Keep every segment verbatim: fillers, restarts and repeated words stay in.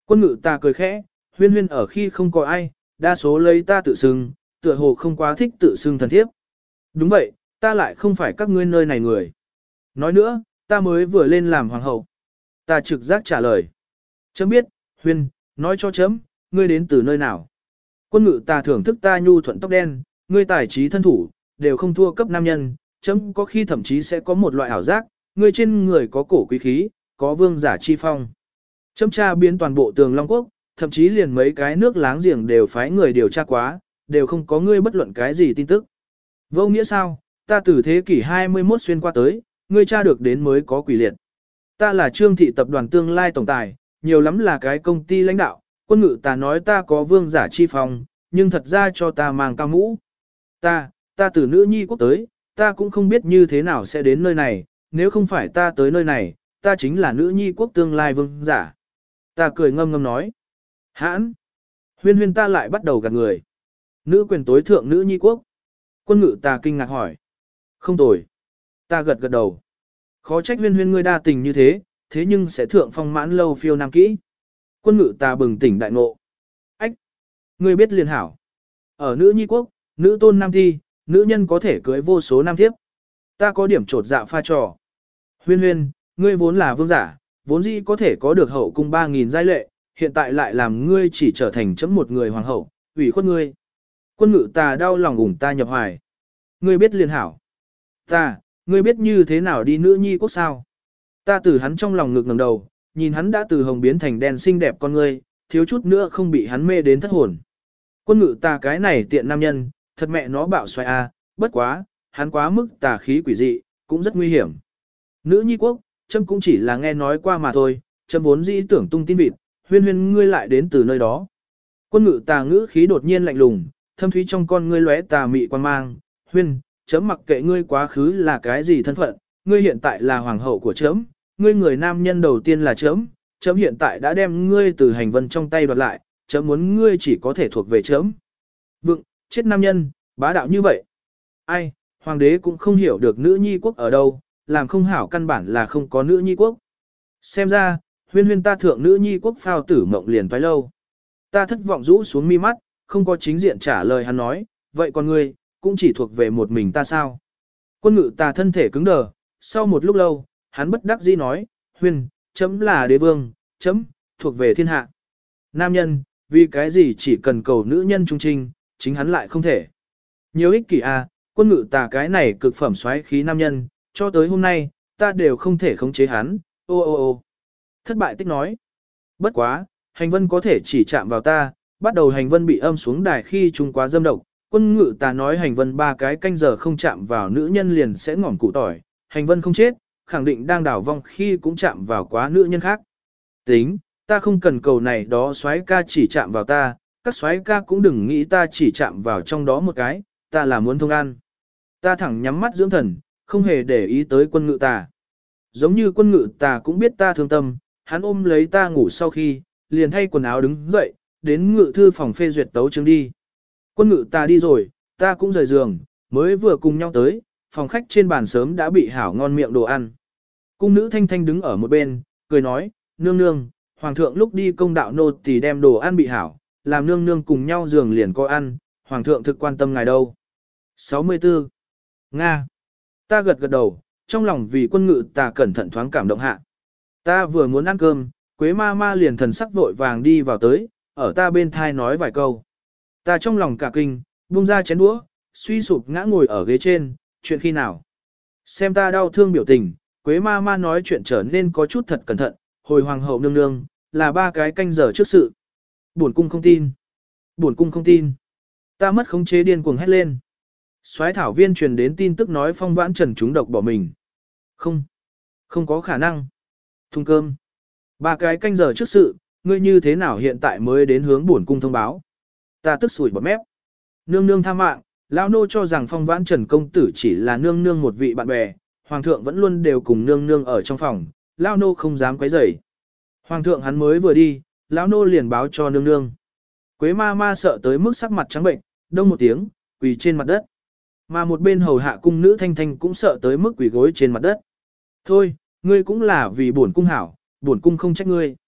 Quân ngự ta cười khẽ, huyên huyên ở khi không có ai, đa số lấy ta tự xưng, tựa hồ không quá thích tự xưng thần thiếp. Đúng vậy, ta lại không phải các ngươi nơi này người. Nói nữa, ta mới vừa lên làm hoàng hậu. Ta trực giác trả lời. Chấm biết, huyên, nói cho chấm, ngươi đến từ nơi nào. Quân ngự ta thưởng thức ta nhu thuận tóc đen, ngươi tài trí thân thủ, đều không thua cấp nam nhân, chấm có khi thậm chí sẽ có một loại ảo giác, ngươi trên người có cổ quý khí, có vương giả chi phong. Chấm tra biến toàn bộ tường Long Quốc, thậm chí liền mấy cái nước láng giềng đều phái người điều tra quá, đều không có ngươi bất luận cái gì tin tức. Vô nghĩa sao, ta từ thế kỷ hai mươi mốt xuyên qua tới, ngươi tra được đến mới có quỷ liệt. Ta là Trương thị tập đoàn tương lai tổng tài, nhiều lắm là cái công ty lãnh đạo, quân ngự ta nói ta có vương giả chi phong, nhưng thật ra cho ta mang cao mũ. Ta, ta từ nữ nhi quốc tới, ta cũng không biết như thế nào sẽ đến nơi này, nếu không phải ta tới nơi này, ta chính là nữ nhi quốc tương lai vương giả. Ta cười ngâm ngâm nói. Hãn! Huyên huyên ta lại bắt đầu gạt người. Nữ quyền tối thượng nữ nhi quốc. Quân ngự ta kinh ngạc hỏi. Không tồi. Ta gật gật đầu. Khó trách huyên huyên ngươi đa tình như thế, thế nhưng sẽ thượng phong mãn lâu phiêu nam kỹ. Quân ngự ta bừng tỉnh đại ngộ. Ách! Ngươi biết liền hảo. Ở nữ nhi quốc, nữ tôn nam thi, nữ nhân có thể cưới vô số nam thiếp. Ta có điểm trột dạ pha trò. Huyên huyên, ngươi vốn là vương giả, vốn dĩ có thể có được hậu cung ba nghìn giai lệ, hiện tại lại làm ngươi chỉ trở thành chấm một người hoàng hậu, ủy khuất ngươi. Quân ngự ta đau lòng ủng ta nhập hoài. Ngươi biết liền hảo. Ta, ngươi biết như thế nào đi nữ nhi quốc sao? Ta từ hắn trong lòng ngực ngẩng đầu, nhìn hắn đã từ hồng biến thành đen xinh đẹp con ngươi, thiếu chút nữa không bị hắn mê đến thất hồn. Quân ngự ta cái này tiện nam nhân, thật mẹ nó bạo xoay a, bất quá, hắn quá mức tà khí quỷ dị, cũng rất nguy hiểm. Nữ nhi quốc, chấm cũng chỉ là nghe nói qua mà thôi, chấm vốn dĩ tưởng tung tin vịt, huyên huyên ngươi lại đến từ nơi đó. Quân ngự tà ngữ khí đột nhiên lạnh lùng, thâm thúy trong con ngươi lóe tà mị quan mang, huyên, chấm mặc kệ ngươi quá khứ là cái gì thân phận, ngươi hiện tại là hoàng hậu của chấm, ngươi người nam nhân đầu tiên là chấm, chấm hiện tại đã đem ngươi từ hành vân trong tay đoạt lại, chấm muốn ngươi chỉ có thể thuộc về chấm. Vựng, chết nam nhân, bá đạo như vậy. Ai, hoàng đế cũng không hiểu được nữ nhi quốc ở đâu, làm không hảo căn bản là không có nữ nhi quốc. Xem ra, huyên huyên ta thượng nữ nhi quốc phao tử mộng liền toái lâu. Ta thất vọng rũ xuống mi mắt, không có chính diện trả lời hắn nói, vậy còn ngươi, cũng chỉ thuộc về một mình ta sao? Quân ngự ta thân thể cứng đờ, sau một lúc lâu, hắn bất đắc dĩ nói, huyên, chấm là đế vương, chấm, thuộc về thiên hạ. Nam nhân, vì cái gì chỉ cần cầu nữ nhân trung trinh, chính hắn lại không thể. Nhiều ích kỷ à, quân ngự tà cái này cực phẩm xoáy khí nam nhân, cho tới hôm nay, ta đều không thể khống chế hắn, ô ô ô. Thất bại tích nói. Bất quá, hành vân có thể chỉ chạm vào ta, bắt đầu hành vân bị âm xuống đài khi chúng quá dâm độc. Quân ngự ta nói hành vân ba cái canh giờ không chạm vào nữ nhân liền sẽ ngỏm củ tỏi, hành vân không chết, khẳng định đang đảo vong khi cũng chạm vào quá nữ nhân khác. Tính, ta không cần cầu này đó soái ca chỉ chạm vào ta, các soái ca cũng đừng nghĩ ta chỉ chạm vào trong đó một cái, ta là muốn thông an. Ta thẳng nhắm mắt dưỡng thần, không hề để ý tới quân ngự tà. Giống như quân ngự tà cũng biết ta thương tâm, hắn ôm lấy ta ngủ sau khi, liền thay quần áo đứng dậy, đến ngự thư phòng phê duyệt tấu chương đi. Quân ngự tà đi rồi, ta cũng rời giường, mới vừa cùng nhau tới, phòng khách trên bàn sớm đã bị hảo ngon miệng đồ ăn. Cung nữ Thanh Thanh đứng ở một bên, cười nói, nương nương, hoàng thượng lúc đi công đạo nô tỳ đem đồ ăn bị hảo, làm nương nương cùng nhau giường liền có ăn, hoàng thượng thực quan tâm ngài đâu. sáu mươi tư. Nga. Ta gật gật đầu, trong lòng vì quân ngự tà cẩn thận thoáng cảm động hạ. Ta vừa muốn ăn cơm, Quế ma ma liền thần sắc vội vàng đi vào tới, ở ta bên thai nói vài câu. Ta trong lòng cả kinh, buông ra chén đũa, suy sụp ngã ngồi ở ghế trên, chuyện khi nào. Xem ta đau thương biểu tình, Quế ma ma nói chuyện trở nên có chút thật cẩn thận, hồi hoàng hậu nương nương, là ba cái canh giờ trước sự. Bổn cung không tin. Bổn cung không tin. Ta mất khống chế điên cuồng hét lên. Soái thảo viên truyền đến tin tức nói Phong Vãn Trần trúng độc bỏ mình. Không. Không có khả năng. Thung cơm. Ba cái canh giờ trước sự, ngươi như thế nào hiện tại mới đến hướng bổn cung thông báo. Ta tức sủi bọt mép. Nương nương tha mạng, lão nô cho rằng Phong Vãn Trần công tử chỉ là nương nương một vị bạn bè, hoàng thượng vẫn luôn đều cùng nương nương ở trong phòng, lão nô không dám quấy rầy. Hoàng thượng hắn mới vừa đi, lão nô liền báo cho nương nương. Quế ma ma sợ tới mức sắc mặt trắng bệnh, đông một tiếng, quỳ trên mặt đất. Mà một bên hầu hạ cung nữ Thanh Thanh cũng sợ tới mức quỳ gối trên mặt đất. Thôi, ngươi cũng là vì bổn cung hảo, bổn cung không trách ngươi.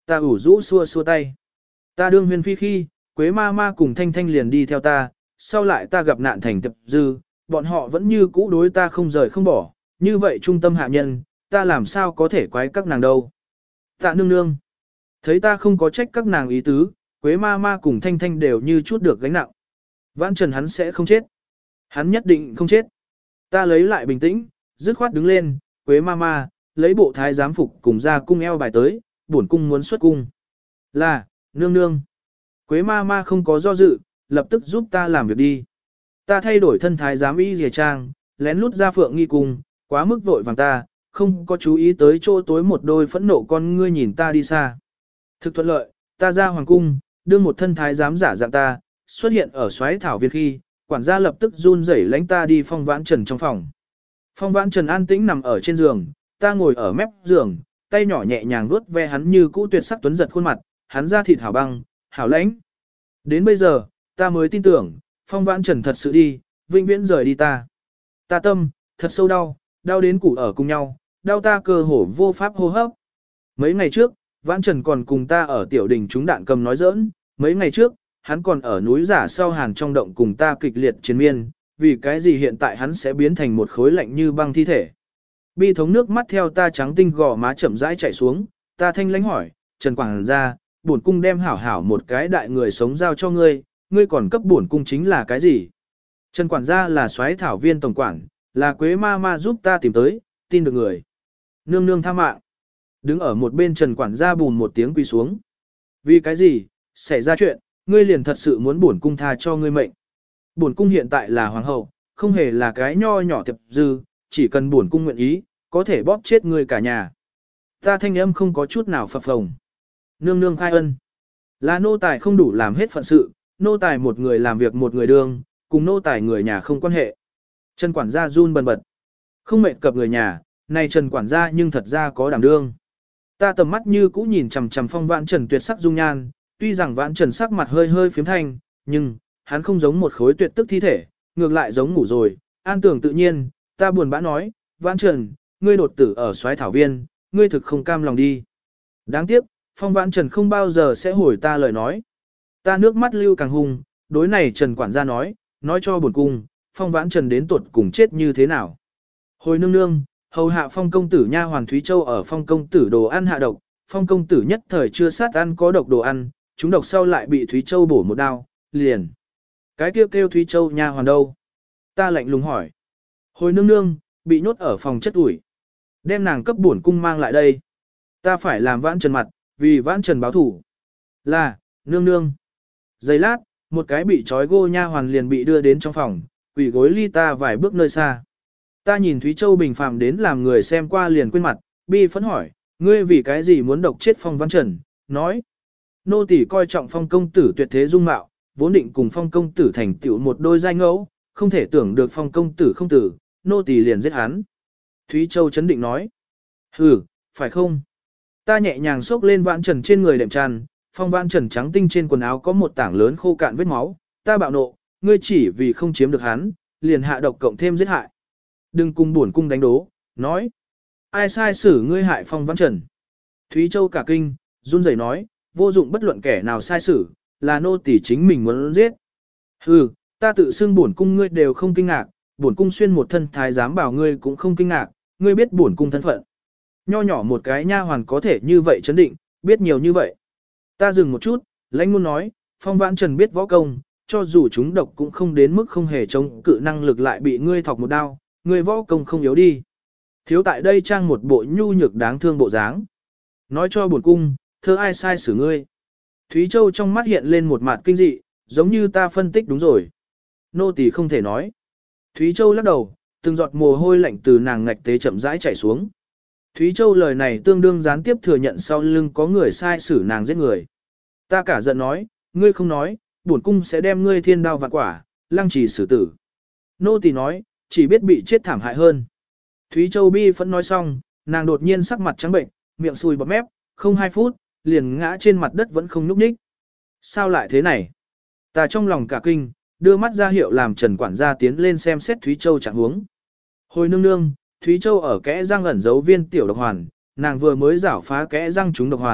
Ta ủ rũ xua xua tay. Ta đương huyên phi khi, Quế ma ma cùng Thanh Thanh liền đi theo ta, sau lại ta gặp nạn thành tập dư, bọn họ vẫn như cũ đối ta không rời không bỏ, như vậy trung tâm hạ nhân, ta làm sao có thể quái các nàng đâu. Tạ nương nương. Thấy ta không có trách các nàng ý tứ, Quế ma ma cùng Thanh Thanh đều như chút được gánh nặng. Vãn Trần hắn sẽ không chết. Hắn nhất định không chết. Ta lấy lại bình tĩnh, dứt khoát đứng lên, Quế ma ma, lấy bộ thái giám phục cùng ra cung eo bài tới, bổn cung muốn xuất cung. Là, nương nương. Quế ma ma không có do dự, lập tức giúp ta làm việc đi. Ta thay đổi thân thái giám y dìa trang, lén lút ra phượng nghi cung, quá mức vội vàng ta, không có chú ý tới chỗ tối một đôi phẫn nộ con ngươi nhìn ta đi xa. Thực thuận lợi, ta ra hoàng cung, đưa một thân thái giám giả dạng ta, xuất hiện ở xoáy thảo viên khi, quản gia lập tức run rẩy lãnh ta đi Phong Vãn Trần trong phòng. Phong Vãn Trần an tĩnh nằm ở trên giường, ta ngồi ở mép giường, tay nhỏ nhẹ nhàng vuốt ve hắn như cũ tuyệt sắc tuấn giật khuôn mặt, hắn da thịt hảo băng, hảo lãnh. Đến bây giờ, ta mới tin tưởng, Phong Vãn Trần thật sự đi, vĩnh viễn rời đi ta. Ta tâm, thật sâu đau, đau đến củ ở cùng nhau, đau ta cơ hồ vô pháp hô hấp. Mấy ngày trước, Vãn Trần còn cùng ta ở tiểu đình trúng đạn cầm nói giỡn, mấy ngày trước, hắn còn ở núi giả sau hàn trong động cùng ta kịch liệt chiến miên, vì cái gì hiện tại hắn sẽ biến thành một khối lạnh như băng thi thể. Bi thống nước mắt theo ta trắng tinh gò má chậm rãi chảy xuống, ta thanh lãnh hỏi, Trần Quảng gia, bổn cung đem hảo hảo một cái đại người sống giao cho ngươi, ngươi còn cấp bổn cung chính là cái gì? Trần Quản gia là soái thảo viên tổng quản, là Quế ma ma giúp ta tìm tới, tin được người. Nương nương tha mạng. Đứng ở một bên Trần Quản gia bùn một tiếng quỳ xuống. Vì cái gì? Xảy ra chuyện, ngươi liền thật sự muốn bổn cung tha cho ngươi mệnh. Bổn cung hiện tại là hoàng hậu, không hề là cái nho nhỏ tiệp dư, chỉ cần bổn cung nguyện ý, có thể bóp chết ngươi cả nhà. Ta thanh âm không có chút nào phập phồng. Nương nương khai ân. Là nô tài không đủ làm hết phận sự, nô tài một người làm việc một người đương, cùng nô tài người nhà không quan hệ. Trần quản gia run bần bật. Không mệt cập người nhà, này Trần quản gia nhưng thật ra có đảm đương. Ta tầm mắt như cũ nhìn chằm chằm Phong Vãn Trần tuyệt sắc dung nhan, tuy rằng Vãn Trần sắc mặt hơi hơi phiếm thanh, nhưng hắn không giống một khối tuyệt tức thi thể, ngược lại giống ngủ rồi, an tưởng tự nhiên, ta buồn bã nói, Vãn Trần, ngươi đột tử ở soái thảo viên, ngươi thực không cam lòng đi. Đáng tiếc, Phong Vãn Trần không bao giờ sẽ hồi ta lời nói. Ta nước mắt lưu càng hung, đối này Trần quản gia nói, nói cho buồn cung, Phong Vãn Trần đến tuột cùng chết như thế nào. Hồi nương nương, hầu hạ Phong công tử nha hoàn Thúy Châu ở Phong công tử đồ ăn hạ độc, Phong công tử nhất thời chưa sát ăn có độc đồ ăn, chúng độc sau lại bị Thúy Châu bổ một đao, liền. Cái kêu kêu Thúy Châu nha hoàn đâu? Ta lạnh lùng hỏi. Hồi nương nương, bị nhốt ở phòng chất ủi. Đem nàng cấp bổn cung mang lại đây. Ta phải làm Vãn Trần mặt, vì Vãn Trần báo thủ. Là, nương nương. Giây lát, một cái bị trói gô nha hoàn liền bị đưa đến trong phòng, quỷ gối ly ta vài bước nơi xa. Ta nhìn Thúy Châu bình phàm đến làm người xem qua liền quên mặt, bi phẫn hỏi, ngươi vì cái gì muốn độc chết Phong Vãn Trần, nói. Nô tỳ coi trọng Phong công tử tuyệt thế dung mạo, vốn định cùng Phong công tử thành tựu một đôi giai ngẫu, không thể tưởng được Phong công tử không tử, nô tỳ liền giết hắn. Thúy Châu chấn định nói, hừ, phải không? Ta nhẹ nhàng xốc lên Vãn Trần trên người đệm tràn, Phong Vãn Trần trắng tinh trên quần áo có một tảng lớn khô cạn vết máu, ta bạo nộ, ngươi chỉ vì không chiếm được hắn, liền hạ độc cộng thêm giết hại. Đừng cùng buồn cung đánh đố, nói. Ai sai xử ngươi hại Phong Vãn Trần? Thúy Châu cả kinh, run rẩy nói, vô dụng bất luận kẻ nào sai xử, là nô tỳ chính mình muốn giết. Hừ, ta tự xưng bổn cung ngươi đều không kinh ngạc, bổn cung xuyên một thân thái giám bảo ngươi cũng không kinh ngạc, ngươi biết bổn cung thân phận. Nho nhỏ một cái nha hoàn có thể như vậy chấn định, biết nhiều như vậy. Ta dừng một chút, lãnh ngôn nói, Phong Vãn Trần biết võ công, cho dù chúng độc cũng không đến mức không hề chống cự năng lực lại bị ngươi thọc một đao, ngươi võ công không yếu đi. Thiếu tại đây trang một bộ nhu nhược đáng thương bộ dáng. Nói cho bổn cung, thơ ai sai xử ngươi. Thúy Châu trong mắt hiện lên một mặt kinh dị, giống như ta phân tích đúng rồi. Nô tỳ không thể nói. Thúy Châu lắc đầu, từng giọt mồ hôi lạnh từ nàng ngạch tế chậm rãi chảy xuống. Thúy Châu lời này tương đương gián tiếp thừa nhận sau lưng có người sai xử nàng giết người. Ta cả giận nói, ngươi không nói, bổn cung sẽ đem ngươi thiên đao vạn quả, lăng trì xử tử. Nô tỳ nói, chỉ biết bị chết thảm hại hơn. Thúy Châu bi phẫn nói xong, nàng đột nhiên sắc mặt trắng bệnh, miệng sùi bọt mép, không hai phút, liền ngã trên mặt đất vẫn không nhúc nhích. Sao lại thế này? Ta trong lòng cả kinh, đưa mắt ra hiệu làm Trần quản gia tiến lên xem xét Thúy Châu trạng huống. Hồi nương nương, Thúy Châu ở kẽ răng ẩn giấu viên tiểu độc hoàn, nàng vừa mới rảo phá kẽ răng trúng độc hoàn,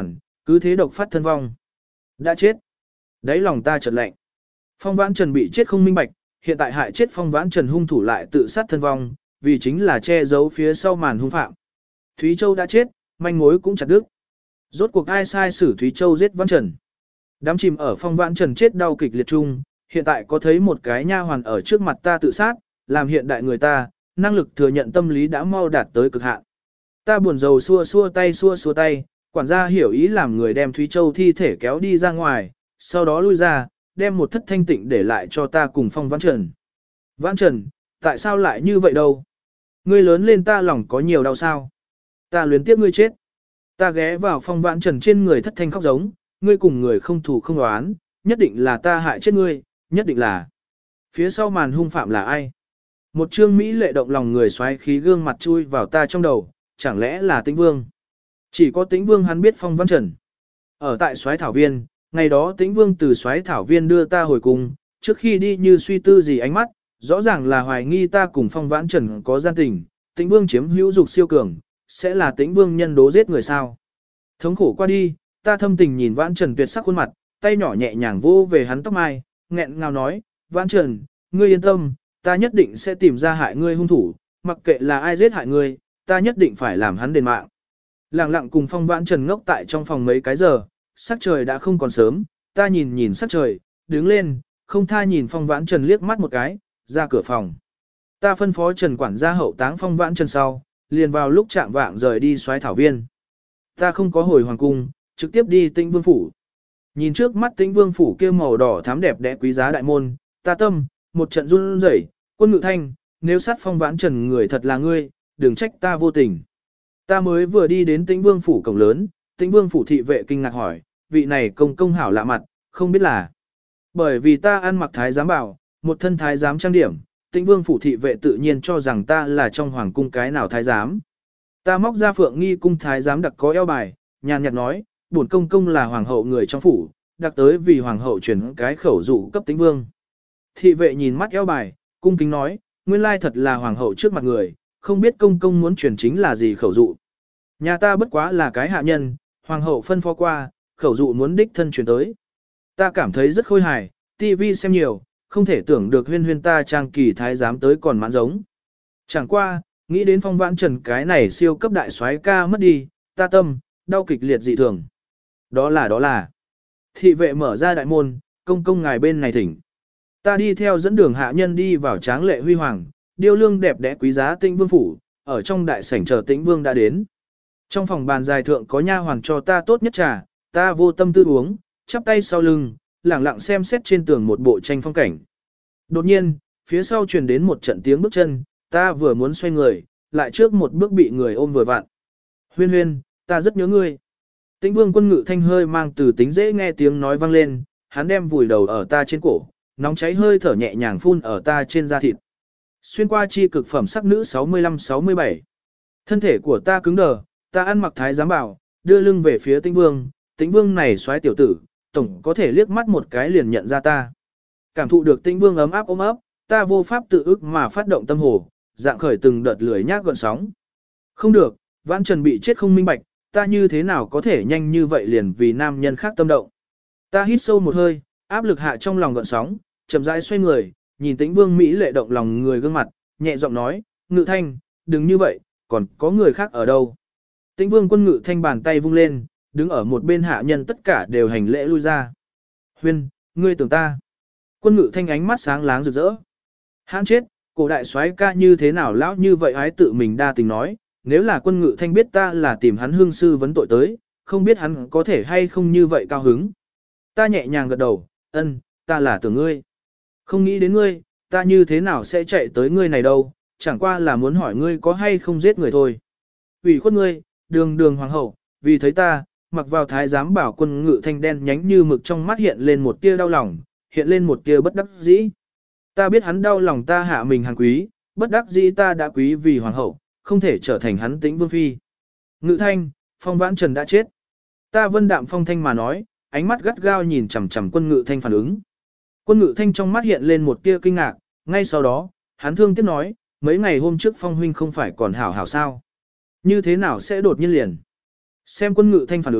Cứ thế độc phát thân vong. Đã chết. Đấy lòng ta chợt lạnh. Phong Vãn Trần bị chết không minh bạch, hiện tại hại chết Phong Vãn Trần hung thủ lại tự sát thân vong, vì chính là che giấu phía sau màn hung phạm. Thúy Châu đã chết, manh mối cũng chặt đứt. Rốt cuộc ai sai xử Thúy Châu giết Vãn Trần? Đám chìm ở Phong Vãn Trần chết đau kịch liệt chung, hiện tại có thấy một cái nha hoàn ở trước mặt ta tự sát, làm hiện đại người ta, năng lực thừa nhận tâm lý đã mau đạt tới cực hạn. Ta buồn rầu xua xua tay xua xua tay, quản gia hiểu ý làm người đem Thúy Châu thi thể kéo đi ra ngoài, sau đó lui ra, đem một thất thanh tịnh để lại cho ta cùng Phong Vãn Trần. Vãn Trần, tại sao lại như vậy đâu? Ngươi lớn lên ta lòng có nhiều đau sao? Ta luyến tiếc ngươi chết. Ta ghé vào Phong Vãn Trần trên người thất thanh khóc giống, ngươi cùng người không thù không đoán, nhất định là ta hại chết ngươi, nhất định là. Phía sau màn hung phạm là ai? Một trương Mỹ lệ động lòng người xoáy khí gương mặt chui vào ta trong đầu, chẳng lẽ là Tĩnh Vương? Chỉ có Tĩnh Vương hắn biết Phong Vãn Trần. Ở tại Soái Thảo Viên, ngày đó Tĩnh Vương từ Soái Thảo Viên đưa ta hồi cung, trước khi đi như suy tư gì ánh mắt, rõ ràng là hoài nghi ta cùng Phong Vãn Trần có gian tình, Tĩnh Vương chiếm hữu dục siêu cường, sẽ là Tĩnh Vương nhân đố giết người sao? Thống khổ qua đi, ta thâm tình nhìn Vãn Trần tuyệt sắc khuôn mặt, tay nhỏ nhẹ nhàng vô về hắn tóc mai, nghẹn ngào nói, Vãn Trần, ngươi yên tâm, ta nhất định sẽ tìm ra hại ngươi hung thủ, mặc kệ là ai giết hại ngươi, ta nhất định phải làm hắn đền mạng. Lặng lặng cùng Phong Vãn Trần ngốc tại trong phòng mấy cái giờ, sắc trời đã không còn sớm, ta nhìn nhìn sắc trời, đứng lên, không tha nhìn Phong Vãn Trần liếc mắt một cái, ra cửa phòng. Ta phân phó Trần quản gia hậu táng Phong Vãn Trần sau, liền vào lúc chạm vạng rời đi Soái Thảo Viên. Ta không có hồi hoàng cung, trực tiếp đi Tĩnh Vương phủ. Nhìn trước mắt Tĩnh Vương phủ kia màu đỏ thắm đẹp đẽ quý giá đại môn, ta tâm, một trận run rẩy, Quân Ngự Thanh, nếu sát Phong Vãn Trần người thật là ngươi, đừng trách ta vô tình. Ta mới vừa đi đến Tĩnh Vương phủ cổng lớn, Tĩnh Vương phủ thị vệ kinh ngạc hỏi, vị này công công hảo lạ mặt, không biết là. Bởi vì ta ăn mặc thái giám bảo, một thân thái giám trang điểm, Tĩnh Vương phủ thị vệ tự nhiên cho rằng ta là trong hoàng cung cái nào thái giám. Ta móc ra Phượng Nghi cung thái giám đặc có eo bài, nhàn nhạt nói, bổn công công là hoàng hậu người trong phủ, đặc tới vì hoàng hậu chuyển cái khẩu dụ cấp Tĩnh Vương. Thị vệ nhìn mắt eo bài, cung kính nói, nguyên lai thật là hoàng hậu trước mặt người, không biết công công muốn chuyển chính là gì khẩu dụ. Nhà ta bất quá là cái hạ nhân, hoàng hậu phân phó qua, khẩu dụ muốn đích thân chuyển tới. Ta cảm thấy rất khôi hài, tivi xem nhiều, không thể tưởng được huyên huyên ta trang kỳ thái giám tới còn mãn giống. Chẳng qua, nghĩ đến Phong Vãn Trần cái này siêu cấp đại soái ca mất đi, ta tâm, đau kịch liệt dị thường. Đó là đó là. Thị vệ mở ra đại môn, công công ngài bên này thỉnh. Ta đi theo dẫn đường hạ nhân đi vào tráng lệ huy hoàng, điêu lương đẹp đẽ quý giá Tĩnh Vương phủ, ở trong đại sảnh chờ Tĩnh Vương đã đến. Trong phòng bàn dài thượng có nha hoàn cho ta tốt nhất trà, ta vô tâm tư uống, chắp tay sau lưng, lẳng lặng xem xét trên tường một bộ tranh phong cảnh. Đột nhiên, phía sau truyền đến một trận tiếng bước chân, ta vừa muốn xoay người, lại trước một bước bị người ôm vừa vặn. Huyên huyên, ta rất nhớ ngươi. Tĩnh Vương Quân Ngự Thanh hơi mang từ tính dễ nghe tiếng nói vang lên, hắn đem vùi đầu ở ta trên cổ, nóng cháy hơi thở nhẹ nhàng phun ở ta trên da thịt. Xuyên qua chi cực phẩm sắc nữ sáu mươi lăm sáu mươi bảy. Thân thể của ta cứng đờ, ta ăn mặc thái giám bảo, đưa lưng về phía Tĩnh Vương, Tĩnh Vương này soái tiểu tử, tổng có thể liếc mắt một cái liền nhận ra ta. Cảm thụ được Tĩnh Vương ấm áp ôm ấp, ta vô pháp tự ức mà phát động tâm hồ, dạng khởi từng đợt lưỡi nhác gợn sóng. Không được, Vãn Trần bị chết không minh bạch, ta như thế nào có thể nhanh như vậy liền vì nam nhân khác tâm động. Ta hít sâu một hơi, áp lực hạ trong lòng gợn sóng, chậm rãi xoay người, nhìn Tĩnh Vương Mỹ lệ động lòng người gương mặt, nhẹ giọng nói, Ngự Thanh, đừng như vậy, còn có người khác ở đâu. Tĩnh Vương Quân Ngự Thanh bàn tay vung lên, đứng ở một bên hạ nhân tất cả đều hành lễ lui ra. Huyên, ngươi tưởng ta. Quân Ngự Thanh ánh mắt sáng láng rực rỡ. Hãn chết, cổ đại soái ca như thế nào lão như vậy ái tự mình đa tình nói, nếu là Quân Ngự Thanh biết ta là tìm hắn hương sư vấn tội tới, không biết hắn có thể hay không như vậy cao hứng. Ta nhẹ nhàng gật đầu, ân, ta là tưởng ngươi. Không nghĩ đến ngươi, ta như thế nào sẽ chạy tới ngươi này đâu, chẳng qua là muốn hỏi ngươi có hay không giết người thôi. Ủy khuất ngươi, đường đường hoàng hậu, vì thấy ta, mặc vào thái giám bảo Quân Ngự Thanh đen nhánh như mực trong mắt hiện lên một tia đau lòng, hiện lên một tia bất đắc dĩ. Ta biết hắn đau lòng ta hạ mình hàng quý, bất đắc dĩ ta đã quý vì hoàng hậu, không thể trở thành hắn Tĩnh Vương phi. Ngự Thanh, Phong Vãn Trần đã chết. Ta vân đạm phong thanh mà nói, ánh mắt gắt gao nhìn chằm chằm Quân Ngự Thanh phản ứng. Quân Ngự Thanh trong mắt hiện lên một tia kinh ngạc, ngay sau đó, hắn thương tiếp nói, mấy ngày hôm trước Phong huynh không phải còn hảo hảo sao? Như thế nào sẽ đột nhiên liền? Xem Quân Ngự Thanh phản ứng,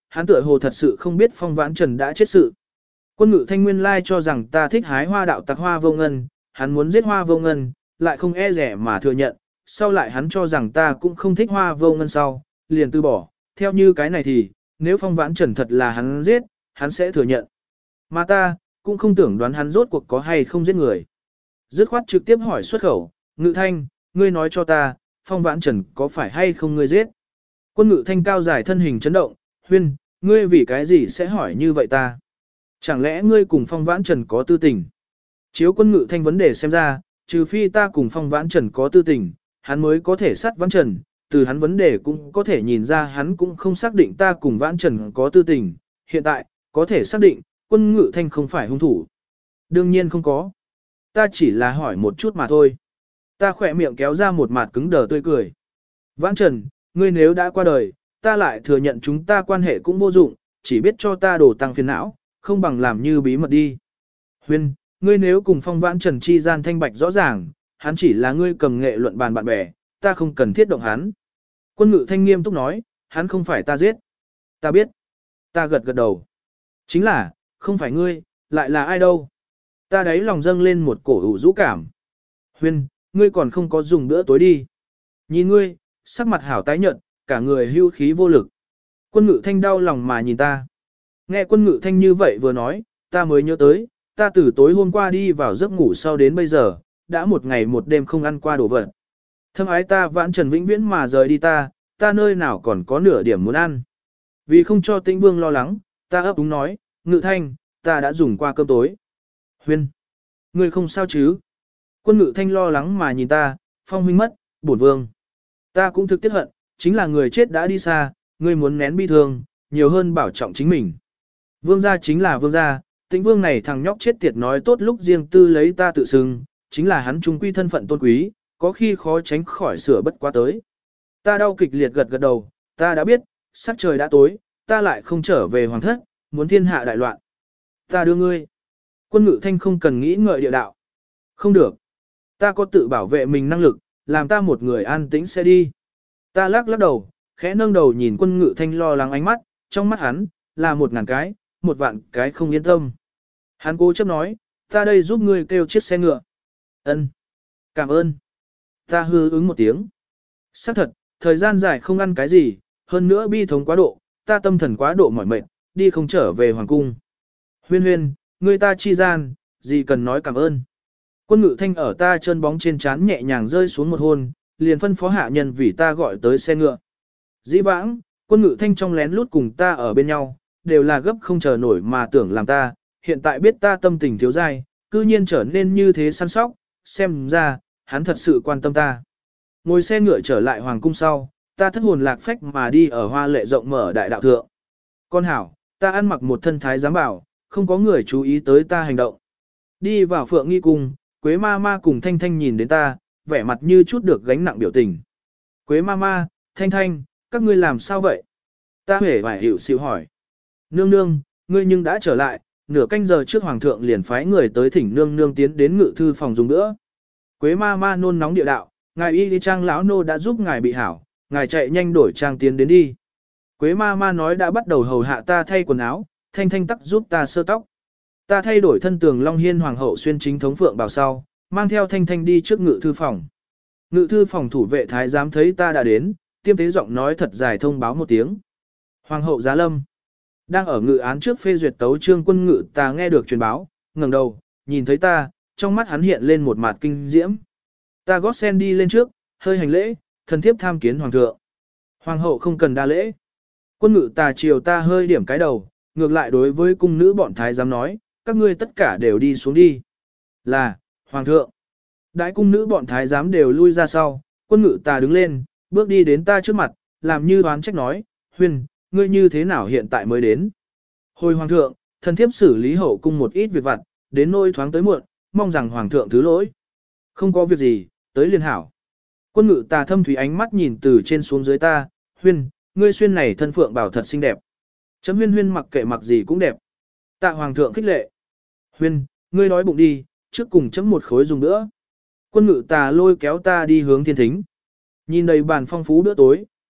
hắn tựa hồ thật sự không biết Phong Vãn Trần đã chết sự. Quân Ngự Thanh nguyên lai cho rằng ta thích hái hoa đạo tặc Hoa Vô Ngân, hắn muốn giết Hoa Vô Ngân, lại không e rẻ mà thừa nhận, sau lại hắn cho rằng ta cũng không thích Hoa Vô Ngân sau, liền từ bỏ, theo như cái này thì, nếu Phong Vãn Trần thật là hắn giết, hắn sẽ thừa nhận. Mà ta, cũng không tưởng đoán hắn rốt cuộc có hay không giết người. Dứt khoát trực tiếp hỏi xuất khẩu, Ngự Thanh, ngươi nói cho ta, Phong Vãn Trần có phải hay không ngươi giết? Quân Ngự Thanh cao dài thân hình chấn động, Huyên, ngươi vì cái gì sẽ hỏi như vậy ta? Chẳng lẽ ngươi cùng Phong Vãn Trần có tư tình? Chiếu Quân Ngự Thanh vấn đề xem ra, trừ phi ta cùng Phong Vãn Trần có tư tình, hắn mới có thể sát Vãn Trần, từ hắn vấn đề cũng có thể nhìn ra hắn cũng không xác định ta cùng Vãn Trần có tư tình, hiện tại, có thể xác định, Quân Ngự Thanh không phải hung thủ. Đương nhiên không có. Ta chỉ là hỏi một chút mà thôi. Ta khỏe miệng kéo ra một mặt cứng đờ tươi cười. Vãn Trần, ngươi nếu đã qua đời, ta lại thừa nhận chúng ta quan hệ cũng vô dụng, chỉ biết cho ta đổ tăng phiền não, không bằng làm như bí mật đi. Huyên, ngươi nếu cùng Phong Vãn Trần chi gian thanh bạch rõ ràng, hắn chỉ là ngươi cầm nghệ luận bàn bạn bè, ta không cần thiết động hắn. Quân Ngự Thanh nghiêm túc nói, hắn không phải ta giết. Ta biết. Ta gật gật đầu. Chính là, không phải ngươi, lại là ai đâu. Ta đáy lòng dâng lên một cổ ủ rũ cảm. Huyên, ngươi còn không có dùng bữa tối đi. Nhìn ngươi, sắc mặt hảo tái nhợt, cả người hưu khí vô lực. Quân Ngự Thanh đau lòng mà nhìn ta. Nghe Quân Ngự Thanh như vậy vừa nói, ta mới nhớ tới, ta từ tối hôm qua đi vào giấc ngủ sau đến bây giờ, đã một ngày một đêm không ăn qua đồ vật. Thâm ái ta Vãn Trần vĩnh viễn mà rời đi ta, ta nơi nào còn có nửa điểm muốn ăn. Vì không cho Tĩnh Vương lo lắng, ta ấp úng nói, Ngự Thanh, ta đã dùng qua cơm tối. Huyên, ngươi không sao chứ? Quân Ngự Thanh lo lắng mà nhìn ta, Phong huynh mất, bổn vương. Ta cũng thực tiếc hận, chính là người chết đã đi xa, ngươi muốn nén bi thương, nhiều hơn bảo trọng chính mình. Vương gia chính là vương gia, Tĩnh Vương này thằng nhóc chết tiệt nói tốt lúc riêng tư lấy ta tự xưng, chính là hắn trung quy thân phận tôn quý, có khi khó tránh khỏi sửa bất quá tới. Ta đau kịch liệt gật gật đầu, ta đã biết, sắc trời đã tối, ta lại không trở về hoàng thất, muốn thiên hạ đại loạn. Ta đưa ngươi. Quân Ngự Thanh không cần nghĩ ngợi địa đạo. Không được. Ta có tự bảo vệ mình năng lực, làm ta một người an tĩnh sẽ đi. Ta lắc lắc đầu, khẽ nâng đầu nhìn Quân Ngự Thanh lo lắng ánh mắt, trong mắt hắn, là một ngàn cái, một vạn cái không yên tâm. Hắn cố chấp nói, ta đây giúp ngươi kêu chiếc xe ngựa. Ân, cảm ơn. Ta hư ứng một tiếng. Xác thật, thời gian dài không ăn cái gì, hơn nữa bi thống quá độ, ta tâm thần quá độ mỏi mệt, đi không trở về hoàng cung. Huyên huyên, ngươi ta chi gian, gì cần nói cảm ơn. Quân Ngự Thanh ở ta chân bóng trên trán nhẹ nhàng rơi xuống một hôn, liền phân phó hạ nhân vì ta gọi tới xe ngựa. Dĩ vãng, Quân Ngự Thanh trong lén lút cùng ta ở bên nhau, đều là gấp không chờ nổi mà tưởng làm ta, hiện tại biết ta tâm tình thiếu dai, cư nhiên trở nên như thế săn sóc, xem ra, hắn thật sự quan tâm ta. Ngồi xe ngựa trở lại hoàng cung sau, ta thất hồn lạc phách mà đi ở hoa lệ rộng mở đại đạo thượng. Con hảo, ta ăn mặc một thân thái giám bảo, không có người chú ý tới ta hành động. Đi vào phượng nghi cung, Quế ma ma cùng Thanh Thanh nhìn đến ta, vẻ mặt như chút được gánh nặng biểu tình. Quế ma ma, Thanh Thanh, các ngươi làm sao vậy? Ta hề vải hiệu xịu hỏi. Nương nương, ngươi nhưng đã trở lại, nửa canh giờ trước hoàng thượng liền phái người tới thỉnh nương nương tiến đến ngự thư phòng dùng nữa. Quế ma ma nôn nóng địa đạo, ngài y đi trang lão nô đã giúp ngài bị hảo, ngài chạy nhanh đổi trang tiến đến đi. Quế ma ma nói đã bắt đầu hầu hạ ta thay quần áo, Thanh Thanh tắc giúp ta sơ tóc. Ta thay đổi thân tường Long Hiên hoàng hậu xuyên chính thống phượng bào sau, mang theo Thanh Thanh đi trước ngự thư phòng. Ngự thư phòng thủ vệ thái giám thấy ta đã đến, tiêm tế giọng nói thật dài thông báo một tiếng. Hoàng hậu giá lâm. Đang ở ngự án trước phê duyệt tấu trương quân ngự ta nghe được truyền báo, ngẩng đầu, nhìn thấy ta, trong mắt hắn hiện lên một mặt kinh diễm. Ta gót sen đi lên trước, hơi hành lễ, thần thiếp tham kiến hoàng thượng. Hoàng hậu không cần đa lễ. Quân ngự tà chiều ta hơi điểm cái đầu, ngược lại đối với cung nữ bọn thái giám nói, các ngươi tất cả đều đi xuống đi. Là, hoàng thượng. Đại cung nữ bọn thái giám đều lui ra sau, quân ngự tà đứng lên, bước đi đến ta trước mặt, làm như đoán trách nói, Huyên, ngươi như thế nào hiện tại mới đến? Hồi hoàng thượng, thần thiếp xử lý hậu cung một ít việc vặt, đến nôi thoáng tới muộn, mong rằng hoàng thượng thứ lỗi. Không có việc gì, tới liên hảo. Quân ngự tà thâm thủy ánh mắt nhìn từ trên xuống dưới ta, Huyên, ngươi xuyên này thân phượng bảo thật xinh đẹp. Chấm Huyên Huyên mặc kệ mặc gì cũng đẹp. Tạ hoàng thượng khích lệ. Huyên, ngươi đói bụng đi, trước cùng chấm một khối dùng nữa. Quân ngự tà lôi kéo ta đi hướng thiên thính. Nhìn đầy bàn phong phú bữa tối,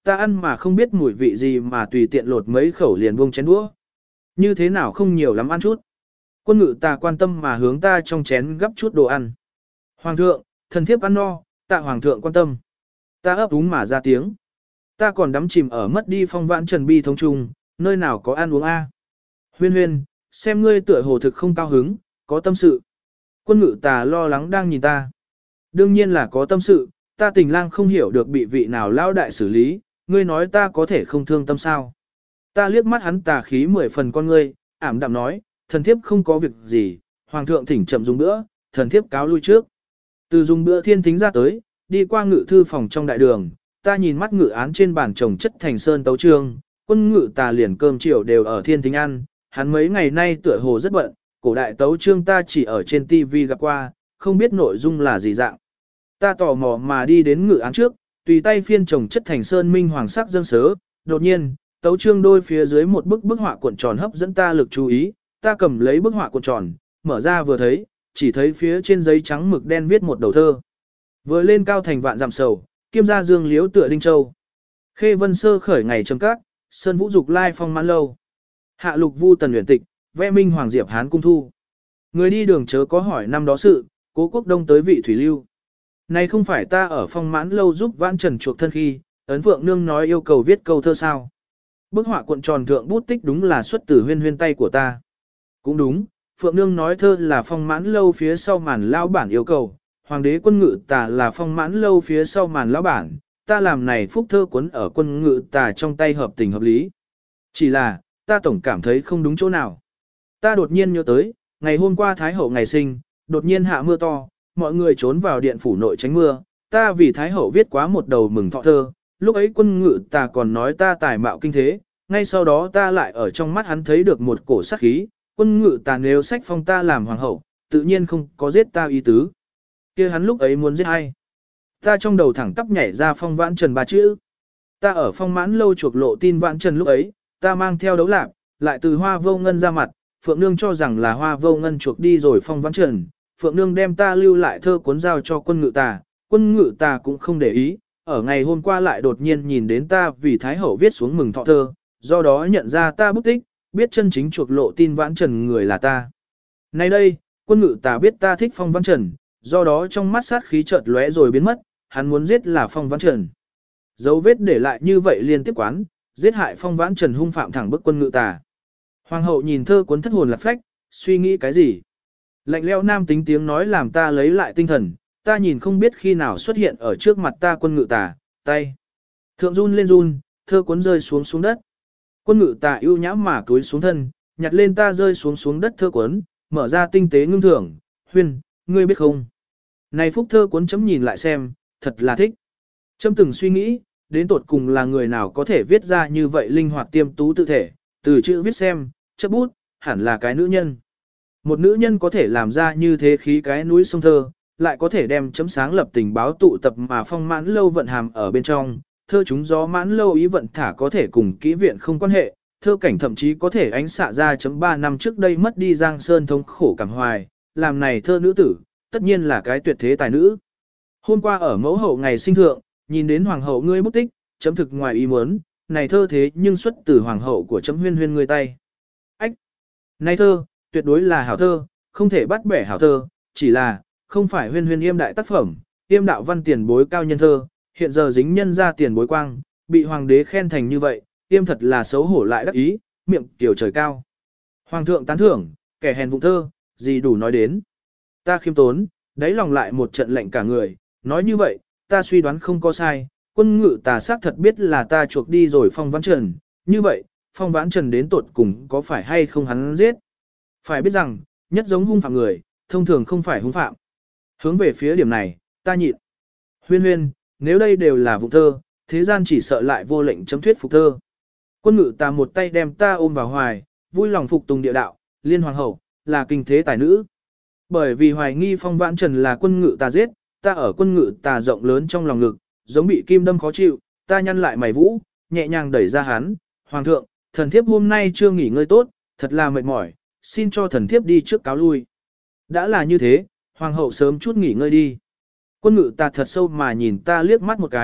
ta ăn mà không biết mùi vị gì mà tùy tiện lột mấy khẩu liền buông chén đũa. Như thế nào không nhiều lắm ăn chút. Quân ngự ta quan tâm mà hướng ta trong chén gấp chút đồ ăn. Hoàng thượng, thần thiếp ăn no, tạ hoàng thượng quan tâm. Ta ấp úng mà ra tiếng. Ta còn đắm chìm ở mất đi phong vãn trần bi thống trung, nơi nào có ăn uống a. Huyên huyên, xem ngươi tựa hồ thực không cao hứng, có tâm sự. Quân ngự tà lo lắng đang nhìn ta. Đương nhiên là có tâm sự, ta tình lang không hiểu được bị vị nào lão đại xử lý, ngươi nói ta có thể không thương tâm sao. Ta liếc mắt hắn tà khí mười phần con ngươi, ảm đạm nói, thần thiếp không có việc gì, hoàng thượng thỉnh chậm dùng bữa, thần thiếp cáo lui trước. Từ dùng bữa thiên thính ra tới, đi qua ngự thư phòng trong đại đường, ta nhìn mắt ngự án trên bàn trồng chất thành sơn tấu trương, quân ngự tà liền cơm chiều đều ở thiên thính ăn, hắn mấy ngày nay tựa hồ rất bận, cổ đại tấu trương ta chỉ ở trên tivi gặp qua, không biết nội dung là gì dạng. Ta tò mò mà đi đến ngự án trước, tùy tay phiên trồng chất thành sơn minh hoàng sắc dâng sớ, đột nhiên, tấu trương đôi phía dưới một bức bức họa cuộn tròn hấp dẫn ta lực chú ý, ta cầm lấy bức họa cuộn tròn, mở ra vừa thấy, chỉ thấy phía trên giấy trắng mực đen viết một đầu thơ. Vừa lên cao thành vạn dặm sầu, kiêm gia dương liếu tựa đinh châu. Khê vân sơ khởi ngày trầm cát, sơn vũ dục lai phong mãn lâu. Hạ lục vu tần luyện tịch, vẽ minh hoàng diệp hán cung thu. Người đi đường chớ có hỏi năm đó sự, cố quốc đông tới vị thủy lưu. Này không phải ta ở phong mãn lâu giúp vãn trần chuộc thân khi, ấn phượng nương nói yêu cầu viết câu thơ sao. Bức họa cuộn tròn thượng bút tích đúng là xuất từ huyên huyên tay của ta. Cũng đúng, phượng nương nói thơ là phong mãn lâu phía sau màn lao bản yêu cầu, hoàng đế quân ngự tà là phong mãn lâu phía sau màn lao bản, ta làm này phúc thơ cuốn ở quân ngự tà trong tay hợp tình hợp lý. Chỉ là, ta tổng cảm thấy không đúng chỗ nào. Ta đột nhiên nhớ tới, ngày hôm qua Thái Hậu ngày sinh, đột nhiên hạ mưa to, mọi người trốn vào điện phủ nội tránh mưa, ta vì Thái Hậu viết quá một đầu mừng thọ thơ, lúc ấy quân ngự tà còn nói ta tài mạo kinh thế, ngay sau đó ta lại ở trong mắt hắn thấy được một cổ sát khí, quân ngự tà nếu sách phong ta làm hoàng hậu, tự nhiên không có giết ta ý tứ. Kia hắn lúc ấy muốn giết ai? Ta trong đầu thẳng tắp nhảy ra phong vãn trần ba chữ. Ta ở phong mãn lâu chuộc lộ tin vãn trần lúc ấy, ta mang theo đấu lạc, lại từ hoa vô ngân ra mặt, Phượng Nương cho rằng là hoa vô ngân chuộc đi rồi phong vãn trần, Phượng Nương đem ta lưu lại thơ cuốn giao cho quân ngự tà, quân ngự tà cũng không để ý, ở ngày hôm qua lại đột nhiên nhìn đến ta vì Thái Hậu viết xuống mừng thọ thơ, do đó nhận ra ta bút tích, biết chân chính chuộc lộ tin vãn trần người là ta. Nay đây, quân ngự tà biết ta thích phong vãn trần, do đó trong mắt sát khí chợt lóe rồi biến mất, hắn muốn giết là phong vãn trần. Dấu vết để lại như vậy liên tiếp quán, giết hại phong vãn trần hung phạm thẳng bức quân ngự tà. Hoàng hậu nhìn thơ cuốn thất hồn lạc phách, suy nghĩ cái gì? Lạnh lẽo nam tính tiếng nói làm ta lấy lại tinh thần, ta nhìn không biết khi nào xuất hiện ở trước mặt ta quân ngự tà, tay. Thượng run lên run, thơ cuốn rơi xuống xuống đất. Quân ngự tà ưu nhã mà cúi xuống thân, nhặt lên ta rơi xuống xuống đất thơ cuốn, mở ra tinh tế ngưng thưởng, huyên, ngươi biết không? Này phúc thơ cuốn chấm nhìn lại xem, thật là thích. Chấm từng suy nghĩ, đến tột cùng là người nào có thể viết ra như vậy linh hoạt tiêm tú tự thể, từ chữ viết xem, chấp bút, hẳn là cái nữ nhân. Một nữ nhân có thể làm ra như thế khí cái núi sông thơ, lại có thể đem chấm sáng lập tình báo tụ tập mà phong mãn lâu vận hàm ở bên trong, thơ chúng gió mãn lâu ý vận thả có thể cùng kỹ viện không quan hệ, thơ cảnh thậm chí có thể ánh xạ ra chấm ba năm trước đây mất đi Giang Sơn thống khổ cảm hoài, làm này thơ nữ tử, tất nhiên là cái tuyệt thế tài nữ. Hôm qua ở mẫu hậu ngày sinh thượng, nhìn đến hoàng hậu ngươi bút tích, chấm thực ngoài ý muốn, này thơ thế nhưng xuất từ hoàng hậu của chấm huyên huyên ngươi tay. Ách! Này thơ, tuyệt đối là hảo thơ, không thể bắt bẻ hảo thơ, chỉ là, không phải huyên huyên yêm đại tác phẩm, yêm đạo văn tiền bối cao nhân thơ, hiện giờ dính nhân ra tiền bối quang, bị hoàng đế khen thành như vậy, yêm thật là xấu hổ lại đắc ý, miệng tiểu trời cao. Hoàng thượng tán thưởng, kẻ hèn vụng thơ, gì đủ nói đến. Ta khiêm tốn, đáy lòng lại một trận lệnh cả người, nói như vậy, ta suy đoán không có sai, quân ngự tà xác thật biết là ta chuộc đi rồi phong vãn trần, như vậy, phong vãn trần đến tột cùng có phải hay không hắn giết. Phải biết rằng, nhất giống hung phạm người, thông thường không phải hung phạm. Hướng về phía điểm này, ta nhịn. Huyên huyên, nếu đây đều là vụ thơ, thế gian chỉ sợ lại vô lệnh chấm thuyết phục thơ. Quân ngự tà một tay đem ta ôm vào hoài, vui lòng phục tùng địa đạo, liên hoàng hậu, là kinh thế tài nữ. Bởi vì hoài nghi phong vãn trần là quân ngự tà giết, ta ở quân ngự tà rộng lớn trong lòng ngực, giống bị kim đâm khó chịu, ta nhăn lại mày vũ, nhẹ nhàng đẩy ra hắn, hoàng thượng, thần thiếp hôm nay chưa nghỉ ngơi tốt, thật là mệt mỏi, xin cho thần thiếp đi trước cáo lui. Đã là như thế, hoàng hậu sớm chút nghỉ ngơi đi. Quân ngự tà thật sâu mà nhìn ta liếc mắt một cái,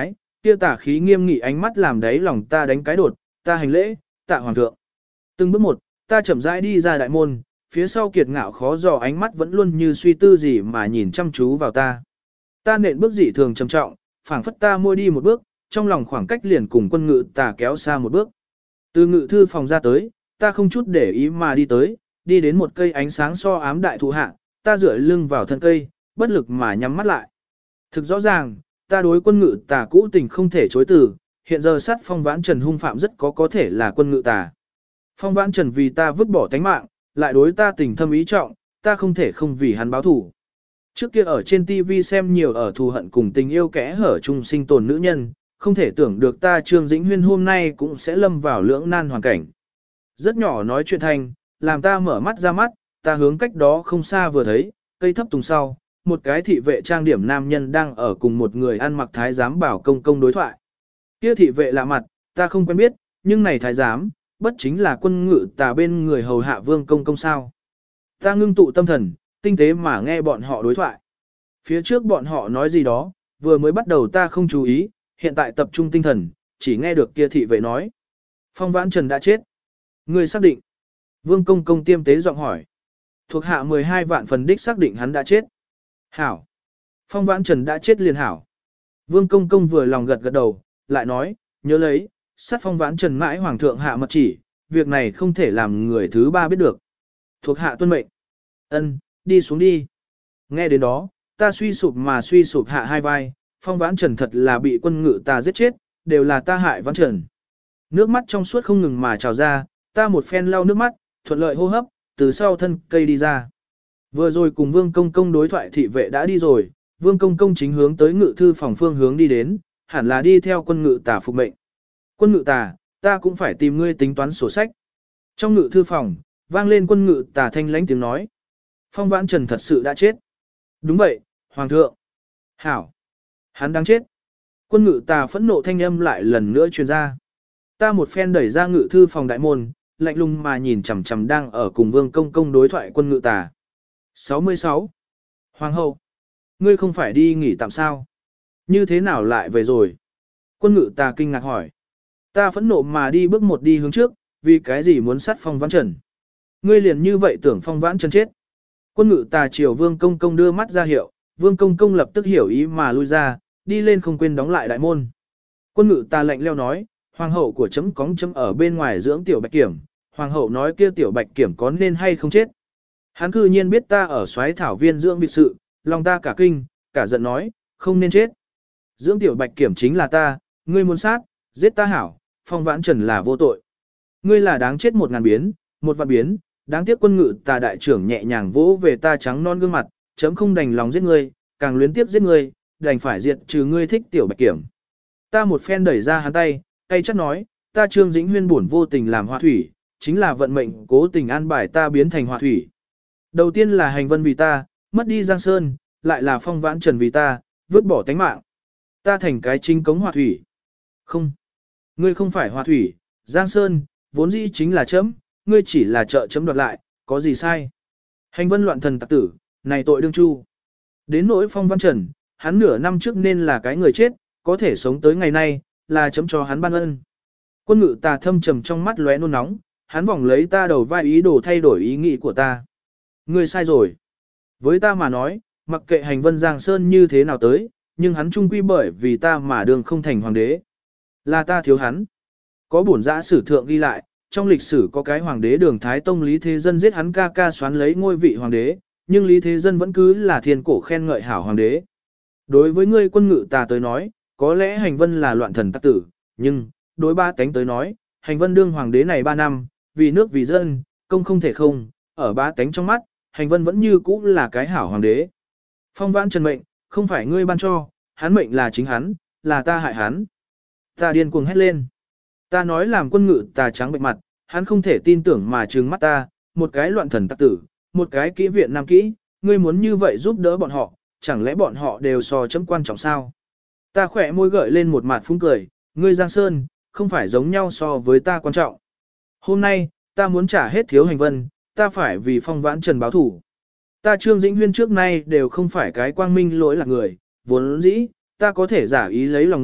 Kia tả khí nghiêm nghị ánh mắt làm đáy lòng ta đánh cái đột, ta hành lễ, tạ hoàng thượng. Từng bước một, ta chậm rãi đi ra đại môn, phía sau kiệt ngạo khó dò ánh mắt vẫn luôn như suy tư gì mà nhìn chăm chú vào ta. Ta nện bước dị thường trầm trọng, phảng phất ta môi đi một bước, trong lòng khoảng cách liền cùng quân ngự tà kéo xa một bước. Từ ngự thư phòng ra tới, ta không chút để ý mà đi tới, đi đến một cây ánh sáng so ám đại thụ hạ, ta dựa lưng vào thân cây, bất lực mà nhắm mắt lại. Thực rõ ràng, ta đối quân ngự tà cũ tình không thể chối từ, hiện giờ sát Phong Vãn Trần hung phạm rất có có thể là quân ngự tà. Phong Vãn Trần vì ta vứt bỏ tánh mạng, lại đối ta tình thâm ý trọng, ta không thể không vì hắn báo thủ. Trước kia ở trên ti vi xem nhiều ở thù hận cùng tình yêu kẽ hở chung sinh tồn nữ nhân, không thể tưởng được ta Trương Dĩnh Huyên hôm nay cũng sẽ lâm vào lưỡng nan hoàn cảnh. Rất nhỏ nói chuyện thành, làm ta mở mắt ra mắt, ta hướng cách đó không xa vừa thấy, cây thấp tùng sau, một cái thị vệ trang điểm nam nhân đang ở cùng một người ăn mặc thái giám bảo công công đối thoại. Kia thị vệ lạ mặt, ta không quen biết, nhưng này thái giám, bất chính là quân ngự tà bên người hầu hạ vương công công sao. Ta ngưng tụ tâm thần, tinh tế mà nghe bọn họ đối thoại. Phía trước bọn họ nói gì đó, vừa mới bắt đầu ta không chú ý, hiện tại tập trung tinh thần, chỉ nghe được kia thị vệ nói. Phong Vãn Trần đã chết. Người xác định. Vương công công tiêm tế giọng hỏi. Thuộc hạ mười hai vạn phần đích xác định hắn đã chết. Hảo. Phong Vãn Trần đã chết liền hảo. Vương công công vừa lòng gật gật đầu, lại nói, nhớ lấy, sát Phong Vãn Trần mãi hoàng thượng hạ mật chỉ, việc này không thể làm người thứ ba biết được. Thuộc hạ tuân mệnh. Ân, đi xuống đi. Nghe đến đó, ta suy sụp mà suy sụp hạ hai vai, Phong Vãn Trần thật là bị quân ngự ta giết chết, đều là ta hại Vãn Trần. Nước mắt trong suốt không ngừng mà trào ra, ta một phen lau nước mắt, thuận lợi hô hấp, từ sau thân cây đi ra. Vừa rồi cùng Vương Công Công đối thoại thị vệ đã đi rồi, Vương Công Công chính hướng tới ngự thư phòng phương hướng đi đến, hẳn là đi theo quân ngự tà phục mệnh. Quân ngự tà, ta cũng phải tìm ngươi tính toán sổ sách. Trong ngự thư phòng, vang lên quân ngự tà thanh lãnh tiếng nói. Phong Vãn Trần thật sự đã chết. Đúng vậy, Hoàng thượng. Hảo. Hắn đang chết. Quân ngự tà phẫn nộ thanh âm lại lần nữa truyền ra. Ta một phen đẩy ra ngự thư phòng đại môn, lạnh lùng mà nhìn chằm chằm đang ở cùng Vương Công Công đối thoại quân ngự tà. sáu mươi sáu. Hoàng hậu. Ngươi không phải đi nghỉ tạm sao? Như thế nào lại về rồi? Quân ngự tà kinh ngạc hỏi. Ta phẫn nộ mà đi bước một đi hướng trước, vì cái gì muốn sát Phong Vãn Trần? Ngươi liền như vậy tưởng Phong Vãn Trần chết. Quân ngự tà chiều Vương Công Công đưa mắt ra hiệu, Vương Công Công lập tức hiểu ý mà lui ra, đi lên không quên đóng lại đại môn. Quân ngự tà lạnh leo nói, hoàng hậu của chấm cóng chấm ở bên ngoài dưỡng tiểu bạch kiểm, hoàng hậu nói kia tiểu bạch kiểm có nên hay không chết. Hắn cư nhiên biết ta ở xoáy thảo viên dưỡng việc sự, lòng ta cả kinh, cả giận nói, không nên chết. Dưỡng tiểu bạch kiểm chính là ta, ngươi muốn sát, giết ta hảo, Phong Vãn Trần là vô tội. Ngươi là đáng chết một ngàn biến, một vạn biến, đáng tiếc quân ngự tà đại trưởng nhẹ nhàng vỗ về ta trắng non gương mặt, chấm không đành lòng giết ngươi, càng luyến tiếp giết ngươi, đành phải diệt trừ ngươi thích tiểu bạch kiểm. Ta một phen đẩy ra hắn tay, cay chắc nói, ta Trương Dĩnh Huyên buồn vô tình làm họa thủy, chính là vận mệnh cố tình an bài ta biến thành họa thủy. Đầu tiên là hành vân vì ta, mất đi Giang Sơn, lại là Phong Vãn Trần vì ta, vứt bỏ tánh mạng. Ta thành cái chính cống họa thủy. Không, ngươi không phải họa thủy, Giang Sơn, vốn dĩ chính là chấm, ngươi chỉ là trợ chấm đoạt lại, có gì sai. Hành vân loạn thần tặc tử, này tội đương chu. Đến nỗi Phong Vãn Trần, hắn nửa năm trước nên là cái người chết, có thể sống tới ngày nay, là chấm cho hắn ban ân. Quân ngự tà thâm trầm trong mắt lóe nôn nóng, hắn vòng lấy ta đầu vai ý đồ thay đổi ý nghĩ của ta. Ngươi sai rồi. Với ta mà nói, mặc kệ hành vân Giang Sơn như thế nào tới, nhưng hắn trung quy bởi vì ta mà đường không thành hoàng đế. Là ta thiếu hắn. Có bổn giã sử thượng ghi lại, trong lịch sử có cái hoàng đế Đường Thái Tông Lý Thế Dân giết hắn ca ca xoán lấy ngôi vị hoàng đế, nhưng Lý Thế Dân vẫn cứ là thiên cổ khen ngợi hảo hoàng đế. Đối với ngươi quân ngự tà tới nói, có lẽ hành vân là loạn thần tắc tử, nhưng, đối ba tánh tới nói, hành vân đương hoàng đế này ba năm, vì nước vì dân, công không thể không, ở ba tánh trong mắt, hành vân vẫn như cũ là cái hảo hoàng đế. Phong Vãn Trần mệnh, không phải ngươi ban cho, hắn mệnh là chính hắn, là ta hại hắn. Ta điên cuồng hét lên. Ta nói làm quân ngự tà trắng bệnh mặt, hắn không thể tin tưởng mà trừng mắt ta, một cái loạn thần tắc tử, một cái kỹ viện nam kỹ, ngươi muốn như vậy giúp đỡ bọn họ, chẳng lẽ bọn họ đều so chấm quan trọng sao? Ta khỏe môi gợi lên một mặt phúng cười, ngươi Giang Sơn, không phải giống nhau so với ta quan trọng. Hôm nay, ta muốn trả hết thiếu hành vân, ta phải vì Phong Vãn Trần báo thủ. Ta Trương Dĩnh Huyên trước nay đều không phải cái quang minh lỗi là người, vốn dĩ, ta có thể giả ý lấy lòng ngươi,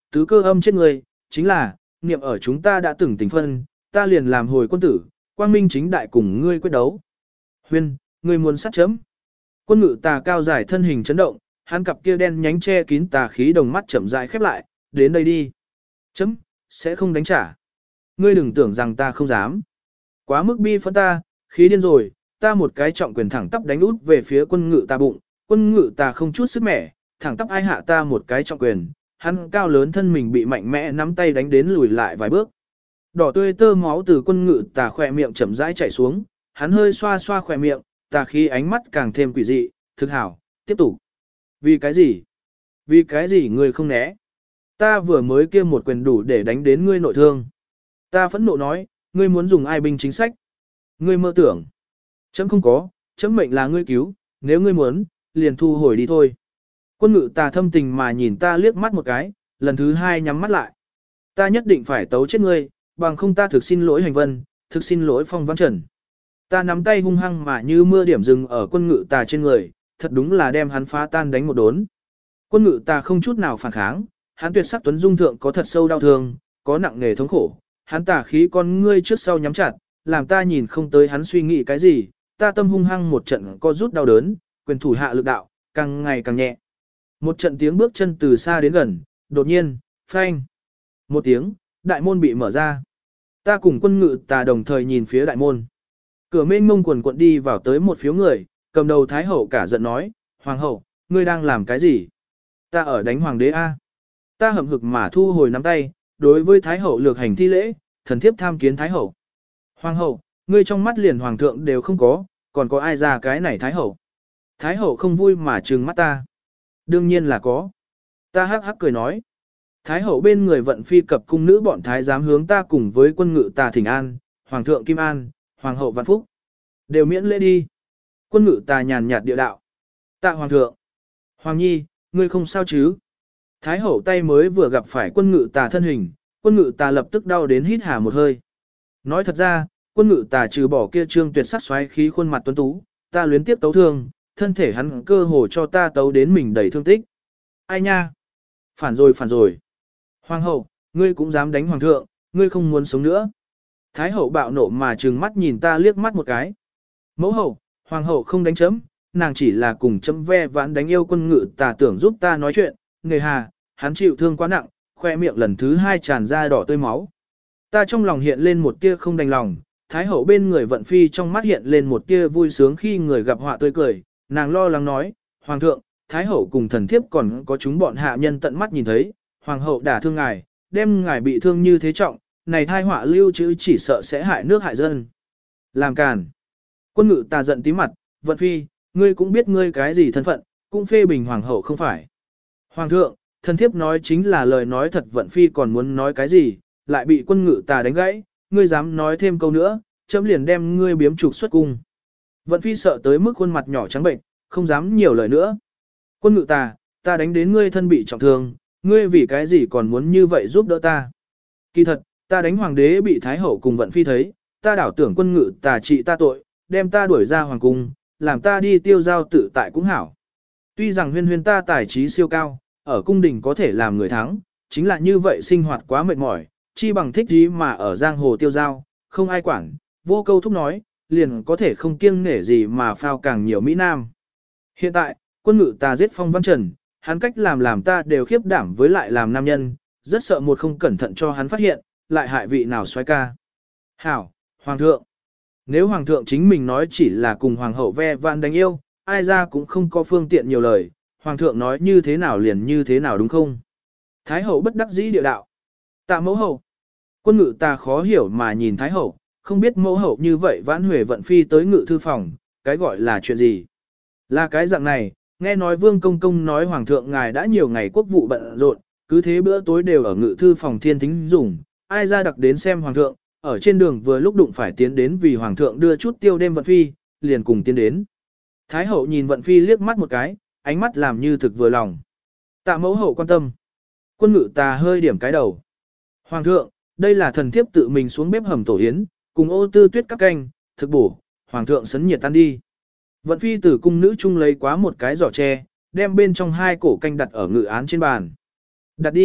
tứ cơ âm chết người, chính là, niệm ở chúng ta đã từng tình phân, ta liền làm hồi quân tử, quang minh chính đại cùng ngươi quyết đấu. Huyên, ngươi muốn sát chấm. Quân ngự tà cao dài thân hình chấn động, hắn cặp kia đen nhánh che kín tà khí đồng mắt chậm rãi khép lại, đến đây đi. Chấm, sẽ không đánh trả. Ngươi đừng tưởng rằng ta không dám. Quá mức bi phẫn ta, khí điên rồi, ta một cái trọng quyền thẳng tắp đánh út về phía quân ngự tà bụng, quân ngự tà không chút sức mẻ, thẳng tắp ai hạ ta một cái trọng quyền, hắn cao lớn thân mình bị mạnh mẽ nắm tay đánh đến lùi lại vài bước. Đỏ tươi tơ máu từ quân ngự tà khỏe miệng chậm rãi chảy xuống, hắn hơi xoa xoa khỏe miệng, tà khí ánh mắt càng thêm quỷ dị, thực hảo, tiếp tục. Vì cái gì? Vì cái gì ngươi không né? Ta vừa mới kia một quyền đủ để đánh đến ngươi nội thương. Ta phẫn nộ nói, ngươi muốn dùng ai binh chính sách? Ngươi mơ tưởng. Chấm không có, chấm mệnh là ngươi cứu, nếu ngươi muốn, liền thu hồi đi thôi. Quân ngự tà thâm tình mà nhìn ta liếc mắt một cái, lần thứ hai nhắm mắt lại. Ta nhất định phải tấu chết ngươi, bằng không ta thực xin lỗi hành vân, thực xin lỗi phong văn trần. Ta nắm tay hung hăng mà như mưa điểm rừng ở quân ngự tà trên người, thật đúng là đem hắn phá tan đánh một đốn. Quân ngự tà không chút nào phản kháng, hắn tuyệt sắc tuấn dung thượng có thật sâu đau thương, có nặng nề thống khổ. Hắn tà khí con ngươi trước sau nhắm chặt, làm ta nhìn không tới hắn suy nghĩ cái gì, ta tâm hung hăng một trận co rút đau đớn, quyền thủ hạ lực đạo, càng ngày càng nhẹ. Một trận tiếng bước chân từ xa đến gần, đột nhiên, phanh. Một tiếng, đại môn bị mở ra. Ta cùng quân ngự tà đồng thời nhìn phía đại môn. Cửa mênh mông quần quận đi vào tới một phiếu người, cầm đầu thái hậu cả giận nói, hoàng hậu, ngươi đang làm cái gì? Ta ở đánh hoàng đế A. Ta hậm hực mà thu hồi nắm tay, đối với thái hậu lược hành thi lễ, thần thiếp tham kiến thái hậu. Hoàng hậu, ngươi trong mắt liền hoàng thượng đều không có, còn có ai ra cái này thái hậu? Thái hậu không vui mà trừng mắt ta. Đương nhiên là có. Ta hắc hắc cười nói. Thái hậu bên người vận phi cập cung nữ bọn thái giám hướng ta cùng với quân ngự tà thỉnh an, hoàng thượng Kim An, hoàng hậu Vạn Phúc. Đều miễn lễ đi. Quân ngự tà nhàn nhạt địa đạo. Tạ hoàng thượng. Hoàng nhi, ngươi không sao chứ? Thái hậu tay mới vừa gặp phải quân ngự tà thân hình, quân ngự tà lập tức đau đến hít hà một hơi. Nói thật ra, quân ngự tà trừ bỏ kia trương tuyệt sắc xoáy khí khuôn mặt tuấn tú, ta luyến tiếp tấu thương, thân thể hắn cơ hồ cho ta tấu đến mình đầy thương tích. Ai nha? Phản rồi phản rồi. Hoàng hậu, ngươi cũng dám đánh hoàng thượng, ngươi không muốn sống nữa. Thái hậu bạo nộ mà trừng mắt nhìn ta liếc mắt một cái. Mẫu hậu, hoàng hậu không đánh chấm, nàng chỉ là cùng chấm ve vãn đánh yêu quân ngự tà tưởng giúp ta nói chuyện, nghề hà, hắn chịu thương quá nặng, khoe miệng lần thứ hai tràn ra đỏ tươi máu. Ta trong lòng hiện lên một tia không đành lòng, thái hậu bên người vận phi trong mắt hiện lên một tia vui sướng khi người gặp họa tươi cười, nàng lo lắng nói, hoàng thượng, thái hậu cùng thần thiếp còn có chúng bọn hạ nhân tận mắt nhìn thấy, hoàng hậu đả thương ngài, đem ngài bị thương như thế trọng, này thai họa lưu trữ chỉ sợ sẽ hại nước hại dân. Làm càn. Quân ngự tà giận tí mặt, vận phi, ngươi cũng biết ngươi cái gì thân phận, cũng phê bình hoàng hậu không phải. Hoàng thượng, thần thiếp nói chính là lời nói thật, vận phi còn muốn nói cái gì, lại bị quân ngự tà đánh gãy, ngươi dám nói thêm câu nữa, chấm liền đem ngươi biếm trục xuất cung. Vận phi sợ tới mức khuôn mặt nhỏ trắng bệnh, không dám nhiều lời nữa. Quân ngự tà, ta đánh đến ngươi thân bị trọng thương, ngươi vì cái gì còn muốn như vậy giúp đỡ ta. Kỳ thật, ta đánh hoàng đế bị thái hậu cùng vận phi thấy, ta đảo tưởng quân ngự tà trị ta tội, đem ta đuổi ra hoàng cung, làm ta đi tiêu giao tự tại cũng hảo. Tuy rằng huyên huyên ta tài trí siêu cao, ở cung đình có thể làm người thắng, chính là như vậy sinh hoạt quá mệt mỏi, chi bằng thích gì mà ở giang hồ tiêu giao, không ai quản, vô câu thúc nói, liền có thể không kiêng nể gì mà phao càng nhiều Mỹ Nam. Hiện tại, quân ngự tà giết Phong Văn Trần, hắn cách làm làm ta đều khiếp đảm với lại làm nam nhân, rất sợ một không cẩn thận cho hắn phát hiện, lại hại vị nào xoay ca. Hảo, Hoàng thượng. Nếu Hoàng thượng chính mình nói chỉ là cùng Hoàng hậu ve vãn đánh yêu, ai ra cũng không có phương tiện nhiều lời, Hoàng thượng nói như thế nào liền như thế nào đúng không? Thái hậu bất đắc dĩ địa đạo. Tạ mẫu hậu. Quân ngự ta khó hiểu mà nhìn Thái hậu, không biết mẫu hậu như vậy vãn huệ vận phi tới ngự thư phòng, cái gọi là chuyện gì? Là cái dạng này, nghe nói Vương Công Công nói Hoàng thượng ngài đã nhiều ngày quốc vụ bận rộn, cứ thế bữa tối đều ở ngự thư phòng thiên thính dùng, ai ra đặc đến xem Hoàng thượng, ở trên đường vừa lúc đụng phải tiến đến vì Hoàng thượng đưa chút tiêu đêm vận phi, liền cùng tiến đến. Thái hậu nhìn vận phi liếc mắt một cái, ánh mắt làm như thực vừa lòng. Tạ mẫu hậu quan tâm. Quân ngự ta hơi điểm cái đầu. Hoàng thượng, đây là thần thiếp tự mình xuống bếp hầm tổ yến, cùng ô tư tuyết cắp canh, thực bổ, Hoàng thượng sấn nhiệt tan đi. Vận phi từ cung nữ chung lấy quá một cái giỏ tre, đem bên trong hai cổ canh đặt ở ngự án trên bàn. Đặt đi,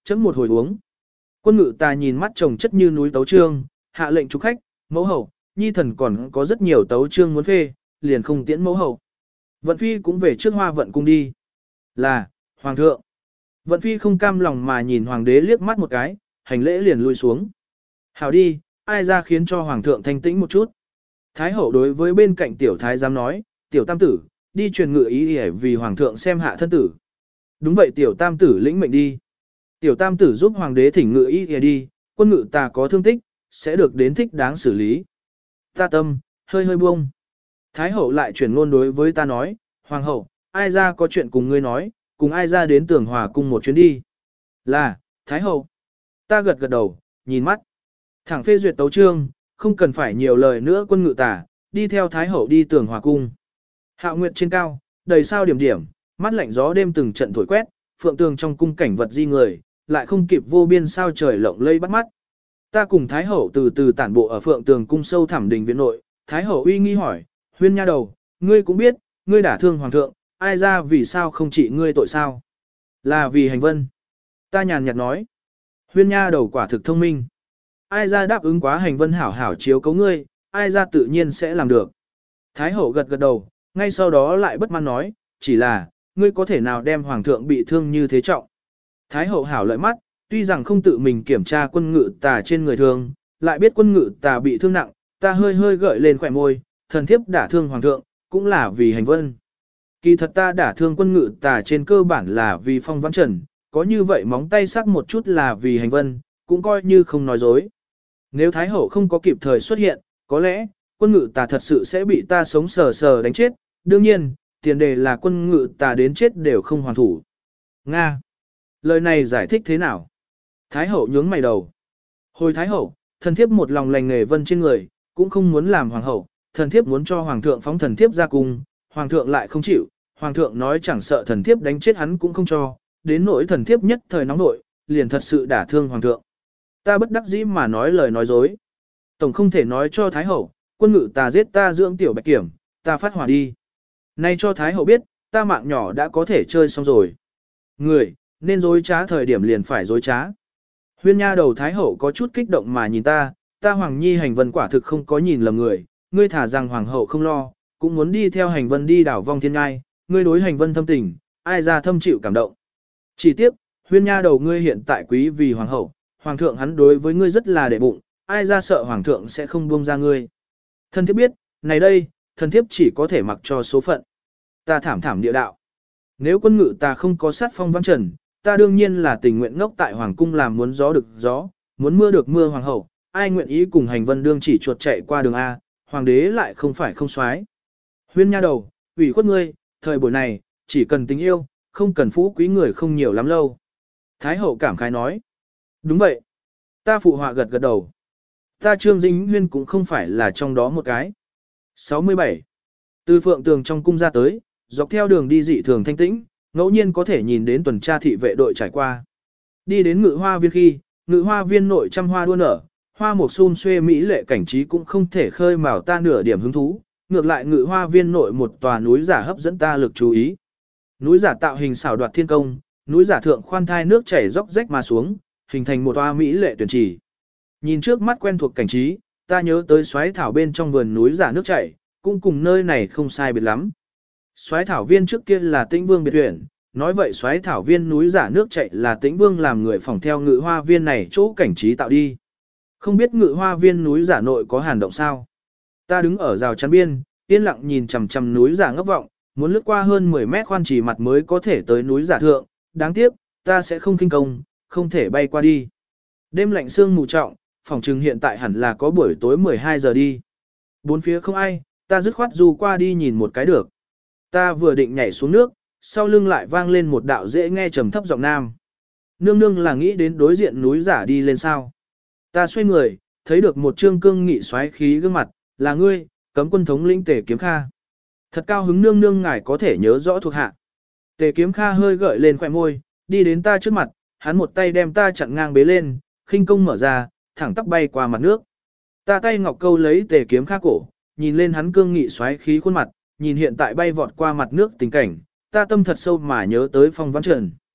chấm một hồi uống. Quân ngự ta nhìn mắt chồng chất như núi tấu trương, hạ lệnh chúc khách, mẫu hậu, nhi thần còn có rất nhiều tấu trương muốn phê, liền không tiễn mẫu hậu. Vận phi cũng về trước hoa vận cung đi. Là, hoàng thượng. Vận phi không cam lòng mà nhìn hoàng đế liếc mắt một cái, hành lễ liền lui xuống. Hảo đi, ai ra khiến cho hoàng thượng thanh tĩnh một chút. Thái hậu đối với bên cạnh tiểu thái giám nói, tiểu tam tử, đi truyền ngự ý để vì hoàng thượng xem hạ thân tử. Đúng vậy tiểu tam tử lĩnh mệnh đi. Tiểu tam tử giúp hoàng đế thỉnh ngự ý để đi, quân ngự ta có thương tích, sẽ được đến thích đáng xử lý. Ta tâm, hơi hơi buông. Thái hậu lại chuyển ngôn đối với ta nói, hoàng hậu, ai ra có chuyện cùng ngươi nói, cùng ai ra đến Tường Hòa cung một chuyến đi. Là, Thái hậu. Ta gật gật đầu, nhìn mắt. Thẳng phê duyệt tấu trương, không cần phải nhiều lời nữa quân ngự tả, đi theo Thái hậu đi Tường Hòa cung. Hạo nguyệt trên cao, đầy sao điểm điểm, mắt lạnh gió đêm từng trận thổi quét, phượng tường trong cung cảnh vật di người, lại không kịp vô biên sao trời lộng lây bắt mắt. Ta cùng Thái hậu từ từ tản bộ ở phượng tường cung sâu thẳm đình viện nội, Thái hậu uy nghi hỏi, huyên nha đầu, ngươi cũng biết, ngươi đả thương hoàng thượng, ai ra vì sao không trị ngươi tội sao? Là vì hành vân. Ta nhàn nhạt nói, huyên nha đầu quả thực thông minh. Ai ra đáp ứng quá hành vân hảo hảo chiếu cấu ngươi, ai ra tự nhiên sẽ làm được. Thái hậu gật gật đầu, ngay sau đó lại bất mãn nói, chỉ là, ngươi có thể nào đem hoàng thượng bị thương như thế trọng. Thái hậu hảo lợi mắt, tuy rằng không tự mình kiểm tra quân ngự tà trên người thường, lại biết quân ngự tà bị thương nặng, ta hơi hơi gợi lên khỏe môi, thần thiếp đả thương hoàng thượng, cũng là vì hành vân. Kỳ thật ta đả thương quân ngự tà trên cơ bản là vì phong văn trần, có như vậy móng tay sắc một chút là vì hành vân, cũng coi như không nói dối. Nếu Thái hậu không có kịp thời xuất hiện, có lẽ, quân ngự tà thật sự sẽ bị ta sống sờ sờ đánh chết, đương nhiên, tiền đề là quân ngự tà đến chết đều không hoàn thủ. Nga! Lời này giải thích thế nào? Thái hậu nhướng mày đầu. Hồi Thái hậu, thần thiếp một lòng lành nghề vân trên người, cũng không muốn làm hoàng hậu, thần thiếp muốn cho hoàng thượng phóng thần thiếp ra cung, hoàng thượng lại không chịu, hoàng thượng nói chẳng sợ thần thiếp đánh chết hắn cũng không cho, đến nỗi thần thiếp nhất thời nóng nội, liền thật sự đả thương hoàng thượng. Ta bất đắc dĩ mà nói lời nói dối. Tổng không thể nói cho Thái hậu, quân ngự tà giết ta dưỡng tiểu bạch kiểm, ta phát hỏa đi. Nay cho Thái hậu biết, ta mạng nhỏ đã có thể chơi xong rồi. Người, nên dối trá thời điểm liền phải dối trá. Huyên nha đầu Thái hậu có chút kích động mà nhìn ta, ta Hoàng Nhi hành vân quả thực không có nhìn lầm người, ngươi thả rằng Hoàng hậu không lo, cũng muốn đi theo hành vân đi đảo vong thiên ngai, ngươi đối hành vân thâm tình, ai ra thâm chịu cảm động. Chỉ tiếc, huyên nha đầu ngươi hiện tại quý vì Hoàng hậu, Hoàng thượng hắn đối với ngươi rất là để bụng, ai ra sợ Hoàng thượng sẽ không buông ra ngươi. Thần thiếp biết, này đây, thần thiếp chỉ có thể mặc cho số phận. Ta thảm thảm địa đạo. Nếu quân ngự ta không có sát phong văn trần, ta đương nhiên là tình nguyện ngốc tại Hoàng cung làm muốn gió được gió, muốn mưa được mưa Hoàng hậu, ai nguyện ý cùng hành vân đương chỉ chuột chạy qua đường A, Hoàng đế lại không phải không xoái. Huyên nha đầu, ủy khuất ngươi, thời buổi này, chỉ cần tình yêu, không cần phú quý người không nhiều lắm lâu. Thái hậu cảm khái nói. Đúng vậy. Ta phụ họa gật gật đầu. Ta Trương Dính Huyên cũng không phải là trong đó một cái. sáu mươi bảy. Từ phượng tường trong cung ra tới, dọc theo đường đi dị thường thanh tĩnh, ngẫu nhiên có thể nhìn đến tuần tra thị vệ đội trải qua. Đi đến ngự hoa viên khi, ngự hoa viên nội trăm hoa đua nở, hoa mục xun xuê mỹ lệ cảnh trí cũng không thể khơi mào ta nửa điểm hứng thú, ngược lại ngự hoa viên nội một tòa núi giả hấp dẫn ta lực chú ý. Núi giả tạo hình xảo đoạt thiên công, núi giả thượng khoan thai nước chảy róc rách mà xuống, hình thành một tòa mỹ lệ tuyển trì. Nhìn trước mắt quen thuộc cảnh trí, ta nhớ tới xoáy thảo bên trong vườn núi giả nước chảy, cũng cùng nơi này không sai biệt lắm. Xoáy thảo viên trước kia là Tĩnh Vương biệt huyện, nói vậy xoáy thảo viên núi giả nước chảy là Tĩnh Vương làm người phỏng theo ngự hoa viên này chỗ cảnh trí tạo đi. Không biết ngự hoa viên núi giả nội có hàn động sao? Ta đứng ở rào chắn biên, yên lặng nhìn chằm chằm núi giả ngấp vọng, muốn lướt qua hơn mười mét khoan chỉ mặt mới có thể tới núi giả thượng, đáng tiếc, ta sẽ không khinh công, không thể bay qua đi. Đêm lạnh sương mù trọng, phòng trừng hiện tại hẳn là có buổi tối mười hai giờ đi. Bốn phía không ai, ta dứt khoát dù qua đi nhìn một cái được. Ta vừa định nhảy xuống nước, sau lưng lại vang lên một đạo dễ nghe trầm thấp giọng nam. Nương nương là nghĩ đến đối diện núi giả đi lên sao. Ta xoay người, thấy được một trương cương nghị xoáy khí gương mặt, là ngươi, Cấm quân thống lĩnh Tề Kiếm Kha. Thật cao hứng nương nương ngài có thể nhớ rõ thuộc hạ. Tề Kiếm Kha hơi gợi lên khóe môi, đi đến ta trước mặt, hắn một tay đem ta chặn ngang bế lên, khinh công mở ra, thẳng tắp bay qua mặt nước. Ta tay ngọc câu lấy Tề Kiếm Kha cổ, nhìn lên hắn cương nghị xoáy khí khuôn mặt, nhìn hiện tại bay vọt qua mặt nước tình cảnh, ta tâm thật sâu mà nhớ tới Phong Văn Trần.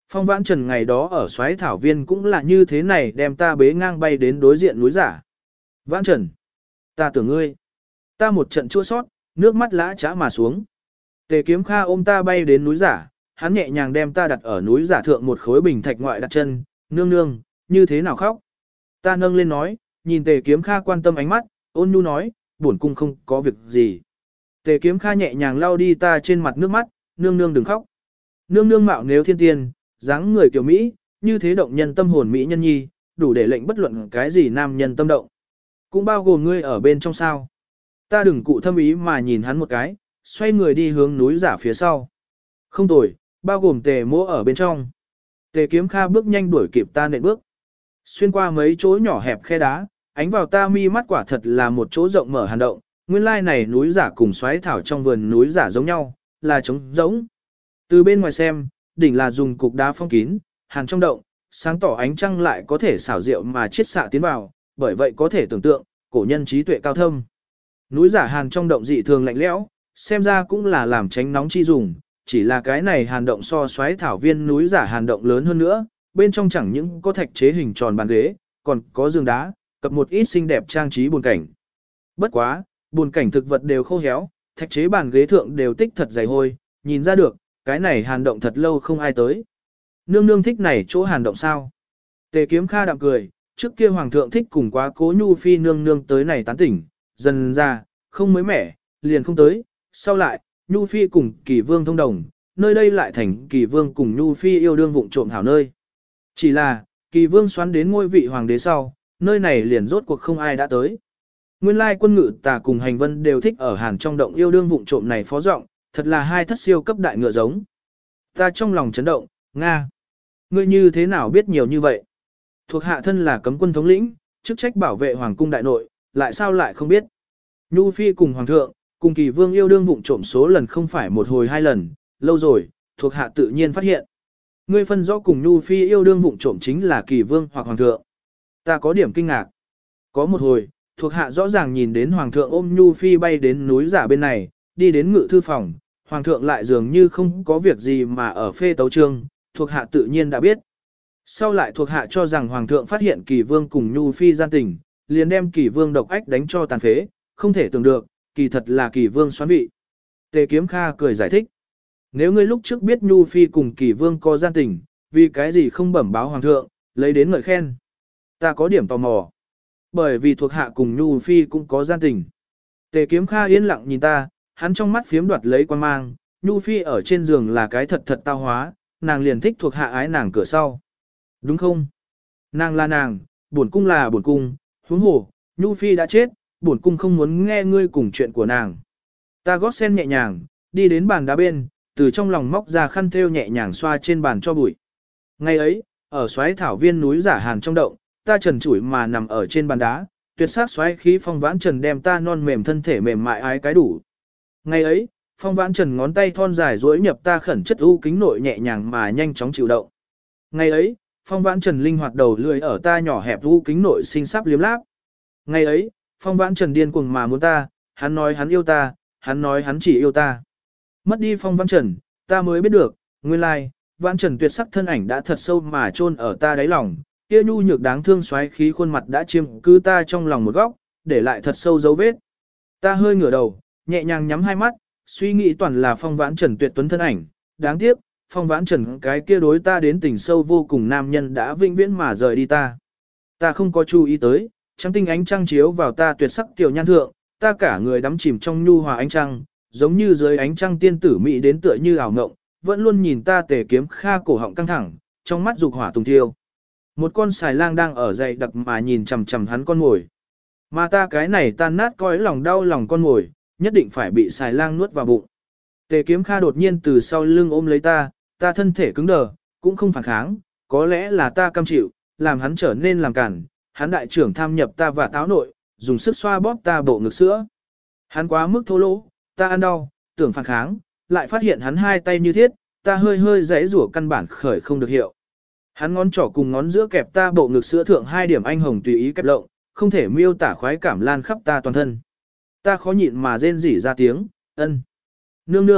Phong Vãn Trần ngày đó ở Soái Thảo Viên cũng là như thế này đem ta bế ngang bay đến đối diện núi giả. Vãn Trần, ta tưởng ngươi. Ta một trận chua sót, nước mắt lã chã mà xuống. Tề Kiếm Kha ôm ta bay đến núi giả, hắn nhẹ nhàng đem ta đặt ở núi giả thượng một khối bình thạch ngoại đặt chân, nương nương, như thế nào khóc. Ta nâng lên nói, nhìn Tề Kiếm Kha quan tâm ánh mắt, ôn nhu nói, bổn cung không có việc gì. Tề Kiếm Kha nhẹ nhàng lau đi ta trên mặt nước mắt, nương nương đừng khóc. Nương nương mạo nếu thiên tiên, dáng người kiểu Mỹ, như thế động nhân tâm hồn Mỹ nhân nhi, đủ để lệnh bất luận cái gì nam nhân tâm động. Cũng bao gồm ngươi ở bên trong sao. Ta đừng cụ thâm ý mà nhìn hắn một cái, xoay người đi hướng núi giả phía sau. Không tồi, bao gồm Tề mỗ ở bên trong. Tề Kiếm Kha bước nhanh đuổi kịp ta nện bước. Xuyên qua mấy chỗ nhỏ hẹp khe đá, ánh vào ta mi mắt quả thật là một chỗ rộng mở hàn động. Nguyên lai này núi giả cùng xoáy thảo trong vườn núi giả giống nhau, là trống giống. Từ bên ngoài xem, đỉnh là dùng cục đá phong kín, hàn trong động, sáng tỏ ánh trăng lại có thể xảo diệu mà chiết xạ tiến vào, bởi vậy có thể tưởng tượng, cổ nhân trí tuệ cao thâm. Núi giả hàn trong động dị thường lạnh lẽo, xem ra cũng là làm tránh nóng chi dùng, chỉ là cái này hàn động so xoáy thảo viên núi giả hàn động lớn hơn nữa, bên trong chẳng những có thạch chế hình tròn bàn ghế, còn có giường đá, cập một ít xinh đẹp trang trí buồn cảnh. Bất quá, buồn cảnh thực vật đều khô héo, thạch chế bàn ghế thượng đều tích thật dày hôi, nhìn ra được, cái này hàn động thật lâu không ai tới. Nương nương thích này chỗ hàn động sao? Tề Kiếm Kha đạm cười, trước kia hoàng thượng thích cùng quá cố nhu phi nương nương tới này tán tỉnh, dần ra, không mới mẻ, liền không tới, sau lại, nhu phi cùng kỳ vương thông đồng, nơi đây lại thành kỳ vương cùng nhu phi yêu đương vụng trộm hảo nơi. Chỉ là, kỳ vương xoắn đến ngôi vị hoàng đế sau, nơi này liền rốt cuộc không ai đã tới. Nguyên lai quân ngự tà cùng hành vân đều thích ở hàn trong động yêu đương vụng trộm này phó giọng, thật là hai thất siêu cấp đại ngựa giống. Ta trong lòng chấn động, Nga. Ngươi như thế nào biết nhiều như vậy? Thuộc hạ thân là cấm quân thống lĩnh, chức trách bảo vệ hoàng cung đại nội, lại sao lại không biết? Nhu phi cùng hoàng thượng, cùng kỳ vương yêu đương vụng trộm số lần không phải một hồi hai lần, lâu rồi, thuộc hạ tự nhiên phát hiện. Ngươi phân rõ cùng Nhu phi yêu đương vụng trộm chính là kỳ vương hoặc hoàng thượng. Ta có điểm kinh ngạc. Có một hồi, thuộc hạ rõ ràng nhìn đến hoàng thượng ôm Nhu phi bay đến núi giả bên này, đi đến ngự thư phòng, hoàng thượng lại dường như không có việc gì mà ở phê tấu chương, thuộc hạ tự nhiên đã biết. Sau lại thuộc hạ cho rằng hoàng thượng phát hiện kỳ vương cùng Nhu phi gian tình, liền đem kỳ vương độc ách đánh cho tàn phế, không thể tưởng được, kỳ thật là kỳ vương xoán vị. Tề Kiếm Kha cười giải thích. Nếu ngươi lúc trước biết Nhu phi cùng kỳ vương có gian tình, vì cái gì không bẩm báo hoàng thượng, lấy đến ngợi khen. Ta có điểm tò mò. Bởi vì thuộc hạ cùng Nhu phi cũng có gian tình. Tề Kiếm Kha yên lặng nhìn ta, hắn trong mắt phiếm đoạt lấy quan mang, Nhu phi ở trên giường là cái thật thật tao hóa, nàng liền thích thuộc hạ ái nàng cửa sau. Đúng không? Nàng là nàng, bổn cung là bổn cung, huống hồ, Nhu phi đã chết, bổn cung không muốn nghe ngươi cùng chuyện của nàng. Ta gót sen nhẹ nhàng, đi đến bàn đá bên, từ trong lòng móc ra khăn thêu nhẹ nhàng xoa trên bàn cho bụi. Ngày ấy, ở xoáy thảo viên núi giả hàn trong động, ta trần trụi mà nằm ở trên bàn đá, tuyệt sắc xoáy khí Phong Vãn Trần đem ta non mềm thân thể mềm mại ái cái đủ. Ngày ấy, Phong Vãn Trần ngón tay thon dài duỗi nhập ta khẩn chất u kính nội nhẹ nhàng mà nhanh chóng chịu động. Ngày ấy, Phong Vãn Trần linh hoạt đầu lưỡi ở ta nhỏ hẹp u kính nội xinh xắp liếm láp. Ngày ấy, Phong Vãn Trần điên cuồng mà muốn ta, hắn nói hắn yêu ta, hắn nói hắn chỉ yêu ta. Mất đi Phong Vãn Trần, ta mới biết được, nguyên lai, Vãn Trần tuyệt sắc thân ảnh đã thật sâu mà chôn ở ta đáy lòng, kia nhu nhược đáng thương xoáy khí khuôn mặt đã chiếm cứ ta trong lòng một góc, để lại thật sâu dấu vết. Ta hơi ngửa đầu, nhẹ nhàng nhắm hai mắt, suy nghĩ toàn là Phong Vãn Trần tuyệt tuấn thân ảnh, đáng tiếc, Phong Vãn Trần cái kia đối ta đến tình sâu vô cùng nam nhân đã vĩnh viễn mà rời đi ta. Ta không có chú ý tới, trắng tinh ánh trăng chiếu vào ta tuyệt sắc tiểu nhan thượng, ta cả người đắm chìm trong nhu hòa ánh trăng, giống như dưới ánh trăng tiên tử mỹ đến tựa như ảo ngộng, vẫn luôn nhìn ta Tề Kiếm Kha cổ họng căng thẳng, trong mắt dục hỏa tùng thiêu. Một con xài lang đang ở dậy đặc mà nhìn chằm chằm hắn con ngồi. Mà ta cái này tan nát cõi lòng đau lòng con ngồi, nhất định phải bị xài lang nuốt vào bụng. Tề Kiếm Kha đột nhiên từ sau lưng ôm lấy ta, ta thân thể cứng đờ, cũng không phản kháng, có lẽ là ta cam chịu, làm hắn trở nên làm cản, hắn đại trưởng tham nhập ta và táo nội, dùng sức xoa bóp ta bộ ngực sữa. Hắn quá mức thô lỗ, ta ăn đau, tưởng phản kháng, lại phát hiện hắn hai tay như thiết, ta hơi hơi giãy rủa căn bản khởi không được hiệu. Hắn ngón trỏ cùng ngón giữa kẹp ta bộ ngực sữa thượng hai điểm anh hồng tùy ý kẹp lộng, không thể miêu tả khoái cảm lan khắp ta toàn thân. Ta khó nhịn mà rên rỉ ra tiếng, ân. Nương nương,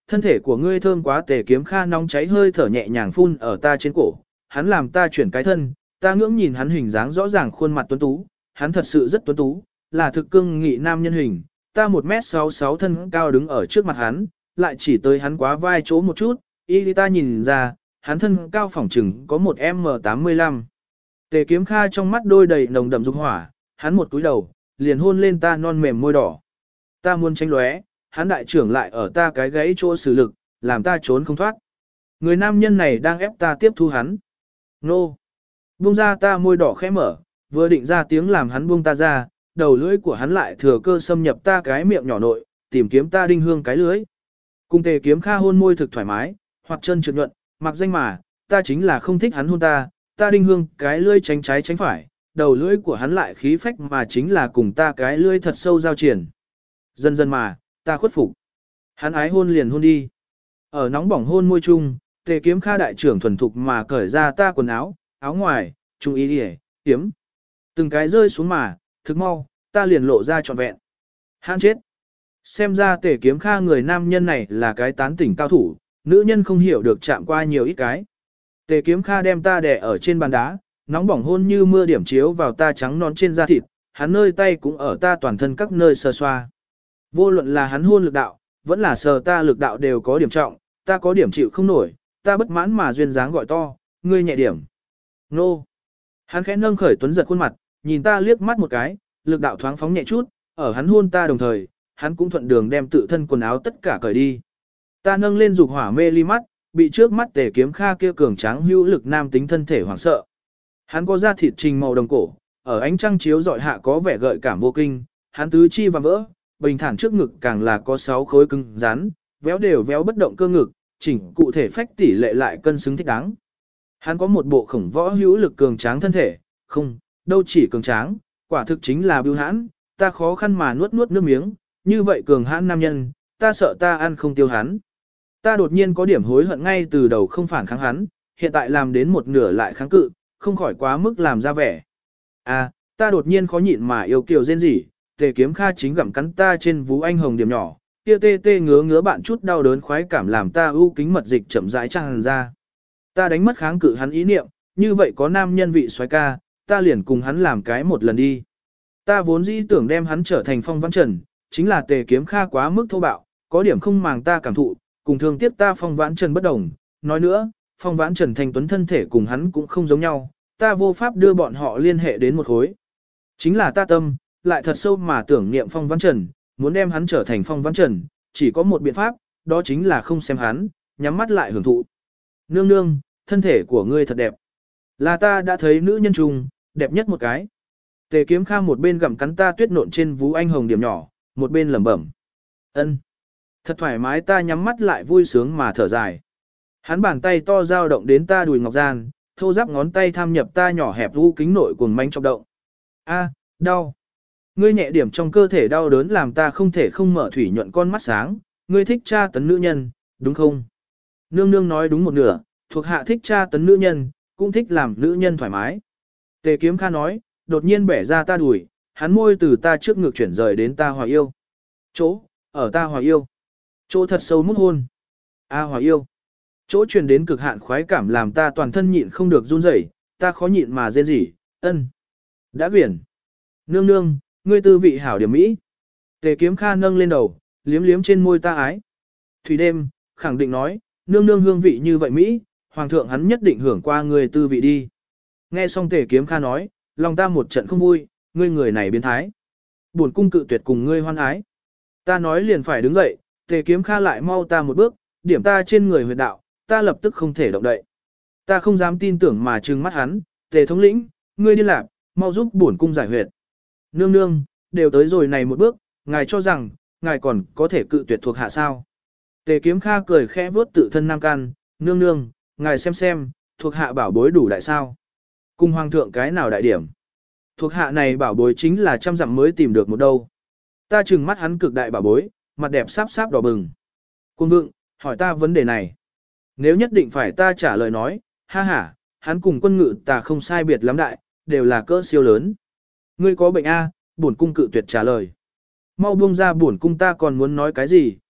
thân thể của ngươi thơm quá. Tề Kiếm Kha nóng cháy hơi thở nhẹ nhàng phun ở ta trên cổ, hắn làm ta chuyển cái thân, ta ngưỡng nhìn hắn hình dáng rõ ràng khuôn mặt tuấn tú, hắn thật sự rất tuấn tú, là thực cương nghị nam nhân hình, ta một mét sáu sáu thân cao đứng ở trước mặt hắn, lại chỉ tới hắn quá vai chỗ một chút, y ta nhìn ra, hắn thân cao phỏng chừng có một M tám mươi lăm. Tề Kiếm Kha trong mắt đôi đầy nồng đậm dục hỏa, hắn một cúi đầu, liền hôn lên ta non mềm môi đỏ. Ta muốn tránh lóe, hắn đại trưởng lại ở ta cái gáy chỗ sử lực, làm ta trốn không thoát. Người nam nhân này đang ép ta tiếp thu hắn. Nô! Buông ra ta môi đỏ khẽ mở, vừa định ra tiếng làm hắn buông ta ra, đầu lưỡi của hắn lại thừa cơ xâm nhập ta cái miệng nhỏ nội, tìm kiếm ta đinh hương cái lưỡi. Cùng Tề Kiếm Kha hôn môi thực thoải mái, hoặc chân trượt nhuận, mặc danh mà, ta chính là không thích hắn hôn ta, ta đinh hương cái lưỡi tránh trái tránh phải, đầu lưỡi của hắn lại khí phách mà chính là cùng ta cái lưỡi thật sâu giao triển. Dần dần mà, ta khuất phục. Hắn ái hôn liền hôn đi. Ở nóng bỏng hôn môi chung, Tề Kiếm Kha đại trưởng thuần thục mà cởi ra ta quần áo, áo ngoài, trung y đi tiếm. Từng cái rơi xuống mà, thực mau, ta liền lộ ra trọn vẹn. Hắn chết. Xem ra Tề Kiếm Kha người nam nhân này là cái tán tỉnh cao thủ, nữ nhân không hiểu được chạm qua nhiều ít cái. Tề Kiếm Kha đem ta đè ở trên bàn đá, nóng bỏng hôn như mưa điểm chiếu vào ta trắng nón trên da thịt, hắn nơi tay cũng ở ta toàn thân các nơi sờ xoa. Vô luận là hắn hôn lực đạo, vẫn là sờ ta lực đạo đều có điểm trọng, ta có điểm chịu không nổi, ta bất mãn mà duyên dáng gọi to, ngươi nhẹ điểm. Nô! Hắn khẽ nâng khởi tuấn giật khuôn mặt, nhìn ta liếc mắt một cái, lực đạo thoáng phóng nhẹ chút, ở hắn hôn ta đồng thời, hắn cũng thuận đường đem tự thân quần áo tất cả cởi đi. Ta nâng lên dục hỏa mê ly mắt, bị trước mắt Tề Kiếm Kha kia cường tráng hữu lực nam tính thân thể hoảng sợ. Hắn có da thịt trình màu đồng cổ, ở ánh trăng chiếu dọi hạ có vẻ gợi cảm vô kinh, hắn tứ chi và vỡ, bình thản trước ngực càng là có sáu khối cứng rắn, véo đều véo bất động cơ ngực, chỉnh cụ thể phách tỷ lệ lại cân xứng thích đáng. Hắn có một bộ khổng võ hữu lực cường tráng thân thể, không, đâu chỉ cường tráng, quả thực chính là bưu hãn, ta khó khăn mà nuốt nuốt nước miếng, như vậy cường hãn nam nhân, ta sợ ta ăn không tiêu hắn. Ta đột nhiên có điểm hối hận ngay từ đầu không phản kháng hắn, hiện tại làm đến một nửa lại kháng cự, không khỏi quá mức làm ra vẻ. À, ta đột nhiên khó nhịn mà yêu kiều rên rỉ, Tề Kiếm Kha chính gặm cắn ta trên vú anh hồng điểm nhỏ, kia tê tê ngứa ngứa bạn chút đau đớn khoái cảm làm ta ưu kính mật dịch chậm rãi tràn ra. Ta đánh mất kháng cự hắn ý niệm, như vậy có nam nhân vị soái ca, ta liền cùng hắn làm cái một lần đi. Ta vốn dĩ tưởng đem hắn trở thành Phong Vãn Trần, chính là Tề Kiếm Kha quá mức thô bạo, có điểm không màng ta cảm thụ, cùng thương tiếc ta Phong Vãn Trần bất đồng. Nói nữa, Phong Vãn Trần thành tuấn thân thể cùng hắn cũng không giống nhau, ta vô pháp đưa bọn họ liên hệ đến một khối. Chính là ta tâm, lại thật sâu mà tưởng niệm Phong Vãn Trần, muốn đem hắn trở thành Phong Vãn Trần, chỉ có một biện pháp, đó chính là không xem hắn, nhắm mắt lại hưởng thụ. Nương nương, thân thể của ngươi thật đẹp. Là ta đã thấy nữ nhân trùng, đẹp nhất một cái. Tề Kiếm Kha một bên gặm cắn ta tuyết nộn trên vú anh hồng điểm nhỏ, một bên lẩm bẩm. Ân, thật thoải mái. Ta nhắm mắt lại vui sướng mà thở dài. Hắn bàn tay to dao động đến ta đùi ngọc gian, thô ráp ngón tay tham nhập ta nhỏ hẹp u kính nội cuồng manh chọc động. A, đau. Ngươi nhẹ điểm trong cơ thể đau đớn làm ta không thể không mở thủy nhuận con mắt sáng. Ngươi thích tra tấn nữ nhân, đúng không? Nương nương nói đúng một nửa, thuộc hạ thích tra tấn nữ nhân, cũng thích làm nữ nhân thoải mái. Tề Kiếm Kha nói, đột nhiên bẻ ra ta đùi, hắn môi từ ta trước ngực chuyển rời đến ta hòa yêu. Chỗ, ở ta hòa yêu. Chỗ thật sâu mút hôn. A hòa yêu. Chỗ truyền đến cực hạn khoái cảm làm ta toàn thân nhịn không được run rẩy, ta khó nhịn mà rên rỉ, ân. Đã quyển. Nương nương, ngươi tư vị hảo điểm mỹ. Tề Kiếm Kha nâng lên đầu, liếm liếm trên môi ta ái. Thủy đêm, khẳng định nói, nương nương hương vị như vậy mỹ, hoàng thượng hắn nhất định hưởng qua ngươi tư vị đi. Nghe xong Tề Kiếm Kha nói, lòng ta một trận không vui, ngươi người này biến thái. Buồn cung cự tuyệt cùng ngươi hoan ái. Ta nói liền phải đứng dậy, Tề Kiếm Kha lại mau ta một bước, điểm ta trên người huyệt đạo, ta lập tức không thể động đậy. Ta không dám tin tưởng mà trừng mắt hắn, Tề thống lĩnh, ngươi đi lạc, mau giúp bổn cung giải huyệt. Nương nương, đều tới rồi này một bước, ngài cho rằng, ngài còn có thể cự tuyệt thuộc hạ sao. Tề Kiếm Kha cười khẽ vuốt tự thân nam can, nương nương, ngài xem xem, thuộc hạ bảo bối đủ đại sao. Cùng hoàng thượng cái nào đại điểm. Thuộc hạ này bảo bối chính là trăm dặm mới tìm được một đâu. Ta trừng mắt hắn cực đại bảo bối, mặt đẹp sáp sáp đỏ bừng. Cung vượng, hỏi ta vấn đề này. Nếu nhất định phải ta trả lời nói, ha ha, hắn cùng quân ngự ta không sai biệt lắm đại, đều là cỡ siêu lớn. Ngươi có bệnh A, bổn cung cự tuyệt trả lời. Mau buông ra bổn cung ta còn muốn nói cái gì,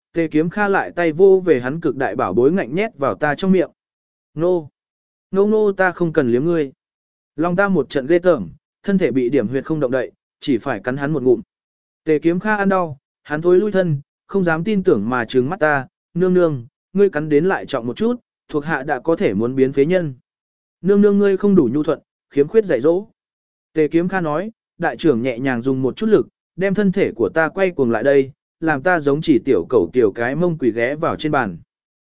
Tề Kiếm Kha lại tay vô về hắn cực đại bảo bối ngạnh nhét vào ta trong miệng. Nô! Nô nô ta không cần liếm ngươi. Lòng ta một trận ghê tởm, thân thể bị điểm huyệt không động đậy, chỉ phải cắn hắn một ngụm. Tề Kiếm Kha ăn đau, hắn thối lui thân, không dám tin tưởng mà trừng mắt ta, nương nương, ngươi cắn đến lại trọng một chút, thuộc hạ đã có thể muốn biến phế nhân. Nương nương ngươi không đủ nhu thuận, khiếm khuyết dạy dỗ. Tề Kiếm Kha nói, đại trưởng nhẹ nhàng dùng một chút lực, đem thân thể của ta quay cuồng lại đây, làm ta giống chỉ tiểu cẩu tiểu cái mông quỳ ghé vào trên bàn.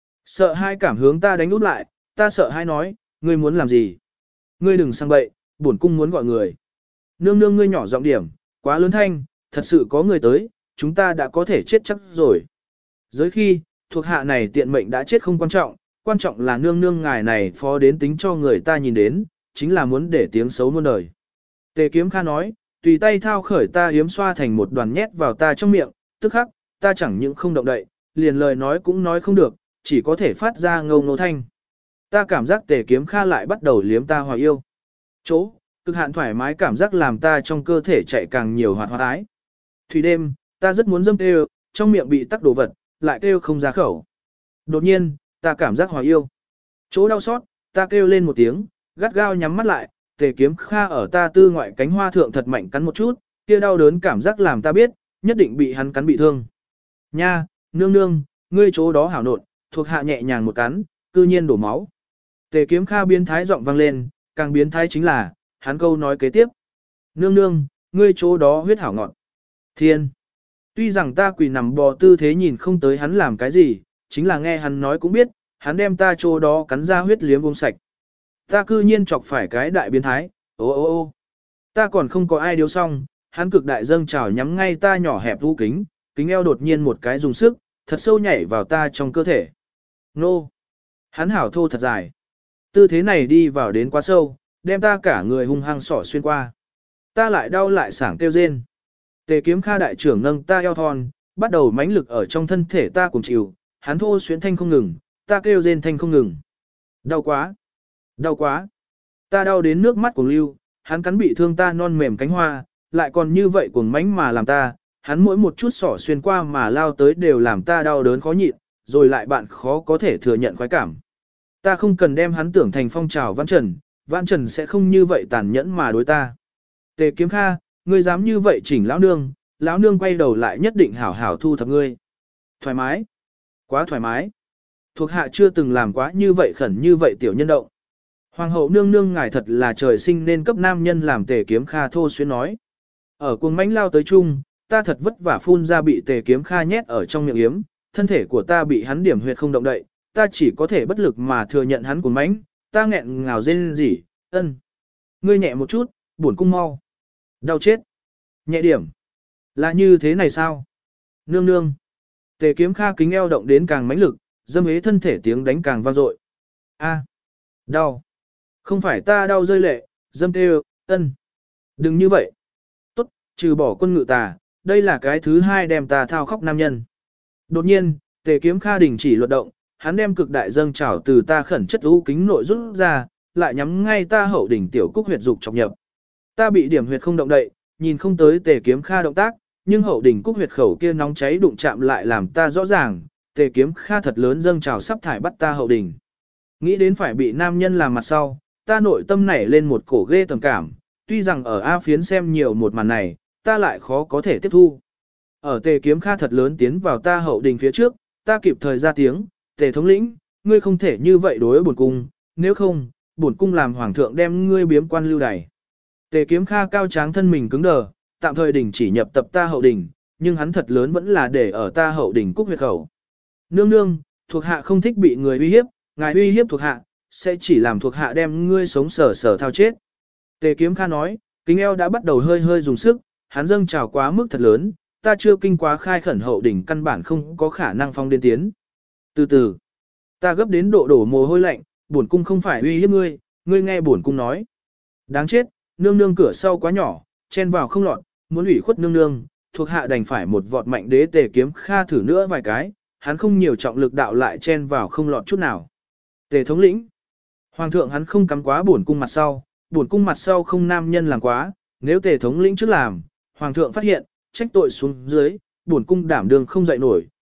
Sợ hai cảm hướng ta đánh út lại, ta sợ hai nói, ngươi muốn làm gì? Ngươi đừng sang bậy, bổn cung muốn gọi người. Nương nương ngươi nhỏ giọng điểm, quá lớn thanh, thật sự có người tới, chúng ta đã có thể chết chắc rồi. Giới khi, thuộc hạ này tiện mệnh đã chết không quan trọng, quan trọng là nương nương ngài này phó đến tính cho người ta nhìn đến, chính là muốn để tiếng xấu muôn đời. Tề Kiếm Kha nói, tùy tay thao khởi ta hiếm xoa thành một đoàn nhét vào ta trong miệng, tức khắc, ta chẳng những không động đậy, liền lời nói cũng nói không được, chỉ có thể phát ra ngâu ngô thanh. Ta cảm giác Tề Kiếm Kha lại bắt đầu liếm ta hòa yêu. Chỗ, cực hạn thoải mái cảm giác làm ta trong cơ thể chạy càng nhiều hoạt hoạt ái. Thủy đêm, ta rất muốn dâm kêu, trong miệng bị tắc đồ vật, lại kêu không ra khẩu. Đột nhiên, ta cảm giác hòa yêu. Chỗ đau xót, ta kêu lên một tiếng, gắt gao nhắm mắt lại, Tề Kiếm Kha ở ta tư ngoại cánh hoa thượng thật mạnh cắn một chút, kia đau đớn cảm giác làm ta biết, nhất định bị hắn cắn bị thương. Nha, nương nương, ngươi chỗ đó hảo nộn, thuộc hạ nhẹ nhàng một cắn, cư nhiên đổ máu. Tề Kiếm Kha biến thái giọng vang lên, càng biến thái chính là, hắn câu nói kế tiếp. Nương nương, ngươi chỗ đó huyết hảo ngọt. Thiên. Tuy rằng ta quỳ nằm bò tư thế nhìn không tới hắn làm cái gì, chính là nghe hắn nói cũng biết, hắn đem ta chỗ đó cắn ra huyết liếm uống sạch. Ta cư nhiên chọc phải cái đại biến thái, ô ô ô. Ta còn không có ai điếu xong, hắn cực đại dâng trào nhắm ngay ta nhỏ hẹp vũ kính, kính eo đột nhiên một cái dùng sức, thật sâu nhảy vào ta trong cơ thể. Nô! Hắn hảo thô thật dài. Tư thế này đi vào đến quá sâu, đem ta cả người hung hăng sỏ xuyên qua. Ta lại đau lại sảng kêu rên. Tề Kiếm Kha đại trưởng nâng ta eo thon, bắt đầu mãnh lực ở trong thân thể ta cùng chịu, hắn thô xuyên thanh không ngừng, ta kêu rên thanh không ngừng. Đau quá! Đau quá! Ta đau đến nước mắt cuồng lưu, hắn cắn bị thương ta non mềm cánh hoa, lại còn như vậy cuồng mãnh mà làm ta, hắn mỗi một chút sỏ xuyên qua mà lao tới đều làm ta đau đớn khó nhịn, rồi lại bạn khó có thể thừa nhận khoái cảm. Ta không cần đem hắn tưởng thành phong trào Vãn Trần, Vãn Trần sẽ không như vậy tàn nhẫn mà đối ta. Tề Kiếm Kha, ngươi dám như vậy chỉnh lão nương, lão nương quay đầu lại nhất định hảo hảo thu thập ngươi. Thoải mái, quá thoải mái. Thuộc hạ chưa từng làm quá như vậy khẩn như vậy tiểu nhân động. Hoàng hậu nương nương ngài thật là trời sinh nên cấp nam nhân làm Tề Kiếm Kha thô xuyên nói. Ở cuồng mãnh lao tới chung, ta thật vất vả phun ra bị Tề Kiếm Kha nhét ở trong miệng yếm, thân thể của ta bị hắn điểm huyệt không động đậy, ta chỉ có thể bất lực mà thừa nhận hắn cuồng mãnh, ta nghẹn ngào rên rỉ, ân. Ngươi nhẹ một chút, buồn cung mau. Đau chết. Nhẹ điểm. Là như thế này sao? Nương nương. Tề Kiếm Kha kính eo động đến càng mãnh lực, dâm hế thân thể tiếng đánh càng vang dội. A. Đau. Không phải ta đau rơi lệ, dâm kêu, ân. Đừng như vậy. Tốt, trừ bỏ quân ngự tà, đây là cái thứ hai đem ta thao khóc nam nhân. Đột nhiên, Tề Kiếm Kha đình chỉ luật động, hắn đem cực đại dâng trào từ ta khẩn chất u kính nội rút ra, lại nhắm ngay ta hậu đỉnh tiểu cúc huyệt dục chọc nhập. Ta bị điểm huyệt không động đậy, nhìn không tới Tề Kiếm Kha động tác, nhưng hậu đỉnh cúc huyệt khẩu kia nóng cháy đụng chạm lại làm ta rõ ràng, Tề Kiếm Kha thật lớn dâng trào sắp thải bắt ta hậu đỉnh. Nghĩ đến phải bị nam nhân làm mặt sau, ta nội tâm nảy lên một cổ ghê tầm cảm, tuy rằng ở A Phiến xem nhiều một màn này, ta lại khó có thể tiếp thu. Ở Tề Kiếm Kha thật lớn tiến vào ta hậu đình phía trước, ta kịp thời ra tiếng, Tề thống lĩnh, ngươi không thể như vậy đối bổn cung, nếu không, bổn cung làm hoàng thượng đem ngươi biếm quan lưu đày. Tề Kiếm Kha cao tráng thân mình cứng đờ, tạm thời đình chỉ nhập tập ta hậu đình, nhưng hắn thật lớn vẫn là để ở ta hậu đình cúc huyệt khẩu. Nương nương, thuộc hạ không thích bị người uy hiếp, ngài uy hiếp thuộc hạ, sẽ chỉ làm thuộc hạ đem ngươi sống sờ sờ thao chết. Tề Kiếm Kha nói, kính eo đã bắt đầu hơi hơi dùng sức, hắn dâng trào quá mức thật lớn, ta chưa kinh quá khai khẩn hậu đỉnh căn bản không có khả năng phong đến tiến. Từ từ, ta gấp đến độ đổ mồ hôi lạnh, bổn cung không phải uy hiếp ngươi, ngươi nghe bổn cung nói. Đáng chết, nương nương cửa sau quá nhỏ, chen vào không lọt, muốn ủy khuất nương nương, thuộc hạ đành phải một vọt mạnh đế Tề Kiếm Kha thử nữa vài cái, hắn không nhiều trọng lực đạo lại chen vào không lọt chút nào. Tề thống lĩnh, hoàng thượng hắn không cắm quá bổn cung mặt sau, bổn cung mặt sau không nam nhân làm quá, nếu Tề thống lĩnh trước làm, hoàng thượng phát hiện, trách tội xuống dưới, bổn cung đảm đương không dậy nổi,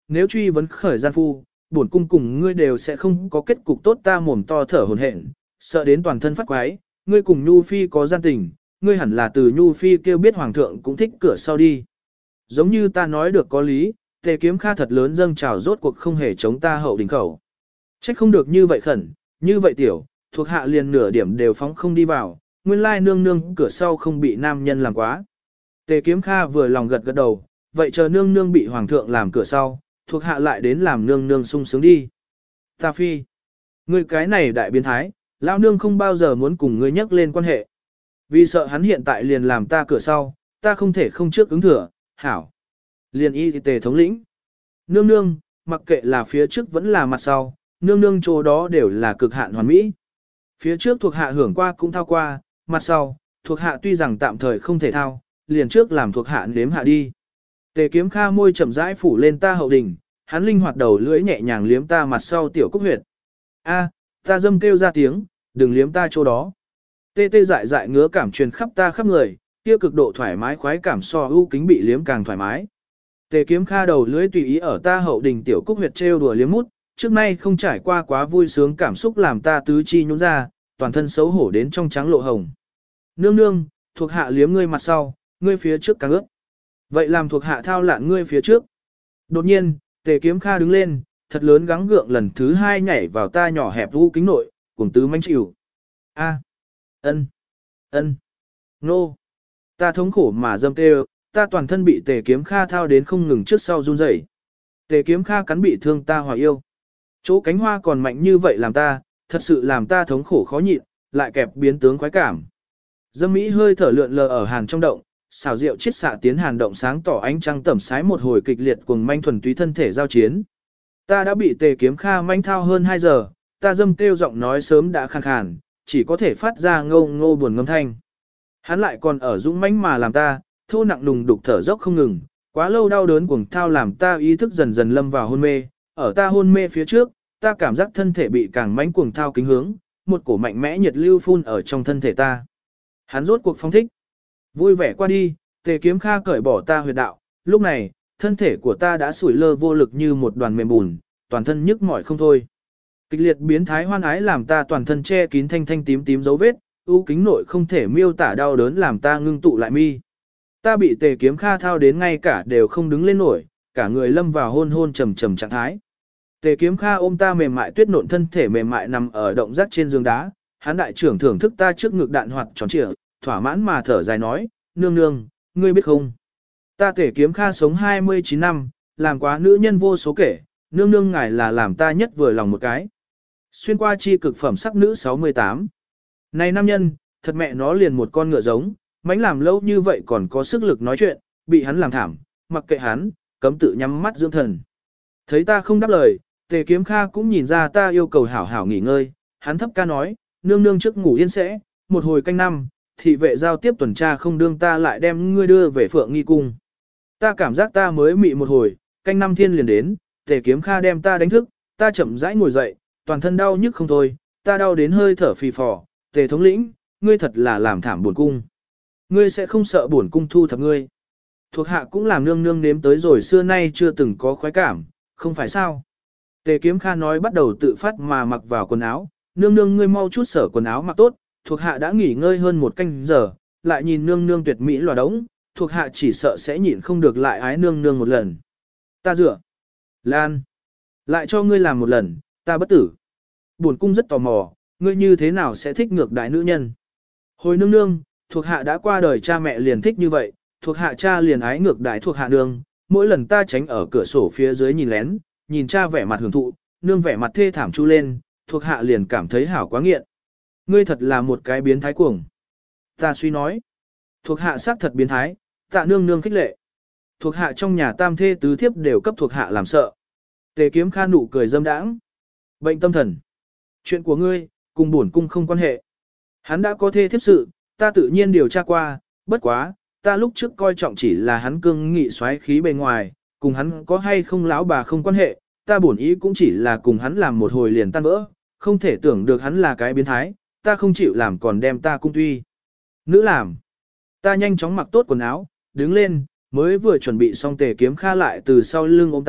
nếu truy vấn khởi gian phu, bổn cung cùng ngươi đều sẽ không có kết cục tốt. Ta mồm to thở hổn hển, sợ đến toàn thân phát quái, ngươi cùng Nhu Phi có gian tình, ngươi hẳn là từ Nhu Phi kêu biết hoàng thượng cũng thích cửa sau đi. Giống như ta nói được có lý, Tề Kiếm Kha thật lớn dâng trào rốt cuộc không hề chống ta hậu đình khẩu. Trách không được như vậy khẩn, như vậy tiểu, thuộc hạ liền nửa điểm đều phóng không đi vào, nguyên lai nương nương cửa sau không bị nam nhân làm quá. Tề Kiếm Kha vừa lòng gật gật đầu, vậy chờ nương nương bị hoàng thượng làm cửa sau, thuộc hạ lại đến làm nương nương sung sướng đi. Ta phi, ngươi cái này đại biến thái, lão nương không bao giờ muốn cùng ngươi nhắc lên quan hệ. Vì sợ hắn hiện tại liền làm ta cửa sau, ta không thể không trước ứng thừa, hảo. Liền y Tề thống lĩnh. Nương nương, mặc kệ là phía trước vẫn là mặt sau, nương nương chỗ đó đều là cực hạn hoàn mỹ. Phía trước thuộc hạ hưởng qua cũng thao qua, mặt sau, thuộc hạ tuy rằng tạm thời không thể thao, liền trước làm thuộc hạ nếm hạ đi. Tề Kiếm Kha môi chậm rãi phủ lên ta hậu đình, hắn linh hoạt đầu lưỡi nhẹ nhàng liếm ta mặt sau tiểu cúc huyệt. A, ta dâm kêu ra tiếng, đừng liếm ta chỗ đó. Tê tê dại dại ngứa cảm truyền khắp ta khắp người, kia cực độ thoải mái khoái cảm so ưu kính bị liếm càng thoải mái. Tề Kiếm Kha đầu lưỡi tùy ý ở ta hậu đình tiểu cúc huyệt trêu đùa liếm mút, trước nay không trải qua quá vui sướng cảm xúc làm ta tứ chi nhũn ra, toàn thân xấu hổ đến trong trắng lộ hồng. Nương nương, thuộc hạ liếm ngươi mặt sau, ngươi phía trước càng ướt. Vậy làm thuộc hạ thao lạn ngươi phía trước. Đột nhiên, Tề Kiếm Kha đứng lên, thật lớn gắng gượng lần thứ hai nhảy vào ta nhỏ hẹp vũ kính nội, cùng tứ manh chịu. A, ân, ân, nô. Ta thống khổ mà dâm kêu, ta toàn thân bị Tề Kiếm Kha thao đến không ngừng trước sau run rẩy. Tề Kiếm Kha cắn bị thương ta hòa yêu. Chỗ cánh hoa còn mạnh như vậy làm ta, thật sự làm ta thống khổ khó nhịn, lại kẹp biến tướng khoái cảm. Dâm mỹ hơi thở lượn lờ ở hàn trong động, xảo diệu chiết xạ tiến hàn động sáng tỏ ánh trăng tẩm sái một hồi kịch liệt cuồng manh thuần túy thân thể giao chiến. Ta đã bị Tề Kiếm Kha manh thao hơn hai giờ, ta dâm kêu giọng nói sớm đã khàn khàn, chỉ có thể phát ra ngô ngô buồn ngâm thanh. Hắn lại còn ở dũng mãnh mà làm ta, thô nặng đùng đục thở dốc không ngừng, quá lâu đau đớn cuồng thao làm ta ý thức dần dần lâm vào hôn mê, ở ta hôn mê phía trước, ta cảm giác thân thể bị càng mãnh cuồng thao kính hướng, một cổ mạnh mẽ nhiệt lưu phun ở trong thân thể ta. Hắn rốt cuộc phong thích. Vui vẻ qua đi, Tề Kiếm Kha cởi bỏ ta huyệt đạo, lúc này, thân thể của ta đã sủi lơ vô lực như một đoàn mềm bùn, toàn thân nhức mỏi không thôi. Kịch liệt biến thái hoan ái làm ta toàn thân che kín thanh thanh tím tím dấu vết, ưu kính nội không thể miêu tả đau đớn làm ta ngưng tụ lại mi. Ta bị Tề Kiếm Kha thao đến ngay cả đều không đứng lên nổi, cả người lâm vào hôn hôn trầm trầm trạng thái. Tề Kiếm Kha ôm ta mềm mại tuyết nộn thân thể mềm mại nằm ở động giác trên giường đá, hắn đại trưởng thưởng thức ta trước ngực đạn hoạt tròn trịa, thỏa mãn mà thở dài nói, nương nương, ngươi biết không? Ta Tề Kiếm Kha sống hai mươi chín năm, làm quá nữ nhân vô số kể, nương nương ngài là làm ta nhất vừa lòng một cái. Xuyên qua chi cực phẩm sắc nữ sáu mươi tám. Này nam nhân, thật mẹ nó liền một con ngựa giống, mánh làm lâu như vậy còn có sức lực nói chuyện, bị hắn làm thảm, mặc kệ hắn, cấm tự nhắm mắt dưỡng thần. Thấy ta không đáp lời, Tề Kiếm Kha cũng nhìn ra ta yêu cầu hảo hảo nghỉ ngơi, hắn thấp ca nói, nương nương trước ngủ yên sẽ, một hồi canh năm, thị vệ giao tiếp tuần tra không đương ta lại đem ngươi đưa về Phượng Nghi Cung. Ta cảm giác ta mới mị một hồi, canh năm thiên liền đến, Tề Kiếm Kha đem ta đánh thức, ta chậm rãi ngồi dậy, toàn thân đau nhức không thôi, ta đau đến hơi thở phì phò, Tề thống lĩnh, ngươi thật là làm thảm buồn cung. Ngươi sẽ không sợ buồn cung thu thập ngươi. Thuộc hạ cũng làm nương nương nếm tới rồi xưa nay chưa từng có khoái cảm, không phải sao? Tề Kiếm Kha nói bắt đầu tự phát mà mặc vào quần áo, nương nương ngươi mau chút sở quần áo mặc tốt, thuộc hạ đã nghỉ ngơi hơn một canh giờ, lại nhìn nương nương tuyệt mỹ lòa đống, thuộc hạ chỉ sợ sẽ nhịn không được lại ái nương nương một lần. Ta dựa. Lan. Lại cho ngươi làm một lần, ta bất tử. Buồn cung rất tò mò, ngươi như thế nào sẽ thích ngược đại nữ nhân? Hồi nương nương, thuộc hạ đã qua đời cha mẹ liền thích như vậy, thuộc hạ cha liền ái ngược đại thuộc hạ nương, mỗi lần ta tránh ở cửa sổ phía dưới nhìn lén, nhìn cha vẻ mặt hưởng thụ, nương vẻ mặt thê thảm chu lên, thuộc hạ liền cảm thấy hảo quá nghiện. Ngươi thật là một cái biến thái cuồng. Ta suy nói, thuộc hạ xác thật biến thái, tạ nương nương khích lệ. Thuộc hạ trong nhà tam thê tứ thiếp đều cấp thuộc hạ làm sợ. Tề Kiếm Kha nụ cười dâm đãng. Bệnh tâm thần. Chuyện của ngươi, cùng bổn cung không quan hệ. Hắn đã có thê thiếp sự, ta tự nhiên điều tra qua, bất quá, ta lúc trước coi trọng chỉ là hắn cương nghị xoáy khí bề ngoài, cùng hắn có hay không lão bà không quan hệ, ta bổn ý cũng chỉ là cùng hắn làm một hồi liền tan vỡ, không thể tưởng được hắn là cái biến thái, ta không chịu làm còn đem ta cung tuy. Nữ làm. Ta nhanh chóng mặc tốt quần áo, đứng lên, mới vừa chuẩn bị xong Tề Kiếm Kha lại từ sau lưng ôm ta,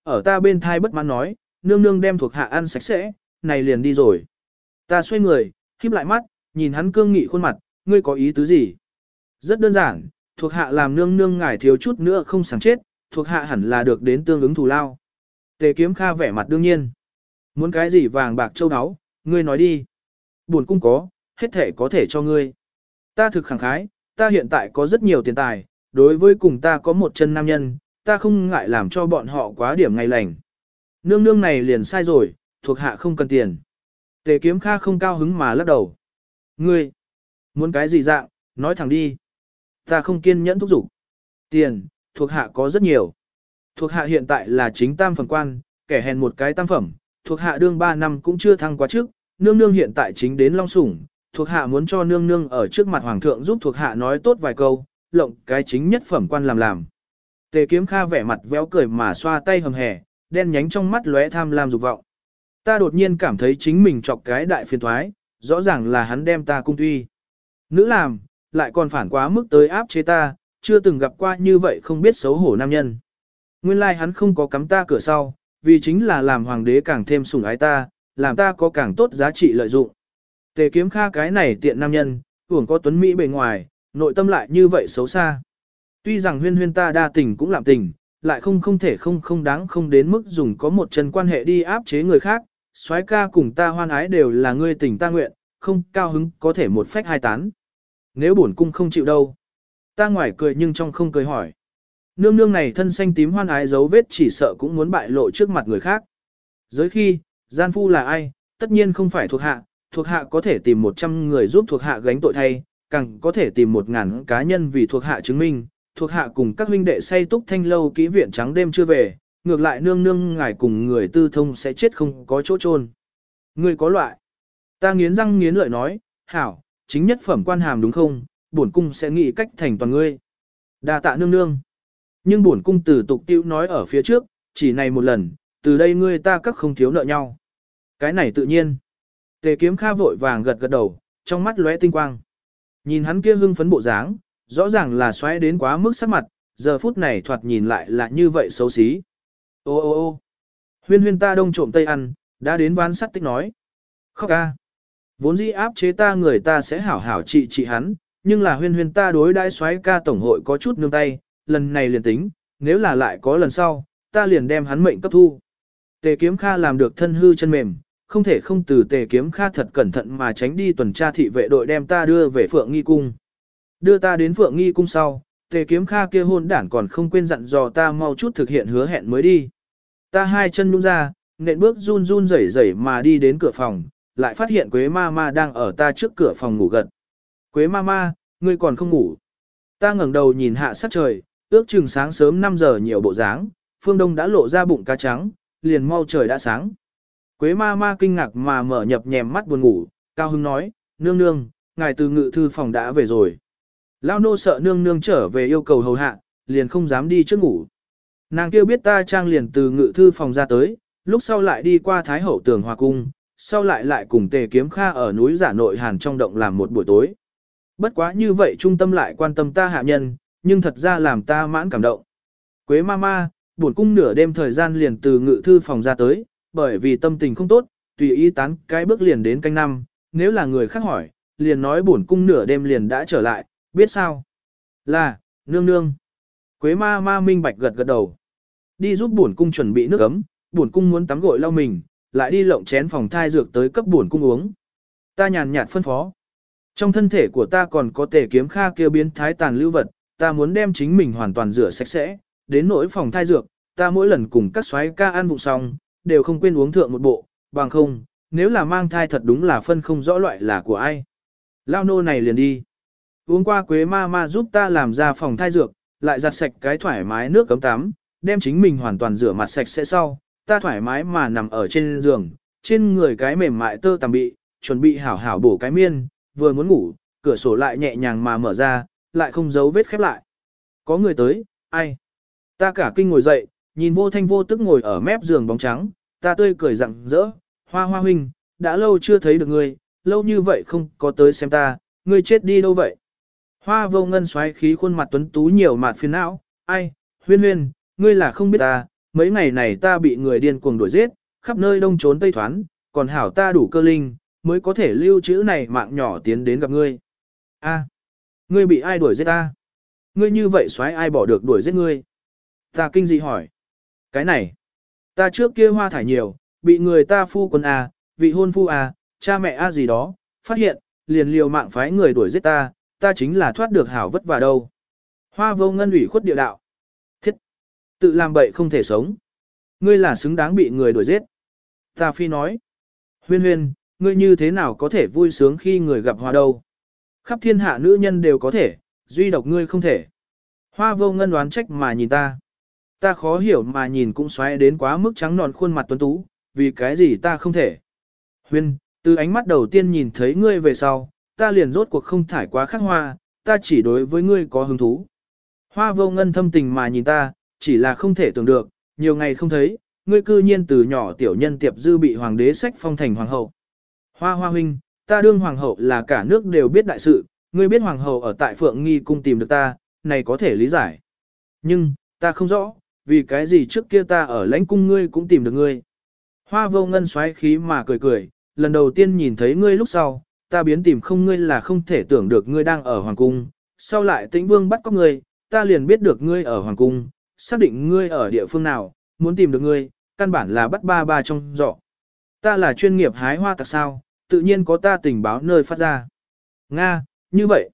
ở ta bên thai bất mãn nói, nương nương đem thuộc hạ ăn sạch sẽ, này liền đi rồi. Ta xoay người, híp lại mắt, nhìn hắn cương nghị khuôn mặt, ngươi có ý tứ gì? Rất đơn giản, thuộc hạ làm nương nương ngài thiếu chút nữa không sáng chết, thuộc hạ hẳn là được đến tương ứng thù lao. Tề Kiếm Kha vẻ mặt đương nhiên. Muốn cái gì vàng bạc châu áo, ngươi nói đi. Buồn cung có, hết thể có thể cho ngươi. Ta thực khẳng khái, ta hiện tại có rất nhiều tiền tài, đối với cùng ta có một chân nam nhân, ta không ngại làm cho bọn họ quá điểm ngày lành. Nương nương này liền sai rồi, thuộc hạ không cần tiền. Tề Kiếm Kha không cao hứng mà lắc đầu. Ngươi, muốn cái gì dạng, nói thẳng đi. Ta không kiên nhẫn thúc giục. Tiền, thuộc hạ có rất nhiều. Thuộc hạ hiện tại là chính tam phẩm quan, kẻ hèn một cái tam phẩm, thuộc hạ đương ba năm cũng chưa thăng quá trước, nương nương hiện tại chính đến Long Sủng, thuộc hạ muốn cho nương nương ở trước mặt hoàng thượng giúp thuộc hạ nói tốt vài câu, lộng cái chính nhất phẩm quan làm làm. Tề Kiếm Kha vẻ mặt véo cười mà xoa tay hầm hè, đen nhánh trong mắt lóe tham lam dục vọng. Ta đột nhiên cảm thấy chính mình chọc cái đại phiền thoái, rõ ràng là hắn đem ta cung tuy. Nữ làm, lại còn phản quá mức tới áp chế ta, chưa từng gặp qua như vậy không biết xấu hổ nam nhân. Nguyên lai like hắn không có cắm ta cửa sau, vì chính là làm hoàng đế càng thêm sủng ái ta, làm ta có càng tốt giá trị lợi dụng. Tề Kiếm Kha cái này tiện nam nhân, hưởng có tuấn Mỹ bề ngoài, nội tâm lại như vậy xấu xa. Tuy rằng huyên huyên ta đa tình cũng làm tình, lại không không thể không không đáng không đến mức dùng có một chân quan hệ đi áp chế người khác, soái ca cùng ta hoan ái đều là ngươi tình ta nguyện, không cao hứng có thể một phách hai tán. Nếu bổn cung không chịu đâu. Ta ngoài cười nhưng trong không cười hỏi. Nương nương này thân xanh tím hoan ái dấu vết chỉ sợ cũng muốn bại lộ trước mặt người khác. Giới khi, gian phu là ai, tất nhiên không phải thuộc hạ, thuộc hạ có thể tìm một trăm người giúp thuộc hạ gánh tội thay, càng có thể tìm một ngàn cá nhân vì thuộc hạ chứng minh, thuộc hạ cùng các huynh đệ say túc thanh lâu kỹ viện trắng đêm chưa về, ngược lại nương nương ngài cùng người tư thông sẽ chết không có chỗ chôn. Ngươi có loại. Ta nghiến răng nghiến lợi nói, hảo, chính nhất phẩm quan hàm đúng không, bổn cung sẽ nghĩ cách thành toàn ngươi. Đa tạ nương nương. Nhưng bổn cung từ tục tiêu nói ở phía trước, chỉ này một lần, từ đây ngươi ta các không thiếu nợ nhau. Cái này tự nhiên. Tề Kiếm Kha vội vàng gật gật đầu, trong mắt lóe tinh quang. Nhìn hắn kia hưng phấn bộ dáng, rõ ràng là xoáy đến quá mức sắc mặt, giờ phút này thoạt nhìn lại là như vậy xấu xí. Ô ô ô huyên huyên ta đông trộm tây ăn, đã đến ván sắt tích nói. Khóc ca. Vốn dĩ áp chế ta người ta sẽ hảo hảo trị trị hắn, nhưng là huyên huyên ta đối đãi xoáy ca tổng hội có chút nương tay, lần này liền tính, nếu là lại có lần sau, ta liền đem hắn mệnh cấp thu. Tề Kiếm Kha làm được thân hư chân mềm, không thể không từ Tề Kiếm Kha thật cẩn thận mà tránh đi tuần tra thị vệ đội đem ta đưa về Phượng Nghi Cung. Đưa ta đến Phượng Nghi Cung sau, Tề Kiếm Kha kia hôn đảng còn không quên dặn dò ta mau chút thực hiện hứa hẹn mới đi. Ta hai chân nhún ra, nện bước run run rẩy rẩy mà đi đến cửa phòng, lại phát hiện Quế ma ma đang ở ta trước cửa phòng ngủ gật. Quế ma ma, ngươi còn không ngủ. Ta ngẩng đầu nhìn hạ sắc trời, ước chừng sáng sớm năm giờ nhiều bộ dáng, phương đông đã lộ ra bụng cá trắng, liền mau trời đã sáng. Quế ma ma kinh ngạc mà mở nhập nhèm mắt buồn ngủ, cao hứng nói, nương nương, ngài từ ngự thư phòng đã về rồi. Lao nô sợ nương nương trở về yêu cầu hầu hạ, liền không dám đi trước ngủ. Nàng kêu biết ta trang liền từ ngự thư phòng ra tới, lúc sau lại đi qua Thái Hậu Tường Hòa Cung, sau lại lại cùng Tề Kiếm Kha ở núi Giả Nội Hàn trong động làm một buổi tối. Bất quá như vậy trung tâm lại quan tâm ta hạ nhân, nhưng thật ra làm ta mãn cảm động. Quế ma ma, buồn cung nửa đêm thời gian liền từ ngự thư phòng ra tới, bởi vì tâm tình không tốt, tùy ý tán cái bước liền đến canh năm, nếu là người khác hỏi, liền nói buồn cung nửa đêm liền đã trở lại, biết sao? Là, nương nương. Quế ma ma minh bạch gật gật đầu. Đi giúp buồn cung chuẩn bị nước ấm, buồn cung muốn tắm gội lau mình, lại đi lộng chén phòng thai dược tới cấp buồn cung uống. Ta nhàn nhạt phân phó. Trong thân thể của ta còn có Tề Kiếm Kha kia biến thái tàn lưu vật, ta muốn đem chính mình hoàn toàn rửa sạch sẽ, đến nỗi phòng thai dược, ta mỗi lần cùng các soái ca ăn vụng xong, đều không quên uống thượng một bộ, bằng không, nếu là mang thai thật đúng là phân không rõ loại là của ai. Lao nô này liền đi. Uống qua Quế ma ma giúp ta làm ra phòng thai dược, lại giặt sạch cái thoải mái nước cấm tắm, đem chính mình hoàn toàn rửa mặt sạch sẽ sau, ta thoải mái mà nằm ở trên giường, trên người cái mềm mại tơ tằm bị, chuẩn bị hảo hảo bổ cái miên, vừa muốn ngủ, cửa sổ lại nhẹ nhàng mà mở ra, lại không giấu vết khép lại. Có người tới, ai? Ta cả kinh ngồi dậy, nhìn vô thanh vô tức ngồi ở mép giường bóng trắng, ta tươi cười rặng rỡ, hoa hoa huynh, đã lâu chưa thấy được ngươi, lâu như vậy không có tới xem ta, ngươi chết đi đâu vậy? Hoa vô ngân xoáy khí khuôn mặt tuấn tú nhiều mạt phiền não, ai, huyên huyên, ngươi là không biết ta, mấy ngày này ta bị người điên cuồng đuổi giết, khắp nơi đông trốn tây thoán, còn hảo ta đủ cơ linh, mới có thể lưu trữ này mạng nhỏ tiến đến gặp ngươi. A, ngươi bị ai đuổi giết ta? Ngươi như vậy xoáy ai bỏ được đuổi giết ngươi? Ta kinh dị hỏi. Cái này, ta trước kia hoa thải nhiều, bị người ta phu quân A, vị hôn phu A, cha mẹ A gì đó, phát hiện, liền liều mạng phái người đuổi giết ta, ta chính là thoát được hảo vất vả đâu. Hoa vô ngân ủy khuất địa đạo. Thiết, tự làm bậy không thể sống. Ngươi là xứng đáng bị người đuổi giết. Ta phi nói. Huyên huyên, ngươi như thế nào có thể vui sướng khi người gặp hoa đâu? Khắp thiên hạ nữ nhân đều có thể, duy độc ngươi không thể. Hoa vô ngân đoán trách mà nhìn ta. Ta khó hiểu mà nhìn cũng xoáy đến quá mức trắng nọn khuôn mặt tuấn tú, vì cái gì ta không thể. Huyên, từ ánh mắt đầu tiên nhìn thấy ngươi về sau, ta liền rốt cuộc không thải quá khắc hoa, ta chỉ đối với ngươi có hứng thú. Hoa vô ngân thâm tình mà nhìn ta, chỉ là không thể tưởng được, nhiều ngày không thấy, ngươi cư nhiên từ nhỏ tiểu nhân tiệp dư bị hoàng đế sách phong thành hoàng hậu. Hoa hoa huynh, ta đương hoàng hậu là cả nước đều biết đại sự, ngươi biết hoàng hậu ở tại Phượng Nghi cung tìm được ta, này có thể lý giải. Nhưng, ta không rõ, vì cái gì trước kia ta ở lãnh cung ngươi cũng tìm được ngươi. Hoa vô ngân xoáy khí mà cười cười, lần đầu tiên nhìn thấy ngươi lúc sau, ta biến tìm không ngươi là không thể tưởng được ngươi đang ở hoàng cung, sau lại tĩnh vương bắt cóc ngươi, ta liền biết được ngươi ở hoàng cung, xác định ngươi ở địa phương nào, muốn tìm được ngươi, căn bản là bắt ba ba trong giỏ. Ta là chuyên nghiệp hái hoa tặc sao, tự nhiên có ta tình báo nơi phát ra. Nga, như vậy.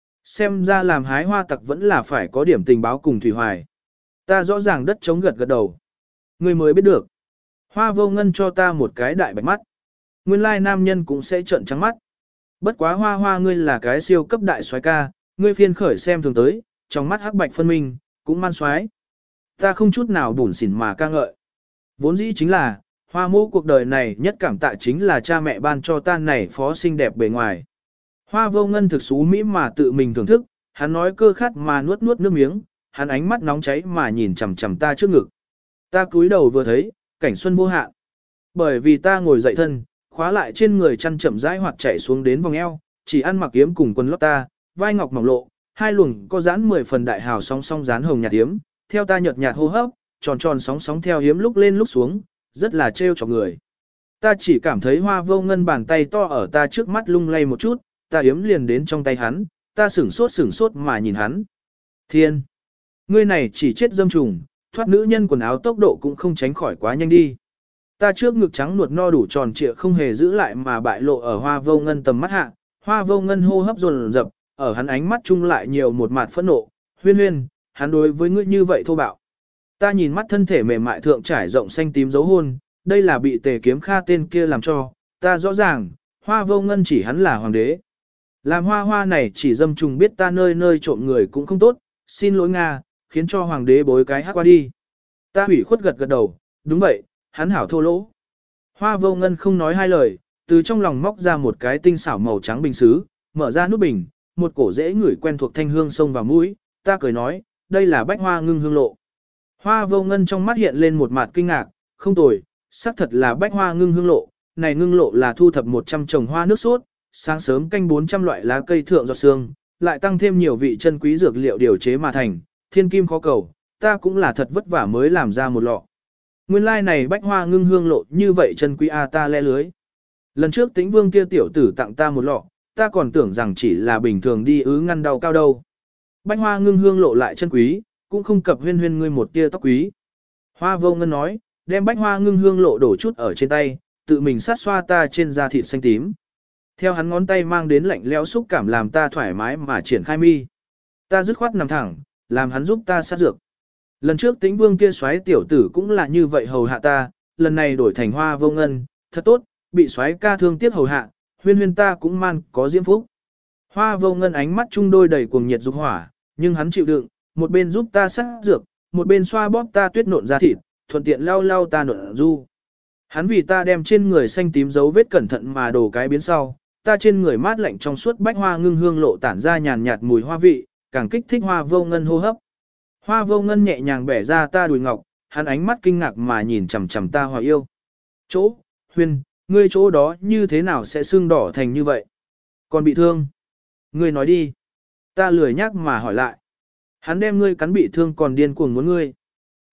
Xem ra làm hái hoa tặc vẫn là phải có điểm tình báo cùng Thủy Hoài. Ta rõ ràng đất chống gật gật đầu. Ngươi mới biết được. Hoa vô ngân cho ta một cái đại bạch mắt. Nguyên lai nam nhân cũng sẽ trợn trắng mắt. Bất quá hoa hoa ngươi là cái siêu cấp đại soái ca, ngươi phiên khởi xem thường tới, trong mắt hắc bạch phân minh, cũng man soái. Ta không chút nào bủn xỉn mà ca ngợi. Vốn dĩ chính là, hoa mô cuộc đời này nhất cảm tạ chính là cha mẹ ban cho ta này phó xinh đẹp bề ngoài. Hoa vô ngân thực xú mỹ mà tự mình thưởng thức, hắn nói cơ khát mà nuốt nuốt nước miếng, hắn ánh mắt nóng cháy mà nhìn chằm chằm ta trước ngực. Ta cúi đầu vừa thấy, cảnh xuân vô hạn. Bởi vì ta ngồi dậy thân, khóa lại trên người chăn chậm rãi hoạt chạy xuống đến vòng eo, chỉ ăn mặc yếm cùng quần lót ta, vai ngọc mỏng lộ, hai luồng có dán mười phần đại hào song song dán hồng nhạt yếm, theo ta nhợt nhạt hô hấp, tròn tròn sóng sóng theo yếm lúc lên lúc xuống, rất là trêu chọc người. Ta chỉ cảm thấy hoa vô ngân bàn tay to ở ta trước mắt lung lay một chút, ta yếm liền đến trong tay hắn, ta sửng sốt sửng sốt mà nhìn hắn. Thiên! Ngươi này chỉ chết dâm trùng, thoát nữ nhân quần áo tốc độ cũng không tránh khỏi quá nhanh đi. Ta trước ngực trắng nuột no đủ tròn trịa không hề giữ lại mà bại lộ ở hoa vô ngân tầm mắt hạ, hoa vô ngân hô hấp dồn dập, ở hắn ánh mắt chung lại nhiều một mặt phẫn nộ, huyên huyên, hắn đối với ngươi như vậy thô bạo. Ta nhìn mắt thân thể mềm mại thượng trải rộng xanh tím dấu hôn, đây là bị tề kiếm kha tên kia làm cho, ta rõ ràng, hoa vô ngân chỉ hắn là hoàng đế. Làm hoa hoa này chỉ dâm trùng biết ta nơi nơi trộm người cũng không tốt, xin lỗi Nga, khiến cho hoàng đế bối cái hát qua đi. Ta hủy khuất gật gật đầu, đúng vậy, hắn hảo thô lỗ. Hoa vô ngân không nói hai lời, từ trong lòng móc ra một cái tinh xảo màu trắng bình xứ, mở ra nút bình, một cổ dễ ngửi quen thuộc thanh hương xông vào mũi, ta cười nói, đây là bách hoa ngưng hương lộ. Hoa vô ngân trong mắt hiện lên một mặt kinh ngạc, không tồi, xác thật là bách hoa ngưng hương lộ, này ngưng lộ là thu thập một trăm trồng hoa nước sốt, sáng sớm canh bốn trăm loại lá cây thượng giọt sương, lại tăng thêm nhiều vị chân quý dược liệu điều chế mà thành, thiên kim khó cầu, ta cũng là thật vất vả mới làm ra một lọ. Nguyên lai like này bách hoa ngưng hương lộ như vậy chân quý a ta le lưới. Lần trước Tĩnh Vương kia tiểu tử tặng ta một lọ, ta còn tưởng rằng chỉ là bình thường đi ứ ngăn đau cao đâu. Bách hoa ngưng hương lộ lại chân quý, cũng không cập huyên huyên ngươi một tia tóc quý. Hoa vô ngân nói, đem bách hoa ngưng hương lộ đổ chút ở trên tay, tự mình sát xoa ta trên da thịt xanh tím. Theo hắn ngón tay mang đến lạnh lẽo xúc cảm làm ta thoải mái mà triển khai mi. Ta dứt khoát nằm thẳng, làm hắn giúp ta sát dược. Lần trước Tĩnh Vương kia xoáy tiểu tử cũng là như vậy hầu hạ ta, lần này đổi thành hoa vô ngân, thật tốt, bị xoáy ca thương tiếc hầu hạ, huyên huyên ta cũng man có diễm phúc. Hoa vô ngân ánh mắt chung đôi đầy cuồng nhiệt dục hỏa, nhưng hắn chịu đựng, một bên giúp ta sát dược, một bên xoa bóp ta tuyết nộn ra thịt, thuận tiện lau lau ta nộn du. Hắn vì ta đem trên người xanh tím dấu vết cẩn thận mà đổ cái biến sau, ta trên người mát lạnh trong suốt bách hoa ngưng hương lộ tản ra nhàn nhạt mùi hoa vị, càng kích thích hoa vô ngân hô hấp. Hoa vô ngân nhẹ nhàng bẻ ra ta đùi ngọc, hắn ánh mắt kinh ngạc mà nhìn chằm chằm ta hòa yêu. Chỗ, huyên, ngươi chỗ đó như thế nào sẽ sưng đỏ thành như vậy? Còn bị thương? Ngươi nói đi. Ta lười nhắc mà hỏi lại. Hắn đem ngươi cắn bị thương còn điên cuồng muốn ngươi.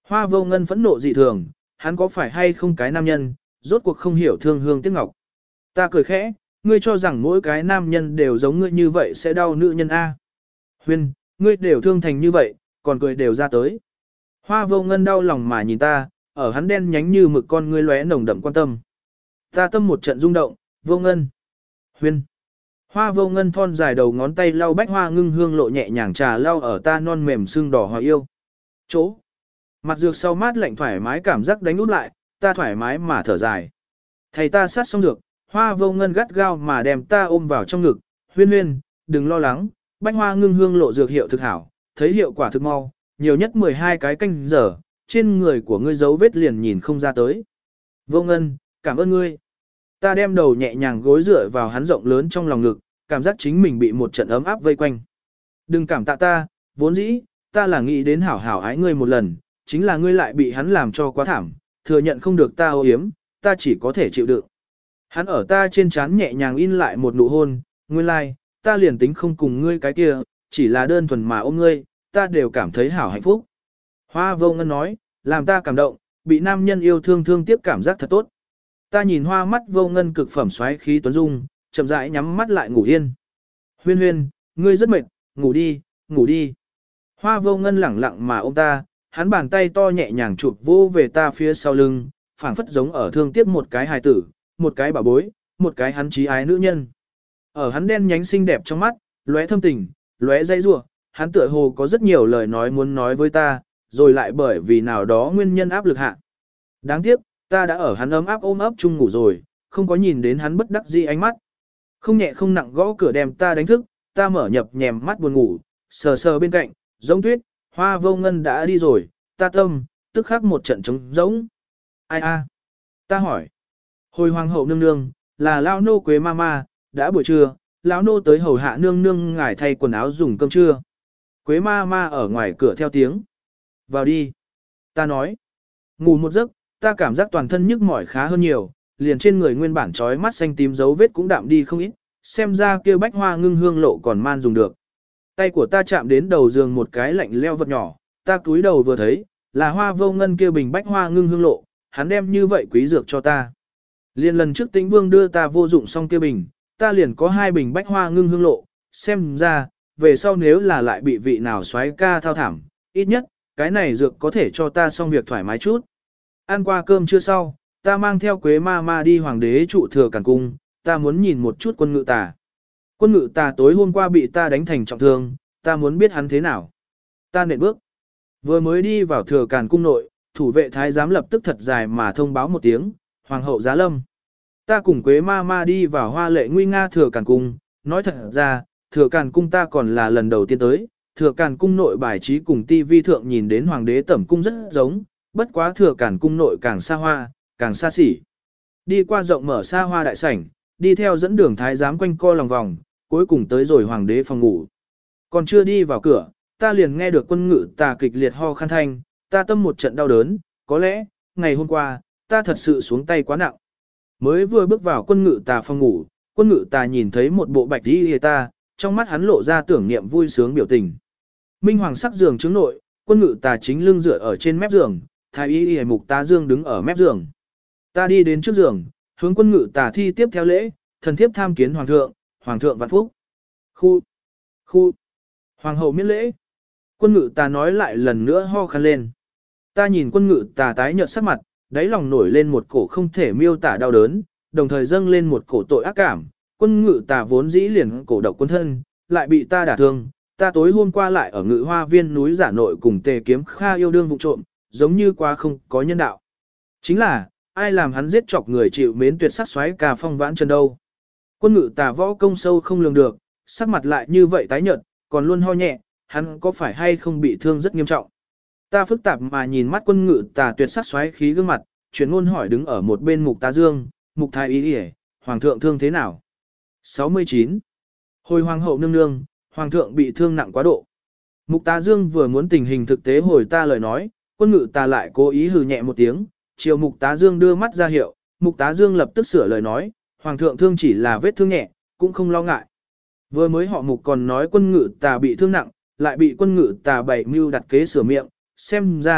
Hoa vô ngân phẫn nộ dị thường, hắn có phải hay không cái nam nhân, rốt cuộc không hiểu thương hương tiếc ngọc. Ta cười khẽ, ngươi cho rằng mỗi cái nam nhân đều giống ngươi như vậy sẽ đau nữ nhân A. Huyên, ngươi đều thương thành như vậy, còn cười đều ra tới. Hoa vô ngân đau lòng mà nhìn ta, ở hắn đen nhánh như mực con ngươi lóe nồng đậm quan tâm. Ta tâm một trận rung động, vô ngân. Huyên. Hoa vô ngân thon dài đầu ngón tay lau bách hoa ngưng hương lộ nhẹ nhàng trà lau ở ta non mềm xương đỏ hòa yêu. Chỗ. Mặt dược sau mát lạnh thoải mái cảm giác đánh út lại, ta thoải mái mà thở dài. Thầy ta sát xong dược, hoa vô ngân gắt gao mà đem ta ôm vào trong ngực. Huyên huyên, đừng lo lắng, bách hoa ngưng hương lộ dược hiệu thực hảo, thấy hiệu quả thực mau, nhiều nhất mười hai cái canh giờ, trên người của ngươi dấu vết liền nhìn không ra tới. Vô ngân, cảm ơn ngươi. Ta đem đầu nhẹ nhàng gối dựa vào hắn rộng lớn trong lòng ngực, cảm giác chính mình bị một trận ấm áp vây quanh. Đừng cảm tạ ta, vốn dĩ, ta là nghĩ đến hảo hảo ái ngươi một lần, chính là ngươi lại bị hắn làm cho quá thảm, thừa nhận không được ta ô yếm, ta chỉ có thể chịu đựng. Hắn ở ta trên trán nhẹ nhàng in lại một nụ hôn, nguyên lai, like, ta liền tính không cùng ngươi cái kia, chỉ là đơn thuần mà ôm ngươi, ta đều cảm thấy hảo hạnh phúc. Hoa vô ngân nói, làm ta cảm động, bị nam nhân yêu thương thương tiếc cảm giác thật tốt. Ta nhìn hoa mắt vô ngân cực phẩm xoáy khí tuấn dung, chậm rãi nhắm mắt lại ngủ yên. Huyên huyên, ngươi rất mệt, ngủ đi, ngủ đi. Hoa vô ngân lẳng lặng mà ôm ta, hắn bàn tay to nhẹ nhàng chụp vô về ta phía sau lưng, phảng phất giống ở thương tiếc một cái hài tử, một cái bảo bối, một cái hắn trí ái nữ nhân. Ở hắn đen nhánh xinh đẹp trong mắt, lóe thâm tình, lóe dây rủa, hắn tựa hồ có rất nhiều lời nói muốn nói với ta, rồi lại bởi vì nào đó nguyên nhân áp lực hạ. Đáng tiếc, ta đã ở hắn ấm áp ôm ấp chung ngủ rồi, không có nhìn đến hắn bất đắc dĩ ánh mắt. Không nhẹ không nặng gõ cửa đem ta đánh thức, ta mở nhập nhèm mắt buồn ngủ, sờ sờ bên cạnh, giống tuyết, hoa vô ngân đã đi rồi, ta tâm, tức khắc một trận trống giống. Ai a? Ta hỏi. Hồi hoàng hậu nương nương, là lão nô Quế ma ma, đã buổi trưa, lão nô tới hầu hạ nương nương ngài thay quần áo dùng cơm trưa. Quế ma ma ở ngoài cửa theo tiếng. Vào đi. Ta nói. Ngủ một giấc, ta cảm giác toàn thân nhức mỏi khá hơn nhiều, liền trên người nguyên bản trói mắt xanh tím dấu vết cũng đạm đi không ít, xem ra kia bách hoa ngưng hương lộ còn man dùng được. Tay của ta chạm đến đầu giường một cái lạnh leo vật nhỏ, ta cúi đầu vừa thấy, là hoa vô ngân kia bình bách hoa ngưng hương lộ, hắn đem như vậy quý dược cho ta. Liền lần trước Tĩnh Vương đưa ta vô dụng xong kia bình, ta liền có hai bình bách hoa ngưng hương lộ, xem ra, về sau nếu là lại bị vị nào xoáy ca thao thảm, ít nhất, cái này dược có thể cho ta xong việc thoải mái chút. Ăn qua cơm chưa sau, ta mang theo Quế ma ma đi hoàng đế trụ thừa càn cung, ta muốn nhìn một chút quân ngự tà. Quân ngự tà tối hôm qua bị ta đánh thành trọng thương, ta muốn biết hắn thế nào. Ta nện bước. Vừa mới đi vào thừa càn cung nội, thủ vệ thái giám lập tức thật dài mà thông báo một tiếng, hoàng hậu giá lâm. Ta cùng Quế ma ma đi vào hoa lệ nguy nga thừa càn cung, nói thật ra, thừa càn cung ta còn là lần đầu tiên tới, thừa càn cung nội bài trí cùng tivi thượng nhìn đến hoàng đế tẩm cung rất giống, bất quá thừa càn cung nội càng xa hoa, càng xa xỉ. Đi qua rộng mở xa hoa đại sảnh, đi theo dẫn đường thái giám quanh co lòng vòng, cuối cùng tới rồi hoàng đế phòng ngủ. Còn chưa đi vào cửa, ta liền nghe được quân ngự tà kịch liệt ho khăn thanh, ta tâm một trận đau đớn, có lẽ, ngày hôm qua, ta thật sự xuống tay quá nặng. Mới vừa bước vào quân ngự tà phòng ngủ, quân ngự tà nhìn thấy một bộ bạch y hề ta, trong mắt hắn lộ ra tưởng niệm vui sướng biểu tình. Minh hoàng sắc giường trướng nội, quân ngự tà chính lưng dựa ở trên mép giường, thái y hề mục tá dương đứng ở mép giường. Ta đi đến trước giường, hướng quân ngự tà thi tiếp theo lễ, thần thiếp tham kiến hoàng thượng, hoàng thượng vạn phúc. Khu, khu, hoàng hậu miễn lễ. Quân ngự tà nói lại lần nữa ho khăn lên. Ta nhìn quân ngự tà tái nhợt sắc mặt, đáy lòng nổi lên một cổ không thể miêu tả đau đớn, đồng thời dâng lên một cổ tội ác cảm. Quân ngự tà vốn dĩ liền cổ độc quân thân, lại bị ta đả thương. Ta tối hôm qua lại ở ngự hoa viên núi giả nội cùng tề kiếm kha yêu đương vụ trộm, giống như quá không có nhân đạo. Chính là, ai làm hắn giết chọc người chịu mến tuyệt sắc xoáy cà phong vãn chân đâu. Quân ngự tà võ công sâu không lường được, sắc mặt lại như vậy tái nhợt, còn luôn ho nhẹ, hắn có phải hay không bị thương rất nghiêm trọng. Ta phức tạp mà nhìn mắt quân ngự tà tuyệt sắc xoáy khí gương mặt, chuyển ngôn hỏi đứng ở một bên mục tá dương, mục thái y y, hoàng thượng thương thế nào? sáu mươi chín. Hồi hoàng hậu nương nương, hoàng thượng bị thương nặng quá độ. Mục tá dương vừa muốn tình hình thực tế hồi ta lời nói, quân ngự tà lại cố ý hừ nhẹ một tiếng, chiều mục tá dương đưa mắt ra hiệu, mục tá dương lập tức sửa lời nói, hoàng thượng thương chỉ là vết thương nhẹ, cũng không lo ngại. Vừa mới họ mục còn nói quân ngự tà bị thương nặng, lại bị quân ngự tà bảy mưu đặt kế sửa miệng, xem ra,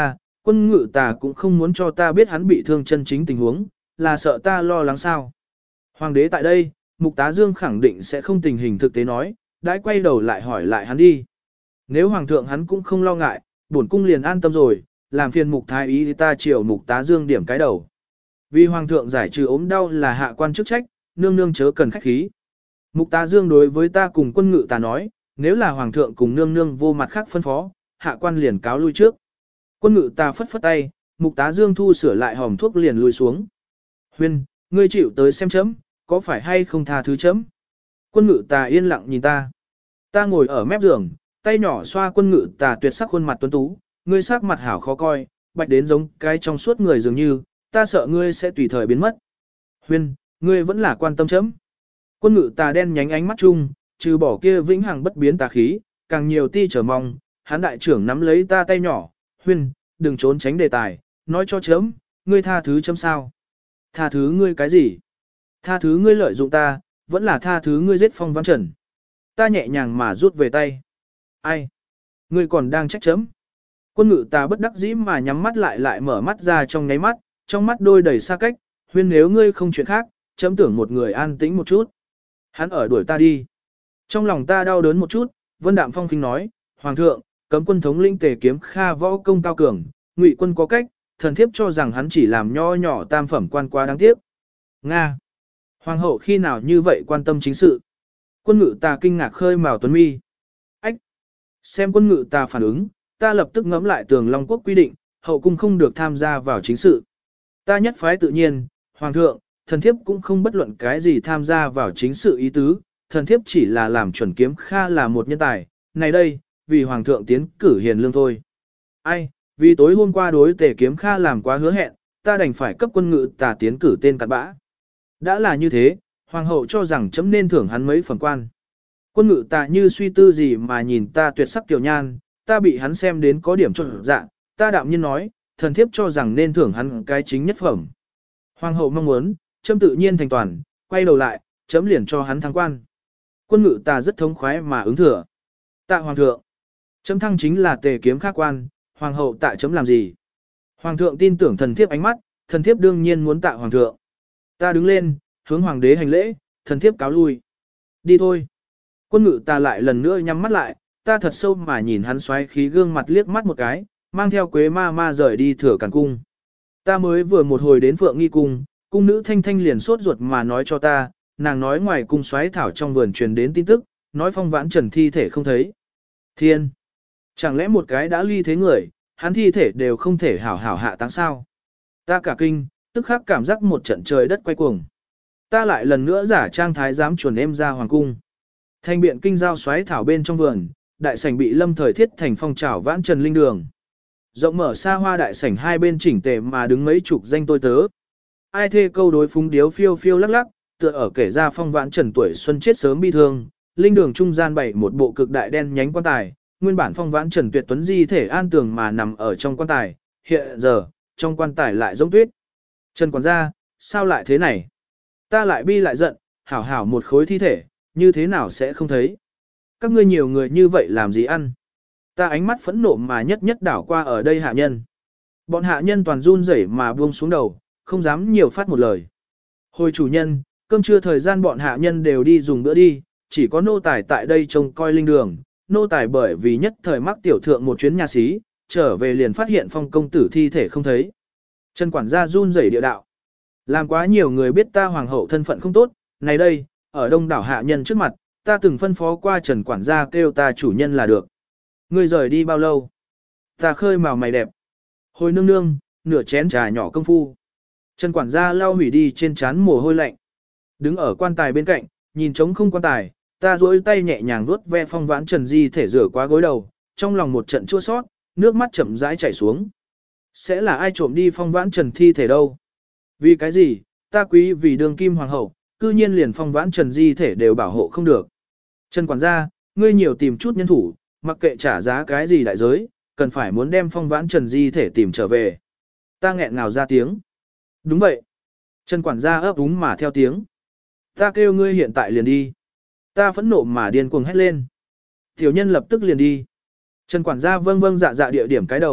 Quân ngự tà cũng không muốn cho ta biết hắn bị thương chân chính tình huống, là sợ ta lo lắng sao. Hoàng đế tại đây, Mục Tá Dương khẳng định sẽ không tình hình thực tế nói, đãi quay đầu lại hỏi lại hắn đi. Nếu Hoàng thượng hắn cũng không lo ngại, bổn cung liền an tâm rồi, làm phiền Mục Thái ý thì ta chiều Mục Tá Dương điểm cái đầu. Vì Hoàng thượng giải trừ ốm đau là hạ quan chức trách, nương nương chớ cần khách khí. Mục Tá Dương đối với ta cùng quân ngự ta nói, nếu là Hoàng thượng cùng nương nương vô mặt khác phân phó, hạ quan liền cáo lui trước. Quân ngự ta phất phất tay, Mục Tá Dương thu sửa lại hòm thuốc liền lui xuống. Huyên, ngươi chịu tới xem chấm, có phải hay không tha thứ chấm? Quân ngự ta yên lặng nhìn ta. Ta ngồi ở mép giường, tay nhỏ xoa quân ngự ta tuyệt sắc khuôn mặt tuấn tú, ngươi sắc mặt hảo khó coi, bạch đến giống cái trong suốt người dường như, ta sợ ngươi sẽ tùy thời biến mất. Huyên, ngươi vẫn là quan tâm chấm. Quân ngự ta đen nhánh ánh mắt chung, trừ bỏ kia vĩnh hằng bất biến tà khí, càng nhiều ti chờ mong, hắn đại trưởng nắm lấy ta tay nhỏ, Huyên, đừng trốn tránh đề tài, nói cho chấm, ngươi tha thứ chấm sao? Tha thứ ngươi cái gì? Tha thứ ngươi lợi dụng ta, vẫn là tha thứ ngươi giết Phong Vãn Trần. Ta nhẹ nhàng mà rút về tay. Ai? Ngươi còn đang trách chấm? Quân ngự ta bất đắc dĩ mà nhắm mắt lại lại mở mắt ra trong nháy mắt, trong mắt đôi đầy xa cách, Huyên nếu ngươi không chuyện khác, chấm tưởng một người an tĩnh một chút. Hắn ở đuổi ta đi. Trong lòng ta đau đớn một chút, Vân Đạm Phong khinh nói, Hoàng thượng, cấm quân thống lĩnh Tề Kiếm Kha võ công cao cường, Ngụy quân có cách, thần thiếp cho rằng hắn chỉ làm nho nhỏ tam phẩm quan quá đáng tiếc. Nga. Hoàng hậu khi nào như vậy quan tâm chính sự? Quân ngự ta kinh ngạc khơi mào tuấn mi. Ách. Xem quân ngự ta phản ứng, ta lập tức ngẫm lại tường Long Quốc quy định, hậu cung không được tham gia vào chính sự. Ta nhất phái tự nhiên, Hoàng thượng, thần thiếp cũng không bất luận cái gì tham gia vào chính sự ý tứ, thần thiếp chỉ là làm chuẩn Kiếm Kha là một nhân tài, này đây, vì Hoàng thượng tiến cử hiền lương thôi. Ai, vì tối hôm qua đối Tề Kiếm Kha làm quá hứa hẹn, ta đành phải cấp quân ngự tà tiến cử tên cặn bã. Đã là như thế, Hoàng hậu cho rằng chấm nên thưởng hắn mấy phần quan. Quân ngự tà như suy tư gì mà nhìn ta tuyệt sắc tiểu nhan, ta bị hắn xem đến có điểm trộn dạ, ta đạm nhiên nói, thần thiếp cho rằng nên thưởng hắn cái chính nhất phẩm. Hoàng hậu mong muốn, chấm tự nhiên thành toàn, quay đầu lại, chấm liền cho hắn thăng quan. Quân ngự ta rất thống khoái mà ứng thừa. Tạ Hoàng thượng. Chấm thăng chính là Tề Kiếm Kha quan, Hoàng hậu tạ chấm làm gì? Hoàng thượng tin tưởng thần thiếp ánh mắt, thần thiếp đương nhiên muốn tạ Hoàng thượng. Ta đứng lên, hướng Hoàng đế hành lễ, thần thiếp cáo lui. Đi thôi. Quân ngự ta lại lần nữa nhắm mắt lại, ta thật sâu mà nhìn hắn xoáy khí gương mặt liếc mắt một cái, mang theo Quế ma ma rời đi Thừa Càn cung. Ta mới vừa một hồi đến Phượng Nghi cung, cung nữ Thanh Thanh liền sốt ruột mà nói cho ta, nàng nói ngoài cung xoáy thảo trong vườn truyền đến tin tức, nói Phong Vãn Trần thi thể không thấy. Thiên! Chẳng lẽ một cái đã ly thế người, hắn thi thể đều không thể hảo hảo hạ táng sao? Ta cả kinh, tức khắc cảm giác một trận trời đất quay cuồng. Ta lại lần nữa giả trang thái giám chuẩn em ra hoàng cung. Thanh biện kinh giao xoáy thảo bên trong vườn, đại sảnh bị lâm thời thiết thành phong trào Vãn Trần linh đường. Rộng mở xa hoa đại sảnh hai bên chỉnh tề mà đứng mấy chục danh tôi tớ. Ai thê câu đối phúng điếu phiêu phiêu lắc lắc, tựa ở kể ra Phong Vãn Trần tuổi xuân chết sớm bi thương, linh đường trung gian bày một bộ cực đại đen nhánh quan tài, nguyên bản Phong Vãn Trần tuyệt tuấn di thể an tường mà nằm ở trong quan tài, hiện giờ, trong quan tài lại giống tuyết. Trần quản gia, sao lại thế này? Ta lại bi lại giận, hảo hảo một khối thi thể, như thế nào sẽ không thấy? Các ngươi nhiều người như vậy làm gì ăn? Ta ánh mắt phẫn nộ mà nhất nhất đảo qua ở đây hạ nhân. Bọn hạ nhân toàn run rẩy mà buông xuống đầu, không dám nhiều phát một lời. Hồi chủ nhân, cơm trưa thời gian bọn hạ nhân đều đi dùng bữa đi, chỉ có nô tài tại đây trông coi linh đường. Nô tài bởi vì nhất thời mắc tiểu thượng một chuyến nhà xí, trở về liền phát hiện Phong công tử thi thể không thấy. Trần quản gia run rẩy địa đạo. Làm quá nhiều người biết ta hoàng hậu thân phận không tốt, này đây, ở đông đảo hạ nhân trước mặt, ta từng phân phó qua Trần quản gia kêu ta chủ nhân là được. Ngươi rời đi bao lâu? Ta khơi màu mày đẹp. Hồi nương nương, nửa chén trà nhỏ công phu. Trần quản gia lau hủy đi trên trán mồ hôi lạnh. Đứng ở quan tài bên cạnh, nhìn trống không quan tài, ta duỗi tay nhẹ nhàng vuốt ve Phong Vãn Trần di thể rửa qua gối đầu, trong lòng một trận chua sót, nước mắt chậm rãi chảy xuống. Sẽ là ai trộm đi Phong Vãn Trần thi thể đâu? Vì cái gì, ta quý vì đường kim hoàng hậu, cư nhiên liền Phong Vãn Trần di thể đều bảo hộ không được. Trần quản gia, ngươi nhiều tìm chút nhân thủ, mặc kệ trả giá cái gì đại giới, cần phải muốn đem Phong Vãn Trần di thể tìm trở về. Ta nghẹn ngào ra tiếng. Đúng vậy. Trần quản gia ấp úng mà theo tiếng. Ta kêu ngươi hiện tại liền đi. Ta phẫn nộ mà điên cuồng hét lên. Tiểu nhân lập tức liền đi. Trần quản gia vâng vâng dạ dạ địa điểm cái đầu,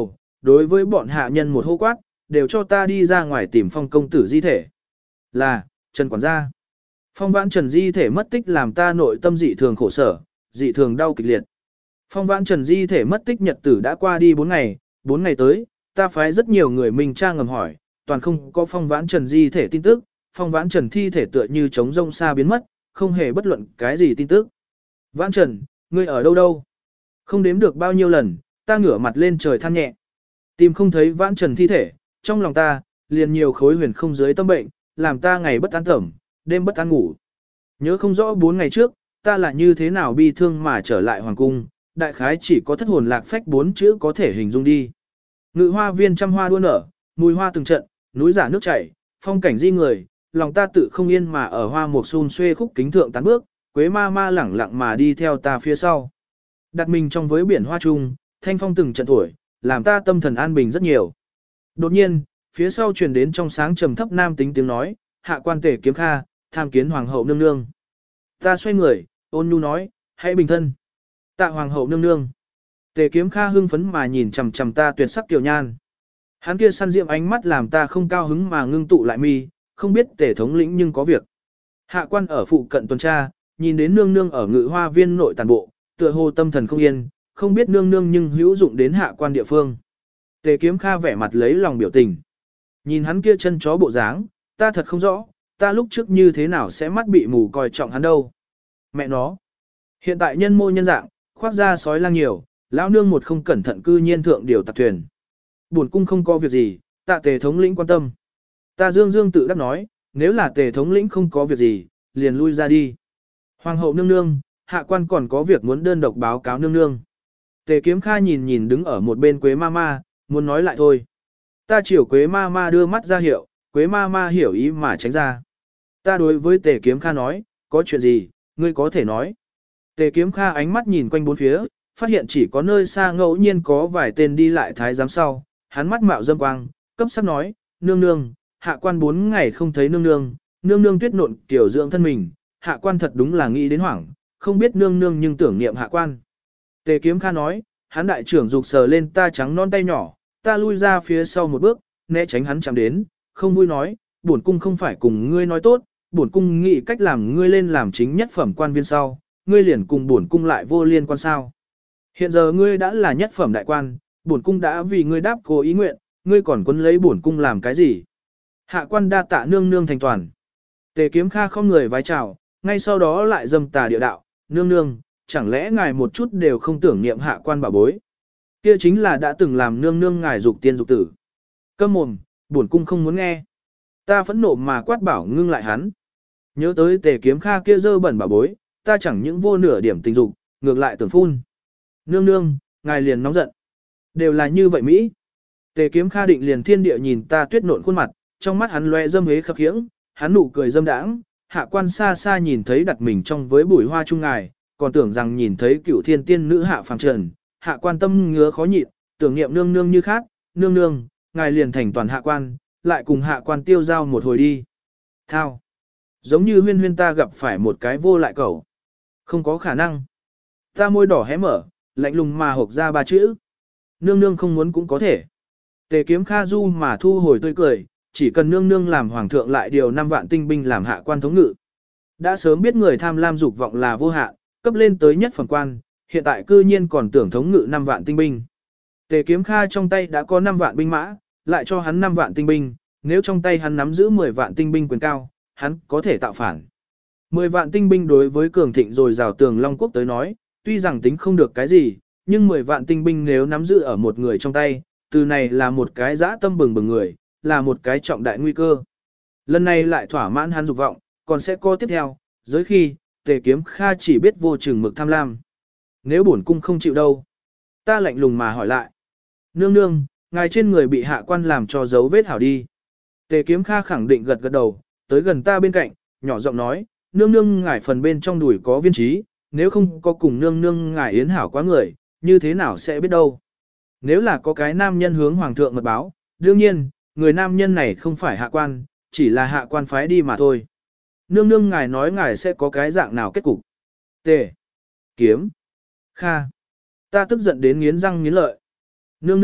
đối với bọn hạ nhân một hô quát, đều cho ta đi ra ngoài tìm Phong công tử di thể. Là, Trần quản gia. Phong Vãn Trần di thể mất tích làm ta nội tâm dị thường khổ sở, dị thường đau kịch liệt. Phong Vãn Trần di thể mất tích nhật tử đã qua đi bốn ngày, bốn ngày tới, ta phái rất nhiều người mình tra ngầm hỏi, toàn không có Phong Vãn Trần di thể tin tức, Phong Vãn Trần thi thể tựa như trống rông xa biến mất, không hề bất luận cái gì tin tức. Vãn Trần, ngươi ở đâu đâu? Không đếm được bao nhiêu lần, ta ngửa mặt lên trời than nhẹ. Tìm không thấy Vãn Trần thi thể, trong lòng ta, liền nhiều khối huyền không dưới tâm bệnh, làm ta ngày bất an tẩm, đêm bất an ngủ. Nhớ không rõ bốn ngày trước, ta là như thế nào bi thương mà trở lại hoàng cung, đại khái chỉ có thất hồn lạc phách bốn chữ có thể hình dung đi. Ngự hoa viên trăm hoa đua nở, mùi hoa từng trận, núi giả nước chảy, phong cảnh di người, lòng ta tự không yên mà ở hoa mục xun xuê khúc kính thượng tán bước, quế ma ma lẳng lặng mà đi theo ta phía sau. Đặt mình trong với biển hoa trung, thanh phong từng trận thổi, làm ta tâm thần an bình rất nhiều. Đột nhiên, phía sau truyền đến trong sáng trầm thấp nam tính tiếng nói, hạ quan Tề Kiếm Kha, tham kiến hoàng hậu nương nương. Ta xoay người, ôn nhu nói, hãy bình thân. Tạ hoàng hậu nương nương. Tề Kiếm Kha hưng phấn mà nhìn chằm chằm ta tuyệt sắc tiểu nhan. Hắn kia săn diệm ánh mắt làm ta không cao hứng mà ngưng tụ lại mi, không biết Tề thống lĩnh nhưng có việc. Hạ quan ở phụ cận tuần tra, nhìn đến nương nương ở ngự hoa viên nội tàn bộ, tựa hồ tâm thần không yên, không biết nương nương nhưng hữu dụng đến hạ quan địa phương. Tề Kiếm Kha vẻ mặt lấy lòng biểu tình. Nhìn hắn kia chân chó bộ dáng, ta thật không rõ, ta lúc trước như thế nào sẽ mắt bị mù coi trọng hắn đâu. Mẹ nó. Hiện tại nhân mô nhân dạng, khoác ra sói lang nhiều, lão nương một không cẩn thận cư nhiên thượng điều tặc thuyền. Buồn cung không có việc gì, tạ Tề thống lĩnh quan tâm. Ta dương dương tự đắc nói, nếu là Tề thống lĩnh không có việc gì, liền lui ra đi. Hoàng hậu nương nương, hạ quan còn có việc muốn đơn độc báo cáo nương nương. Tề Kiếm Kha nhìn nhìn đứng ở một bên Quế ma ma, muốn nói lại thôi. Ta chiều Quế ma ma đưa mắt ra hiệu, Quế ma ma hiểu ý mà tránh ra. Ta đối với Tề Kiếm Kha nói, có chuyện gì, ngươi có thể nói. Tề Kiếm Kha ánh mắt nhìn quanh bốn phía, phát hiện chỉ có nơi xa ngẫu nhiên có vài tên đi lại thái giám sau. Hắn mắt mạo dâm quang, cấp sắc nói, nương nương, hạ quan bốn ngày không thấy nương nương, nương nương tuyết nộn tiểu dưỡng thân mình, hạ quan thật đúng là nghĩ đến hoảng, không biết nương nương nhưng tưởng niệm hạ quan. Tề Kiếm Kha nói, hắn đại trưởng dục sờ lên ta trắng non tay nhỏ, ta lui ra phía sau một bước, né tránh hắn chạm đến, không vui nói, bổn cung không phải cùng ngươi nói tốt, bổn cung nghĩ cách làm ngươi lên làm chính nhất phẩm quan viên sau, ngươi liền cùng bổn cung lại vô liên quan sao. Hiện giờ ngươi đã là nhất phẩm đại quan, bổn cung đã vì ngươi đáp cố ý nguyện, ngươi còn quấn lấy bổn cung làm cái gì? Hạ quan đa tạ nương nương thành toàn. Tề Kiếm Kha không người vái chào, ngay sau đó lại dâm tà địa đạo, nương nương, chẳng lẽ ngài một chút đều không tưởng niệm hạ quan bảo bối? Kia chính là đã từng làm nương nương ngài dục tiên dục tử. Câm mồm, bổn cung không muốn nghe. Ta phẫn nộ mà quát bảo ngưng lại hắn. Nhớ tới Tề Kiếm Kha kia dơ bẩn bảo bối, ta chẳng những vô nửa điểm tình dục, ngược lại tưởng phun. Nương nương, ngài liền nóng giận. Đều là như vậy Mỹ. Tề Kiếm Kha định liền thiên địa nhìn ta tuyết nộn khuôn mặt, trong mắt hắn loe dâm hế khập khiễng, hắn nụ cười dâm đãng, hạ quan xa xa nhìn thấy đặt mình trong với bụi hoa trung ngài, còn tưởng rằng nhìn thấy cựu thiên tiên nữ hạ phàm trần, hạ quan tâm ngứa khó nhịn, tưởng niệm nương nương như khác, nương nương, ngài liền thành toàn hạ quan, lại cùng hạ quan tiêu giao một hồi đi. Thao. Giống như huyên huyên ta gặp phải một cái vô lại cẩu. Không có khả năng. Ta môi đỏ hé mở, lạnh lùng mà hộc ra ba chữ. Nương nương không muốn cũng có thể. Tề Kiếm Kha du mà thu hồi tươi cười, chỉ cần nương nương làm hoàng thượng lại điều năm vạn tinh binh làm hạ quan thống ngự. Đã sớm biết người tham lam dục vọng là vô hạn, cấp lên tới nhất phẩm quan, hiện tại cư nhiên còn tưởng thống ngự năm vạn tinh binh. Tề Kiếm Kha trong tay đã có năm vạn binh mã, lại cho hắn năm vạn tinh binh, nếu trong tay hắn nắm giữ mười vạn tinh binh quyền cao, hắn có thể tạo phản. mười vạn tinh binh đối với cường thịnh rồi rào tường Long Quốc tới nói, tuy rằng tính không được cái gì, nhưng mười vạn tinh binh nếu nắm giữ ở một người trong tay, từ này là một cái dã tâm bừng bừng người, là một cái trọng đại nguy cơ. Lần này lại thỏa mãn hắn dục vọng, còn sẽ có tiếp theo, giới khi, Tề Kiếm Kha chỉ biết vô chừng mực tham lam. Nếu bổn cung không chịu đâu? Ta lạnh lùng mà hỏi lại. Nương nương, ngài trên người bị hạ quan làm cho dấu vết hảo đi. Tề Kiếm Kha khẳng định gật gật đầu, tới gần ta bên cạnh, nhỏ giọng nói, nương nương ngài phần bên trong đùi có viên trí, nếu không có cùng nương nương ngài yến hảo quá người, như thế nào sẽ biết đâu. Nếu là có cái nam nhân hướng hoàng thượng mật báo, đương nhiên, người nam nhân này không phải hạ quan, chỉ là hạ quan phái đi mà thôi. Nương nương ngài nói ngài sẽ có cái dạng nào kết cục. Tề. Kiếm. Kha. Ta tức giận đến nghiến răng nghiến lợi. Nương nương,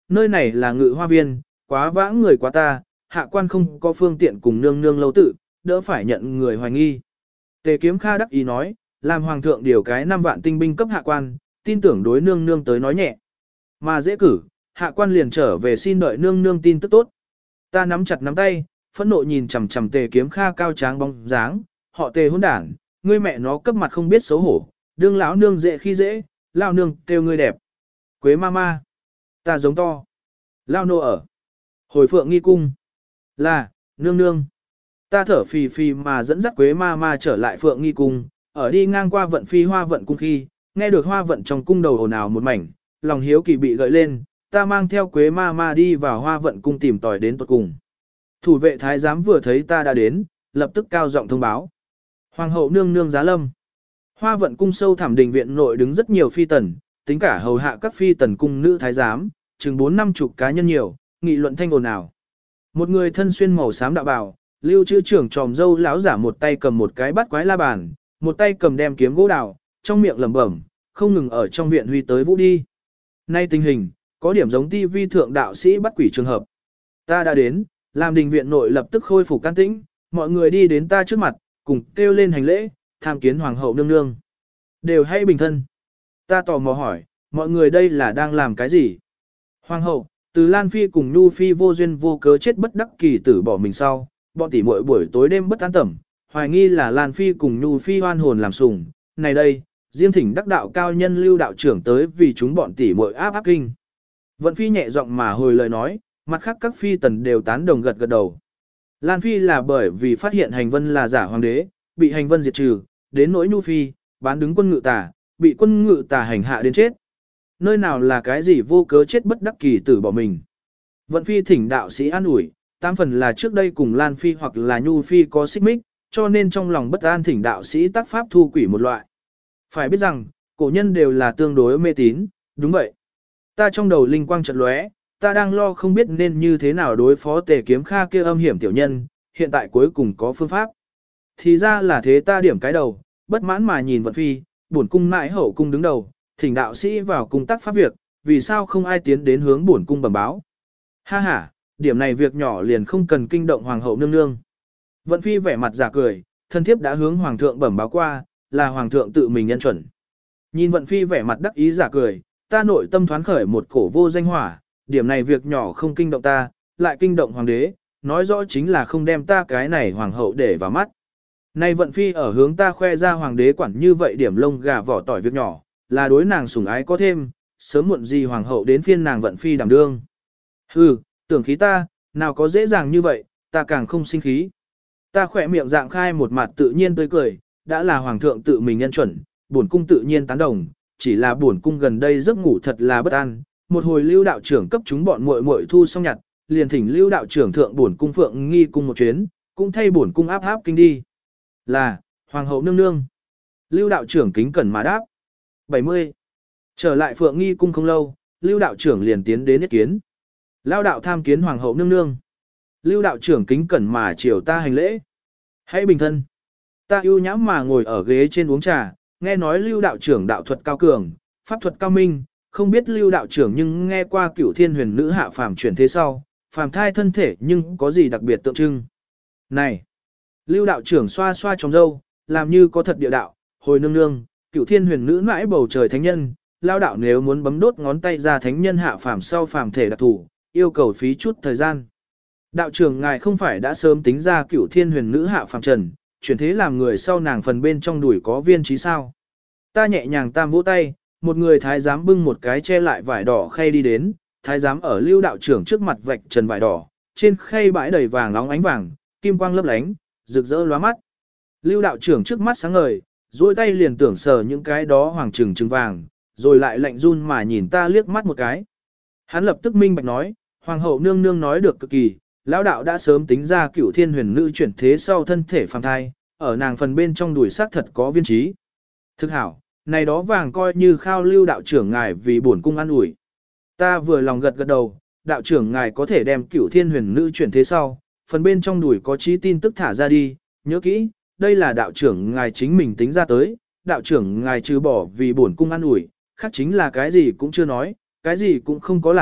nơi này là ngự hoa viên, quá vãng người quá ta, hạ quan không có phương tiện cùng nương nương lâu tự, đỡ phải nhận người hoài nghi. Tề Kiếm Kha đắc ý nói, làm hoàng thượng điều cái năm vạn tinh binh cấp hạ quan, tin tưởng đối nương nương tới nói nhẹ. Mà dễ cử, hạ quan liền trở về xin đợi nương nương tin tức tốt. Ta nắm chặt nắm tay, phẫn nộ nhìn chằm chằm Tề Kiếm Kha cao tráng bóng dáng, họ Tề hỗn đản, ngươi mẹ nó cấp mặt không biết xấu hổ, đương lão nương dễ khi dễ, lão nương kêu ngươi đẹp. Quế ma ma, ta giống to. Lão nô ở. Hồi phượng nghi cung. Là, nương nương. Ta thở phì phì mà dẫn dắt Quế ma ma trở lại phượng nghi cung, ở đi ngang qua vận phi hoa vận cung khi, nghe được hoa vận trong cung đầu ồn ào một mảnh, lòng hiếu kỳ bị gợi lên, ta mang theo Quế ma ma đi vào hoa vận cung tìm tòi đến tuột cùng. Thủ vệ thái giám vừa thấy ta đã đến, lập tức cao giọng thông báo. Hoàng hậu nương nương giá lâm. Hoa vận cung sâu thẳm đình viện nội đứng rất nhiều phi tần, tính cả hầu hạ các phi tần cung nữ thái giám, chừng bốn năm chục cá nhân nhiều, nghị luận thanh ồn ào. Một người thân xuyên màu xám đạo bào, lưu chữ trưởng tròm dâu lão giả một tay cầm một cái bát quái la bàn, một tay cầm đem kiếm gỗ đào, trong miệng lẩm bẩm, không ngừng ở trong viện huy tới vũ đi. Nay tình hình, có điểm giống ti vi thượng đạo sĩ bắt quỷ trường hợp. Ta đã đến, làm đình viện nội lập tức khôi phục can tĩnh, mọi người đi đến ta trước mặt, cùng kêu lên hành lễ, tham kiến hoàng hậu nương nương. Đều hay bình thân. Ta tò mò hỏi, mọi người đây là đang làm cái gì? Hoàng hậu, từ Lan Phi cùng Nhu Phi vô duyên vô cớ chết bất đắc kỳ tử bỏ mình sau, bọn tỷ muội buổi tối đêm bất an tẩm, hoài nghi là Lan Phi cùng Nhu Phi hoan hồn làm sủng. Này đây, riêng thỉnh đắc đạo cao nhân lưu đạo trưởng tới vì chúng bọn tỷ muội áp áp kinh. Vận Phi nhẹ giọng mà hồi lời nói, mặt khác các phi tần đều tán đồng gật gật đầu. Lan Phi là bởi vì phát hiện hành vân là giả hoàng đế, bị hành vân diệt trừ, đến nỗi Nhu Phi, bán đứng quân ngự tà, bị quân ngự tà hành hạ đến chết. Nơi nào là cái gì vô cớ chết bất đắc kỳ tử bỏ mình. Vận Phi thỉnh đạo sĩ an ủi, tam phần là trước đây cùng Lan Phi hoặc là Nhu Phi có xích mích, cho nên trong lòng bất an thỉnh đạo sĩ tác pháp thu quỷ một loại. Phải biết rằng, cổ nhân đều là tương đối mê tín, đúng vậy. Ta trong đầu linh quang chợt lóe, ta đang lo không biết nên như thế nào đối phó Tề Kiếm Kha kia âm hiểm tiểu nhân, hiện tại cuối cùng có phương pháp. Thì ra là thế, ta điểm cái đầu, bất mãn mà nhìn Vận Phi, bổn cung mãi hậu cung đứng đầu, thỉnh đạo sĩ vào cung tác pháp việc, vì sao không ai tiến đến hướng bổn cung bẩm báo. Ha ha, điểm này việc nhỏ liền không cần kinh động hoàng hậu nương nương. Vận Phi vẻ mặt giả cười, thân thiếp đã hướng hoàng thượng bẩm báo qua, là hoàng thượng tự mình nhân chuẩn. Nhìn Vận Phi vẻ mặt đắc ý giả cười, ta nội tâm thoáng khởi một cổ vô danh hỏa, điểm này việc nhỏ không kinh động ta, lại kinh động hoàng đế, nói rõ chính là không đem ta cái này hoàng hậu để vào mắt. Nay Vận Phi ở hướng ta khoe ra hoàng đế quản như vậy điểm lông gà vỏ tỏi việc nhỏ, là đối nàng sủng ái có thêm, sớm muộn gì hoàng hậu đến phiên nàng Vận Phi đảm đương. Hừ, tưởng khí ta, nào có dễ dàng như vậy, ta càng không sinh khí. Ta khỏe miệng dạng khai một mặt tự nhiên tươi cười, đã là hoàng thượng tự mình nhân chuẩn, bổn cung tự nhiên tán đồng, chỉ là bổn cung gần đây giấc ngủ thật là bất an, một hồi lưu đạo trưởng cấp chúng bọn muội muội thu xong nhặt, liền thỉnh lưu đạo trưởng thượng bổn cung phượng nghi cung một chuyến, cũng thay bổn cung áp áp kinh đi. Là, hoàng hậu nương nương. Lưu đạo trưởng kính cẩn mà đáp. bảy mươi. Trở lại phượng nghi cung không lâu, lưu đạo trưởng liền tiến đến ý kiến. Lao đạo tham kiến hoàng hậu nương nương. Lưu đạo trưởng kính cẩn mà chiều ta hành lễ. Hãy bình thân. Ta ưu nhãm mà ngồi ở ghế trên uống trà, nghe nói lưu đạo trưởng đạo thuật cao cường, pháp thuật cao minh, không biết lưu đạo trưởng nhưng nghe qua cửu thiên huyền nữ hạ phàm chuyển thế sau, phàm thai thân thể nhưng có gì đặc biệt tượng trưng. Này! Lưu đạo trưởng xoa xoa trong râu, làm như có thật địa đạo, hồi nương nương, cửu thiên huyền nữ mãi bầu trời thánh nhân, lao đạo nếu muốn bấm đốt ngón tay ra thánh nhân hạ phàm sau phàm thể đặc thủ, yêu cầu phí chút thời gian. Đạo trưởng ngài không phải đã sớm tính ra cửu thiên huyền nữ hạ phàm trần, chuyển thế làm người sau nàng phần bên trong đùi có viên trí sao. Ta nhẹ nhàng tam vỗ tay, một người thái giám bưng một cái che lại vải đỏ khay đi đến, thái giám ở lưu đạo trưởng trước mặt vạch trần vải đỏ, trên khay bãi đầy vàng nóng ánh vàng, kim quang lấp lánh, rực rỡ lóa mắt. Lưu đạo trưởng trước mắt sáng ngời, duỗi tay liền tưởng sờ những cái đó hoàng trừng trừng vàng, rồi lại lạnh run mà nhìn ta liếc mắt một cái. Hắn lập tức minh bạch nói, hoàng hậu nương nương nói được cực kỳ, lão đạo đã sớm tính ra cửu thiên huyền nữ chuyển thế sau thân thể phàm thai, ở nàng phần bên trong đùi xác thật có viên trí. Thực hảo, này đó vàng coi như khao lưu đạo trưởng ngài vì bổn cung ăn ủi. Ta vừa lòng gật gật đầu, đạo trưởng ngài có thể đem cửu thiên huyền nữ chuyển thế sau, phần bên trong đùi có trí tin tức thả ra đi, nhớ kỹ, đây là đạo trưởng ngài chính mình tính ra tới, đạo trưởng ngài trừ bỏ vì bổn cung ăn ủi, khác chính là cái gì cũng chưa nói, cái gì cũng không có làm,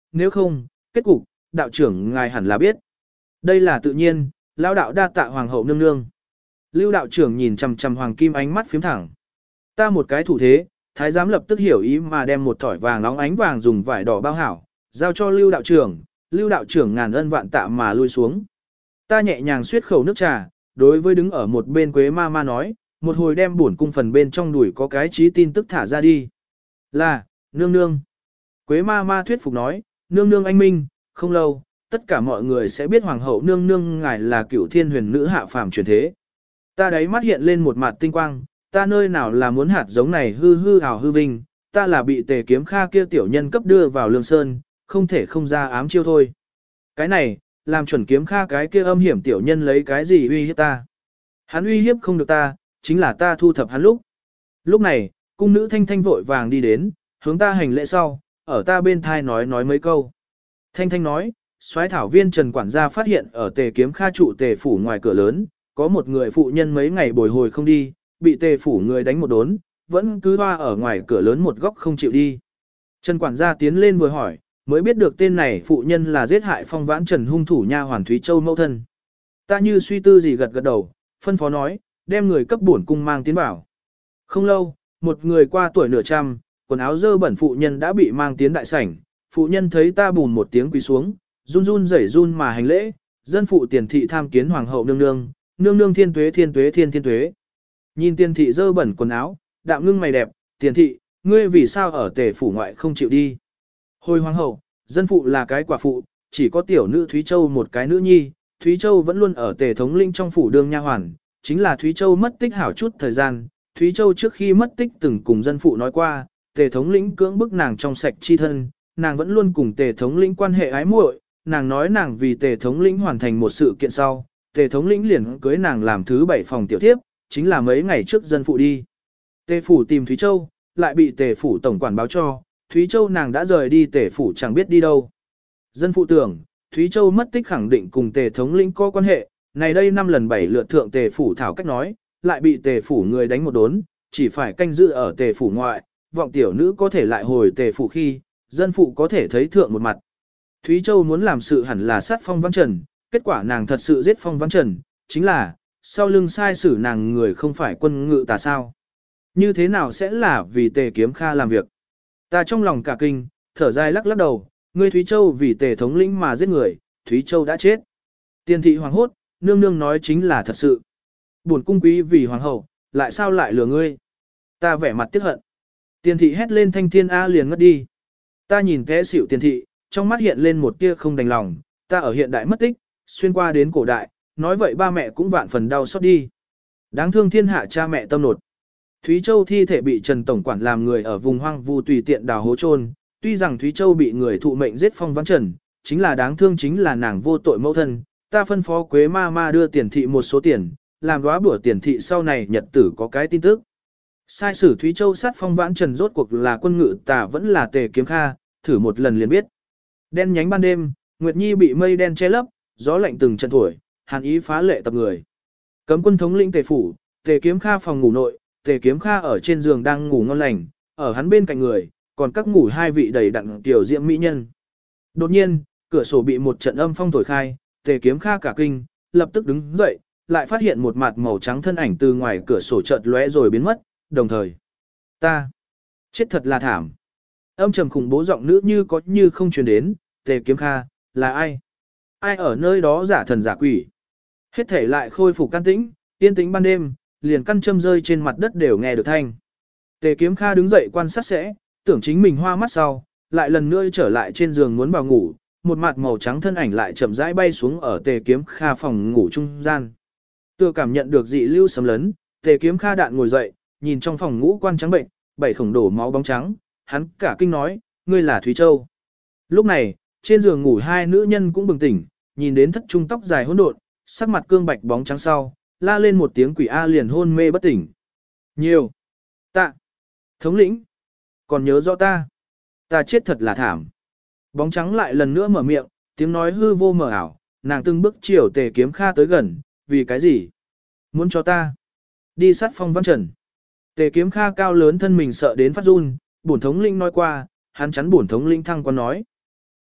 nếu không, kết cục, đạo trưởng ngài hẳn là biết. Đây là tự nhiên, lão đạo đa tạ hoàng hậu nương nương. Lưu đạo trưởng nhìn chằm chằm hoàng kim ánh mắt phím thẳng. Ta một cái thủ thế, thái giám lập tức hiểu ý mà đem một thỏi vàng nóng ánh vàng dùng vải đỏ bao hảo, giao cho lưu đạo trưởng, lưu đạo trưởng ngàn ân vạn tạ mà lui xuống. Ta nhẹ nhàng suyết khẩu nước trà, đối với đứng ở một bên Quế ma ma nói, một hồi đem bổn cung phần bên trong đùi có cái trí tin tức thả ra đi. Là, nương nương. Quế ma ma thuyết phục nói, nương nương anh minh, không lâu, tất cả mọi người sẽ biết hoàng hậu nương nương ngài là cửu thiên huyền nữ hạ phàm truyền thế. Ta đáy mắt hiện lên một mặt tinh quang, ta nơi nào là muốn hạt giống này hư hư hào hư vinh, ta là bị tề kiếm kha kia tiểu nhân cấp đưa vào lương sơn, không thể không ra ám chiêu thôi. Cái này, làm chuẩn kiếm kha cái kia âm hiểm tiểu nhân lấy cái gì uy hiếp ta. Hắn uy hiếp không được ta, chính là ta thu thập hắn lúc. Lúc này, cung nữ Thanh Thanh vội vàng đi đến, hướng ta hành lễ sau, ở ta bên thai nói nói mấy câu. Thanh Thanh nói, soái thảo viên Trần quản gia phát hiện ở tề kiếm kha trụ tề phủ ngoài cửa lớn, có một người phụ nhân mấy ngày bồi hồi không đi, bị tề phủ người đánh một đốn, vẫn cứ hoa ở ngoài cửa lớn một góc không chịu đi. Trần quản gia tiến lên vừa hỏi, mới biết được tên này phụ nhân là giết hại Phong Vãn Trần hung thủ nha hoàn Thúy Châu mẫu thân. Ta như suy tư gì gật gật đầu, phân phó nói, đem người cấp bổn cung mang tiến vào. Không lâu, một người qua tuổi nửa trăm, quần áo dơ bẩn phụ nhân đã bị mang tiến đại sảnh, phụ nhân thấy ta bùn một tiếng quỳ xuống, run run rẩy run mà hành lễ, dân phụ tiền thị tham kiến hoàng hậu nương nương, nương nương thiên tuế thiên tuế thiên thiên tuế. Nhìn tiền thị dơ bẩn quần áo, đạm ngưng mày đẹp, tiền thị, ngươi vì sao ở tề phủ ngoại không chịu đi. Hồi hoàng hậu, dân phụ là cái quả phụ, chỉ có tiểu nữ Thúy Châu một cái nữ nhi, Thúy Châu vẫn luôn ở tề thống linh trong phủ đương nha hoàn, chính là Thúy Châu mất tích hảo chút thời gian, Thúy Châu trước khi mất tích từng cùng dân phụ nói qua, tề thống lĩnh cưỡng bức nàng trong sạch chi thân, nàng vẫn luôn cùng tề thống lĩnh quan hệ ái muội, nàng nói nàng vì tề thống lĩnh hoàn thành một sự kiện sau, tề thống lĩnh liền cưới nàng làm thứ bảy phòng tiểu thiếp, chính là mấy ngày trước dân phụ đi. Tề phủ tìm Thúy Châu, lại bị tề phủ tổng quản báo cho, Thúy Châu nàng đã rời đi tề phủ chẳng biết đi đâu. Dân phụ tưởng, Thúy Châu mất tích khẳng định cùng tề thống lĩnh có quan hệ, này đây năm lần bảy lượt thượng tề phủ thảo cách nói, lại bị tề phủ người đánh một đốn, chỉ phải canh giữ ở tề phủ ngoại, vọng tiểu nữ có thể lại hồi tề phủ khi, dân phụ có thể thấy thượng một mặt. Thúy Châu muốn làm sự hẳn là sát Phong Vãn Trần, kết quả nàng thật sự giết Phong Vãn Trần, chính là, sau lưng sai xử nàng người không phải quân ngự tà sao. Như thế nào sẽ là vì tề kiếm kha làm việc? Ta trong lòng cả kinh, thở dài lắc lắc đầu, ngươi Thúy Châu vì tề thống lĩnh mà giết người, Thúy Châu đã chết. Tiền thị hoàng hốt, nương nương nói chính là thật sự. Buồn cung quý vì hoàng hậu, lại sao lại lừa ngươi? Ta vẻ mặt tiếc hận. Tiền thị hét lên thanh thiên A liền ngất đi. Ta nhìn té xỉu tiền thị, trong mắt hiện lên một tia không đành lòng, ta ở hiện đại mất tích, xuyên qua đến cổ đại, nói vậy ba mẹ cũng vạn phần đau xót đi. Đáng thương thiên hạ cha mẹ tâm nột. Thúy Châu thi thể bị Trần Tổng quản làm người ở vùng hoang vu tùy tiện đào hố chôn. Tuy rằng Thúy Châu bị người thụ mệnh giết Phong Vãn Trần, chính là đáng thương chính là nàng vô tội mẫu thân. Ta phân phó Quế ma ma đưa tiền thị một số tiền, làm góa bữa tiền thị sau này nhật tử có cái tin tức. Sai sử Thúy Châu sát Phong Vãn Trần rốt cuộc là quân ngự tà vẫn là tề kiếm kha, thử một lần liền biết. Đen nhánh ban đêm, Nguyệt Nhi bị mây đen che lấp, gió lạnh từng trận thổi, hàn ý phá lệ tập người. Cấm quân thống lĩnh tề phủ, tề kiếm kha phòng ngủ nội, tề kiếm kha ở trên giường đang ngủ ngon lành, ở hắn bên cạnh người, còn các ngủ hai vị đầy đặn tiểu diễm mỹ nhân. Đột nhiên, cửa sổ bị một trận âm phong thổi khai, tề kiếm kha cả kinh, lập tức đứng dậy, lại phát hiện một mặt màu trắng thân ảnh từ ngoài cửa sổ chợt lóe rồi biến mất, đồng thời. Ta, chết thật là thảm. Âm trầm khủng bố giọng nữ như có như không truyền đến, tề kiếm kha, là ai? Ai ở nơi đó giả thần giả quỷ? Hết thể lại khôi phục can tĩnh, yên tĩnh ban đêm, liền căn châm rơi trên mặt đất đều nghe được thanh. Tề kiếm kha đứng dậy quan sát sẽ, tưởng chính mình hoa mắt sau, lại lần nữa trở lại trên giường muốn vào ngủ, một mặt màu trắng thân ảnh lại chậm rãi bay xuống ở tề kiếm kha phòng ngủ trung gian. Tựa cảm nhận được dị lưu sấm lấn, tề kiếm kha đạn ngồi dậy, nhìn trong phòng ngũ quan trắng bệnh, bảy khổng đổ máu bóng trắng, hắn cả kinh nói, ngươi là Thúy Châu. Lúc này, trên giường ngủ hai nữ nhân cũng bừng tỉnh, nhìn đến thất trung tóc dài hỗn độn, sắc mặt cương bạch bóng trắng sau, la lên một tiếng quỷ A liền hôn mê bất tỉnh. Nhiều. Tạ. Thống lĩnh. Còn nhớ rõ ta. Ta chết thật là thảm. Bóng trắng lại lần nữa mở miệng, tiếng nói hư vô mờ ảo, nàng từng bước chiều tề kiếm kha tới gần, vì cái gì? Muốn cho ta đi sát Phong Vãn Trần. Tề kiếm kha cao lớn thân mình sợ đến phát run, bổn thống lĩnh nói qua, hắn chắn bổn thống lĩnh thăng quan nói.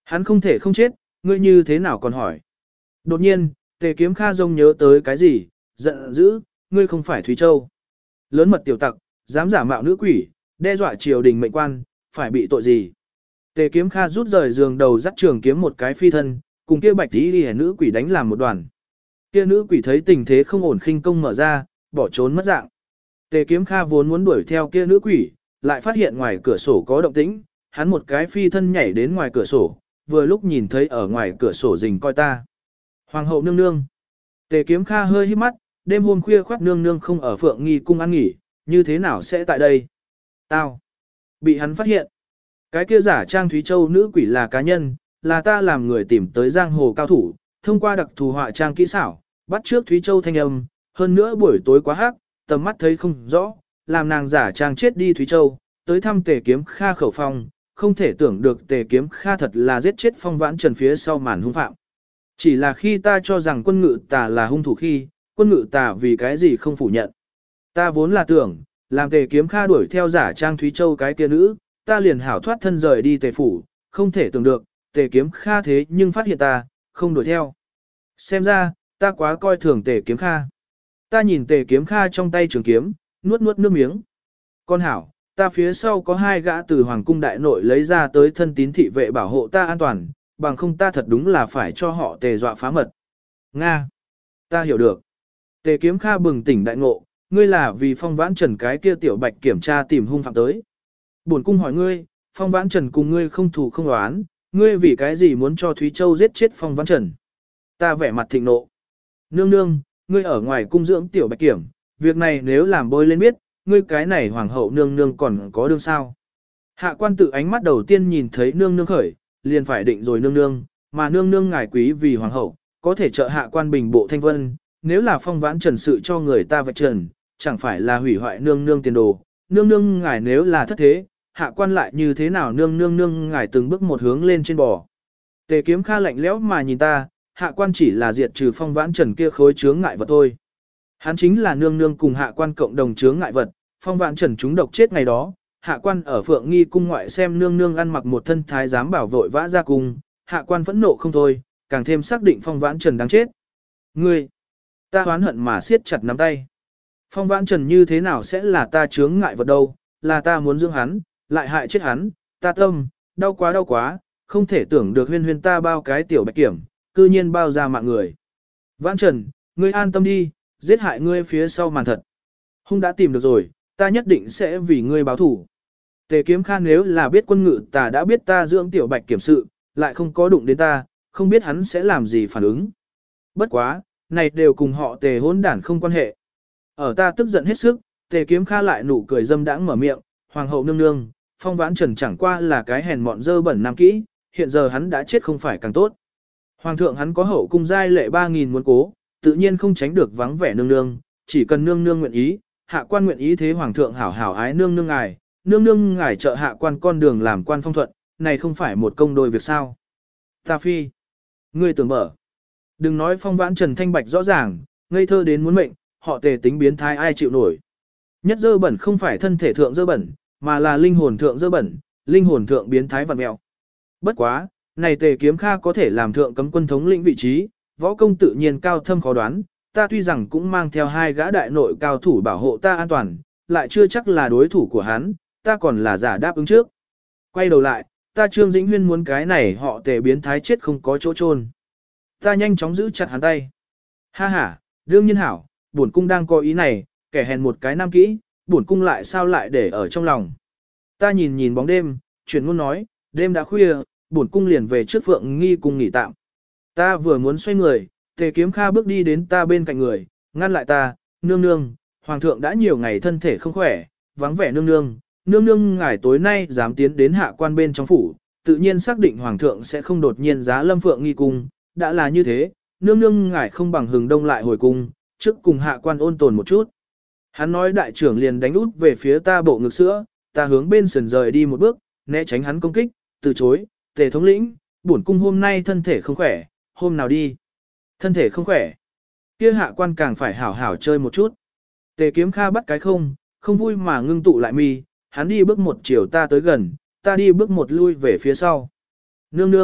Hắn không thể không chết, ngươi như thế nào còn hỏi. Đột nhiên, Tề Kiếm Kha rông nhớ tới cái gì, giận dữ, ngươi không phải Thúy Châu. Lớn mật tiểu tặc, dám giả mạo nữ quỷ, đe dọa triều đình mệnh quan, phải bị tội gì. Tề Kiếm Kha rút rời giường đầu dắt trường kiếm một cái phi thân, cùng kia bạch tí đi nữ quỷ đánh làm một đoàn. Kia nữ quỷ thấy tình thế không ổn khinh công mở ra, bỏ trốn mất dạng. Tề Kiếm Kha vốn muốn đuổi theo kia nữ quỷ, lại phát hiện ngoài cửa sổ có động tĩnh, hắn một cái phi thân nhảy đến ngoài cửa sổ, vừa lúc nhìn thấy ở ngoài cửa sổ rình coi ta. Hoàng hậu nương nương. Tề Kiếm Kha hơi híp mắt, đêm hôm khuya khoát nương nương không ở Phượng Nghi cung ăn nghỉ, như thế nào sẽ tại đây? Tao. Bị hắn phát hiện. Cái kia giả trang Thúy Châu nữ quỷ là cá nhân, là ta làm người tìm tới giang hồ cao thủ, thông qua đặc thù họa trang kỹ xảo, bắt trước Thúy Châu thanh âm, hơn nữa buổi tối quá hắc, tầm mắt thấy không rõ, làm nàng giả trang chết đi Thúy Châu, tới thăm Tề Kiếm Kha khẩu phong, không thể tưởng được Tề Kiếm Kha thật là giết chết Phong Vãn Trần phía sau màn hung phạm. Chỉ là khi ta cho rằng quân ngự tà là hung thủ khi, quân ngự tà vì cái gì không phủ nhận. Ta vốn là tưởng, làm Tề Kiếm Kha đuổi theo giả trang Thúy Châu cái kia nữ, ta liền hảo thoát thân rời đi Tề phủ, không thể tưởng được, Tề Kiếm Kha thế nhưng phát hiện ta, không đuổi theo. Xem ra, ta quá coi thường Tề Kiếm Kha. Ta nhìn Tề Kiếm Kha trong tay trường kiếm, nuốt nuốt nước miếng. Con hảo, ta phía sau có hai gã từ Hoàng cung đại nội lấy ra tới thân tín thị vệ bảo hộ ta an toàn, bằng không ta thật đúng là phải cho họ Tề dọa phá mật. Nga. Ta hiểu được. Tề Kiếm Kha bừng tỉnh đại ngộ, ngươi là vì Phong Vãn Trần cái kia tiểu bạch kiểm tra tìm hung phạm tới. Bổn cung hỏi ngươi, Phong Vãn Trần cùng ngươi không thù không oán, ngươi vì cái gì muốn cho Thúy Châu giết chết Phong Vãn Trần? Ta vẻ mặt thịnh nộ. Nương nương, ngươi ở ngoài cung dưỡng tiểu bạch kiểm, việc này nếu làm bôi lên biết, ngươi cái này hoàng hậu nương nương còn có đương sao? Hạ quan tự ánh mắt đầu tiên nhìn thấy nương nương khởi, liền phải định rồi nương nương, mà nương nương ngài quý vì hoàng hậu, có thể trợ hạ quan bình bộ thanh vân, nếu là Phong Vãn Trần sự cho người ta vạch trần, chẳng phải là hủy hoại nương nương tiền đồ, nương nương ngài nếu là thất thế, hạ quan lại như thế nào nương nương nương ngài từng bước một hướng lên trên bò. Tề Kiếm Kha lạnh lẽo mà nhìn ta, hạ quan chỉ là diệt trừ Phong Vãn Trần kia khối chướng ngại vật thôi. Hắn chính là nương nương cùng hạ quan cộng đồng chướng ngại vật, Phong Vãn Trần chúng độc chết ngày đó, hạ quan ở Phượng Nghi cung ngoại xem nương nương ăn mặc một thân thái giám bảo vội vã ra cung, hạ quan phẫn nộ không thôi, càng thêm xác định Phong Vãn Trần đáng chết. Ngươi, ta oán hận mà siết chặt nắm tay. Phong Vãn Trần như thế nào sẽ là ta chướng ngại vật đâu, là ta muốn dưỡng hắn, lại hại chết hắn, ta tâm, đau quá đau quá, không thể tưởng được huyên huyên ta bao cái tiểu bạch kiểm, cư nhiên bao ra mạng người. Vãn Trần, ngươi an tâm đi, giết hại ngươi phía sau màn thật. Hung đã tìm được rồi, ta nhất định sẽ vì ngươi báo thủ. Tề Kiếm Kha nếu là biết quân ngự ta đã biết ta dưỡng tiểu bạch kiểm sự, lại không có đụng đến ta, không biết hắn sẽ làm gì phản ứng. Bất quá, này đều cùng họ Tề hỗn đản không quan hệ. Ở ta tức giận hết sức, Tề Kiếm Kha lại nụ cười dâm đãng mở miệng, hoàng hậu nương nương, Phong Vãn Trần chẳng qua là cái hèn mọn dơ bẩn nam kỹ, hiện giờ hắn đã chết không phải càng tốt. Hoàng thượng hắn có hậu cung giai lệ ba nghìn muốn cố, tự nhiên không tránh được vắng vẻ nương nương, chỉ cần nương nương nguyện ý, hạ quan nguyện ý thế hoàng thượng hảo hảo ái nương nương ngài, nương nương ngài trợ hạ quan con đường làm quan phong thuận, này không phải một công đôi việc sao. Ta phi, ngươi tưởng mở. Đừng nói Phong Vãn Trần thanh bạch rõ ràng, ngây thơ đến muốn mệnh, họ Tề tính biến thái ai chịu nổi. Nhất dơ bẩn không phải thân thể thượng dơ bẩn, mà là linh hồn thượng dơ bẩn, linh hồn thượng biến thái vặn mẹo. Bất quá, này Tề Kiếm Kha có thể làm thượng cấm quân thống lĩnh vị trí, võ công tự nhiên cao thâm khó đoán, ta tuy rằng cũng mang theo hai gã đại nội cao thủ bảo hộ ta an toàn, lại chưa chắc là đối thủ của hắn, ta còn là giả đáp ứng trước. Quay đầu lại, ta Trương Dĩnh Huyên muốn cái này họ Tề biến thái chết không có chỗ chôn. Ta nhanh chóng giữ chặt hắn tay. Ha ha, đương nhiên hảo, bổn cung đang có ý này, kẻ hèn một cái nam kỹ, bổn cung lại sao lại để ở trong lòng. Ta nhìn nhìn bóng đêm, chuyển ngôn nói, đêm đã khuya, bổn cung liền về trước Phượng Nghi cung nghỉ tạm. Ta vừa muốn xoay người, Tề Kiếm Kha bước đi đến ta bên cạnh người, ngăn lại ta, nương nương, hoàng thượng đã nhiều ngày thân thể không khỏe, vắng vẻ nương nương, nương nương ngài tối nay dám tiến đến hạ quan bên trong phủ, tự nhiên xác định hoàng thượng sẽ không đột nhiên giá lâm Phượng Nghi cung, đã là như thế, nương nương ngài không bằng hừng đông lại hồi cung, trước cùng hạ quan ôn tồn một chút. Hắn nói đại trưởng liền đánh út về phía ta bộ ngực sữa, ta hướng bên sườn rời đi một bước, né tránh hắn công kích, từ chối, Tề thống lĩnh, bổn cung hôm nay thân thể không khỏe, hôm nào đi. Thân thể không khỏe. Kia hạ quan càng phải hảo hảo chơi một chút. Tề Kiếm Kha bắt cái không, không vui mà ngưng tụ lại mi, hắn đi bước một chiều ta tới gần, ta đi bước một lui về phía sau. Nương nương,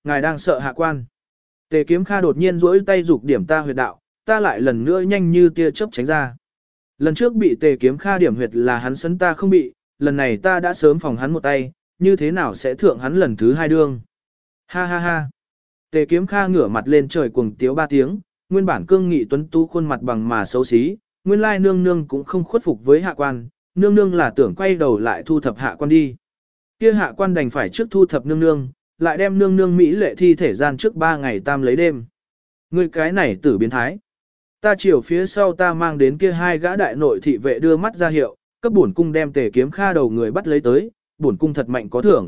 ngài đang sợ hạ quan. Tề Kiếm Kha đột nhiên duỗi tay giục điểm ta huyệt đạo, ta lại lần nữa nhanh như tia chớp tránh ra. Lần trước bị Tề Kiếm Kha điểm huyệt là hắn sấn ta không bị, lần này ta đã sớm phòng hắn một tay, như thế nào sẽ thượng hắn lần thứ hai đương. Ha ha ha. Tề Kiếm Kha ngửa mặt lên trời cuồng tiếu ba tiếng, nguyên bản cương nghị tuấn tú khuôn mặt bằng mà xấu xí, nguyên lai nương nương cũng không khuất phục với hạ quan, nương nương là tưởng quay đầu lại thu thập hạ quan đi. Kia hạ quan đành phải trước thu thập nương nương, lại đem nương nương mỹ lệ thi thể gian trước ba ngày tam lấy đêm. Ngươi cái này tử biến thái. Ta chiều phía sau ta mang đến kia hai gã đại nội thị vệ đưa mắt ra hiệu, cấp bổn cung đem Tề Kiếm Kha đầu người bắt lấy tới, bổn cung thật mạnh có thưởng.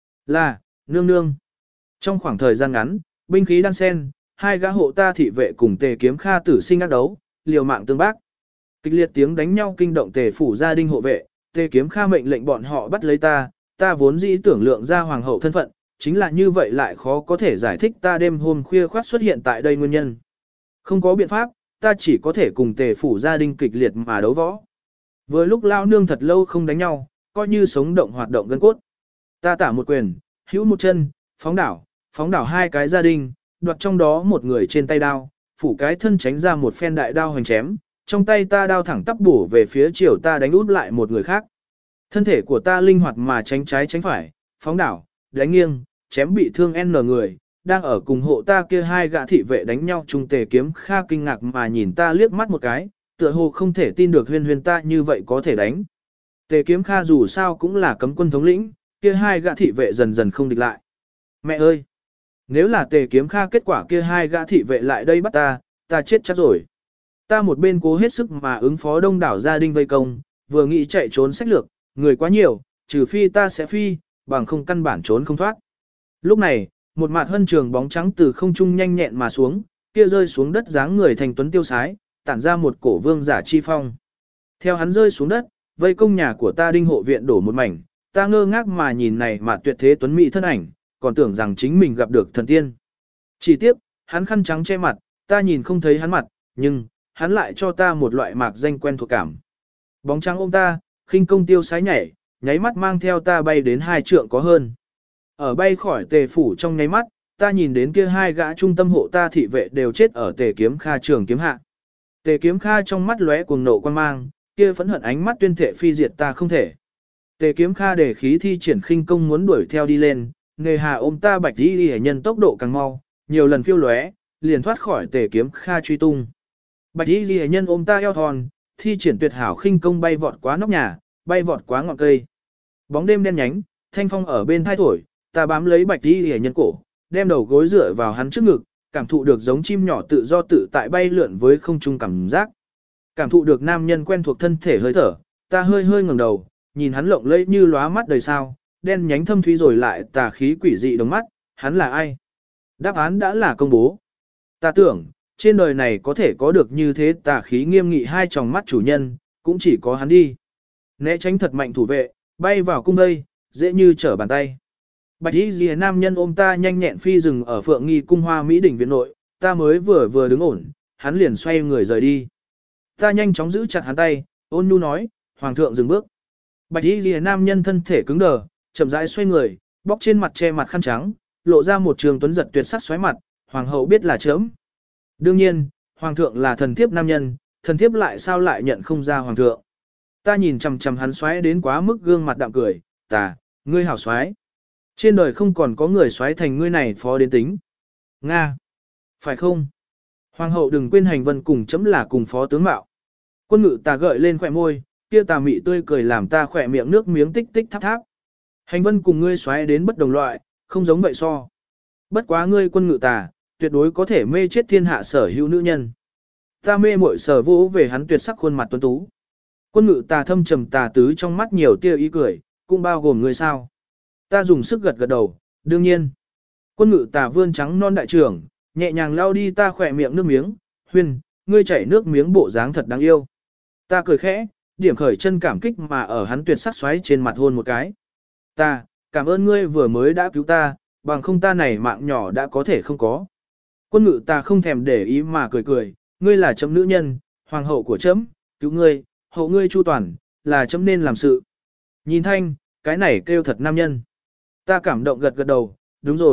Là, nương nương. Trong khoảng thời gian ngắn, binh khí đan sen, hai gã hộ ta thị vệ cùng Tề Kiếm Kha tử sinh ác đấu, liều mạng tương bác. Kịch liệt tiếng đánh nhau kinh động Tề phủ gia đình hộ vệ, Tề Kiếm Kha mệnh lệnh bọn họ bắt lấy ta, ta vốn dĩ tưởng lượng ra hoàng hậu thân phận, chính là như vậy lại khó có thể giải thích ta đêm hôm khuya khoát xuất hiện tại đây nguyên nhân. Không có biện pháp, ta chỉ có thể cùng Tề phủ gia đình kịch liệt mà đấu võ. Vừa lúc lao nương thật lâu không đánh nhau, coi như sống động hoạt động gân cốt. Ta tả một quyền, hữu một chân, phóng đảo, phóng đảo hai cái gia đình, đoạt trong đó một người trên tay đao, phủ cái thân tránh ra một phen đại đao hoành chém, trong tay ta đao thẳng tắp bổ về phía chiều ta đánh út lại một người khác. Thân thể của ta linh hoạt mà tránh trái tránh phải, phóng đảo, đánh nghiêng, chém bị thương N người, đang ở cùng hộ ta kia hai gã thị vệ đánh nhau chung. Tề Kiếm Kha kinh ngạc mà nhìn ta liếc mắt một cái, tựa hồ không thể tin được huyên huyên ta như vậy có thể đánh. Tề Kiếm Kha dù sao cũng là cấm quân thống lĩnh, kia hai gã thị vệ dần dần không địch lại. Mẹ ơi! Nếu là Tề Kiếm Kha kết quả kia hai gã thị vệ lại đây bắt ta, ta chết chắc rồi. Ta một bên cố hết sức mà ứng phó đông đảo gia đình vây công, vừa nghĩ chạy trốn sách lược, người quá nhiều, trừ phi ta sẽ phi, bằng không căn bản trốn không thoát. Lúc này, một mạt hân trường bóng trắng từ không trung nhanh nhẹn mà xuống, kia rơi xuống đất dáng người thành tuấn tiêu sái, tản ra một cổ vương giả chi phong. Theo hắn rơi xuống đất, vây công nhà của ta đinh hộ viện đổ một mảnh, ta ngơ ngác mà nhìn này mà tuyệt thế tuấn mỹ thân ảnh, còn tưởng rằng chính mình gặp được thần tiên. Chỉ tiếc, hắn khăn trắng che mặt, ta nhìn không thấy hắn mặt, nhưng, hắn lại cho ta một loại mạc danh quen thuộc cảm. Bóng trắng ôm ta, khinh công tiêu sái nhảy, nháy mắt mang theo ta bay đến hai trượng có hơn. Ở bay khỏi Tề phủ trong nháy mắt, ta nhìn đến kia hai gã trung tâm hộ ta thị vệ đều chết ở Tề Kiếm Kha trường kiếm hạ. Tề Kiếm Kha trong mắt lóe cuồng nộ quan mang, kia phẫn hận ánh mắt tuyên thệ phi diệt ta không thể. Tề Kiếm Kha để khí thi triển khinh công muốn đuổi theo đi lên, nghề hà ôm ta bạch đi hệ nhân tốc độ càng mau, nhiều lần phiêu lóe, liền thoát khỏi Tề Kiếm Kha truy tung. Bạch đi hệ nhân ôm ta eo thon, thi triển tuyệt hảo khinh công bay vọt quá nóc nhà, bay vọt quá ngọn cây. Bóng đêm đen nhánh, thanh phong ở bên thai thổi, ta bám lấy bạch đi hệ nhân cổ, đem đầu gối dựa vào hắn trước ngực, cảm thụ được giống chim nhỏ tự do tự tại bay lượn với không trung cảm giác. Cảm thụ được nam nhân quen thuộc thân thể hơi thở, ta hơi hơi ngẩng đầu, nhìn hắn lộng lẫy như lóa mắt đời sao, đen nhánh thâm thúy rồi lại tà khí quỷ dị đồng mắt, hắn là ai? Đáp án đã là công bố. Ta tưởng, trên đời này có thể có được như thế tà khí nghiêm nghị hai tròng mắt chủ nhân, cũng chỉ có hắn đi. Né tránh thật mạnh thủ vệ, bay vào cung đây, dễ như trở bàn tay. Bạch y dìa nam nhân ôm ta nhanh nhẹn phi rừng ở Phượng Nghi cung Hoa Mỹ đỉnh viện nội, ta mới vừa vừa đứng ổn, hắn liền xoay người rời đi. Ta nhanh chóng giữ chặt hắn tay, ôn nhu nói, hoàng thượng dừng bước. Bạch y dìa nam nhân thân thể cứng đờ, chậm rãi xoay người, bóc trên mặt che mặt khăn trắng, lộ ra một trường tuấn giật tuyệt sắc xoáy mặt, hoàng hậu biết là chớm. Đương nhiên, hoàng thượng là thần thiếp nam nhân, thần thiếp lại sao lại nhận không ra hoàng thượng. Ta nhìn chằm chằm hắn xoáy đến quá mức gương mặt đạm cười, ta, ngươi hảo xoáy. Trên đời không còn có người xoáy thành ngươi này phó đến tính. Nga. Phải không? Hoàng hậu đừng quên hành vân cùng chấm là cùng phó tướng mạo. Quân ngự ta gợi lên khỏe môi, kia tà mị tươi cười làm ta khỏe miệng nước miếng tích tích tháp tháp. Hành vân cùng ngươi xoáy đến bất đồng loại, không giống vậy so. Bất quá ngươi quân ngự tà, tuyệt đối có thể mê chết thiên hạ sở hữu nữ nhân. Ta mê muội sở vũ về hắn tuyệt sắc khuôn mặt tuấn tú. Quân ngự tà thâm trầm tà tứ trong mắt nhiều tia ý cười, cũng bao gồm ngươi sao. Ta dùng sức gật gật đầu, đương nhiên. Quân ngự tà vươn trắng non đại trưởng, nhẹ nhàng lau đi ta khỏe miệng nước miếng, huyên, ngươi chảy nước miếng bộ dáng thật đáng yêu. Ta cười khẽ, điểm khởi chân cảm kích mà ở hắn tuyệt sắc xoáy trên mặt hôn một cái. Ta, cảm ơn ngươi vừa mới đã cứu ta, bằng không ta này mạng nhỏ đã có thể không có. Quân ngự ta không thèm để ý mà cười cười, ngươi là chấm nữ nhân, hoàng hậu của chấm, cứu ngươi, hậu ngươi chu toàn, là chấm nên làm sự. Nhìn thanh, cái này kêu thật nam nhân. Ta cảm động gật gật đầu, đúng rồi,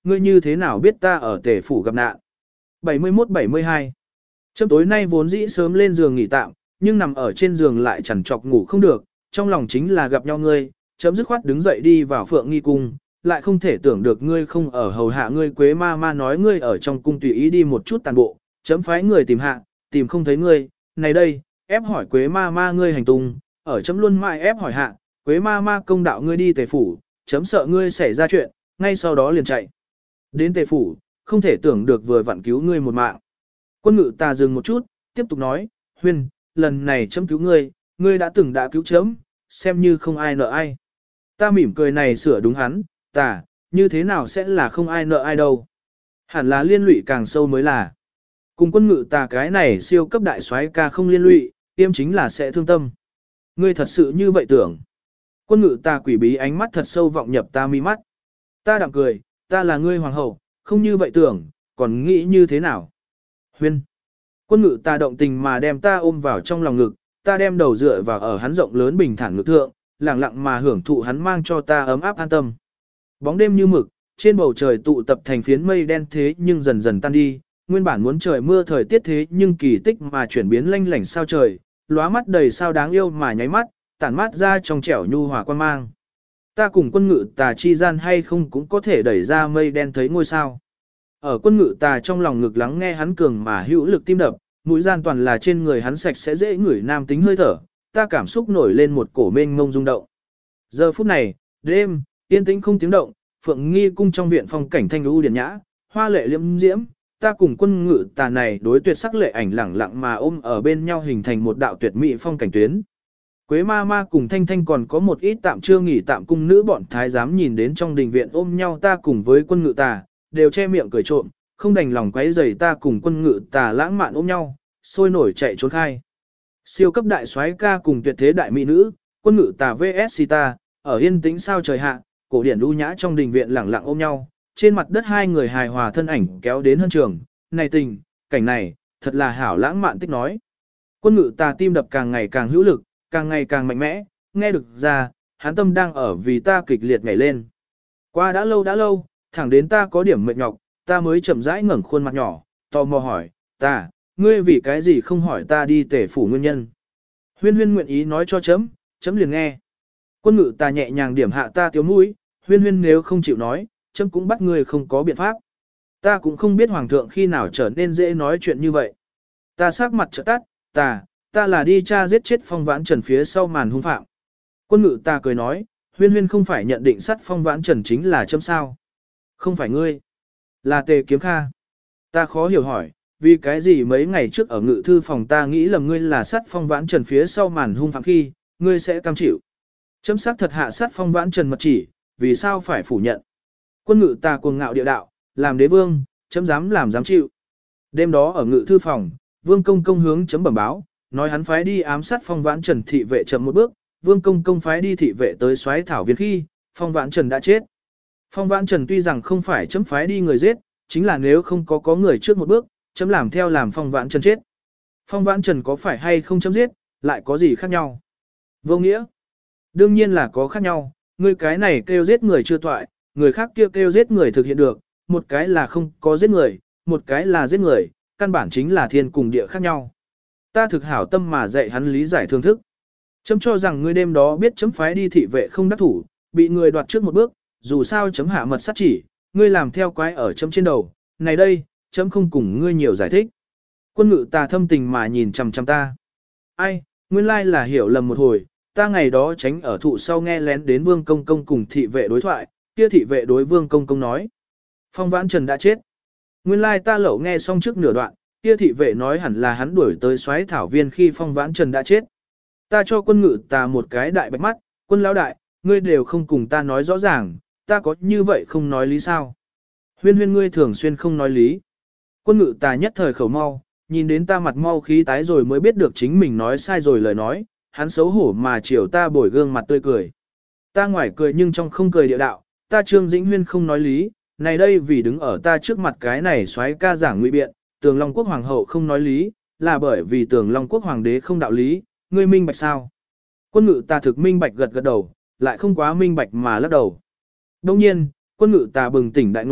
ngươi như thế nào biết ta ở tề phủ gặp nạn. bảy mươi mốt bảy mươi hai Chấm tối nay vốn dĩ sớm lên giường nghỉ tạm, nhưng nằm ở trên giường lại chẳng chọc ngủ không được, trong lòng chính là gặp nhau ngươi, chấm dứt khoát đứng dậy đi vào Phượng Nghi cung, lại không thể tưởng được ngươi không ở hầu hạ ngươi. Quế ma ma nói ngươi ở trong cung tùy ý đi một chút tàn bộ, chấm phái người tìm hạ, tìm không thấy ngươi, này đây, ép hỏi Quế ma ma ngươi hành tung, ở chấm luôn mãi ép hỏi hạ, Quế ma ma công đạo ngươi đi tề phủ, chấm sợ ngươi xảy ra chuyện, ngay sau đó liền chạy. Đến tề phủ, không thể tưởng được vừa vặn cứu ngươi một mạng. Quân ngự ta dừng một chút, tiếp tục nói, Huyên, lần này chấm cứu ngươi, ngươi đã từng đã cứu chấm, xem như không ai nợ ai. Ta mỉm cười này sửa đúng hắn, ta, như thế nào sẽ là không ai nợ ai đâu. Hẳn là liên lụy càng sâu mới là. Cùng quân ngự ta cái này siêu cấp đại soái ca không liên lụy, tiêm chính là sẽ thương tâm. Ngươi thật sự như vậy tưởng. Quân ngự ta quỷ bí ánh mắt thật sâu vọng nhập ta mi mắt. Ta đạm cười, ta là ngươi hoàng hậu, không như vậy tưởng, còn nghĩ như thế nào. Huyên. Quân ngự ta động tình mà đem ta ôm vào trong lòng ngực, ta đem đầu dựa vào ở hắn rộng lớn bình thản ngực thượng, lặng lặng mà hưởng thụ hắn mang cho ta ấm áp an tâm. Bóng đêm như mực, trên bầu trời tụ tập thành phiến mây đen thế nhưng dần dần tan đi, nguyên bản muốn trời mưa thời tiết thế nhưng kỳ tích mà chuyển biến lanh lảnh sao trời, lóa mắt đầy sao đáng yêu mà nháy mắt, tản mát ra trong trẻo nhu hòa quan mang. Ta cùng quân ngự tà chi gian hay không cũng có thể đẩy ra mây đen thấy ngôi sao. Ở quân ngự tà trong lòng ngực lắng nghe hắn cường mà hữu lực tim đập, mũi gian toàn là trên người hắn sạch sẽ dễ ngửi nam tính hơi thở, ta cảm xúc nổi lên một cổ mênh mông rung động. Giờ phút này, đêm, yên tĩnh không tiếng động, Phượng Nghi cung trong viện phong cảnh thanh lưu điển nhã, hoa lệ liễm diễm, ta cùng quân ngự tà này đối tuyệt sắc lệ ảnh lẳng lặng mà ôm ở bên nhau hình thành một đạo tuyệt mỹ phong cảnh tuyến. Quế ma ma cùng Thanh Thanh còn có một ít tạm chưa nghỉ tạm cung nữ bọn thái giám nhìn đến trong đình viện ôm nhau ta cùng với quân ngự tà, đều che miệng cười trộm, không đành lòng quấy rầy ta cùng quân ngự tà lãng mạn ôm nhau, sôi nổi chạy trốn khai. Siêu cấp đại soái ca cùng tuyệt thế đại mỹ nữ, quân ngự tà vs Sita, ở yên tĩnh sao trời hạ, cổ điển lưu nhã trong đình viện lẳng lặng ôm nhau, trên mặt đất hai người hài hòa thân ảnh kéo đến hơn trường, này tình, cảnh này, thật là hảo lãng mạn tích nói. Quân ngự tà tim đập càng ngày càng hữu lực, càng ngày càng mạnh mẽ, nghe được ra, hắn tâm đang ở vì ta kịch liệt nhảy lên. Qua đã lâu đã lâu, thẳng đến ta có điểm mệt nhọc, ta mới chậm rãi ngẩng khuôn mặt nhỏ, tò mò hỏi, ta, ngươi vì cái gì không hỏi ta đi tể phủ nguyên nhân. Huyên huyên nguyện ý nói cho chấm, chấm liền nghe. Quân ngự ta nhẹ nhàng điểm hạ ta tiếu mũi, huyên huyên nếu không chịu nói, chấm cũng bắt ngươi không có biện pháp. Ta cũng không biết hoàng thượng khi nào trở nên dễ nói chuyện như vậy. Ta sắc mặt trợ tắt, ta, ta là đi tra giết chết Phong Vãn Trần phía sau màn hung phạm. Quân ngự ta cười nói, huyên huyên không phải nhận định sát Phong Vãn Trần chính là chấm sao. Không phải ngươi, là Tề Kiếm Kha. Ta khó hiểu hỏi, vì cái gì mấy ngày trước ở ngự thư phòng ta nghĩ lầm ngươi là sát Phong Vãn Trần phía sau màn hung phạm khi, ngươi sẽ cam chịu. Chấm xác thật hạ sát Phong Vãn Trần mật chỉ, vì sao phải phủ nhận. Quân ngự ta cuồng ngạo địa đạo, làm đế vương, chấm dám làm dám chịu. Đêm đó ở ngự thư phòng, Vương Công Công hướng chấm bẩm báo, nói hắn phái đi ám sát Phong Vãn Trần thị vệ chậm một bước, Vương Công Công phái đi thị vệ tới soái thảo viên khi, Phong Vãn Trần đã chết. Phong Vãn Trần tuy rằng không phải chấm phái đi người giết, chính là nếu không có có người trước một bước, chấm làm theo làm Phong Vãn Trần chết. Phong Vãn Trần có phải hay không chấm giết, lại có gì khác nhau? Vô nghĩa. Đương nhiên là có khác nhau, người cái này kêu giết người chưa toại, người khác kia kêu, kêu giết người thực hiện được, một cái là không có giết người, một cái là giết người, căn bản chính là thiên cùng địa khác nhau. Ta thực hảo tâm mà dạy hắn lý giải thương thức. Chấm cho rằng ngươi đêm đó biết chấm phái đi thị vệ không đắc thủ, bị người đoạt trước một bước, dù sao chấm hạ mật sát chỉ, ngươi làm theo quái ở chấm trên đầu, này đây, chấm không cùng ngươi nhiều giải thích. Quân ngự ta thâm tình mà nhìn chằm chằm ta. Ai, nguyên lai là hiểu lầm một hồi, ta ngày đó tránh ở thụ sau nghe lén đến Vương Công Công cùng thị vệ đối thoại, kia thị vệ đối Vương Công Công nói. Phong Vãn Trần đã chết. Nguyên lai ta lẩu nghe xong trước nửa đoạn, kia thị vệ nói hẳn là hắn đuổi tới soái thảo viên khi Phong Vãn Trần đã chết. Ta cho quân ngự ta một cái đại bạch mắt, quân lão đại, ngươi đều không cùng ta nói rõ ràng, ta có như vậy không nói lý sao? Huyên huyên ngươi thường xuyên không nói lý. Quân ngự ta nhất thời khẩu mau, nhìn đến ta mặt mau khí tái rồi mới biết được chính mình nói sai rồi lời nói, hắn xấu hổ mà chiều ta bồi gương mặt tươi cười. Ta ngoài cười nhưng trong không cười địa đạo, ta Trương Dĩnh Huyên không nói lý, này đây vì đứng ở ta trước mặt cái này soái ca giảng ngụy biện, Tường Long Quốc Hoàng hậu không nói lý, là bởi vì Tường Long Quốc Hoàng đế không đạo lý, ngươi minh bạch sao? Quân ngự ta thực minh bạch gật gật đầu, lại không quá minh bạch mà lắc đầu. Đông nhiên, quân ngự ta bừng tỉnh đại ngộ,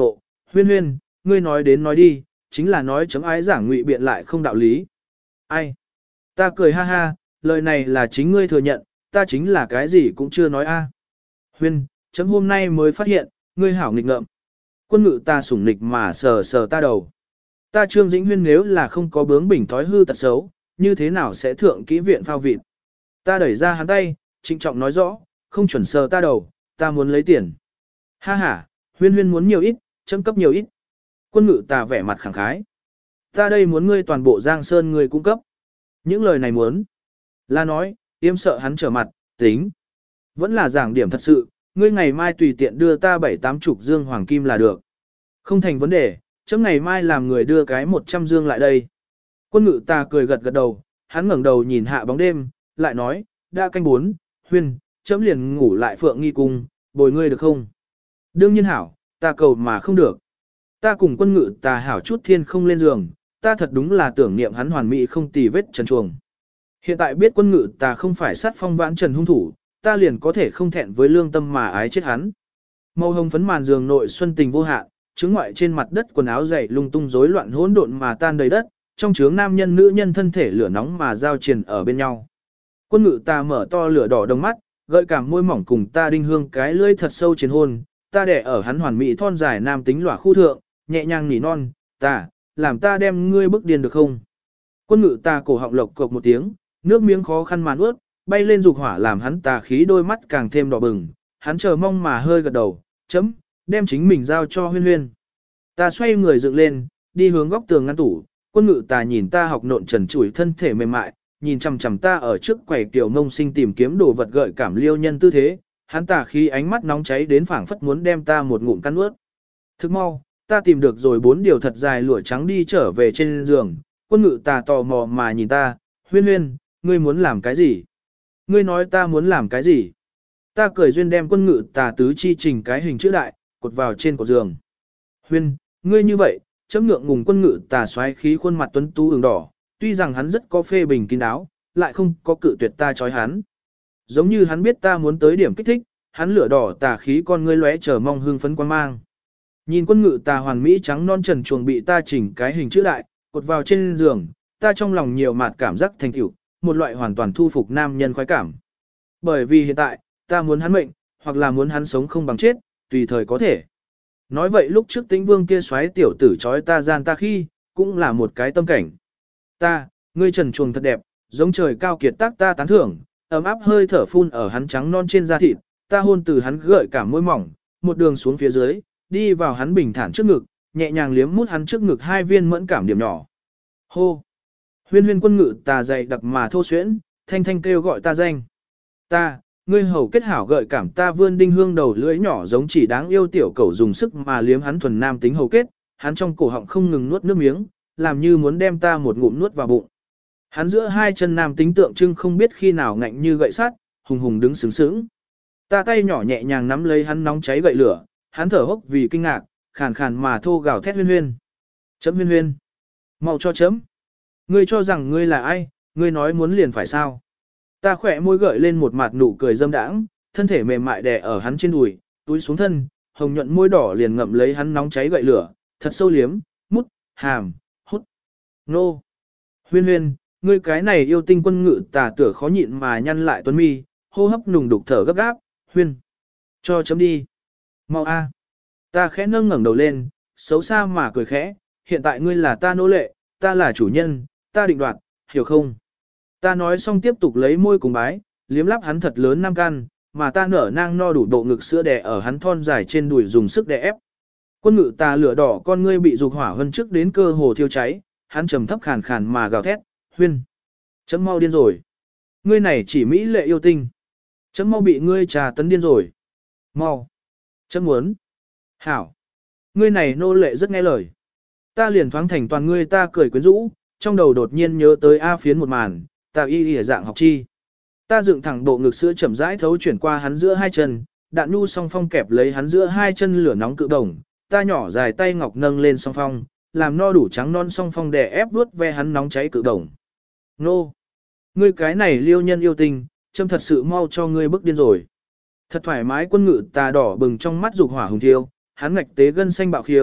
Huyên huyên, ngươi nói đến nói đi, chính là nói chấm ái giảng ngụy biện lại không đạo lý. Ai? Ta cười ha ha, lời này là chính ngươi thừa nhận, ta chính là cái gì cũng chưa nói a. Huyên, chấm hôm nay mới phát hiện, ngươi hảo nghịch ngợm. Quân ngự ta sủng nịch mà sờ sờ ta đầu. Ta Trương Dĩnh Huyên nếu là không có bướng bỉnh thói hư tật xấu, như thế nào sẽ thượng kỹ viện phao vịt. Ta đẩy ra hắn tay, trịnh trọng nói rõ, không chuẩn sờ ta đầu, ta muốn lấy tiền. Ha ha, Huyên huyên muốn nhiều ít, chấm cấp nhiều ít. Quân ngự ta vẻ mặt khẳng khái. Ta đây muốn ngươi toàn bộ Giang Sơn ngươi cung cấp. Những lời này muốn. Là nói, yêm sợ hắn trở mặt, tính. Vẫn là giảng điểm thật sự, ngươi ngày mai tùy tiện đưa ta bảy tám chục dương hoàng kim là được. Không thành vấn đề, chấm ngày mai làm người đưa cái một trăm dương lại đây. Quân ngự ta cười gật gật đầu, hắn ngẩng đầu nhìn hạ bóng đêm, lại nói, đã canh bốn, Huyên, chấm liền ngủ lại phượng nghi cung, bồi ngươi được không? Đương nhiên hảo, ta cầu mà không được. Ta cùng quân ngự ta hảo chút thiên không lên giường, ta thật đúng là tưởng niệm hắn hoàn mỹ không tì vết trần chuồng. Hiện tại biết quân ngự ta không phải sát phong vãn trần hung thủ, ta liền có thể không thẹn với lương tâm mà ái chết hắn. Màu hồng phấn màn giường nội xuân tình vô hạn, trứng ngoại trên mặt đất quần áo dày lung tung rối loạn hỗn độn mà tan đầy đất, trong trướng nam nhân nữ nhân thân thể lửa nóng mà giao triền ở bên nhau. Quân ngự ta mở to lửa đỏ đồng mắt, gợi cảm môi mỏng cùng ta đinh hương cái lưỡi thật sâu chiến hôn, ta đẻ ở hắn hoàn mỹ thon dài nam tính lỏa khu thượng, nhẹ nhàng nỉ non, ta, làm ta đem ngươi bức điên được không? Quân ngự ta cổ họng lộc cộc một tiếng, nước miếng khó khăn màn ướt, bay lên dục hỏa làm hắn tà khí đôi mắt càng thêm đỏ bừng, hắn chờ mong mà hơi gật đầu, chấm, đem chính mình giao cho huyên huyên. Ta xoay người dựng lên, đi hướng góc tường ngăn tủ, quân ngự ta nhìn ta học nộn trần trụi thân thể mềm mại, nhìn chằm chằm ta ở trước quầy tiểu mông sinh tìm kiếm đồ vật gợi cảm liêu nhân tư thế, hắn tà khí ánh mắt nóng cháy đến phảng phất muốn đem ta một ngụm cắn ướt. Thức mau, ta tìm được rồi bốn điều thật dài lụa trắng đi trở về trên giường, quân ngự ta tò mò mà nhìn ta, huyên huyên, ngươi muốn làm cái gì? Ngươi nói ta muốn làm cái gì? Ta cười duyên đem quân ngự tà tứ chi trình cái hình chữ đại, cột vào trên cột giường. Huyên, ngươi như vậy, chấm ngượng ngùng quân ngự tà xoáy khí khuôn mặt tuấn tú ửng đỏ, tuy rằng hắn rất có phê bình kín đáo, lại không có cự tuyệt ta chói hắn. Giống như hắn biết ta muốn tới điểm kích thích, hắn lửa đỏ tà khí con ngươi lóe chờ mong hương phấn quan mang. Nhìn quân ngự tà hoàn mỹ trắng non trần chuồng bị ta chỉnh cái hình chữ đại, cột vào trên giường, ta trong lòng nhiều mạt cảm giác thành tựu, một loại hoàn toàn thu phục nam nhân khoái cảm. Bởi vì hiện tại, ta muốn hắn mệnh, hoặc là muốn hắn sống không bằng chết, tùy thời có thể. Nói vậy lúc trước Tĩnh Vương kia xoáy tiểu tử chói ta gian ta khi, cũng là một cái tâm cảnh. Ta, ngươi trần chuồng thật đẹp, giống trời cao kiệt tác ta tán thưởng, ấm áp hơi thở phun ở hắn trắng non trên da thịt, ta hôn từ hắn gợi cả môi mỏng, một đường xuống phía dưới, đi vào hắn bình thản trước ngực, nhẹ nhàng liếm mút hắn trước ngực hai viên mẫn cảm điểm nhỏ. Hô! Huyên huyên quân ngự tà dày đặc mà thô xuyễn, thanh thanh kêu gọi ta danh. Ta, ngươi hầu kết hảo gợi cảm ta vươn đinh hương đầu lưỡi nhỏ giống chỉ đáng yêu tiểu cẩu dùng sức mà liếm hắn thuần nam tính hầu kết, hắn trong cổ họng không ngừng nuốt nước miếng, làm như muốn đem ta một ngụm nuốt vào bụng. Hắn giữa hai chân nam tính tượng trưng không biết khi nào ngạnh như gậy sắt, hùng hùng đứng sướng sướng. Ta tay nhỏ nhẹ nhàng nắm lấy hắn nóng cháy gậy lửa, hắn thở hốc vì kinh ngạc, khàn khàn mà thô gào thét huyên huyên. Chấm huyên huyên. Mau cho chấm. Ngươi cho rằng ngươi là ai, ngươi nói muốn liền phải sao. Ta khỏe môi gợi lên một mặt nụ cười dâm đãng, thân thể mềm mại đè ở hắn trên đùi, túi xuống thân, hồng nhuận môi đỏ liền ngậm lấy hắn nóng cháy gậy lửa, thật sâu liếm, mút, hàm, hút. Nô. Huyên huyên, ngươi cái này yêu tinh quân ngự tà tửa khó nhịn mà nhăn lại tuấn mi, hô hấp nùng đục thở gấp gáp, huyên. Cho chấm đi. Mau a. Ta khẽ nâng ngẩng đầu lên, xấu xa mà cười khẽ, hiện tại ngươi là ta nô lệ, ta là chủ nhân, ta định đoạt, hiểu không? Ta nói xong tiếp tục lấy môi cùng bái, liếm lắp hắn thật lớn năm căn, mà ta nở nang no đủ độ ngực sữa đè ở hắn thon dài trên đùi dùng sức đè ép. Quân ngự ta lửa đỏ con ngươi bị dục hỏa hơn trước đến cơ hồ thiêu cháy, hắn trầm thấp khàn khàn mà gào thét, huyên. Chấm mau điên rồi. Ngươi này chỉ mỹ lệ yêu tinh. Chấm mau bị ngươi trà tấn điên rồi. Mau. Chấm muốn. Hảo. Ngươi này nô lệ rất nghe lời. Ta liền thoáng thành toàn ngươi ta cười quyến rũ, trong đầu đột nhiên nhớ tới A Phiến một màn, ta y y dạng học chi. Ta dựng thẳng bộ ngực sữa chậm rãi thấu chuyển qua hắn giữa hai chân, đạn nhu song phong kẹp lấy hắn giữa hai chân lửa nóng cự đồng, ta nhỏ dài tay ngọc nâng lên song phong, làm no đủ trắng non song phong đè ép vuốt ve hắn nóng cháy cự đồng. Nô! Ngươi cái này liêu nhân yêu tình, châm thật sự mau cho ngươi bức điên rồi. Thật thoải mái quân ngự tà đỏ bừng trong mắt dục hỏa hùng thiêu, hắn ngạch tế gân xanh bạo khiêu,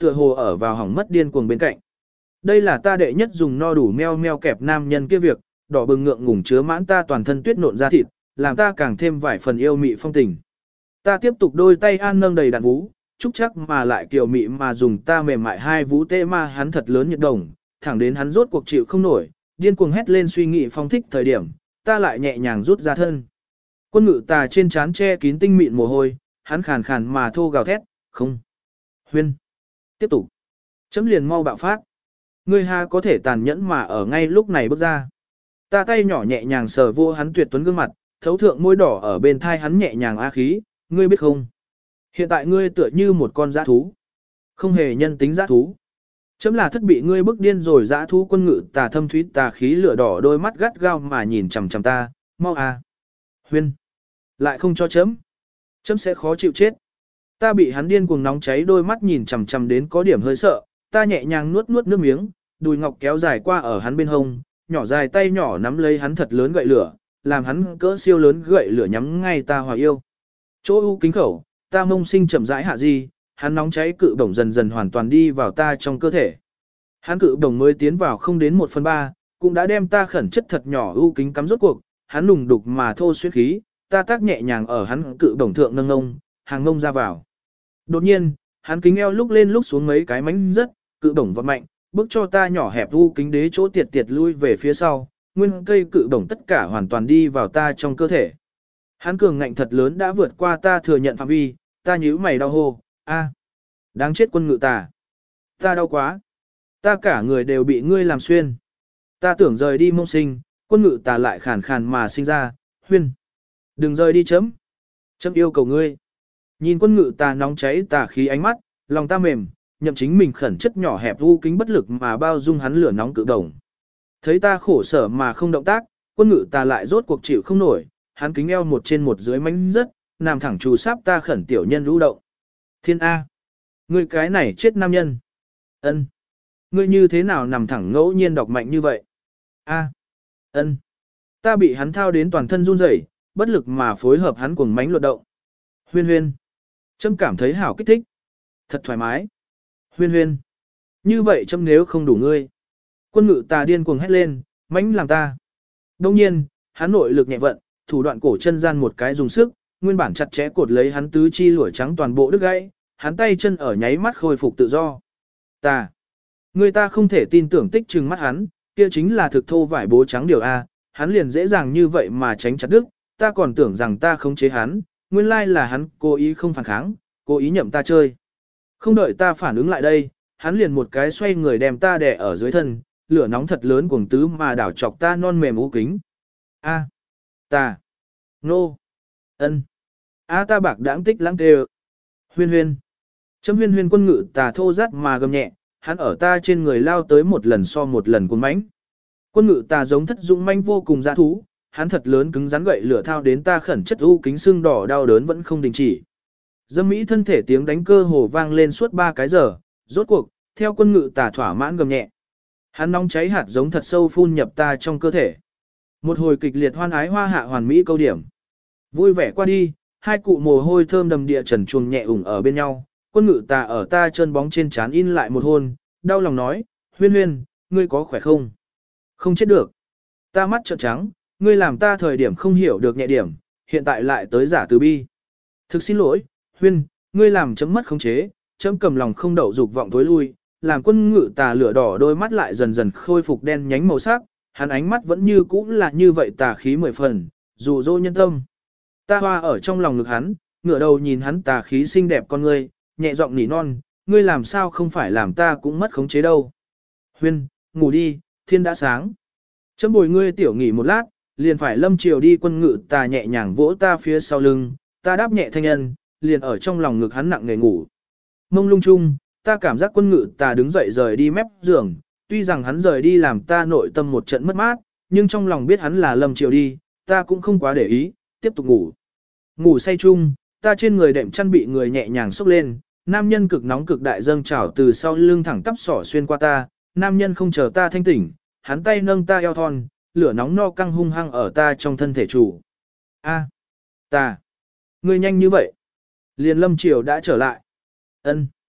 tựa hồ ở vào hỏng mất điên cuồng bên cạnh. Đây là ta đệ nhất dùng no đủ meo meo kẹp nam nhân kia việc, đỏ bừng ngượng ngùng chứa mãn ta toàn thân tuyết nộn ra thịt, làm ta càng thêm vài phần yêu mị phong tình. Ta tiếp tục đôi tay an nâng đầy đạn vũ, trúc chắc mà lại kiều mị mà dùng ta mềm mại hai vũ tê ma hắn thật lớn nhiệt đồng, thẳng đến hắn rốt cuộc chịu không nổi, điên cuồng hét lên suy nghĩ phong thích thời điểm, ta lại nhẹ nhàng rút ra thân. Quân ngự tà trên trán che kín tinh mịn mồ hôi, hắn khàn khàn mà thô gào thét, không. Huyên. Tiếp tục. Chấm liền mau bạo phát. Ngươi ha có thể tàn nhẫn mà ở ngay lúc này bước ra. Ta tay nhỏ nhẹ nhàng sờ vô hắn tuyệt tuấn gương mặt, thấu thượng môi đỏ ở bên thai hắn nhẹ nhàng á khí, ngươi biết không? Hiện tại ngươi tựa như một con dã thú. Không hề nhân tính dã thú. Chấm là thất bị ngươi bức điên rồi dã thú quân ngự tà thâm thúy tà khí lửa đỏ đôi mắt gắt gao mà nhìn chằm chằm ta, mau à. Huyên. Lại không cho chấm. Chấm sẽ khó chịu chết. Ta bị hắn điên cuồng nóng cháy đôi mắt nhìn chằm chằm đến có điểm hơi sợ, ta nhẹ nhàng nuốt nuốt nước miếng, đùi ngọc kéo dài qua ở hắn bên hông, nhỏ dài tay nhỏ nắm lấy hắn thật lớn gậy lửa, làm hắn cỡ siêu lớn gậy lửa nhắm ngay ta hòa yêu. Chỗ u kính khẩu, ta mông sinh chậm rãi hạ di, hắn nóng cháy cự bổng dần dần hoàn toàn đi vào ta trong cơ thể. Hắn cự bổng mới tiến vào không đến một phần ba, cũng đã đem ta khẩn chất thật nhỏ u kính cắm rốt cuộc, hắn nùng đục mà thô xuyên khí, ta tác nhẹ nhàng ở hắn cự bổng thượng nâng ngông, hàng ngông ra vào. Đột nhiên, hắn kính eo lúc lên lúc xuống mấy cái mánh rất, cự bổng vọt mạnh, bước cho ta nhỏ hẹp u kính đế chỗ tiệt tiệt lui về phía sau, nguyên cây cự bổng tất cả hoàn toàn đi vào ta trong cơ thể. Hắn cường ngạnh thật lớn đã vượt qua ta thừa nhận phạm vi, ta nhíu mày đau hô, a, đáng chết quân ngự tà. Ta đau quá. Ta cả người đều bị ngươi làm xuyên. Ta tưởng rời đi mông sinh, quân ngự tà lại khàn khàn mà sinh ra, huyên. Đừng rời đi chấm. Chấm yêu cầu ngươi. Nhìn quân ngự tà nóng cháy tà khí ánh mắt, lòng ta mềm, nhậm chính mình khẩn chất nhỏ hẹp u kính bất lực mà bao dung hắn lửa nóng cự đồng. Thấy ta khổ sở mà không động tác, quân ngự tà lại rốt cuộc chịu không nổi, hắn kính eo một trên một dưới mánh rất, nằm thẳng trù sáp ta khẩn tiểu nhân lũ động. Thiên A. Ngươi cái này chết nam nhân. Ân. Ngươi như thế nào nằm thẳng ngẫu nhiên đọc mạnh như vậy? A. Ân. Ta bị hắn thao đến toàn thân run rẩy, bất lực mà phối hợp hắn cuồng mánh luật động. Huyên huyên. Trâm cảm thấy hảo kích thích. Thật thoải mái. Huyên huyên. Như vậy Trâm nếu không đủ ngươi. Quân ngự tà điên cuồng hét lên, mánh làm ta. Đông nhiên, hắn nội lực nhẹ vận, thủ đoạn cổ chân gian một cái dùng sức, nguyên bản chặt chẽ cột lấy hắn tứ chi lũi trắng toàn bộ đứt gãy, hắn tay chân ở nháy mắt khôi phục tự do. Ta. Người ta không thể tin tưởng tích trừng mắt hắn, kia chính là thực thô vải bố trắng điều A, hắn liền dễ dàng như vậy mà tránh chặt đứt, ta còn tưởng rằng ta khống chế hắn, nguyên lai là hắn cố ý không phản kháng, cố ý nhậm ta chơi. Không đợi ta phản ứng lại đây, hắn liền một cái xoay người đem ta đè ở dưới thân, lửa nóng thật lớn cuồng tứ mà đảo chọc ta non mềm u kính. A. Ta. Nô. Ân. A ta bạc đãng tích lãng tê. Huyên huyên. Chấm huyên huyên quân ngự tà thô rát mà gầm nhẹ, hắn ở ta trên người lao tới một lần so một lần cuốn mãnh. Quân ngự tà giống thất dũng manh vô cùng dã thú, hắn thật lớn cứng rắn gậy lửa thao đến ta khẩn chất u kính xương đỏ đau đớn vẫn không đình chỉ. Dâm mỹ thân thể tiếng đánh cơ hồ vang lên suốt ba cái giờ, rốt cuộc, theo quân ngự tà thỏa mãn gầm nhẹ. Hắn nóng cháy hạt giống thật sâu phun nhập ta trong cơ thể. Một hồi kịch liệt hoan ái hoa hạ hoàn mỹ câu điểm. Vui vẻ qua đi, hai cụ mồ hôi thơm đầm địa trần chuồng nhẹ ủng ở bên nhau, quân ngự tà ở ta chân bóng trên trán in lại một hôn, đau lòng nói, huyên huyên, ngươi có khỏe không? Không chết được. Ta mắt trợn trắng, ngươi làm ta thời điểm không hiểu được nhẹ điểm, hiện tại lại tới giả từ bi. Thực xin lỗi, huyên, ngươi làm chấm mất khống chế, chấm cầm lòng không đậu dục vọng tối lui, làm quân ngự tà lửa đỏ đôi mắt lại dần dần khôi phục đen nhánh màu sắc, hắn ánh mắt vẫn như cũ là như vậy tà khí mười phần, dù dỗ nhân tâm. Ta hoa ở trong lòng ngực hắn, ngửa đầu nhìn hắn tà khí xinh đẹp con ngươi, nhẹ giọng nỉ non, ngươi làm sao không phải làm ta cũng mất khống chế đâu. Huyên, ngủ đi, thiên đã sáng. Chấm bồi ngươi tiểu nghỉ một lát, liền phải lâm chiều đi quân ngự tà nhẹ nhàng vỗ ta phía sau lưng, ta đáp nhẹ thanh nhân, liền ở trong lòng ngực hắn nặng nề ngủ. Mông lung chung, ta cảm giác quân ngự tà đứng dậy rời đi mép giường, tuy rằng hắn rời đi làm ta nội tâm một trận mất mát, nhưng trong lòng biết hắn là lâm chiều đi, ta cũng không quá để ý, tiếp tục ngủ. Ngủ say chung, ta trên người đệm chăn bị người nhẹ nhàng xốc lên, nam nhân cực nóng cực đại dâng trào từ sau lưng thẳng tắp sỏ xuyên qua ta, nam nhân không chờ ta thanh tỉnh, hắn tay nâng ta eo thon, lửa nóng no căng hung hăng ở ta trong thân thể chủ. A, ta, ngươi nhanh như vậy. Liền lâm chiều đã trở lại. Ân.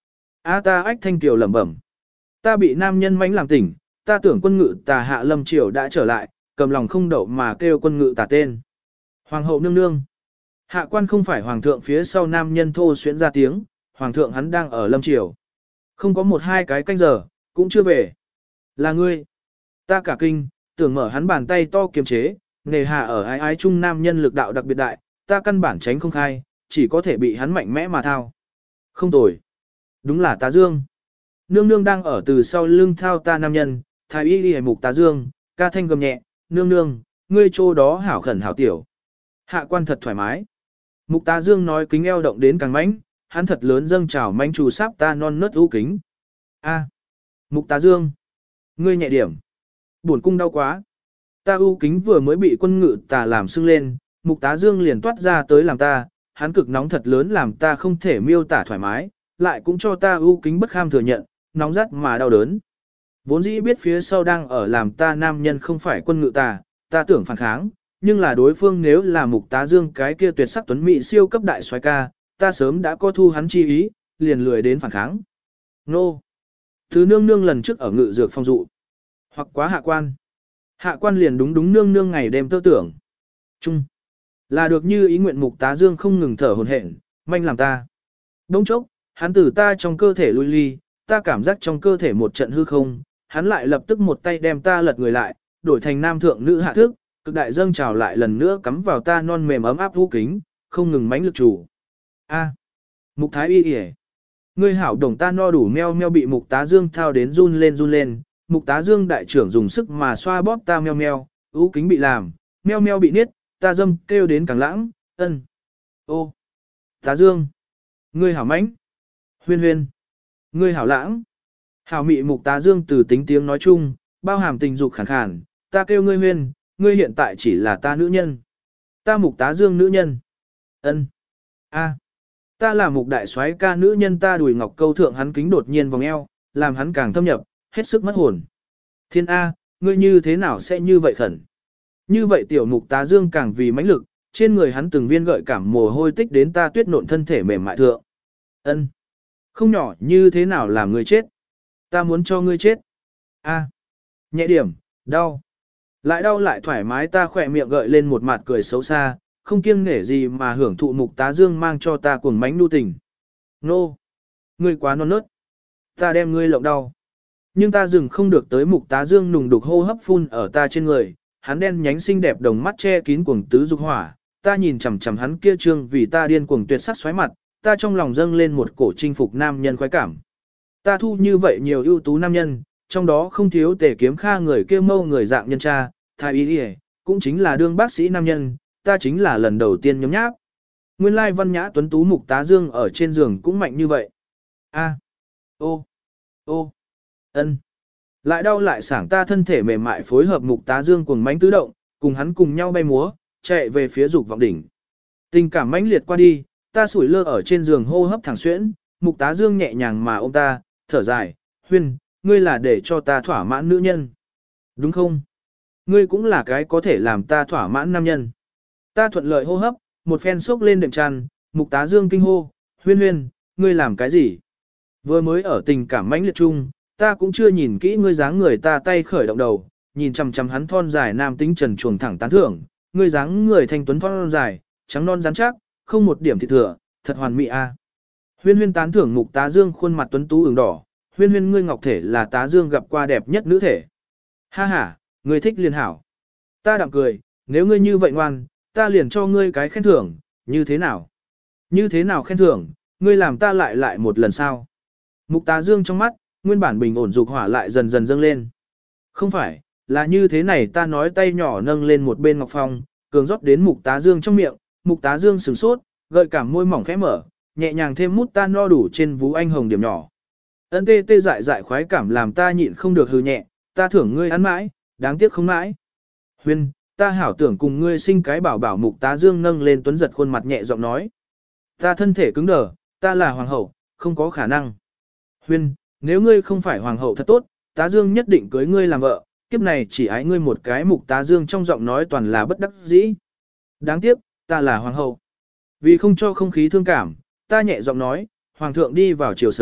A ta ách thanh tiểu lẩm bẩm. Ta bị nam nhân mánh làm tỉnh, ta tưởng quân ngự tà hạ lâm triều đã trở lại, cầm lòng không đậu mà kêu quân ngự tà tên. Hoàng hậu nương nương. Hạ quan không phải hoàng thượng phía sau nam nhân thô xuyễn ra tiếng, hoàng thượng hắn đang ở lâm triều. Không có một hai cái canh giờ, cũng chưa về. Là ngươi. Ta cả kinh, tưởng mở hắn bàn tay to kiềm chế, nề hà ở ái ái chung nam nhân lực đạo đặc biệt đại, ta căn bản tránh không khai, chỉ có thể bị hắn mạnh mẽ mà thao. Không tồi. Đúng là tá dương. Nương nương đang ở từ sau lưng thao ta nam nhân, thái y y mục tá dương, ca thanh gầm nhẹ, nương nương, ngươi chỗ đó hảo khẩn hảo tiểu. Hạ quan thật thoải mái. Mục tá dương nói kính eo động đến càng mãnh, hắn thật lớn dâng trào manh trù sáp ta non nớt ưu kính. A, mục tá dương, ngươi nhẹ điểm. Buồn cung đau quá. Ta ưu kính vừa mới bị quân ngự tà làm sưng lên, mục tá dương liền toát ra tới làm ta, hắn cực nóng thật lớn làm ta không thể miêu tả thoải mái, lại cũng cho ta ưu kính bất kham thừa nhận, nóng rát mà đau đớn. Vốn dĩ biết phía sau đang ở làm ta nam nhân không phải quân ngự tà, ta tưởng phản kháng, nhưng là đối phương nếu là mục tá dương cái kia tuyệt sắc tuấn mỹ siêu cấp đại soái ca, ta sớm đã có thu hắn chi ý, liền lười đến phản kháng. Nô! Thứ nương nương lần trước ở ngự dược phong dụ. Hoặc quá hạ quan. Hạ quan liền đúng đúng nương nương ngày đêm tơ tưởng. Chung. Là được như ý nguyện mục tá dương không ngừng thở hồn hển, manh làm ta. Đông chốc, hắn từ ta trong cơ thể lui ly, ta cảm giác trong cơ thể một trận hư không, hắn lại lập tức một tay đem ta lật người lại, đổi thành nam thượng nữ hạ thức, cực đại dâng trào lại lần nữa cắm vào ta non mềm ấm áp vũ kính, không ngừng mãnh lực chủ. A. Mục thái y y. Ngươi hảo đồng ta no đủ meo meo bị mục tá dương thao đến run lên run lên, mục tá dương đại trưởng dùng sức mà xoa bóp ta meo meo, ú kính bị làm, meo meo bị niết, ta dâm kêu đến càng lãng, ân. Ô. Tá dương. Ngươi hảo mãnh. Huyên huyên. Ngươi hảo lãng. Hảo mị mục tá dương từ tính tiếng nói chung, bao hàm tình dục khàn khàn, ta kêu ngươi huyên, ngươi hiện tại chỉ là ta nữ nhân. Ta mục tá dương nữ nhân. Ân. A. Ta là mục đại soái ca nữ nhân ta đùi ngọc câu thượng hắn kính đột nhiên vòng eo, làm hắn càng thâm nhập, hết sức mất hồn. Thiên A, ngươi như thế nào sẽ như vậy khẩn? Như vậy tiểu mục tá dương càng vì mãnh lực, trên người hắn từng viên gợi cảm mồ hôi tích đến ta tuyết nộn thân thể mềm mại thượng. Ân. Không nhỏ như thế nào làm ngươi chết? Ta muốn cho ngươi chết. A. Nhẹ điểm, đau. Lại đau lại thoải mái ta khỏe miệng gợi lên một mặt cười xấu xa, không kiêng nể gì mà hưởng thụ mục tá dương mang cho ta cuồng mánh nu tình. Nô! Ngươi quá non nớt. Ta đem ngươi lộng đau. Nhưng ta dừng không được tới mục tá dương nùng đục hô hấp phun ở ta trên người, hắn đen nhánh xinh đẹp đồng mắt che kín cuồng tứ dục hỏa, ta nhìn chằm chằm hắn kia trương vì ta điên cuồng tuyệt sắc xoáy mặt, ta trong lòng dâng lên một cổ chinh phục nam nhân khoái cảm. Ta thu như vậy nhiều ưu tú nam nhân, trong đó không thiếu tề kiếm kha người kia mâu người dạng nhân cha, thái y đi cũng chính là đương bác sĩ nam nhân, ta chính là lần đầu tiên nhóm nháp. Nguyên lai văn nhã tuấn tú mục tá dương ở trên giường cũng mạnh như vậy. A. Ô. Ô. Ân. Lại đau lại sảng ta thân thể mềm mại phối hợp mục tá dương cuồng mãnh tứ động, cùng hắn cùng nhau bay múa, chạy về phía dục vọng đỉnh. Tình cảm mãnh liệt qua đi, ta sủi lơ ở trên giường hô hấp thẳng xuyễn, mục tá dương nhẹ nhàng mà ôm ta, thở dài, huyên, ngươi là để cho ta thỏa mãn nữ nhân. Đúng không? Ngươi cũng là cái có thể làm ta thỏa mãn nam nhân. Ta thuận lợi hô hấp, một phen sốc lên đệm tràn, mục tá dương kinh hô, huyên huyên, ngươi làm cái gì? Vừa mới ở tình cảm mãnh liệt chung, ta cũng chưa nhìn kỹ ngươi dáng người ta tay khởi động đầu, nhìn chằm chằm hắn thon dài nam tính trần chuồng thẳng tán thưởng, ngươi dáng người thanh tuấn thon dài, trắng non rắn chắc, không một điểm thịt thừa, thật hoàn mỹ a. Huyên huyên tán thưởng mục tá dương khuôn mặt tuấn tú ửng đỏ, huyên huyên ngươi ngọc thể là tá dương gặp qua đẹp nhất nữ thể. Ha ha, ngươi thích liền hảo. Ta đạm cười, nếu ngươi như vậy ngoan, ta liền cho ngươi cái khen thưởng, như thế nào? Như thế nào khen thưởng, ngươi làm ta lại lại một lần sao? Mục tá dương trong mắt, nguyên bản bình ổn dục hỏa lại dần dần dâng lên. Không phải, là như thế này ta nói tay nhỏ nâng lên một bên ngọc phong, cường rót đến mục tá dương trong miệng, mục tá dương sửng sốt, gợi cảm môi mỏng khẽ mở, nhẹ nhàng thêm mút ta no đủ trên vú anh hồng điểm nhỏ. Ân tê tê dại dại khoái cảm làm ta nhịn không được hừ nhẹ, ta thưởng ngươi ăn mãi, đáng tiếc không mãi. Huyên, ta hảo tưởng cùng ngươi sinh cái bảo bảo mục tá dương nâng lên tuấn giật khuôn mặt nhẹ giọng nói. Ta thân thể cứng đờ, ta là hoàng hậu, không có khả năng. Huyên, nếu ngươi không phải hoàng hậu thật tốt, tá dương nhất định cưới ngươi làm vợ, kiếp này chỉ ái ngươi một cái mục tá dương trong giọng nói toàn là bất đắc dĩ. Đáng tiếc, ta là hoàng hậu. Vì không cho không khí thương cảm, ta nhẹ giọng nói, hoàng thượng đi vào chiều sớm,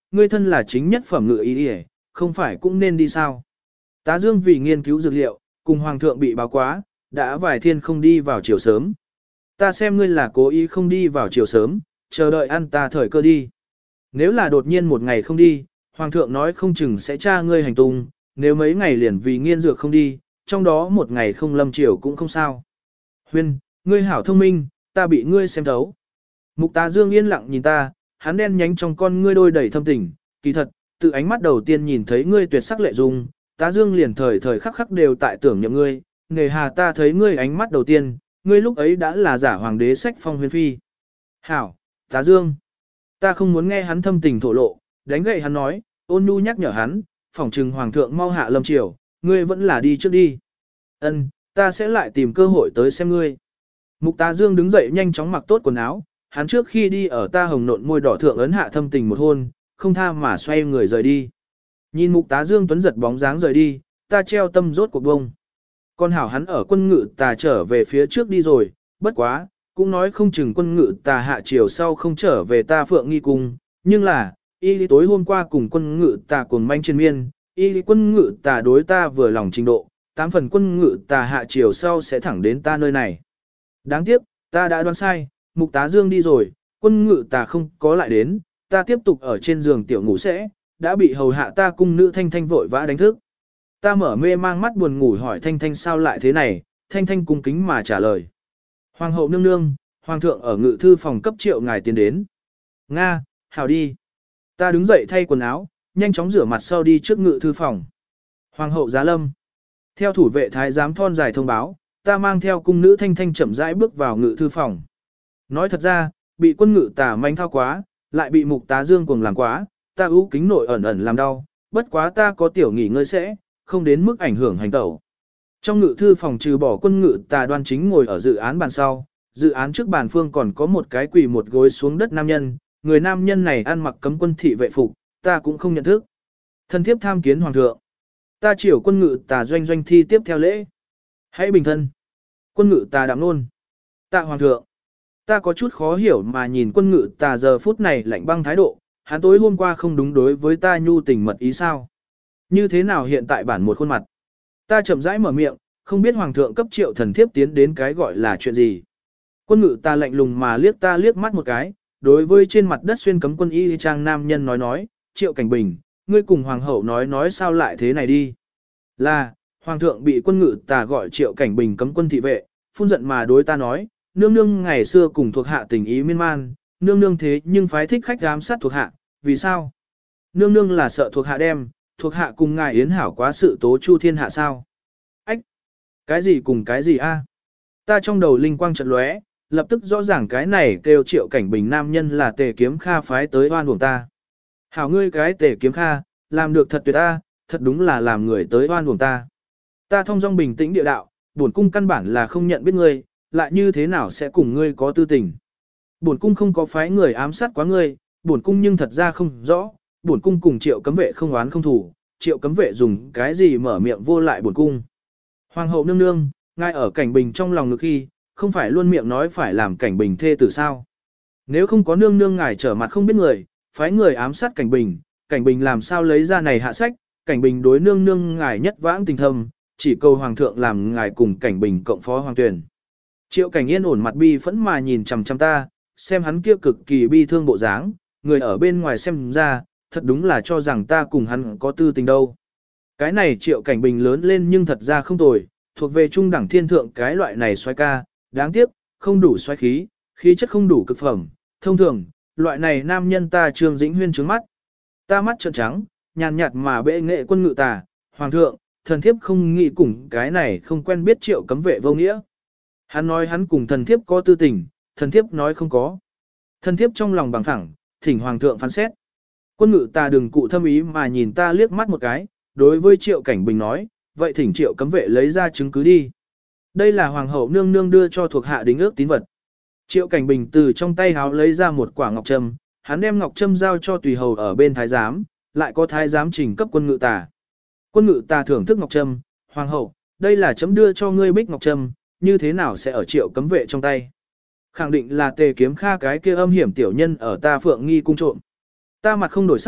ngươi thân là chính nhất phẩm ngự ý y, không phải cũng nên đi sao? Tá Dương vì nghiên cứu dược liệu, cùng hoàng thượng bị báo quá, đã vài thiên không đi vào chiều sớm. Ta xem ngươi là cố ý không đi vào chiều sớm, chờ đợi ăn ta thời cơ đi. Nếu là đột nhiên một ngày không đi, hoàng thượng nói không chừng sẽ tra ngươi hành tung, nếu mấy ngày liền vì nghiên dược không đi, trong đó một ngày không lâm chiều cũng không sao. Huyên, ngươi hảo thông minh, ta bị ngươi xem thấu. Mục Tá Dương yên lặng nhìn ta, hắn đen nhánh trong con ngươi đôi đầy thâm tình, kỳ thật, từ ánh mắt đầu tiên nhìn thấy ngươi tuyệt sắc lệ dung, Tá Dương liền thời thời khắc khắc đều tại tưởng nhậm ngươi, nề hà ta thấy ngươi ánh mắt đầu tiên, ngươi lúc ấy đã là giả hoàng đế sách phong huyền phi. Hảo, Tá Dương, ta không muốn nghe hắn thâm tình thổ lộ, đánh gậy hắn nói, ôn nhu nhắc nhở hắn, phỏng trừng hoàng thượng mau hạ lâm triều, ngươi vẫn là đi trước đi. Ân, ta sẽ lại tìm cơ hội tới xem ngươi. Mục Tá Dương đứng dậy nhanh chóng mặc tốt quần áo, hắn trước khi đi ở ta hồng nộn môi đỏ thượng ấn hạ thâm tình một hôn, không tha mà xoay người rời đi. Nhìn Mục Tá Dương tuấn giật bóng dáng rời đi, ta treo tâm rốt cuộc bông. Con hảo hắn ở quân ngự tà trở về phía trước đi rồi, bất quá, cũng nói không chừng quân ngự tà hạ chiều sau không trở về ta phượng nghi cung, nhưng là, y lý tối hôm qua cùng quân ngự tà cuồng manh trên miên, y lý quân ngự tà đối ta vừa lòng trình độ, tám phần quân ngự tà hạ chiều sau sẽ thẳng đến ta nơi này. Đáng tiếc, ta đã đoán sai, Mục Tá Dương đi rồi, quân ngự tà không có lại đến, ta tiếp tục ở trên giường tiểu ngủ sẽ, đã bị hầu hạ ta cung nữ Thanh Thanh vội vã đánh thức. Ta mở mê mang mắt buồn ngủ hỏi Thanh Thanh sao lại thế này, Thanh Thanh cung kính mà trả lời. Hoàng hậu nương nương, hoàng thượng ở ngự thư phòng cấp triệu ngài tiến đến. Nga, hảo đi. Ta đứng dậy thay quần áo, nhanh chóng rửa mặt sau đi trước ngự thư phòng. Hoàng hậu giá lâm. Theo thủ vệ thái giám thon dài thông báo, ta mang theo cung nữ Thanh Thanh chậm rãi bước vào ngự thư phòng. Nói thật ra, bị quân ngự tà manh thao quá, lại bị Mục Tá Dương cuồng làm quá, ta ưu kính nội ẩn ẩn làm đau, bất quá ta có tiểu nghỉ ngơi sẽ, không đến mức ảnh hưởng hành tẩu. Trong ngự thư phòng trừ bỏ quân ngự tà đoan chính ngồi ở dự án bàn sau, dự án trước bàn phương còn có một cái quỳ một gối xuống đất nam nhân, người nam nhân này ăn mặc cấm quân thị vệ phục, ta cũng không nhận thức. Thân thiếp tham kiến hoàng thượng. Ta chiều quân ngự tà doanh doanh thi tiếp theo lễ. Hãy bình thân. Quân ngự tà đạm nôn. Tạ hoàng thượng. Ta có chút khó hiểu mà nhìn quân ngự tà giờ phút này lạnh băng thái độ, hắn tối hôm qua không đúng đối với ta nhu tình mật ý sao. Như thế nào hiện tại bản một khuôn mặt. Ta chậm rãi mở miệng, không biết hoàng thượng cấp triệu thần thiếp tiến đến cái gọi là chuyện gì. Quân ngự ta lạnh lùng mà liếc ta liếc mắt một cái, đối với trên mặt đất xuyên cấm quân y trang nam nhân nói nói, triệu cảnh bình, ngươi cùng hoàng hậu nói nói sao lại thế này đi. Là, hoàng thượng bị quân ngự ta gọi triệu cảnh bình cấm quân thị vệ, phun giận mà đối ta nói, nương nương ngày xưa cùng thuộc hạ tình ý miên man, nương nương thế nhưng phái thích khách giám sát thuộc hạ, vì sao? Nương nương là sợ thuộc hạ đem, thuộc hạ cùng ngài yến hảo quá sự tố chu thiên hạ sao? Ách! Cái gì cùng cái gì a? Ta trong đầu linh quang chợt lóe, lập tức rõ ràng cái này kêu triệu cảnh bình nam nhân là tề kiếm kha phái tới oan uổng ta. Hảo ngươi cái tề kiếm kha, làm được thật tuyệt ta, thật đúng là làm người tới oan uổng ta. Ta thông dong bình tĩnh địa đạo, bổn cung căn bản là không nhận biết ngươi, lại như thế nào sẽ cùng ngươi có tư tình. Bổn cung không có phái người ám sát quá ngươi, bổn cung nhưng thật ra không rõ, bổn cung cùng triệu cấm vệ không oán không thủ, triệu cấm vệ dùng cái gì mở miệng vô lại bổn cung. Hoàng hậu nương nương, ngài ở cảnh bình trong lòng ngực khi, không phải luôn miệng nói phải làm cảnh bình thê tử sao. Nếu không có nương nương ngài trở mặt không biết người, phái người ám sát cảnh bình, cảnh bình làm sao lấy ra này hạ sách, cảnh bình đối nương nương ngài nhất vãng tình thâm, chỉ cầu hoàng thượng làm ngài cùng cảnh bình cộng phó hoàng tuyển. Triệu cảnh yên ổn mặt bi phẫn mà nhìn chằm chằm ta, xem hắn kia cực kỳ bi thương bộ dáng, người ở bên ngoài xem ra, thật đúng là cho rằng ta cùng hắn có tư tình đâu. Cái này triệu cảnh bình lớn lên nhưng thật ra không tồi, thuộc về trung đẳng thiên thượng cái loại này xoay ca, đáng tiếc, không đủ xoay khí, khí chất không đủ cực phẩm, thông thường, loại này nam nhân ta Trương Dĩnh Huyên trướng mắt. Ta mắt trợn trắng, nhàn nhạt mà bệ nghệ quân ngự tà, hoàng thượng, thần thiếp không nghĩ cùng cái này không quen biết triệu cấm vệ vô nghĩa. Hắn nói hắn cùng thần thiếp có tư tình, thần thiếp nói không có. Thần thiếp trong lòng bằng phẳng, thỉnh hoàng thượng phán xét. Quân ngự ta đừng cụ thâm ý mà nhìn ta liếc mắt một cái, đối với triệu cảnh bình nói, vậy thỉnh triệu cấm vệ lấy ra chứng cứ đi. Đây là hoàng hậu nương nương đưa cho thuộc hạ đính ước tín vật. Triệu cảnh bình từ trong tay háo lấy ra một quả ngọc trâm, hắn đem ngọc trâm giao cho tùy hầu ở bên thái giám, lại có thái giám trình cấp quân ngự tà. Quân ngự tà thưởng thức ngọc trâm, hoàng hậu, đây là chấm đưa cho ngươi bích ngọc trâm, như thế nào sẽ ở triệu cấm vệ trong tay. Khẳng định là tề kiếm kha cái kia âm hiểm tiểu nhân ở ta phượng nghi cung trộm. Ta mặt không đổi sắc,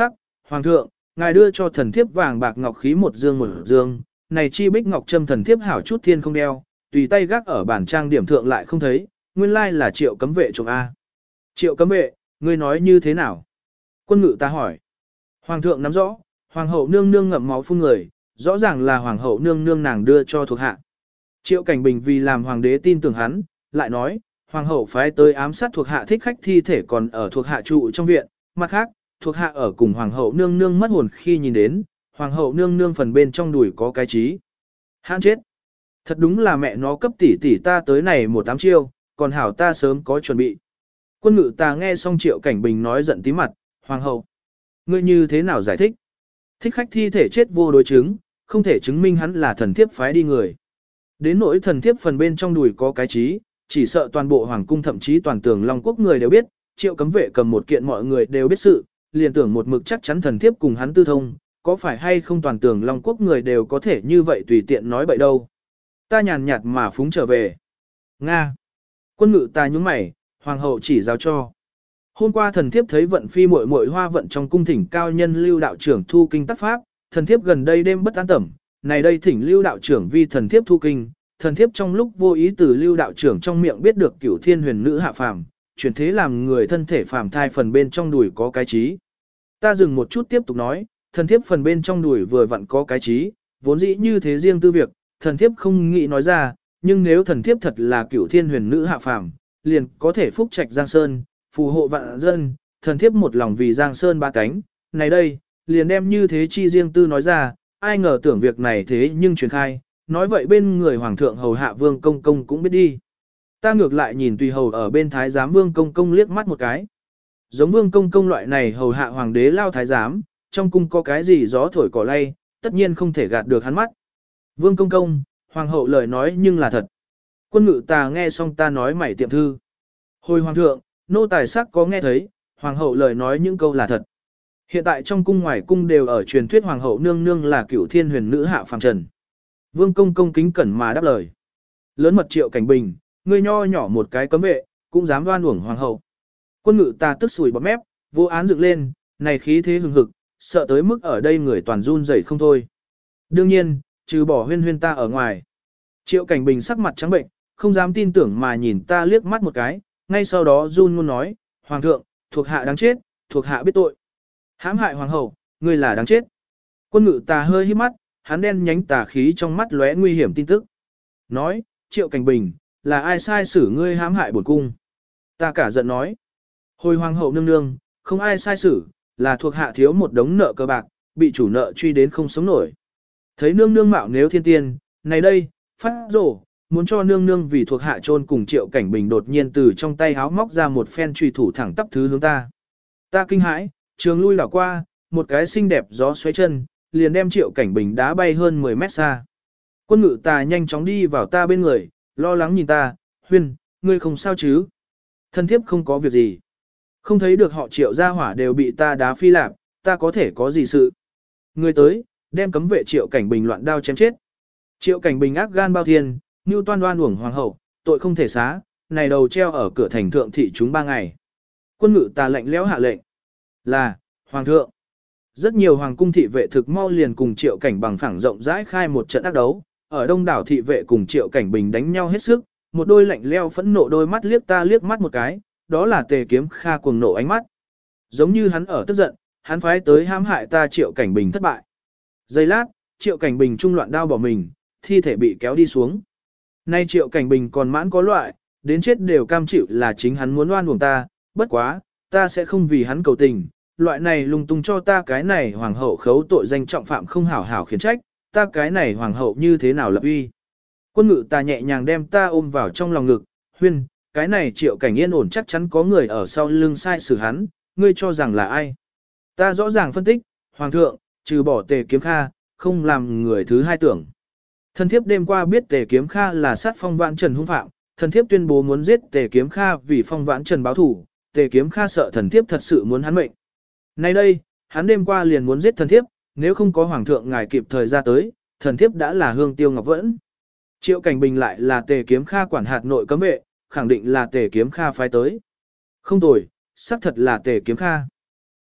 Hoàng thượng, ngài đưa cho thần thiếp vàng bạc ngọc khí một dương một dương, này chi bích ngọc trâm thần thiếp hảo chút thiên không đeo, tùy tay gác ở bản trang điểm thượng lại không thấy, nguyên lai là Triệu cấm vệ trộm A. Triệu cấm vệ, ngươi nói như thế nào? Quân ngự ta hỏi. Hoàng thượng nắm rõ, hoàng hậu nương nương ngậm máu phun người, rõ ràng là hoàng hậu nương nương nàng đưa cho thuộc hạ. Triệu Cảnh Bình vì làm hoàng đế tin tưởng hắn, lại nói, hoàng hậu phái tới ám sát thuộc hạ thích khách thi thể còn ở thuộc hạ trụ trong viện, mặt khác, thuộc hạ ở cùng hoàng hậu nương nương mất hồn khi nhìn đến, hoàng hậu nương nương phần bên trong đùi có cái trí. Hãn chết. Thật đúng là mẹ nó cấp tỷ tỷ ta tới này một tám chiêu, còn hảo ta sớm có chuẩn bị. Quân ngự ta nghe xong Triệu Cảnh Bình nói giận tí mặt, hoàng hậu. Ngươi như thế nào giải thích? Thích khách thi thể chết vô đối chứng, không thể chứng minh hắn là thần thiếp phái đi người. Đến nỗi thần thiếp phần bên trong đùi có cái trí, chỉ sợ toàn bộ hoàng cung thậm chí toàn tường Long Quốc người đều biết, Triệu cấm vệ cầm một kiện mọi người đều biết sự, liền tưởng một mực chắc chắn thần thiếp cùng hắn tư thông, có phải hay không toàn tường Long Quốc người đều có thể như vậy tùy tiện nói bậy đâu. Ta nhàn nhạt mà phúng trở về. Nga. Quân ngự ta nhúng mày, hoàng hậu chỉ giao cho. Hôm qua thần thiếp thấy vận phi muội muội hoa vận trong cung thỉnh cao nhân lưu đạo trưởng thu kinh tác pháp, thần thiếp gần đây đêm bất an tẩm, này đây thỉnh lưu đạo trưởng vi thần thiếp thu kinh, thần thiếp trong lúc vô ý từ lưu đạo trưởng trong miệng biết được cửu thiên huyền nữ hạ phàm, chuyển thế làm người thân thể phàm thai phần bên trong đùi có cái trí. Ta dừng một chút tiếp tục nói, thần thiếp phần bên trong đùi vừa vặn có cái trí, vốn dĩ như thế riêng tư việc, thần thiếp không nghĩ nói ra, nhưng nếu thần thiếp thật là cửu thiên huyền nữ hạ phàm, liền có thể phúc trạch Giang Sơn, phù hộ vạn dân, thần thiếp một lòng vì Giang Sơn ba cánh, này đây, liền đem như thế chi riêng tư nói ra, ai ngờ tưởng việc này thế nhưng truyền khai, nói vậy bên người hoàng thượng hầu hạ vương công công cũng biết đi. Ta ngược lại nhìn tùy hầu ở bên thái giám vương công công liếc mắt một cái. Giống vương công công loại này hầu hạ hoàng đế lao thái giám, trong cung có cái gì gió thổi cỏ lay, tất nhiên không thể gạt được hắn mắt. Vương công công, hoàng hậu lời nói nhưng là thật. Quân ngự ta nghe xong ta nói mày tiệm thư. Hồi hoàng thượng, nô tài sắc có nghe thấy, hoàng hậu lời nói những câu là thật. Hiện tại trong cung ngoài cung đều ở truyền thuyết hoàng hậu nương nương là cửu thiên huyền nữ hạ phàm trần. Vương công công kính cẩn mà đáp lời. Lớn mật Triệu Cảnh Bình, ngươi nho nhỏ một cái cấm vệ, cũng dám đoan uổng hoàng hậu. Quân ngự ta tức sùi bọt mép, vô án dựng lên, này khí thế hừng hực, sợ tới mức ở đây người toàn run rẩy không thôi. Đương nhiên, trừ bỏ huyên huyên ta ở ngoài. Triệu Cảnh Bình sắc mặt trắng bệnh, không dám tin tưởng mà nhìn ta liếc mắt một cái, ngay sau đó run ngôn nói, hoàng thượng, thuộc hạ đáng chết, thuộc hạ biết tội. Hãm hại hoàng hậu, ngươi là đáng chết. Quân ngự ta hơi hít mắt, hắn đen nhánh tà khí trong mắt lóe nguy hiểm tin tức. Nói, Triệu Cảnh Bình, là ai sai xử ngươi hãm hại bổn cung? Ta cả giận nói. Hồi hoàng hậu nương nương, không ai sai xử, là thuộc hạ thiếu một đống nợ cơ bạc, bị chủ nợ truy đến không sống nổi. Thấy nương nương mạo nếu thiên tiên, này đây, phát rổ, muốn cho nương nương vì thuộc hạ chôn cùng Triệu Cảnh Bình đột nhiên từ trong tay háo móc ra một phen truy thủ thẳng tắp thứ hướng ta. Ta kinh hãi, trường lui đảo qua, một cái xinh đẹp gió xoáy chân, liền đem Triệu Cảnh Bình đá bay hơn mười mét xa. Quân ngự ta nhanh chóng đi vào ta bên người, lo lắng nhìn ta, huyên, ngươi không sao chứ? Thân thiếp không có việc gì. Không thấy được họ Triệu gia hỏa đều bị ta đá phi lạp, ta có thể có gì sự. Người tới, đem cấm vệ Triệu Cảnh Bình loạn đao chém chết. Triệu Cảnh Bình ác gan bao thiên, như toan đoan uổng hoàng hậu, tội không thể xá, này đầu treo ở cửa thành thượng thị chúng ba ngày. Quân ngự ta lệnh lẽo hạ lệnh. Là, hoàng thượng. Rất nhiều hoàng cung thị vệ thực mau liền cùng Triệu Cảnh bằng phẳng rộng rãi khai một trận ác đấu, ở đông đảo thị vệ cùng Triệu Cảnh Bình đánh nhau hết sức, một đôi lạnh leo phẫn nộ đôi mắt liếc ta liếc mắt một cái, đó là Tề Kiếm Kha cuồng nộ ánh mắt. Giống như hắn ở tức giận, hắn phái tới hãm hại ta Triệu Cảnh Bình thất bại. Giây lát, Triệu Cảnh Bình trung loạn đao bỏ mình, thi thể bị kéo đi xuống. Nay Triệu Cảnh Bình còn mãn có loại, đến chết đều cam chịu là chính hắn muốn oan uổng ta, bất quá, ta sẽ không vì hắn cầu tình, loại này lung tung cho ta cái này hoàng hậu khấu tội danh trọng phạm không hảo hảo khiển trách, ta cái này hoàng hậu như thế nào lập uy. Quân ngự ta nhẹ nhàng đem ta ôm vào trong lòng ngực, huyên, cái này Triệu Cảnh yên ổn chắc chắn có người ở sau lưng sai xử hắn, ngươi cho rằng là ai. Ta rõ ràng phân tích, hoàng thượng, trừ bỏ Tề Kiếm Kha, không làm người thứ hai tưởng. Thần thiếp đêm qua biết Tề Kiếm Kha là sát Phong Vãn Trần hung phạm, thần thiếp tuyên bố muốn giết Tề Kiếm Kha vì Phong Vãn Trần báo thù, Tề Kiếm Kha sợ thần thiếp thật sự muốn hắn mệnh. Nay đây, hắn đêm qua liền muốn giết thần thiếp, nếu không có hoàng thượng ngài kịp thời ra tới, thần thiếp đã là hương tiêu ngọc vẫn. Triệu Cảnh Bình lại là Tề Kiếm Kha quản hạt nội cấm vệ, khẳng định là Tề Kiếm Kha phái tới. Không tồi, xác thật là Tề Kiếm Kha.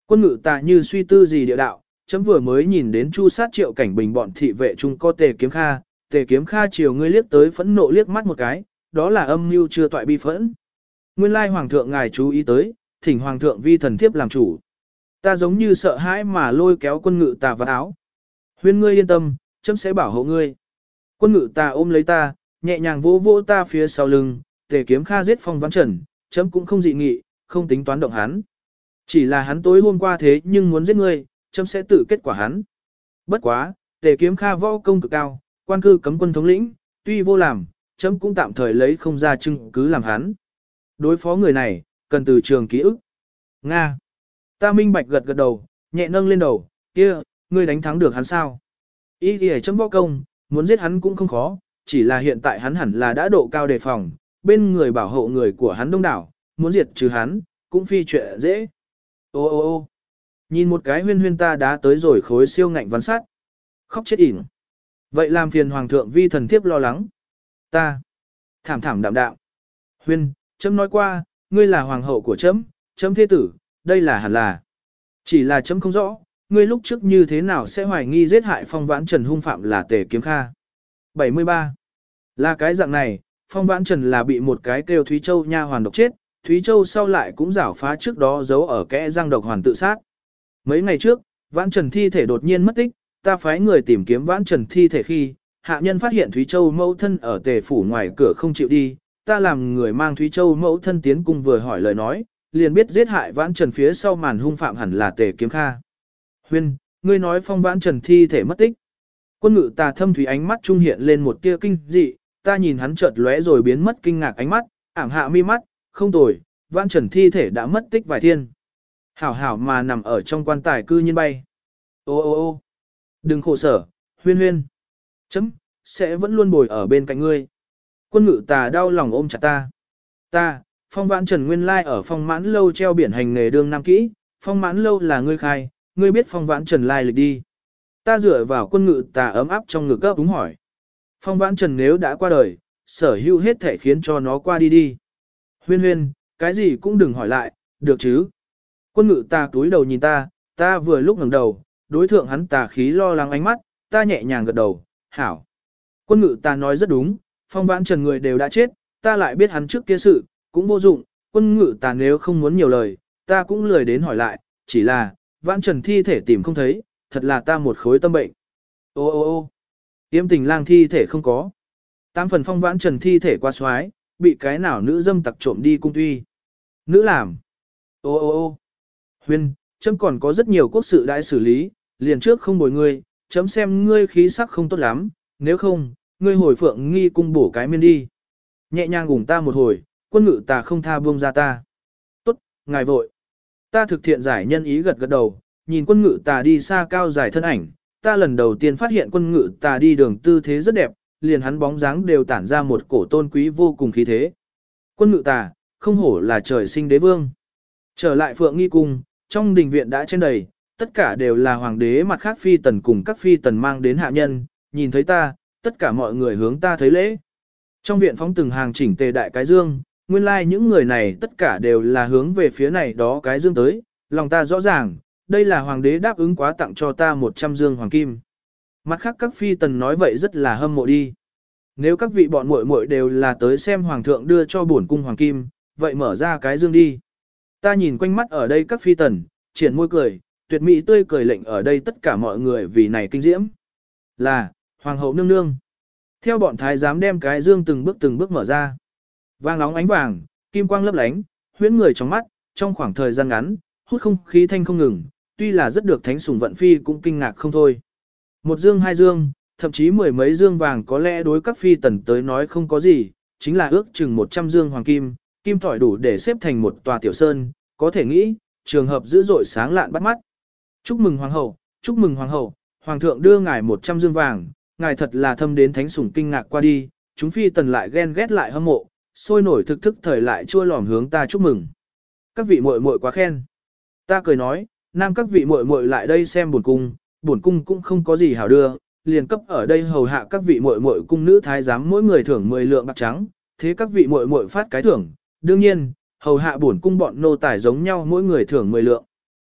Quân ngự ta như suy tư gì địa đạo, chấm vừa mới nhìn đến chu sát Triệu Cảnh Bình bọn thị vệ chung có Tề Kiếm Kha, Tề Kiếm Kha chiều ngươi liếc tới phẫn nộ liếc mắt một cái, đó là âm mưu chưa toại bi phẫn. Nguyên lai hoàng thượng ngài chú ý tới, thỉnh hoàng thượng vi thần thiếp làm chủ. Ta giống như sợ hãi mà lôi kéo quân ngự ta vào áo. Huyên ngươi yên tâm, chấm sẽ bảo hộ ngươi. Quân ngự ta ôm lấy ta, nhẹ nhàng vỗ vỗ ta phía sau lưng, Tề Kiếm Kha giết Phong Vãn Trần, chấm cũng không dị nghị, không tính toán động hắn. Chỉ là hắn tối hôm qua thế nhưng muốn giết ngươi, chấm sẽ tự kết quả hắn. Bất quá, Tề Kiếm Kha võ công cực cao, quan cư cấm quân thống lĩnh, tuy vô làm, chấm cũng tạm thời lấy không ra chứng cứ làm hắn. Đối phó người này, cần từ trường ký ức. Nga. Ta minh bạch gật gật đầu, nhẹ nâng lên đầu, kia, ngươi đánh thắng được hắn sao? Ý thì chấm võ công, muốn giết hắn cũng không khó, chỉ là hiện tại hắn hẳn là đã độ cao đề phòng, bên người bảo hộ người của hắn đông đảo, muốn diệt trừ hắn, cũng phi chuyện dễ. Ô ô ô nhìn một cái huyên huyên ta đã tới rồi khối siêu ngạnh văn sát. Khóc chết ỉn. Vậy làm phiền hoàng thượng vi thần thiếp lo lắng. Ta. Thảm thảm đạm đạm. Huyên, chấm nói qua, ngươi là hoàng hậu của chấm, chấm thế tử, đây là hẳn là. Chỉ là chấm không rõ, ngươi lúc trước như thế nào sẽ hoài nghi giết hại Phong Vãn Trần hung phạm là Tề Kiếm Kha. bảy mươi ba. Là cái dạng này, Phong Vãn Trần là bị một cái kêu Thúy Châu nha hoàn độc chết, Thúy Châu sau lại cũng giảo phá trước đó giấu ở kẽ răng độc hoàn tự sát. Mấy ngày trước, Vãn Trần thi thể đột nhiên mất tích, ta phái người tìm kiếm Vãn Trần thi thể khi, hạ nhân phát hiện Thúy Châu mẫu thân ở Tề phủ ngoài cửa không chịu đi, ta làm người mang Thúy Châu mẫu thân tiến cung vừa hỏi lời nói, liền biết giết hại Vãn Trần phía sau màn hung phạm hẳn là Tề Kiếm Kha. Huyên, ngươi nói Phong Vãn Trần thi thể mất tích. Quân ngự tà thâm thủy ánh mắt trung hiện lên một tia kinh dị, ta nhìn hắn chợt lóe rồi biến mất kinh ngạc ánh mắt, ảm hạ mi mắt, không tồi, Vãn Trần thi thể đã mất tích vài thiên. Hảo hảo mà nằm ở trong quan tài cư nhiên bay. Ô ô ô đừng khổ sở, huyên huyên. Chấm, sẽ vẫn luôn bồi ở bên cạnh ngươi. Quân ngự tà đau lòng ôm chặt ta. Ta, Phong Vãn Trần nguyên lai ở Phong Mãn lâu treo biển hành nghề đương nam kỹ, Phong Mãn lâu là ngươi khai, ngươi biết Phong Vãn Trần lai lịch đi. Ta dựa vào quân ngự tà ấm áp trong ngực cấp đúng hỏi. Phong Vãn Trần nếu đã qua đời, sở hữu hết thể khiến cho nó qua đi đi. Huyên huyên, cái gì cũng đừng hỏi lại, được chứ. Quân ngự tà túi đầu nhìn ta, ta vừa lúc ngẩng đầu, đối thượng hắn tà khí lo lắng ánh mắt, ta nhẹ nhàng gật đầu, hảo. Quân ngự tà nói rất đúng, Phong Vãn Trần người đều đã chết, ta lại biết hắn trước kia sự, cũng vô dụng, quân ngự tà nếu không muốn nhiều lời, ta cũng lười đến hỏi lại, chỉ là, Vãn Trần thi thể tìm không thấy, thật là ta một khối tâm bệnh. Ô ô ô Yếm Tình Lang thi thể không có. Tám phần Phong Vãn Trần thi thể qua xoái, bị cái nào nữ dâm tặc trộm đi cung tuy. Nữ làm. Ô ô ô Huyên, chấm còn có rất nhiều quốc sự đại xử lý, liền trước không bồi ngươi, chấm xem ngươi khí sắc không tốt lắm, nếu không, ngươi hồi Phượng Nghi cung bổ cái miên đi. Nhẹ nhàng ủng ta một hồi, quân ngự tà không tha buông ra ta. Tốt, ngài vội. Ta thực thiện giải nhân ý gật gật đầu, nhìn quân ngự tà đi xa cao dài thân ảnh, ta lần đầu tiên phát hiện quân ngự tà đi đường tư thế rất đẹp, liền hắn bóng dáng đều tản ra một cổ tôn quý vô cùng khí thế. Quân ngự tà, không hổ là trời sinh đế vương. Trở lại Phượng Nghi cung, trong đình viện đã trên đầy, tất cả đều là hoàng đế mặt khác phi tần cùng các phi tần mang đến hạ nhân, nhìn thấy ta, tất cả mọi người hướng ta thấy lễ. Trong viện phóng từng hàng chỉnh tề đại cái dương, nguyên lai like những người này tất cả đều là hướng về phía này đó cái dương tới, lòng ta rõ ràng, đây là hoàng đế đáp ứng quá tặng cho ta một trăm dương hoàng kim. Mặt khác các phi tần nói vậy rất là hâm mộ đi. Nếu các vị bọn muội muội đều là tới xem hoàng thượng đưa cho bổn cung hoàng kim, vậy mở ra cái dương đi. Ta nhìn quanh mắt ở đây các phi tần, triển môi cười, tuyệt mỹ tươi cười lệnh ở đây tất cả mọi người vì này kinh diễm. Là, hoàng hậu nương nương. Theo bọn thái giám đem cái dương từng bước từng bước mở ra. Vàng nóng ánh vàng, kim quang lấp lánh, huyễn người trong mắt, trong khoảng thời gian ngắn, hút không khí thanh không ngừng, tuy là rất được thánh sủng vận phi cũng kinh ngạc không thôi. Một dương hai dương, thậm chí mười mấy dương vàng có lẽ đối các phi tần tới nói không có gì, chính là ước chừng một trăm dương hoàng kim, kim thỏi đủ để xếp thành một tòa tiểu sơn, có thể nghĩ, trường hợp dữ dội sáng lạn bắt mắt. Chúc mừng hoàng hậu, chúc mừng hoàng hậu, hoàng thượng đưa ngài một trăm dương vàng, ngài thật là thâm đến thánh sủng kinh ngạc qua đi, chúng phi tần lại ghen ghét lại hâm mộ, sôi nổi thực thức thời lại chua lòm hướng ta chúc mừng. Các vị muội muội quá khen. Ta cười nói, nam các vị muội muội lại đây xem bổn cung, bổn cung cũng không có gì hảo đưa, liền cấp ở đây hầu hạ các vị muội muội cung nữ thái giám mỗi người thưởng mười lượng bạc trắng, thế các vị muội muội phát cái thưởng, đương nhiên, hầu hạ bổn cung bọn nô tài giống nhau mỗi người thưởng mười lượng.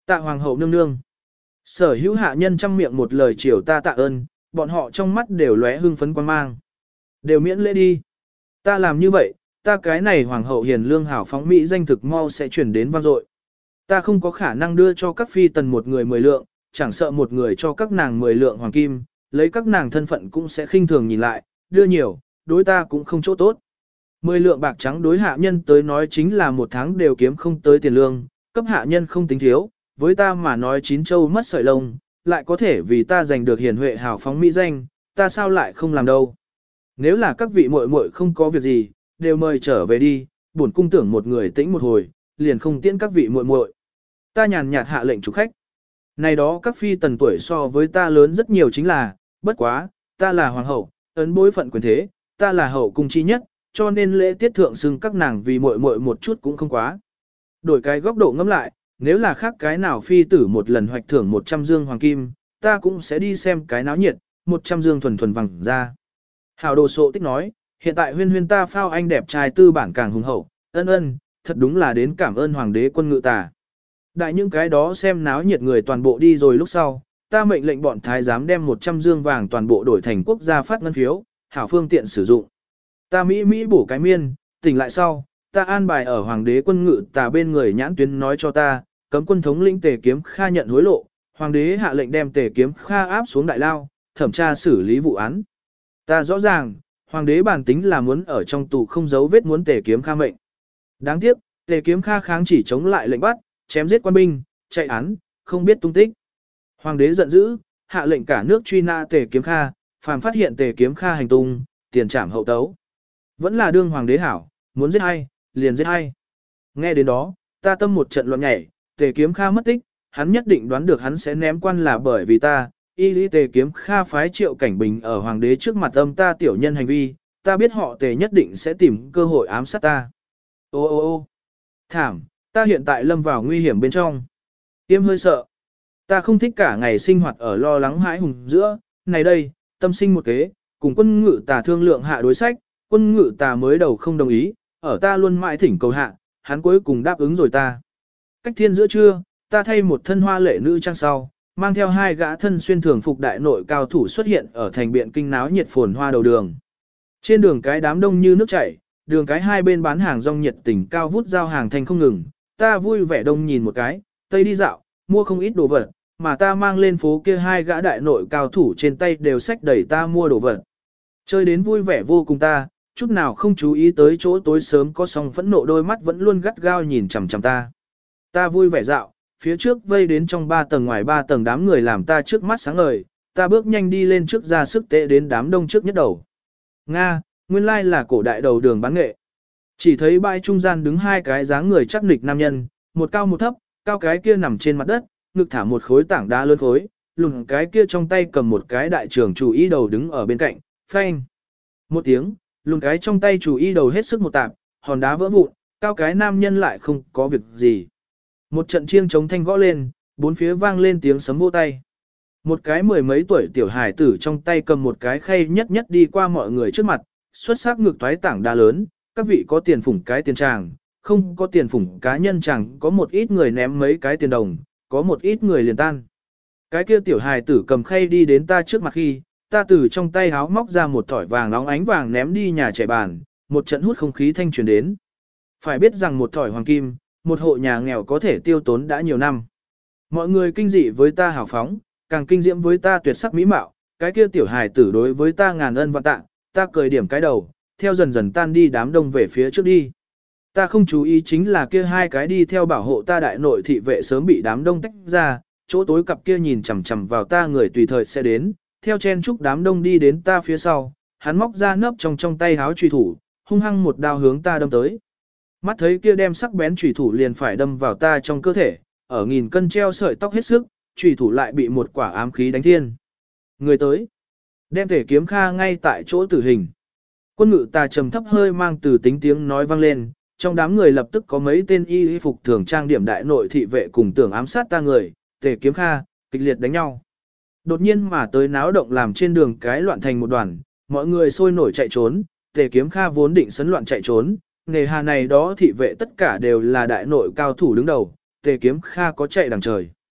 Tạ hoàng hậu nương nương. Sở hữu hạ nhân trăm miệng một lời chiều ta tạ ơn, bọn họ trong mắt đều lóe hưng phấn quan mang. Đều miễn lễ đi. Ta làm như vậy, ta cái này hoàng hậu hiền lương hảo phóng mỹ danh thực mau sẽ chuyển đến vang dội. Ta không có khả năng đưa cho các phi tần một người mười lượng, chẳng sợ một người cho các nàng mười lượng hoàng kim, lấy các nàng thân phận cũng sẽ khinh thường nhìn lại, đưa nhiều, đối ta cũng không chỗ tốt. Mười lượng bạc trắng đối hạ nhân tới nói chính là một tháng đều kiếm không tới tiền lương, cấp hạ nhân không tính thiếu, với ta mà nói chín châu mất sợi lông, lại có thể vì ta giành được hiền huệ hào phóng mỹ danh, ta sao lại không làm đâu. Nếu là các vị muội muội không có việc gì, đều mời trở về đi, bổn cung tưởng một người tĩnh một hồi, liền không tiễn các vị muội muội. Ta nhàn nhạt hạ lệnh chủ khách. Này đó các phi tần tuổi so với ta lớn rất nhiều chính là, bất quá, ta là hoàng hậu, ấn bối phận quyền thế, ta là hậu cung chi nhất, cho nên lễ tiết thượng xưng các nàng vì muội muội một chút cũng không quá. Đổi cái góc độ ngẫm lại, nếu là khác cái nào phi tử một lần hoạch thưởng một trăm dương hoàng kim, ta cũng sẽ đi xem cái náo nhiệt, một trăm dương thuần thuần vàng ra. Hảo đồ sộ tích nói, hiện tại huyên huyên ta phao anh đẹp trai tư bản càng hùng hậu, ân ân, thật đúng là đến cảm ơn hoàng đế quân ngự tà. Đại những cái đó xem náo nhiệt người toàn bộ đi rồi lúc sau, ta mệnh lệnh bọn thái giám đem một trăm dương vàng toàn bộ đổi thành quốc gia phát ngân phiếu, hảo phương tiện sử dụng. Ta Mỹ Mỹ bổ cái miên, tỉnh lại sau, ta an bài ở hoàng đế quân ngự tà bên người nhãn tuyến nói cho ta, cấm quân thống lĩnh Tề Kiếm Kha nhận hối lộ, hoàng đế hạ lệnh đem Tề Kiếm Kha áp xuống đại lao, thẩm tra xử lý vụ án. Ta rõ ràng, hoàng đế bản tính là muốn ở trong tù không giấu vết muốn Tề Kiếm Kha mệnh. Đáng tiếc, Tề Kiếm Kha kháng chỉ chống lại lệnh bắt, chém giết quan binh, chạy án, không biết tung tích. Hoàng đế giận dữ, hạ lệnh cả nước truy nã Tề Kiếm Kha, phàm phát hiện Tề Kiếm Kha hành tung, tiền trảm hậu tấu. Vẫn là đương hoàng đế hảo, muốn giết hay, liền giết hay. Nghe đến đó, ta tâm một trận loạn nhảy, Tề Kiếm Kha mất tích, hắn nhất định đoán được hắn sẽ ném quan là bởi vì ta, y lý Tề Kiếm Kha phái Triệu Cảnh Bình ở hoàng đế trước mặt âm ta tiểu nhân hành vi, ta biết họ Tề nhất định sẽ tìm cơ hội ám sát ta. Ô ô ô thảm, ta hiện tại lâm vào nguy hiểm bên trong. Tiêm hơi sợ. Ta không thích cả ngày sinh hoạt ở lo lắng hãi hùng giữa, này đây, tâm sinh một kế, cùng quân ngự tà thương lượng hạ đối sách, quân ngự tà mới đầu không đồng ý, ở ta luôn mãi thỉnh cầu hạ, hắn cuối cùng đáp ứng rồi ta. Cách thiên giữa trưa, ta thay một thân hoa lệ nữ trang sau, mang theo hai gã thân xuyên thường phục đại nội cao thủ xuất hiện ở thành biện kinh náo nhiệt phồn hoa đầu đường. Trên đường cái đám đông như nước chảy, đường cái hai bên bán hàng rong nhiệt tình cao vút giao hàng thành không ngừng, ta vui vẻ đông nhìn một cái, tây đi dạo, mua không ít đồ vật, mà ta mang lên phố kia hai gã đại nội cao thủ trên tay đều xách đẩy ta mua đồ vật. Chơi đến vui vẻ vô cùng ta, chút nào không chú ý tới chỗ tối sớm có song phẫn nộ đôi mắt vẫn luôn gắt gao nhìn chằm chằm ta. Ta vui vẻ dạo, phía trước vây đến trong ba tầng ngoài ba tầng đám người làm ta trước mắt sáng ngời, ta bước nhanh đi lên trước ra sức tệ đến đám đông trước nhất đầu. Nga, nguyên lai là cổ đại đầu đường bán nghệ. Chỉ thấy bãi trung gian đứng hai cái dáng người chắc nịch nam nhân, một cao một thấp, cao cái kia nằm trên mặt đất, ngực thả một khối tảng đá lớn khối, lùn cái kia trong tay cầm một cái đại trưởng chủ y đầu đứng ở bên cạnh, phanh. Một tiếng, lùn cái trong tay chủ y đầu hết sức một tạp, hòn đá vỡ vụn, cao cái nam nhân lại không có việc gì. Một trận chiêng chống thanh gõ lên, bốn phía vang lên tiếng sấm vỗ tay. Một cái mười mấy tuổi tiểu hải tử trong tay cầm một cái khay nhất nhất đi qua mọi người trước mặt, xuất sắc ngực toái tảng đá lớn, các vị có tiền phủng cái tiền tràng, không có tiền phủng cá nhân chẳng có một ít người ném mấy cái tiền đồng, có một ít người liền tan. Cái kia tiểu hài tử cầm khay đi đến ta trước mặt khi, ta từ trong tay háo móc ra một thỏi vàng nóng ánh vàng ném đi nhà trẻ bàn, một trận hút không khí thanh truyền đến. Phải biết rằng một thỏi hoàng kim, một hộ nhà nghèo có thể tiêu tốn đã nhiều năm. Mọi người kinh dị với ta hào phóng, càng kinh diễm với ta tuyệt sắc mỹ mạo, cái kia tiểu hài tử đối với ta ngàn ân vạn tạ, ta cười điểm cái đầu, theo dần dần tan đi đám đông về phía trước đi. Ta không chú ý chính là kia hai cái đi theo bảo hộ ta đại nội thị vệ sớm bị đám đông tách ra, chỗ tối cặp kia nhìn chằm chằm vào ta người tùy thời sẽ đến, theo chen chúc đám đông đi đến ta phía sau, hắn móc ra nấp trong trong tay háo chùy thủ, hung hăng một đao hướng ta đâm tới. Mắt thấy kia đem sắc bén chùy thủ liền phải đâm vào ta trong cơ thể, ở nghìn cân treo sợi tóc hết sức, chùy thủ lại bị một quả ám khí đánh thiên. Người tới, đem Tề Kiếm Kha ngay tại chỗ tử hình. Quân ngự tà trầm thấp hơi mang từ tính tiếng nói vang lên, trong đám người lập tức có mấy tên y phục thường trang điểm đại nội thị vệ cùng tưởng ám sát ta người, Tề Kiếm Kha, kịch liệt đánh nhau. Đột nhiên mà tới náo động làm trên đường cái loạn thành một đoàn, mọi người sôi nổi chạy trốn, Tề Kiếm Kha vốn định sấn loạn chạy trốn, nghề hà này đó thị vệ tất cả đều là đại nội cao thủ đứng đầu, Tề Kiếm Kha có chạy đằng trời.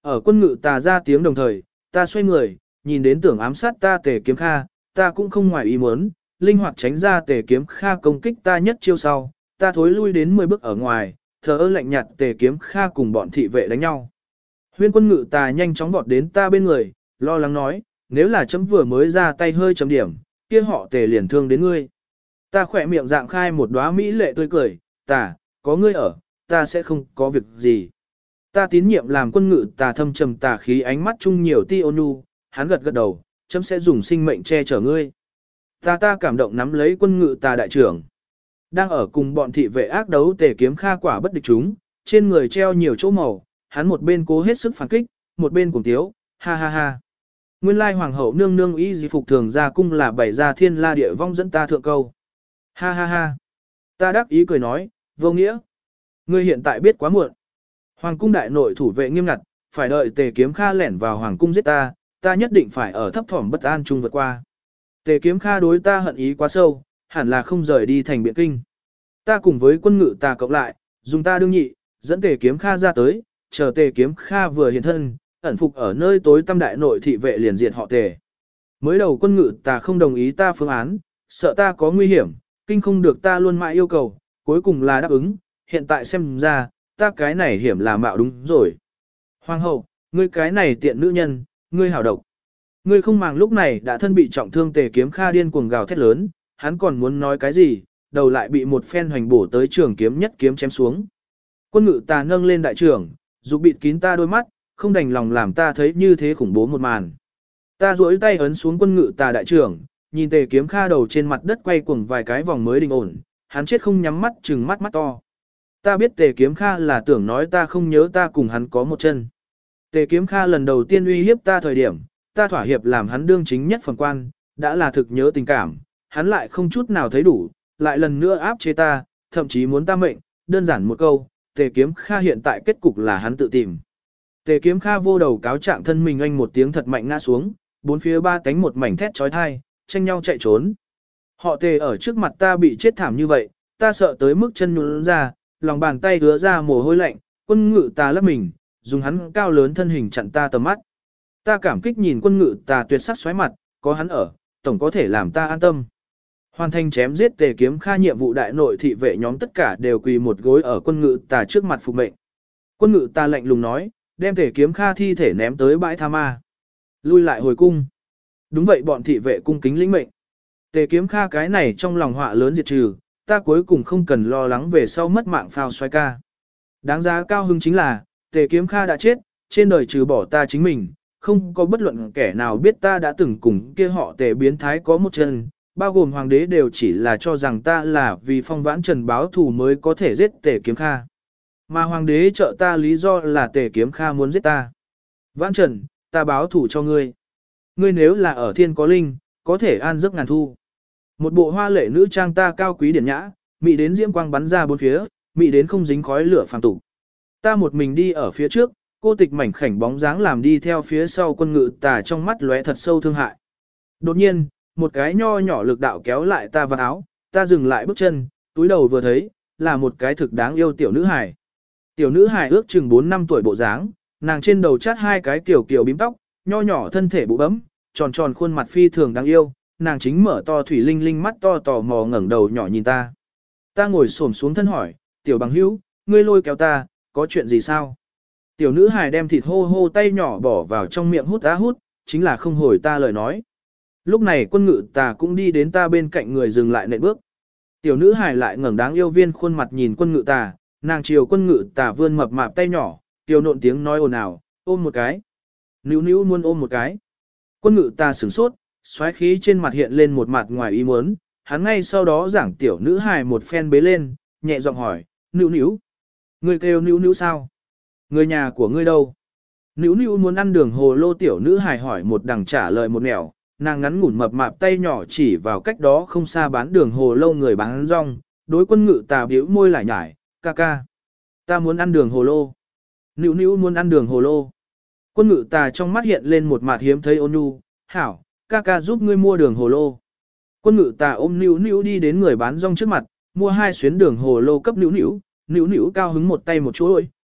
Ở quân ngự tà ra tiếng đồng thời, ta xoay người, nhìn đến tưởng ám sát ta Tề Kiếm Kha, ta cũng không ngoài ý muốn, linh hoạt tránh ra Tề Kiếm Kha công kích ta nhất chiêu sau, ta thối lui đến mười bước ở ngoài, thờ ơ lạnh nhạt Tề Kiếm Kha cùng bọn thị vệ đánh nhau. Huyên quân ngự tà nhanh chóng vọt đến ta bên người, lo lắng nói, nếu là chấm vừa mới ra tay hơi chấm điểm, kia họ Tề liền thương đến ngươi. Ta khỏe miệng dạng khai một đóa mỹ lệ tươi cười, tà, có ngươi ở, ta sẽ không có việc gì. Ta tín nhiệm làm quân ngự tà thâm trầm tà khí ánh mắt chung nhiều ti ôn nhu, hắn gật gật đầu, chấm sẽ dùng sinh mệnh che chở ngươi. Ta ta cảm động nắm lấy quân ngự tà đại trưởng. Đang ở cùng bọn thị vệ ác đấu Tề Kiếm Kha quả bất địch chúng, trên người treo nhiều chỗ màu, hắn một bên cố hết sức phản kích, một bên cùng tiếu, ha ha ha. Nguyên lai hoàng hậu nương nương y di phục thường ra cung là bảy gia thiên la địa vong dẫn ta thượng câu. Ha ha ha. Ta đắc ý cười nói, vô nghĩa. Ngươi hiện tại biết quá muộn. Hoàng cung đại nội thủ vệ nghiêm ngặt, phải đợi Tề Kiếm Kha lẻn vào hoàng cung giết ta, ta nhất định phải ở thấp thỏm bất an chung vượt qua. Tề Kiếm Kha đối ta hận ý quá sâu, hẳn là không rời đi thành Biện Kinh. Ta cùng với quân ngự ta cộng lại, dùng ta đương nhị, dẫn Tề Kiếm Kha ra tới, chờ Tề Kiếm Kha vừa hiện thân, ẩn phục ở nơi tối tăm đại nội thị vệ liền diệt họ Tề. Mới đầu quân ngự ta không đồng ý ta phương án, sợ ta có nguy hiểm, kinh không được ta luôn mãi yêu cầu, cuối cùng là đáp ứng, hiện tại xem ra, ta cái này hiểm là mạo đúng rồi. Hoàng hậu, ngươi cái này tiện nữ nhân, ngươi hảo độc. Ngươi không màng lúc này đã thân bị trọng thương Tề Kiếm Kha điên cuồng gào thét lớn, hắn còn muốn nói cái gì, đầu lại bị một phen hoành bổ tới trường kiếm nhất kiếm chém xuống. Quân ngự ta nâng lên đại trưởng, dục bịt kín ta đôi mắt, không đành lòng làm ta thấy như thế khủng bố một màn. Ta duỗi tay ấn xuống quân ngự ta đại trưởng, nhìn Tề Kiếm Kha đầu trên mặt đất quay cuồng vài cái vòng mới đình ổn, hắn chết không nhắm mắt trừng mắt mắt to. Ta biết Tề Kiếm Kha là tưởng nói ta không nhớ ta cùng hắn có một chân. Tề Kiếm Kha lần đầu tiên uy hiếp ta thời điểm, ta thỏa hiệp làm hắn đương chính nhất phần quan, đã là thực nhớ tình cảm, hắn lại không chút nào thấy đủ, lại lần nữa áp chế ta, thậm chí muốn ta mệnh, đơn giản một câu, Tề Kiếm Kha hiện tại kết cục là hắn tự tìm. Tề Kiếm Kha vô đầu cáo trạng thân mình anh một tiếng thật mạnh ngã xuống, bốn phía ba cánh một mảnh thét chói tai, tranh nhau chạy trốn. Họ Tề ở trước mặt ta bị chết thảm như vậy, ta sợ tới mức chân nhũn ra, lòng bàn tay ứa ra mồ hôi lạnh, quân ngự ta lấp mình, dùng hắn cao lớn thân hình chặn ta tầm mắt. Ta cảm kích nhìn quân ngự ta tuyệt sắc xoáy mặt, có hắn ở, tổng có thể làm ta an tâm. Hoàn thành chém giết Tề Kiếm Kha nhiệm vụ đại nội thị vệ nhóm tất cả đều quỳ một gối ở quân ngự ta trước mặt phục mệnh. Quân ngự ta lạnh lùng nói, đem Tề Kiếm Kha thi thể ném tới bãi tha ma. Lui lại hồi cung. Đúng vậy bọn thị vệ cung kính lĩnh mệnh. Tề Kiếm Kha cái này trong lòng họa lớn diệt trừ, ta cuối cùng không cần lo lắng về sau mất mạng phao xoay ca. Đáng giá cao hứng chính là, Tề Kiếm Kha đã chết, trên đời trừ bỏ ta chính mình, không có bất luận kẻ nào biết ta đã từng cùng kia họ Tề biến thái có một chân, bao gồm hoàng đế đều chỉ là cho rằng ta là vì Phong Vãn Trần báo thù mới có thể giết Tề Kiếm Kha. Mà hoàng đế trợ ta lý do là Tề Kiếm Kha muốn giết ta. Vãn Trần, ta báo thù cho ngươi. Ngươi nếu là ở thiên có linh, có thể an giấc ngàn thu. Một bộ hoa lệ nữ trang ta cao quý điển nhã, mị đến diễm quang bắn ra bốn phía, mị đến không dính khói lửa phàm tục. Ta một mình đi ở phía trước, cô tịch mảnh khảnh bóng dáng làm đi theo phía sau quân ngự tà trong mắt lóe thật sâu thương hại. Đột nhiên, một cái nho nhỏ lực đạo kéo lại ta vào áo, ta dừng lại bước chân, túi đầu vừa thấy, là một cái thực đáng yêu tiểu nữ hài. Tiểu nữ hài ước chừng bốn năm tuổi bộ dáng, nàng trên đầu chát hai cái kiểu kiểu bím tóc, nho nhỏ thân thể bụ bấm, tròn tròn khuôn mặt phi thường đáng yêu, nàng chính mở to thủy linh linh mắt to tò mò ngẩng đầu nhỏ nhìn ta. Ta ngồi xổm xuống thân hỏi, tiểu bằng hữu, ngươi lôi kéo ta, có chuyện gì sao? Tiểu nữ hài đem thịt hô hô tay nhỏ bỏ vào trong miệng hút á hút, chính là không hồi ta lời nói. Lúc này quân ngự tà cũng đi đến ta bên cạnh người dừng lại nệm bước. Tiểu nữ hài lại ngẩng đáng yêu viên khuôn mặt nhìn quân ngự tà, nàng chiều quân ngự tà vươn mập mạp tay nhỏ, tiểu nộn tiếng nói ồn ào, ôm một cái. Níu níu muốn ôm một cái. Quân ngự tà sửng sốt, xoáy khí trên mặt hiện lên một mặt ngoài ý muốn, hắn ngay sau đó giảng tiểu nữ hài một phen bế lên, nhẹ giọng hỏi, níu níu. Ngươi kêu níu níu sao? Người nhà của ngươi đâu? Níu níu muốn ăn đường hồ lô tiểu nữ hài hỏi một đằng trả lời một nẻo, nàng ngắn ngủn mập mạp tay nhỏ chỉ vào cách đó không xa bán đường hồ lô người bán rong, đối quân ngự tà biểu môi lại nhải, ca ca. Ta muốn ăn đường hồ lô. Níu níu muốn ăn đường hồ lô. Quân ngự tà trong mắt hiện lên một mặt hiếm thấy ôn nhu, hảo, ca ca giúp ngươi mua đường hồ lô. Quân ngự tà ôm níu níu đi đến người bán rong trước mặt, mua hai xuyến đường hồ lô cấp níu níu, níu níu cao hứng một tay một chuỗi,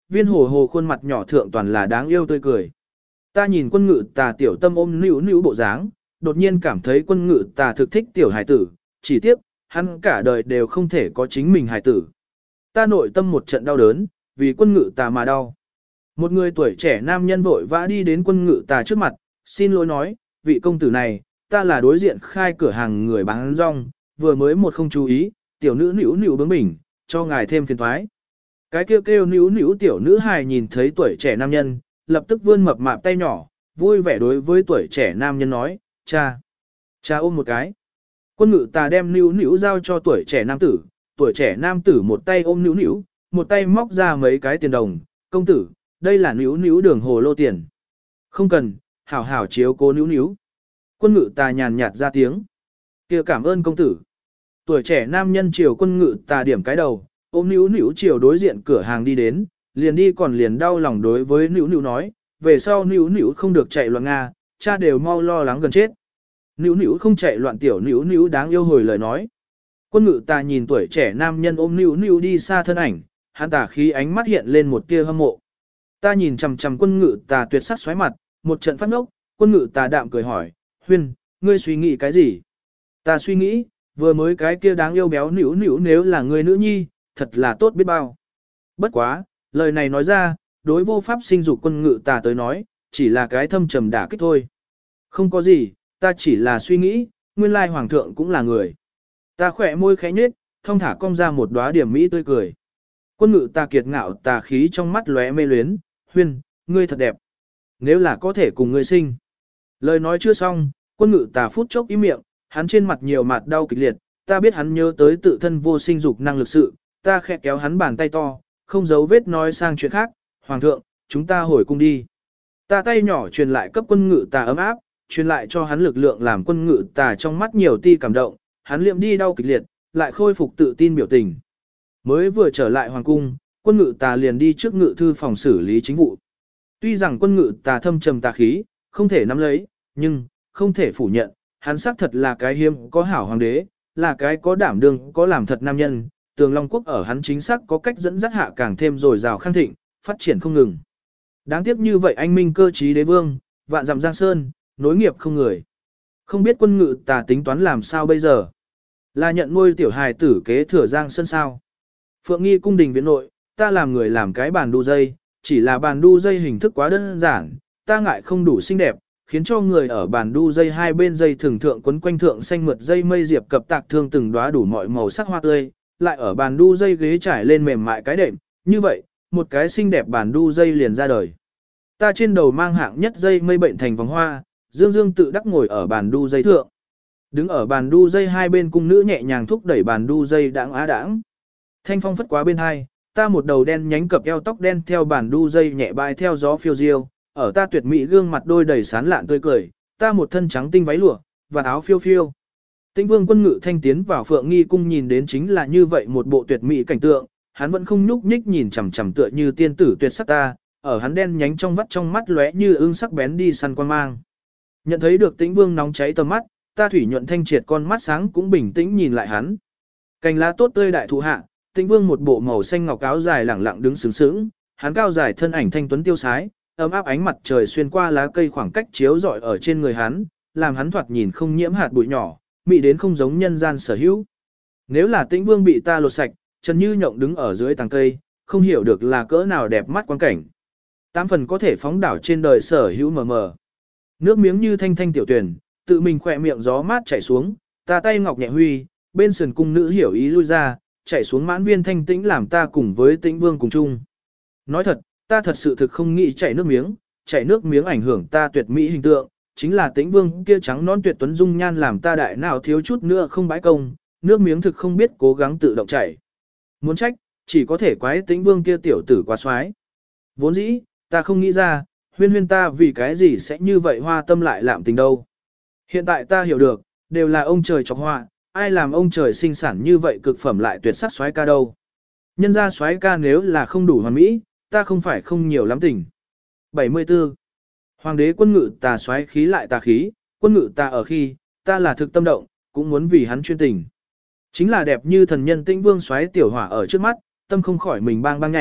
viên hồ hồ khuôn mặt nhỏ thượng toàn là đáng yêu tươi cười. Ta nhìn quân ngự tà tiểu tâm ôm níu níu bộ dáng, đột nhiên cảm thấy quân ngự tà thực thích tiểu hài tử, chỉ tiếc, hắn cả đời đều không thể có chính mình hài tử. Ta nội tâm một trận đau đớn, vì quân ngự tà mà đau. Một người tuổi trẻ nam nhân vội vã đi đến quân ngự tà trước mặt, xin lỗi nói, vị công tử này, ta là đối diện khai cửa hàng người bán rong, vừa mới một không chú ý, tiểu nữ nữu nữu bướng bỉnh, cho ngài thêm phiền thoái. Cái kêu kêu nữu nữu tiểu nữ hài nhìn thấy tuổi trẻ nam nhân, lập tức vươn mập mạp tay nhỏ, vui vẻ đối với tuổi trẻ nam nhân nói, cha, cha ôm một cái. Quân ngự tà đem nữu nữu giao cho tuổi trẻ nam tử, tuổi trẻ nam tử một tay ôm nữu nữu, một tay móc ra mấy cái tiền đồng, công tử, đây là nữu nữu đường hồ lô tiền. Không cần, hảo hảo chiếu cố nữu nữu. Quân ngự tà nhàn nhạt ra tiếng. Kia cảm ơn công tử. Tuổi trẻ nam nhân chiều quân ngự tà điểm cái đầu, ôm nữu nữu chiều đối diện cửa hàng đi đến, liền đi còn liền đau lòng đối với nữu nữu nói, về sau nữu nữu không được chạy loạn Nga, cha đều mau lo lắng gần chết. Nữu nữu không chạy loạn tiểu nữu nữu đáng yêu hồi lời nói. Quân ngự tà nhìn tuổi trẻ nam nhân ôm nữu nữu đi xa thân ảnh, hắn tà khí ánh mắt hiện lên một tia hâm mộ. Ta nhìn chằm chằm quân ngự tà tuyệt sắc xoáy mặt, một trận phát ngốc, quân ngự tà đạm cười hỏi, Huyên, ngươi suy nghĩ cái gì? Ta suy nghĩ, vừa mới cái kia đáng yêu béo nữu nữu nếu là người nữ nhi, thật là tốt biết bao. Bất quá, lời này nói ra, đối vô pháp sinh dục quân ngự tà tới nói, chỉ là cái thâm trầm đả kích thôi. Không có gì, ta chỉ là suy nghĩ, nguyên lai hoàng thượng cũng là người. Ta khỏe môi khẽ nhếch, thong thả cong ra một đóa điểm mỹ tươi cười. Quân ngự tà kiệt ngạo tà khí trong mắt lóe mê luyến, Huyên, ngươi thật đẹp. Nếu là có thể cùng ngươi sinh. Lời nói chưa xong, quân ngự tà phút chốc im miệng, hắn trên mặt nhiều mặt đau kịch liệt, ta biết hắn nhớ tới tự thân vô sinh dục năng lực sự, ta khẽ kéo hắn bàn tay to, không giấu vết nói sang chuyện khác, hoàng thượng, chúng ta hồi cung đi. Ta tay nhỏ truyền lại cấp quân ngự tà ấm áp, truyền lại cho hắn lực lượng làm quân ngự tà trong mắt nhiều ti cảm động, hắn liệm đi đau kịch liệt, lại khôi phục tự tin biểu tình. Mới vừa trở lại hoàng cung, quân ngự tà liền đi trước ngự thư phòng xử lý chính vụ. Tuy rằng quân ngự tà thâm trầm tà khí, không thể nắm lấy, nhưng, không thể phủ nhận, hắn xác thật là cái hiếm có hảo hoàng đế, là cái có đảm đương, có làm thật nam nhân, tường Long Quốc ở hắn chính xác có cách dẫn dắt hạ càng thêm rồi rào khang thịnh, phát triển không ngừng. Đáng tiếc như vậy anh minh cơ trí đế vương, vạn dặm giang sơn, nối nghiệp không người. Không biết quân ngự tà tính toán làm sao bây giờ? Là nhận nuôi tiểu hài tử kế thừa giang sơn sao? Phượng Nghi cung đình viện nội, ta làm người làm cái bàn đu dây, chỉ là bàn đu dây hình thức quá đơn giản, ta ngại không đủ xinh đẹp, khiến cho người ở bàn đu dây hai bên dây thường thượng quấn quanh thượng xanh mượt dây mây diệp cập tạc thương từng đóa đủ mọi màu sắc hoa tươi, lại ở bàn đu dây ghế trải lên mềm mại cái đệm, như vậy, một cái xinh đẹp bàn đu dây liền ra đời. Ta trên đầu mang hạng nhất dây mây bệnh thành vòng hoa, dương dương tự đắc ngồi ở bàn đu dây thượng. Đứng ở bàn đu dây hai bên cung nữ nhẹ nhàng thúc đẩy bàn đu dây đãng á đãng. Thanh phong phất quá bên hai, ta một đầu đen nhánh cặp eo tóc đen theo bàn đu dây nhẹ bay theo gió phiêu diêu, ở ta tuyệt mỹ gương mặt đôi đầy sán lạn tươi cười, ta một thân trắng tinh váy lụa, và áo phiêu phiêu. Tĩnh Vương quân ngự thanh tiến vào Phượng Nghi cung nhìn đến chính là như vậy một bộ tuyệt mỹ cảnh tượng, hắn vẫn không nhúc nhích nhìn chằm chằm tựa như tiên tử tuyệt sắc ta, ở hắn đen nhánh trong vắt trong mắt lóe như ương sắc bén đi săn quan mang. Nhận thấy được Tĩnh Vương nóng cháy tầm mắt, ta thủy nhuận thanh triệt con mắt sáng cũng bình tĩnh nhìn lại hắn. Cành lá tốt tươi đại thụ hạ, Tĩnh Vương một bộ màu xanh ngọc áo dài lẳng lặng đứng sướng sướng, hắn cao dài thân ảnh thanh tuấn tiêu sái, ấm áp ánh mặt trời xuyên qua lá cây khoảng cách chiếu rọi ở trên người hắn, làm hắn thoạt nhìn không nhiễm hạt bụi nhỏ, mị đến không giống nhân gian sở hữu. Nếu là Tĩnh Vương bị ta lột sạch, Trần Như Nhộng đứng ở dưới tàng cây, không hiểu được là cỡ nào đẹp mắt quan cảnh. Tám phần có thể phóng đảo trên đời sở hữu mờ mờ. Nước miếng như thanh thanh tiểu tuyển, tự mình khỏe miệng gió mát chảy xuống, ta tay ngọc nhẹ huy, bên sườn cung nữ hiểu ý lui ra, chảy xuống mãn viên thanh tĩnh làm ta cùng với Tĩnh Vương cùng chung. Nói thật, ta thật sự thực không nghĩ chảy nước miếng, chảy nước miếng ảnh hưởng ta tuyệt mỹ hình tượng, chính là Tĩnh Vương kia trắng non tuyệt tuấn dung nhan làm ta đại nào thiếu chút nữa không bãi công, nước miếng thực không biết cố gắng tự động chảy. Muốn trách, chỉ có thể quái Tĩnh Vương kia tiểu tử quá xoái. Vốn dĩ, ta không nghĩ ra, huyên huyên ta vì cái gì sẽ như vậy hoa tâm lại lạm tình đâu. Hiện tại ta hiểu được, đều là ông trời chọc họa, ai làm ông trời sinh sản như vậy cực phẩm lại tuyệt sắc xoái ca đâu. Nhân ra xoái ca nếu là không đủ hoàn mỹ, ta không phải không nhiều lắm tình. bảy mươi tư. Hoàng đế quân ngự tà xoái khí lại tà khí, quân ngự tà ở khi, ta là thực tâm động, cũng muốn vì hắn chuyên tình. Chính là đẹp như thần nhân Tĩnh Vương xoái tiểu hỏa ở trước mắt, tâm không khỏi mình bang bang nhảy,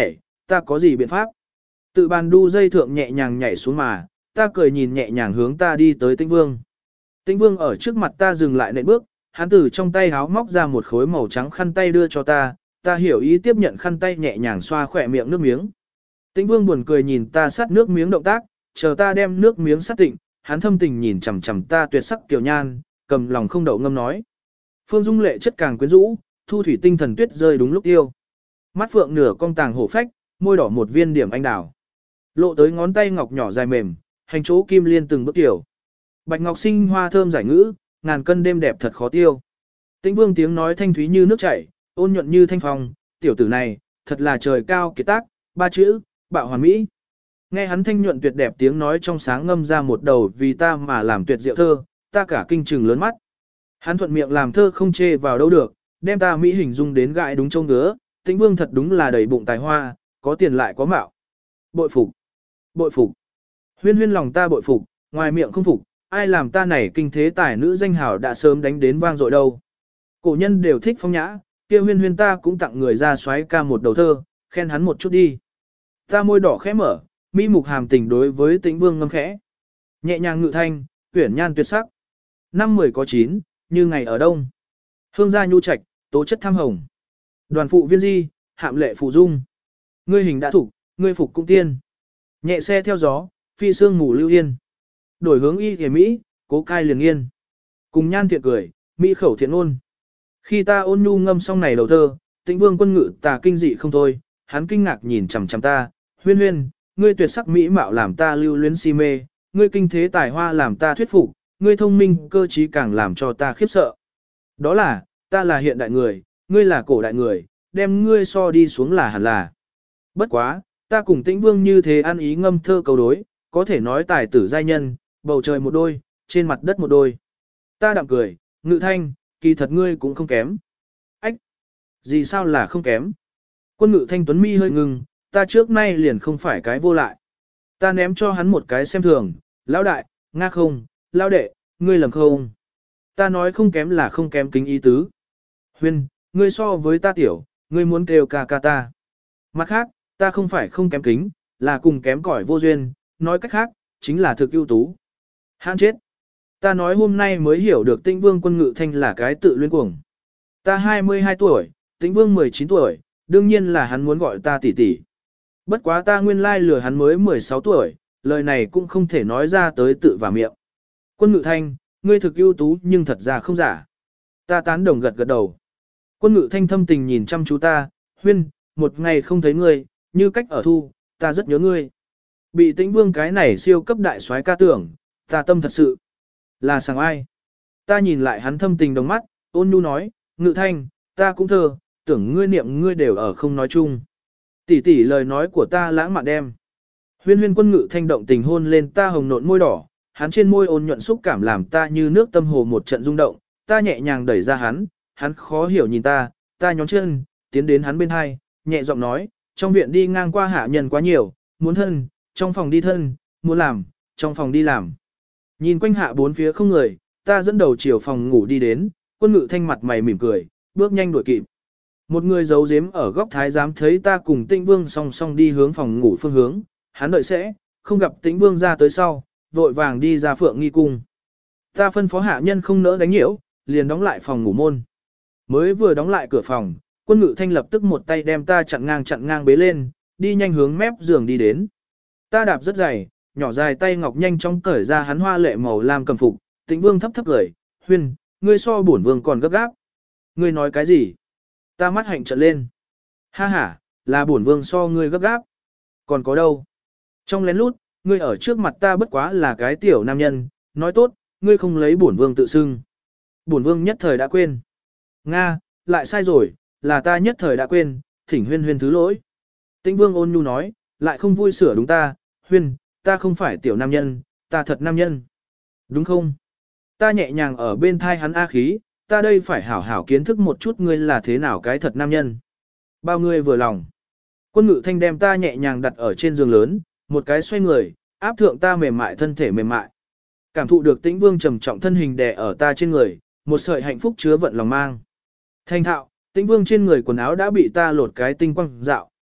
ta có gì biện pháp? Tự bàn đu dây thượng nhẹ nhàng nhảy xuống mà, ta cười nhìn nhẹ nhàng hướng ta đi tới Tĩnh Vương. Tĩnh Vương ở trước mặt ta dừng lại nện bước, hắn từ trong tay háo móc ra một khối màu trắng khăn tay đưa cho ta, ta hiểu ý tiếp nhận khăn tay nhẹ nhàng xoa khỏe miệng nước miếng. Tĩnh Vương buồn cười nhìn ta sát nước miếng động tác, chờ ta đem nước miếng sát tịnh, hắn thâm tình nhìn chằm chằm ta tuyệt sắc kiều nhan, cầm lòng không đậu ngâm nói. Phương Dung lệ chất càng quyến rũ, thu thủy tinh thần tuyết rơi đúng lúc tiêu. Mắt phượng nửa cong tàng hổ phách, môi đỏ một viên điểm anh đào. Lộ tới ngón tay ngọc nhỏ dài mềm, hành chỗ kim liên từng bước tiểu. Bạch ngọc sinh hoa thơm giải ngữ, ngàn cân đêm đẹp thật khó tiêu. Tĩnh Vương tiếng nói thanh thúy như nước chảy, ôn nhuận như thanh phong, tiểu tử này, thật là trời cao kiệt tác, ba chữ, bạo hoàn mỹ. Nghe hắn thanh nhuận tuyệt đẹp tiếng nói trong sáng ngâm ra một đầu vì ta mà làm tuyệt diệu thơ, ta cả kinh trừng lớn mắt. Hắn thuận miệng làm thơ không chê vào đâu được, đem ta mỹ hình dung đến gãi đúng châu ngứa, Tĩnh Vương thật đúng là đầy bụng tài hoa, có tiền lại có mạo. Bội phục, bội phục. Huyên huyên lòng ta bội phục, ngoài miệng không phục, ai làm ta này kinh thế tài nữ danh hào đã sớm đánh đến vang dội đâu. Cổ nhân đều thích phong nhã, kia huyên huyên ta cũng tặng người ra xoáy ca một đầu thơ, khen hắn một chút đi. Ta môi đỏ khẽ mở, mỹ mục hàm tình đối với Tĩnh Vương ngâm khẽ. Nhẹ nhàng ngự thanh, uyển nhan tuyệt sắc. Năm mười có chín, như ngày ở đông. Hương gia nhu trạch, tố chất tham hồng. Đoàn phụ viên di, hạm lệ phụ dung. Ngươi hình đã thủ, ngươi phục cũng tiên. Nhẹ xe theo gió, phi sương mù lưu yên. Đổi hướng y thể Mỹ, cố cai liền yên. Cùng nhan thiện cười, Mỹ khẩu thiện ôn. Khi ta ôn nhu ngâm xong này đầu thơ, Tĩnh Vương quân ngự tà kinh dị không thôi, hắn kinh ngạc nhìn chằm chằm ta, huyên huyên, ngươi tuyệt sắc mỹ mạo làm ta lưu luyến si mê, ngươi kinh thế tài hoa làm ta thuyết phục, ngươi thông minh cơ trí càng làm cho ta khiếp sợ. Đó là, ta là hiện đại người, ngươi là cổ đại người, đem ngươi so đi xuống là hẳn là. Bất quá, ta cùng Tĩnh Vương như thế ăn ý ngâm thơ cầu đối, có thể nói tài tử giai nhân, bầu trời một đôi, trên mặt đất một đôi. Ta đạm cười, ngự thanh, kỳ thật ngươi cũng không kém. Ách! Gì sao là không kém? Quân ngự thanh tuấn mi hơi ngừng, ta trước nay liền không phải cái vô lại. Ta ném cho hắn một cái xem thường, lão đại, nga không, lão đệ, ngươi lầm không. Ta nói không kém là không kém kính ý tứ. Huyên, ngươi so với ta tiểu, ngươi muốn kêu ca ca ta. Mặt khác, ta không phải không kém kính, là cùng kém cỏi vô duyên, nói cách khác, chính là thực ưu tú. Hãn chết. Ta nói hôm nay mới hiểu được Tĩnh Vương quân ngự thanh là cái tự luyến cuồng. Ta hai mươi hai tuổi, Tĩnh Vương mười chín tuổi, đương nhiên là hắn muốn gọi ta tỷ tỷ. Bất quá ta nguyên lai lừa hắn mới mười sáu tuổi, lời này cũng không thể nói ra tới tự vào miệng. Quân ngự thanh, ngươi thực ưu tú nhưng thật ra không giả. Ta tán đồng gật gật đầu. Quân ngự thanh thâm tình nhìn chăm chú ta, huyên, một ngày không thấy ngươi, như cách ở thu, ta rất nhớ ngươi. Bị Tĩnh Vương cái này siêu cấp đại soái ca tưởng, ta tâm thật sự. Là sàng ai? Ta nhìn lại hắn thâm tình đồng mắt, ôn nhu nói, ngự thanh, ta cũng thơ, tưởng ngươi niệm ngươi đều ở không nói chung. Tỷ tỷ lời nói của ta lãng mạn đem. Huyên huyên quân ngự thanh động tình hôn lên ta hồng nộn môi đỏ, hắn trên môi ôn nhuận xúc cảm làm ta như nước tâm hồ một trận rung động, ta nhẹ nhàng đẩy ra hắn, hắn khó hiểu nhìn ta, ta nhón chân, tiến đến hắn bên hai, nhẹ giọng nói, trong viện đi ngang qua hạ nhân quá nhiều, muốn thân, trong phòng đi thân, muốn làm, trong phòng đi làm. Nhìn quanh hạ bốn phía không người, ta dẫn đầu chiều phòng ngủ đi đến, quân ngự thanh mặt mày mỉm cười, bước nhanh đuổi kịp. Một người giấu giếm ở góc thái giám thấy ta cùng Tĩnh Vương song song đi hướng phòng ngủ phương hướng, hắn đợi sẽ, không gặp Tĩnh Vương ra tới sau, vội vàng đi ra Phượng Nghi cung. Ta phân phó hạ nhân không nỡ đánh nhiễu, liền đóng lại phòng ngủ môn. Mới vừa đóng lại cửa phòng, quân ngự thanh lập tức một tay đem ta chặn ngang chặn ngang bế lên, đi nhanh hướng mép giường đi đến. Ta đạp rất dày, nhỏ dài tay ngọc nhanh chóng cởi ra hắn hoa lệ màu lam cầm phục, Tĩnh Vương thấp thấp cười, huyên, ngươi so bổn vương còn gấp gáp. Ngươi nói cái gì? Ta mắt hạnh trợn lên. Ha ha, là bổn vương so ngươi gấp gáp. Còn có đâu? Trong lén lút, ngươi ở trước mặt ta bất quá là cái tiểu nam nhân, nói tốt, ngươi không lấy bổn vương tự xưng. Bổn vương nhất thời đã quên. Nga, lại sai rồi, là ta nhất thời đã quên, thỉnh huyên huyên thứ lỗi. Tĩnh Vương ôn nhu nói, lại không vui sửa đúng ta, huyên, ta không phải tiểu nam nhân, ta thật nam nhân. Đúng không? Ta nhẹ nhàng ở bên thai hắn a khí, ta đây phải hảo hảo kiến thức một chút ngươi là thế nào cái thật nam nhân. Bao ngươi vừa lòng. Quân ngự thanh đem ta nhẹ nhàng đặt ở trên giường lớn, một cái xoay người, áp thượng ta mềm mại thân thể mềm mại. Cảm thụ được Tĩnh Vương trầm trọng thân hình đè ở ta trên người, một sợi hạnh phúc chứa vận lòng mang. Thanh thạo, Tĩnh Vương trên người quần áo đã bị ta lột cái tinh quang dạo,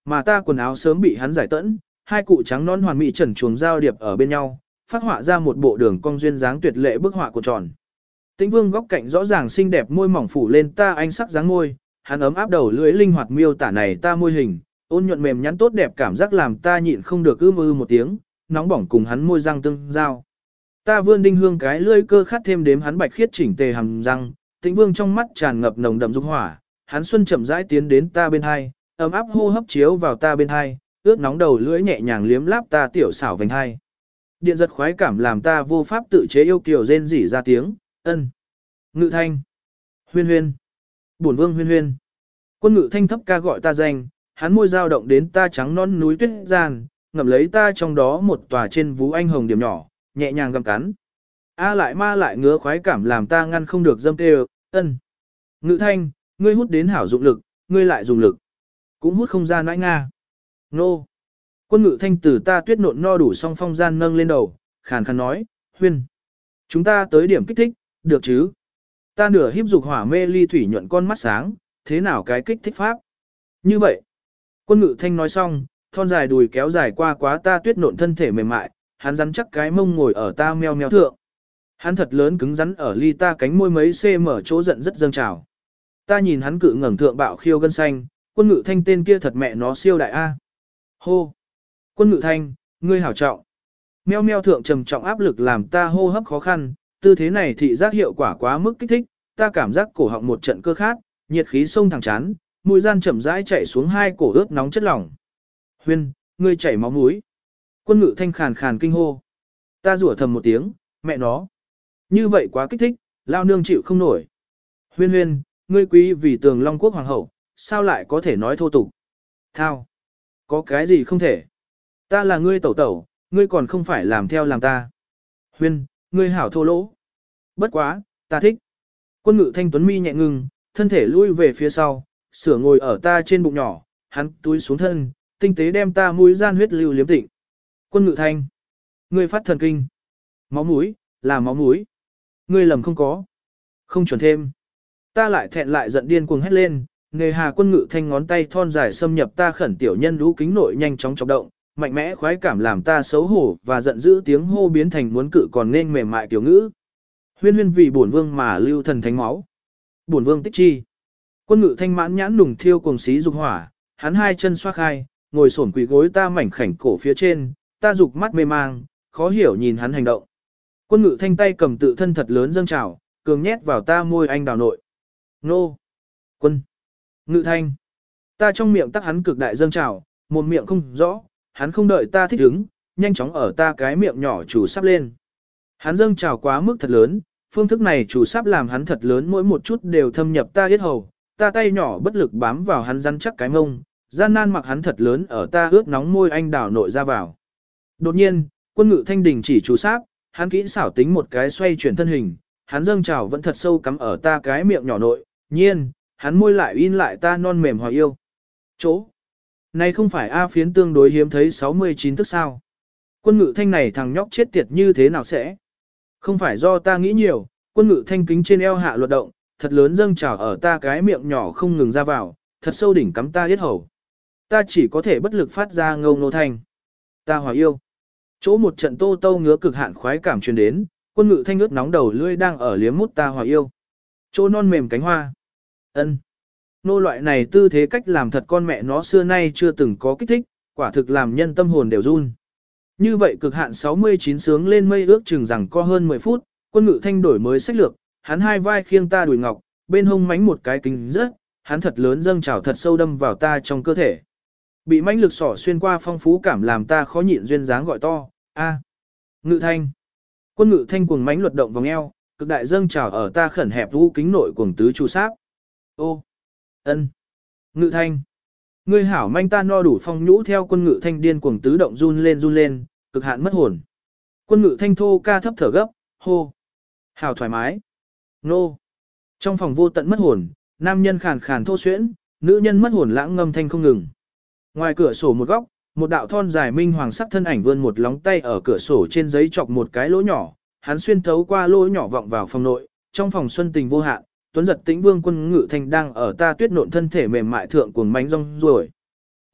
mà ta quần áo sớm bị hắn giải tẫn, hai cụ trắng non hoàn mỹ trần chuồng giao điệp ở bên nhau, phát họa ra một bộ đường cong duyên dáng tuyệt lệ bức họa của tròn. Tĩnh Vương góc cạnh rõ ràng xinh đẹp môi mỏng phủ lên ta ánh sắc dáng môi, hắn ấm áp đầu lưỡi linh hoạt miêu tả này ta môi hình, ôn nhuận mềm nhắn tốt đẹp cảm giác làm ta nhịn không được ưm ư một tiếng, nóng bỏng cùng hắn môi răng tương giao. Ta vươn đinh hương cái lưỡi cơ khát thêm đếm hắn bạch khiết chỉnh tề hàm răng, Tĩnh Vương trong mắt tràn ngập nồng đậm dục hỏa, hắn xuân chậm rãi tiến đến ta bên hai, ấm áp hô hấp chiếu vào ta bên hai, ướt nóng đầu lưỡi nhẹ nhàng liếm láp ta tiểu xảo vành hai. Điện giật khoái cảm làm ta vô pháp tự chế yêu kiều rên rỉ ra tiếng, ân. Ngự Thanh. Huyên Huyên. Bổn Vương Huyên Huyên. Quân Ngự Thanh thấp ca gọi ta danh, hắn môi dao động đến ta trắng non núi tuyết gian, ngậm lấy ta trong đó một tòa trên vú anh hồng điểm nhỏ, nhẹ nhàng gặm cắn. A lại ma lại ngứa khoái cảm làm ta ngăn không được dâm kêu, ân. Ngự Thanh, ngươi hút đến hảo dụng lực, ngươi lại dùng lực. Cũng hút không ra nãi nga. Nô. Quân Ngự Thanh từ ta tuyết nộn no đủ song phong gian nâng lên đầu, khàn khàn nói, Huyên. Chúng ta tới điểm kích thích, được chứ? Ta nửa híp dục hỏa mê ly thủy nhuận con mắt sáng, thế nào cái kích thích pháp? Như vậy. Quân Ngự Thanh nói xong, thon dài đùi kéo dài qua quá ta tuyết nộn thân thể mềm mại, hắn rắn chắc cái mông ngồi ở ta meo meo thượng. Hắn thật lớn cứng rắn ở ly ta cánh môi mấy cm chỗ giận rất dâng trào. Ta nhìn hắn cự ngẩng thượng bạo khiêu gân xanh, Quân Ngự Thanh tên kia thật mẹ nó siêu đại A. Hô. Quân Ngự Thanh, ngươi hảo trọng. Meo meo thượng trầm trọng áp lực làm ta hô hấp khó khăn, tư thế này thị giác hiệu quả quá mức kích thích, ta cảm giác cổ họng một trận cơ khát, nhiệt khí sông thẳng chán, mũi gian chậm rãi chảy xuống hai cổ ướt nóng chất lỏng. Huyên, ngươi chảy máu mũi. Quân Ngự Thanh khàn khàn kinh hô. Ta rủa thầm một tiếng, mẹ nó. Như vậy quá kích thích, lao nương chịu không nổi. Huyên Huyên, ngươi quý vì tường Long Quốc Hoàng hậu, sao lại có thể nói thô tục? Thao. Có cái gì không thể? Ta là ngươi tẩu tẩu, ngươi còn không phải làm theo làm ta. Huyên, ngươi hảo thô lỗ. Bất quá, ta thích. Quân Ngự Thanh tuấn mi nhẹ ngưng, thân thể lui về phía sau, sửa ngồi ở ta trên bụng nhỏ, hắn túi xuống thân, tinh tế đem ta mũi gian huyết lưu liếm tịnh. Quân Ngự Thanh, ngươi phát thần kinh. Máu mũi, là máu mũi. Ngươi lầm không có. Không chuẩn thêm. Ta lại thẹn lại giận điên cuồng hét lên, nghề hà Quân Ngự Thanh ngón tay thon dài xâm nhập ta khẩn tiểu nhân lũ kính nội nhanh chóng chọc động, mạnh mẽ khoái cảm làm ta xấu hổ và giận dữ tiếng hô biến thành muốn cự còn nên mềm mại kiểu ngữ. Huyên Huyên vì bổn vương mà lưu thần thánh máu. Bổn vương tích chi. Quân Ngự Thanh mãn nhãn nùng thiêu cùng xí dục hỏa, hắn hai chân xoa khai, ngồi xổm quỳ gối ta mảnh khảnh cổ phía trên, ta dục mắt mê mang, khó hiểu nhìn hắn hành động. Quân Ngự Thanh tay cầm tự thân thật lớn dâng trào, cường nhét vào ta môi anh đào nội. Nô. Quân. Ngự Thanh. Ta trong miệng tắc hắn cực đại dâng trào, một miệng không rõ, hắn không đợi ta thích ứng, nhanh chóng ở ta cái miệng nhỏ chủ sắp lên. Hắn dâng trào quá mức thật lớn, phương thức này chủ sắp làm hắn thật lớn mỗi một chút đều thâm nhập ta yết hầu, ta tay nhỏ bất lực bám vào hắn rắn chắc cái mông, gian nan mặc hắn thật lớn ở ta ướt nóng môi anh đào nội ra vào. Đột nhiên, Quân Ngự Thanh đình chỉ chủ sáp, hắn kỹ xảo tính một cái xoay chuyển thân hình, hắn dâng trào vẫn thật sâu cắm ở ta cái miệng nhỏ nội, nhiên, hắn môi lại in lại ta non mềm hòa yêu. Chỗ. Này không phải A phiến tương đối hiếm thấy sáu mươi chín thức sao. Quân Ngự Thanh này thằng nhóc chết tiệt như thế nào sẽ? Không phải do ta nghĩ nhiều, Quân Ngự Thanh kính trên eo hạ luật động, thật lớn dâng trào ở ta cái miệng nhỏ không ngừng ra vào, thật sâu đỉnh cắm ta yết hầu. Ta chỉ có thể bất lực phát ra ngâu nô thanh. Ta hòa yêu. Chỗ một trận tô tô ngứa cực hạn khoái cảm truyền đến, Quân Ngự Thanh ướt nóng đầu lưỡi đang ở liếm mút ta hòa yêu. Chỗ non mềm cánh hoa. Ân. Nô loại này tư thế cách làm thật con mẹ nó xưa nay chưa từng có kích thích, quả thực làm nhân tâm hồn đều run. Như vậy cực hạn sáu mươi chín sướng lên mây ước chừng rằng có hơn mười phút, Quân Ngự Thanh đổi mới sách lược, hắn hai vai khiêng ta đùi ngọc, bên hông mánh một cái kính rớt, hắn thật lớn dâng trào thật sâu đâm vào ta trong cơ thể. Bị mãnh lực sỏ xuyên qua phong phú cảm làm ta khó nhịn duyên dáng gọi to, a. Ngự Thanh. Quân Ngự Thanh cuồng mãnh luật động vòng eo, cực đại dâng trào ở ta khẩn hẹp vũ kính nội cuồng tứ chu sáp. Ô. Ân. Ngự Thanh. Ngươi hảo manh ta no đủ phong nhũ theo Quân Ngự Thanh điên cuồng tứ động run lên run lên, cực hạn mất hồn. Quân Ngự Thanh thô ca thấp thở gấp, hô. Hảo thoải mái. Nô. Trong phòng vô tận mất hồn, nam nhân khàn khàn thô xuyễn, nữ nhân mất hồn lãng ngâm thanh không ngừng. Ngoài cửa sổ một góc, một đạo thon dài minh hoàng sắc thân ảnh vươn một lóng tay ở cửa sổ trên giấy chọc một cái lỗ nhỏ, hắn xuyên thấu qua lỗ nhỏ vọng vào phòng nội, trong phòng xuân tình vô hạn, tuấn giật tĩnh vương Quân Ngự Thanh đang ở ta tuyết nộn thân thể mềm mại thượng cuồng mánh rong ruổi.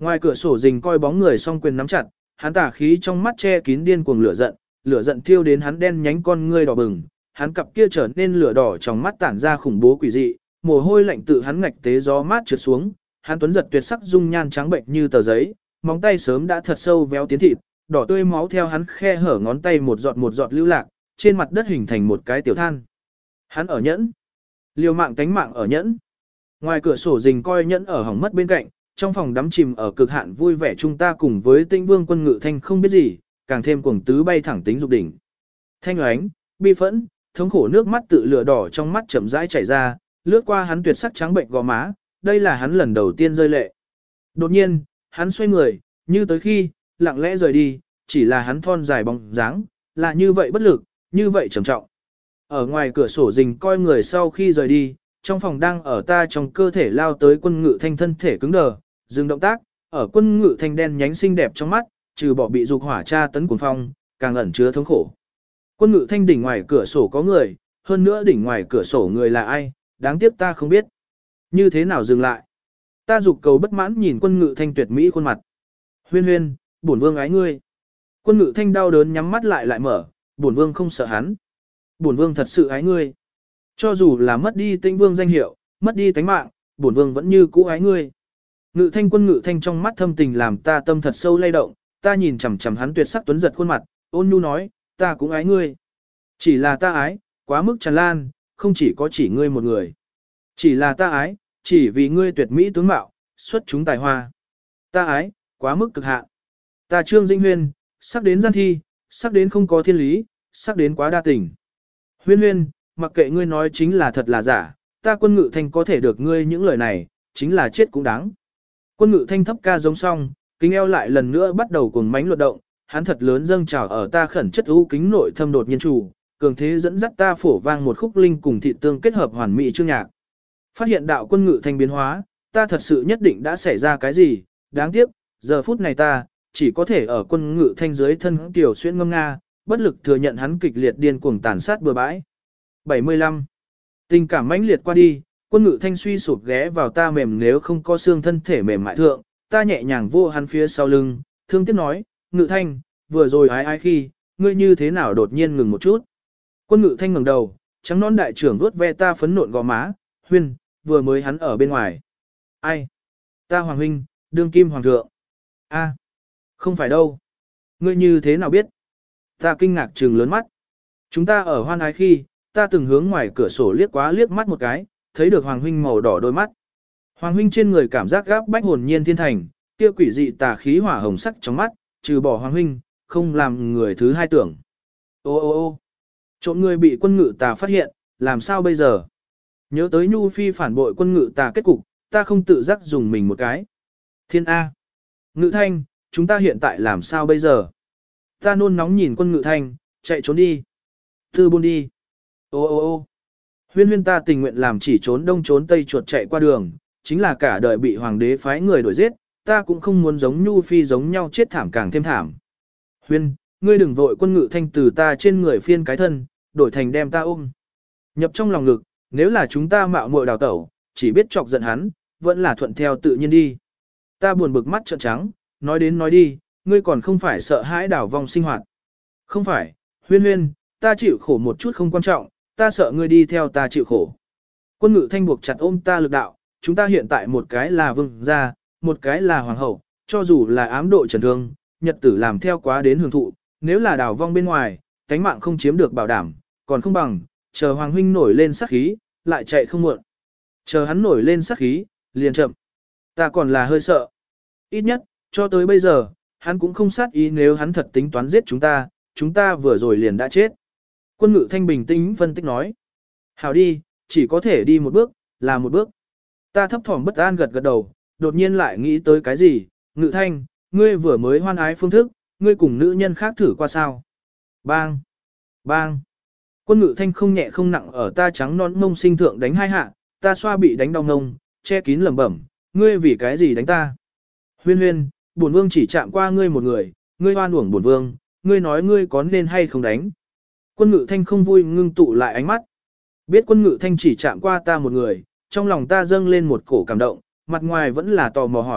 Ngoài cửa sổ rình coi bóng người song quyền nắm chặt, hắn tà khí trong mắt che kín điên cuồng lửa giận, lửa giận thiêu đến hắn đen nhánh con ngươi đỏ bừng, hắn cặp kia trở nên lửa đỏ trong mắt tản ra khủng bố quỷ dị, mồ hôi lạnh tự hắn ngạch tế gió mát trượt xuống, hắn tuấn giật tuyệt sắc dung nhan trắng bệnh như tờ giấy, móng tay sớm đã thật sâu véo tiến thịt, đỏ tươi máu theo hắn khe hở ngón tay một giọt một giọt lưu lạc, trên mặt đất hình thành một cái tiểu than. Hắn ở nhẫn, liều mạng tánh mạng ở nhẫn. Ngoài cửa sổ rình coi nhẫn ở hỏng mất bên cạnh, trong phòng đắm chìm ở cực hạn vui vẻ chúng ta cùng với Tinh Vương Quân Ngự Thanh không biết gì, càng thêm cuồng tứ bay thẳng tính dục đỉnh. Thanh oánh, bi phẫn, thống khổ nước mắt tự lửa đỏ trong mắt chậm rãi chảy ra, lướt qua hắn tuyệt sắc trắng bệnh gò má, đây là hắn lần đầu tiên rơi lệ. Đột nhiên, hắn xoay người, như tới khi, lặng lẽ rời đi, chỉ là hắn thon dài bóng dáng, là như vậy bất lực, như vậy trầm trọng. Ở ngoài cửa sổ rình coi người sau khi rời đi, trong phòng đang ở ta trong cơ thể lao tới Quân Ngự Thanh thân thể cứng đờ, dừng động tác, ở Quân Ngự Thanh đen nhánh xinh đẹp trong mắt, trừ bỏ bị dục hỏa tra tấn cuồng phong, càng ẩn chứa thống khổ. Quân Ngự Thanh đỉnh ngoài cửa sổ có người, hơn nữa đỉnh ngoài cửa sổ người là ai, đáng tiếc ta không biết. Như thế nào dừng lại? Ta dục cầu bất mãn nhìn Quân Ngự Thanh tuyệt mỹ khuôn mặt. Huyên huyên, bổn vương ái ngươi. Quân Ngự Thanh đau đớn nhắm mắt lại lại mở, bổn vương không sợ hắn. Bổn vương thật sự ái ngươi. Cho dù là mất đi Tinh Vương danh hiệu, mất đi tánh mạng, bổn vương vẫn như cũ ái ngươi. Ngự Thanh Quân Ngự Thanh trong mắt thâm tình làm ta tâm thật sâu lay động, ta nhìn chằm chằm hắn tuyệt sắc tuấn giật khuôn mặt, ôn nhu nói, ta cũng ái ngươi. Chỉ là ta ái, quá mức tràn lan, không chỉ có chỉ ngươi một người. Chỉ là ta ái, chỉ vì ngươi tuyệt mỹ tướng mạo, xuất chúng tài hoa. Ta ái, quá mức cực hạn. Ta Trương Dĩnh Huyên, sắc đến gian thi, sắc đến không có thiên lý, sắc đến quá đa tình. Huyên huyên, mặc kệ ngươi nói chính là thật là giả, ta Quân Ngự Thanh có thể được ngươi những lời này, chính là chết cũng đáng. Quân Ngự Thanh thấp ca giống xong, kính eo lại lần nữa bắt đầu cuồng mánh luật động, hắn thật lớn dâng trào ở ta khẩn chất u kính nội thâm đột nhiên chủ, cường thế dẫn dắt ta phổ vang một khúc linh cùng thị tương kết hợp hoàn mỹ chương nhạc. Phát hiện đạo Quân Ngự Thanh biến hóa, ta thật sự nhất định đã xảy ra cái gì, đáng tiếc, giờ phút này ta, chỉ có thể ở Quân Ngự Thanh dưới thân tiểu xuyên ngâm nga, bất lực thừa nhận hắn kịch liệt điên cuồng tàn sát bừa bãi. bảy mươi lăm. Tình cảm mãnh liệt qua đi, Quân Ngự Thanh suy sụp ghé vào ta mềm nếu không có xương thân thể mềm mại thượng, ta nhẹ nhàng vô hắn phía sau lưng, thương tiếc nói, Ngự Thanh, vừa rồi ái ái khi, ngươi như thế nào đột nhiên ngừng một chút. Quân Ngự Thanh ngẩng đầu, trắng nón đại trưởng vuốt ve ta phấn nộn gò má, huyên, vừa mới hắn ở bên ngoài. Ai? Ta Hoàng huynh, đương kim hoàng thượng. A, không phải đâu. Ngươi như thế nào biết? Ta kinh ngạc trừng lớn mắt. Chúng ta ở hoan ái khi, ta từng hướng ngoài cửa sổ liếc quá liếc mắt một cái, thấy được Hoàng huynh màu đỏ đôi mắt. Hoàng huynh trên người cảm giác gáp bách hồn nhiên thiên thành, kia quỷ dị tà khí hỏa hồng sắc trong mắt, trừ bỏ Hoàng huynh, không làm người thứ hai tưởng. Ô ô ô trộm người bị Quân Ngự tà phát hiện, làm sao bây giờ? Nhớ tới Nhu Phi phản bội Quân Ngự tà kết cục, ta không tự giác dùng mình một cái. Thiên A. Ngự Thanh, chúng ta hiện tại làm sao bây giờ? Ta nôn nóng nhìn Quân Ngự Thanh, chạy trốn đi. Tư buôn đi. Ô ô ô huyên huyên ta tình nguyện làm chỉ trốn đông trốn tây chuột chạy qua đường, chính là cả đời bị hoàng đế phái người đuổi giết, ta cũng không muốn giống Nhu Phi giống nhau chết thảm càng thêm thảm. Huyên, ngươi đừng vội. Quân Ngự Thanh từ ta trên người phiên cái thân, đổi thành đem ta ôm. Nhập trong lòng ngực, nếu là chúng ta mạo muội đào tẩu, chỉ biết chọc giận hắn, vẫn là thuận theo tự nhiên đi. Ta buồn bực mắt trợn trắng, nói đến nói đi, ngươi còn không phải sợ hãi đảo vong sinh hoạt. Không phải, huyên huyên, ta chịu khổ một chút không quan trọng, ta sợ ngươi đi theo ta chịu khổ. Quân Ngự Thanh buộc chặt ôm ta lực đạo, chúng ta hiện tại một cái là vương gia, một cái là hoàng hậu, cho dù là ám độ trần thương, nhật tử làm theo quá đến hưởng thụ, nếu là đảo vong bên ngoài, tánh mạng không chiếm được bảo đảm, còn không bằng, chờ hoàng huynh nổi lên sát khí, lại chạy không muộn. Chờ hắn nổi lên sát khí, liền chậm. Ta còn là hơi sợ. Ít nhất, cho tới bây giờ, hắn cũng không sát ý nếu hắn thật tính toán giết chúng ta, chúng ta vừa rồi liền đã chết. Quân Ngự Thanh bình tĩnh phân tích nói. Hảo đi, chỉ có thể đi một bước, là một bước. Ta thấp thỏm bất an gật gật đầu, đột nhiên lại nghĩ tới cái gì. Ngự Thanh, ngươi vừa mới hoan ái phương thức, ngươi cùng nữ nhân khác thử qua sao. Bang! Bang! Quân Ngự Thanh không nhẹ không nặng ở ta trắng non mông sinh thượng đánh hai hạ, ta xoa bị đánh đau ngông, che kín lẩm bẩm, ngươi vì cái gì đánh ta? Huyên huyên, bổn vương chỉ chạm qua ngươi một người, ngươi hoan uổng bổn vương, ngươi nói ngươi có nên hay không đánh? Quân Ngự Thanh không vui ngưng tụ lại ánh mắt. Biết Quân Ngự Thanh chỉ chạm qua ta một người, trong lòng ta dâng lên một cổ cảm động, mặt ngoài vẫn là tò mò hỏi,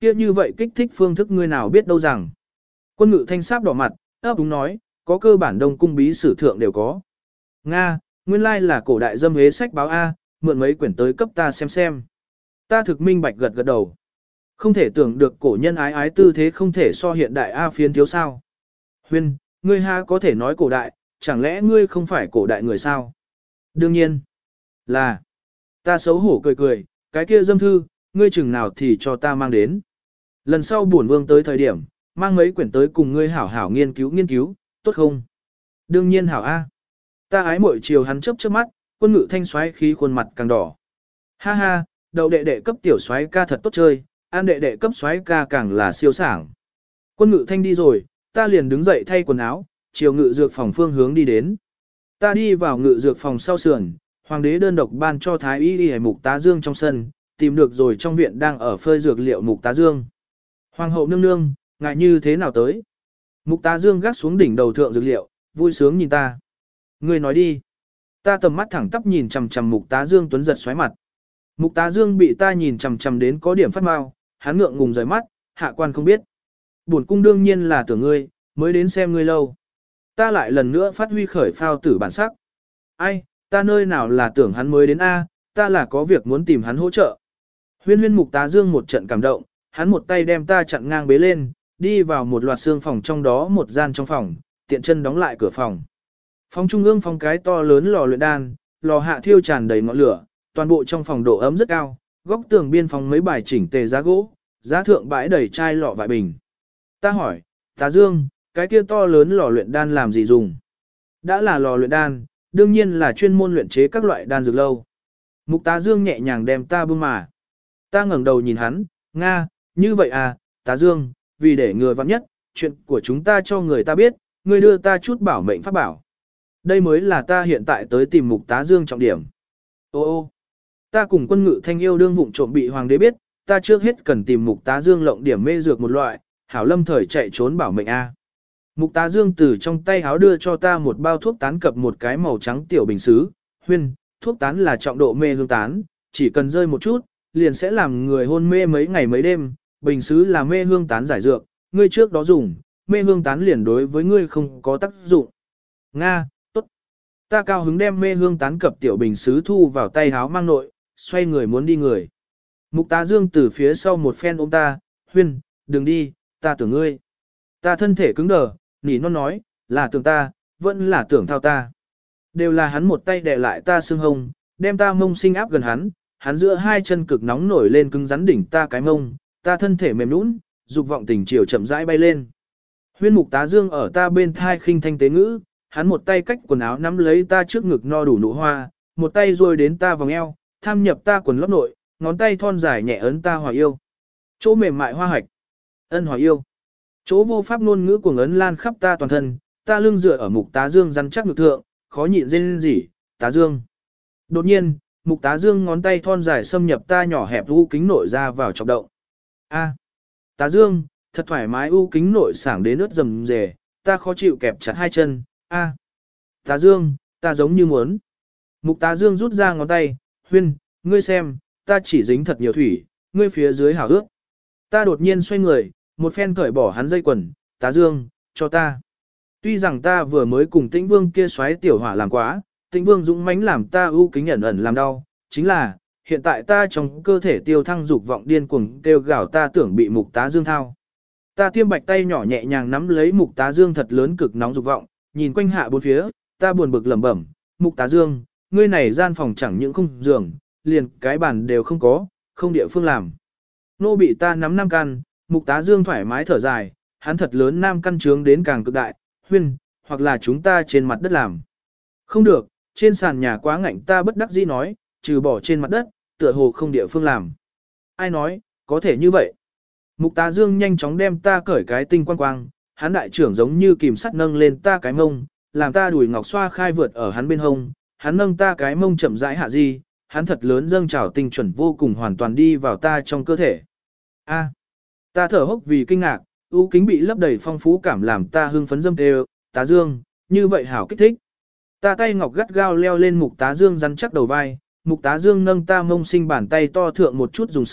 Kia như vậy kích thích phương thức ngươi nào biết đâu rằng. Quân ngự thanh sáp đỏ mặt, ấp úng nói, có cơ bản đông cung bí sử thượng đều có. Nga, nguyên lai là cổ đại dâm hế sách báo A, mượn mấy quyển tới cấp ta xem xem. Ta thực minh bạch gật gật đầu. Không thể tưởng được cổ nhân ái ái tư thế không thể so hiện đại A phiến thiếu sao. Huyên, ngươi ha có thể nói cổ đại, chẳng lẽ ngươi không phải cổ đại người sao? Đương nhiên là. Ta xấu hổ cười cười, cái kia dâm thư, ngươi chừng nào thì cho ta mang đến. Lần sau bổn vương tới thời điểm, mang mấy quyển tới cùng ngươi hảo hảo nghiên cứu nghiên cứu, tốt không? Đương nhiên hảo A. Ta ái mội chiều hắn chớp chớp mắt, quân ngự thanh xoáy khí khuôn mặt càng đỏ. Ha ha, đầu đệ đệ cấp tiểu xoáy ca thật tốt chơi, an đệ đệ cấp xoáy ca càng là siêu sảng. Quân ngự thanh đi rồi, ta liền đứng dậy thay quần áo, chiều ngự dược phòng phương hướng đi đến. Ta đi vào ngự dược phòng sau sườn, hoàng đế đơn độc ban cho thái y y mục tá dương trong sân, tìm được rồi trong viện đang ở phơi dược liệu mục tá dương. Hoàng hậu nương nương, ngại như thế nào tới? Mục tá dương gác xuống đỉnh đầu thượng dược liệu, vui sướng nhìn ta. Ngươi nói đi. Ta tầm mắt thẳng tắp nhìn chằm chằm mục tá dương tuấn giật xoáy mặt. Mục tá dương bị ta nhìn chằm chằm đến có điểm phát mau, hắn ngượng ngùng rời mắt, hạ quan không biết. Buồn cung đương nhiên là tưởng ngươi, mới đến xem ngươi lâu. Ta lại lần nữa phát huy khởi phao tử bản sắc. Ai, ta nơi nào là tưởng hắn mới đến A, ta là có việc muốn tìm hắn hỗ trợ. Huyên huyên mục tá dương một trận cảm động, hắn một tay đem ta chặn ngang bế lên, đi vào một loạt xương phòng trong đó một gian trong phòng, tiện chân đóng lại cửa phòng. Phòng trung ương phòng cái to lớn lò luyện đan, lò hạ thiêu tràn đầy ngọn lửa, toàn bộ trong phòng độ ấm rất cao, góc tường biên phòng mấy bài chỉnh tề giá gỗ, giá thượng bãi đầy chai lọ vại bình. Ta hỏi, tá dương, cái kia to lớn lò luyện đan làm gì dùng? Đã là lò luyện đan, đương nhiên là chuyên môn luyện chế các loại đan dược lâu. Mục tá dương nhẹ nhàng đem ta bưng mà. Ta ngẩng đầu nhìn hắn, Nga, như vậy à, tá dương, vì để ngừa vắng nhất, chuyện của chúng ta cho người ta biết, người đưa ta chút bảo mệnh pháp bảo. Đây mới là ta hiện tại tới tìm mục tá dương trọng điểm. Ô ô, ta cùng quân ngự thanh yêu đương vụng trộm bị hoàng đế biết, ta trước hết cần tìm mục tá dương lộng điểm mê dược một loại, hảo lâm thời chạy trốn bảo mệnh a. Mục tá dương từ trong tay háo đưa cho ta một bao thuốc tán cập một cái màu trắng tiểu bình xứ, huyên, thuốc tán là trọng độ mê hương tán, chỉ cần rơi một chút, liền sẽ làm người hôn mê mấy ngày mấy đêm, bình xứ là mê hương tán giải dược, ngươi trước đó dùng, mê hương tán liền đối với ngươi không có tác dụng. Nga, tốt. Ta cao hứng đem mê hương tán cập tiểu bình xứ thu vào tay háo mang nội, xoay người muốn đi người. Mục tá dương từ phía sau một phen ôm ta, huyên, đừng đi, ta tưởng ngươi. Ta thân thể cứng đờ, nỉ non nói, là tưởng ta, vẫn là tưởng thao ta. Đều là hắn một tay đè lại ta xương hông, đem ta mông sinh áp gần hắn, hắn giữa hai chân cực nóng nổi lên cứng rắn đỉnh ta cái mông, ta thân thể mềm nũng, dục vọng tình chiều chậm rãi bay lên. Huyên mục tá dương ở ta bên thai khinh thanh tế ngữ, hắn một tay cách quần áo nắm lấy ta trước ngực no đủ nụ hoa, một tay rồi đến ta vòng eo, tham nhập ta quần lót nội, ngón tay thon dài nhẹ ấn ta hòa yêu. Chỗ mềm mại hoa hạch, ân hòa yêu. Chỗ vô pháp ngôn ngữ của ấn lan khắp ta toàn thân, ta lưng dựa ở mục tá dương rắn chắc ngực thượng, khó nhịn rên rỉ, tá dương. Đột nhiên, mục tá dương ngón tay thon dài xâm nhập ta nhỏ hẹp u kính nội ra vào chọc động. A, tá dương, thật thoải mái u kính nội sảng đến ướt rầm rề, ta khó chịu kẹp chặt hai chân. A, tá dương, ta giống như muốn. Mục tá dương rút ra ngón tay, huyên, ngươi xem, ta chỉ dính thật nhiều thủy, ngươi phía dưới hảo ướt. Ta đột nhiên xoay người, một phen cởi bỏ hắn dây quần, tá dương, cho ta. Tuy rằng ta vừa mới cùng tĩnh vương kia xoáy tiểu hỏa làm quá, tĩnh vương dũng mãnh làm ta ưu kính ẩn ẩn làm đau, chính là, hiện tại ta trong cơ thể tiêu thăng dục vọng điên cuồng kêu gào ta tưởng bị mục tá dương thao. Ta tiêm bạch tay nhỏ nhẹ nhàng nắm lấy mục tá dương thật lớn cực nóng dục vọng, nhìn quanh hạ bốn phía, ta buồn bực lẩm bẩm, mục tá dương, ngươi này gian phòng chẳng những không giường, liền cái bàn đều không có, không địa phương làm. Nô bị ta nắm năm căn, mục tá dương thoải mái thở dài, hắn thật lớn nam căn trướng đến càng cực đại, huyên, hoặc là chúng ta trên mặt đất làm. Không được, trên sàn nhà quá ngạnh ta bất đắc dĩ nói, trừ bỏ trên mặt đất, tựa hồ không địa phương làm. Ai nói, có thể như vậy. Mục tá dương nhanh chóng đem ta cởi cái tinh quang quang, hắn đại trưởng giống như kìm sắt nâng lên ta cái mông, làm ta đùi ngọc xoa khai vượt ở hắn bên hông, hắn nâng ta cái mông chậm rãi hạ di, hắn thật lớn dâng trào tinh chuẩn vô cùng hoàn toàn đi vào ta trong cơ thể. A, ta thở hốc vì kinh ngạc, ưu kính bị lấp đầy phong phú cảm làm ta hưng phấn dâm đều, tá dương, như vậy hảo kích thích. Ta tay ngọc gắt gao leo lên mục tá dương rắn chắc đầu vai, mục tá dương nâng ta mông sinh bàn tay to thượng một chút dùng sức,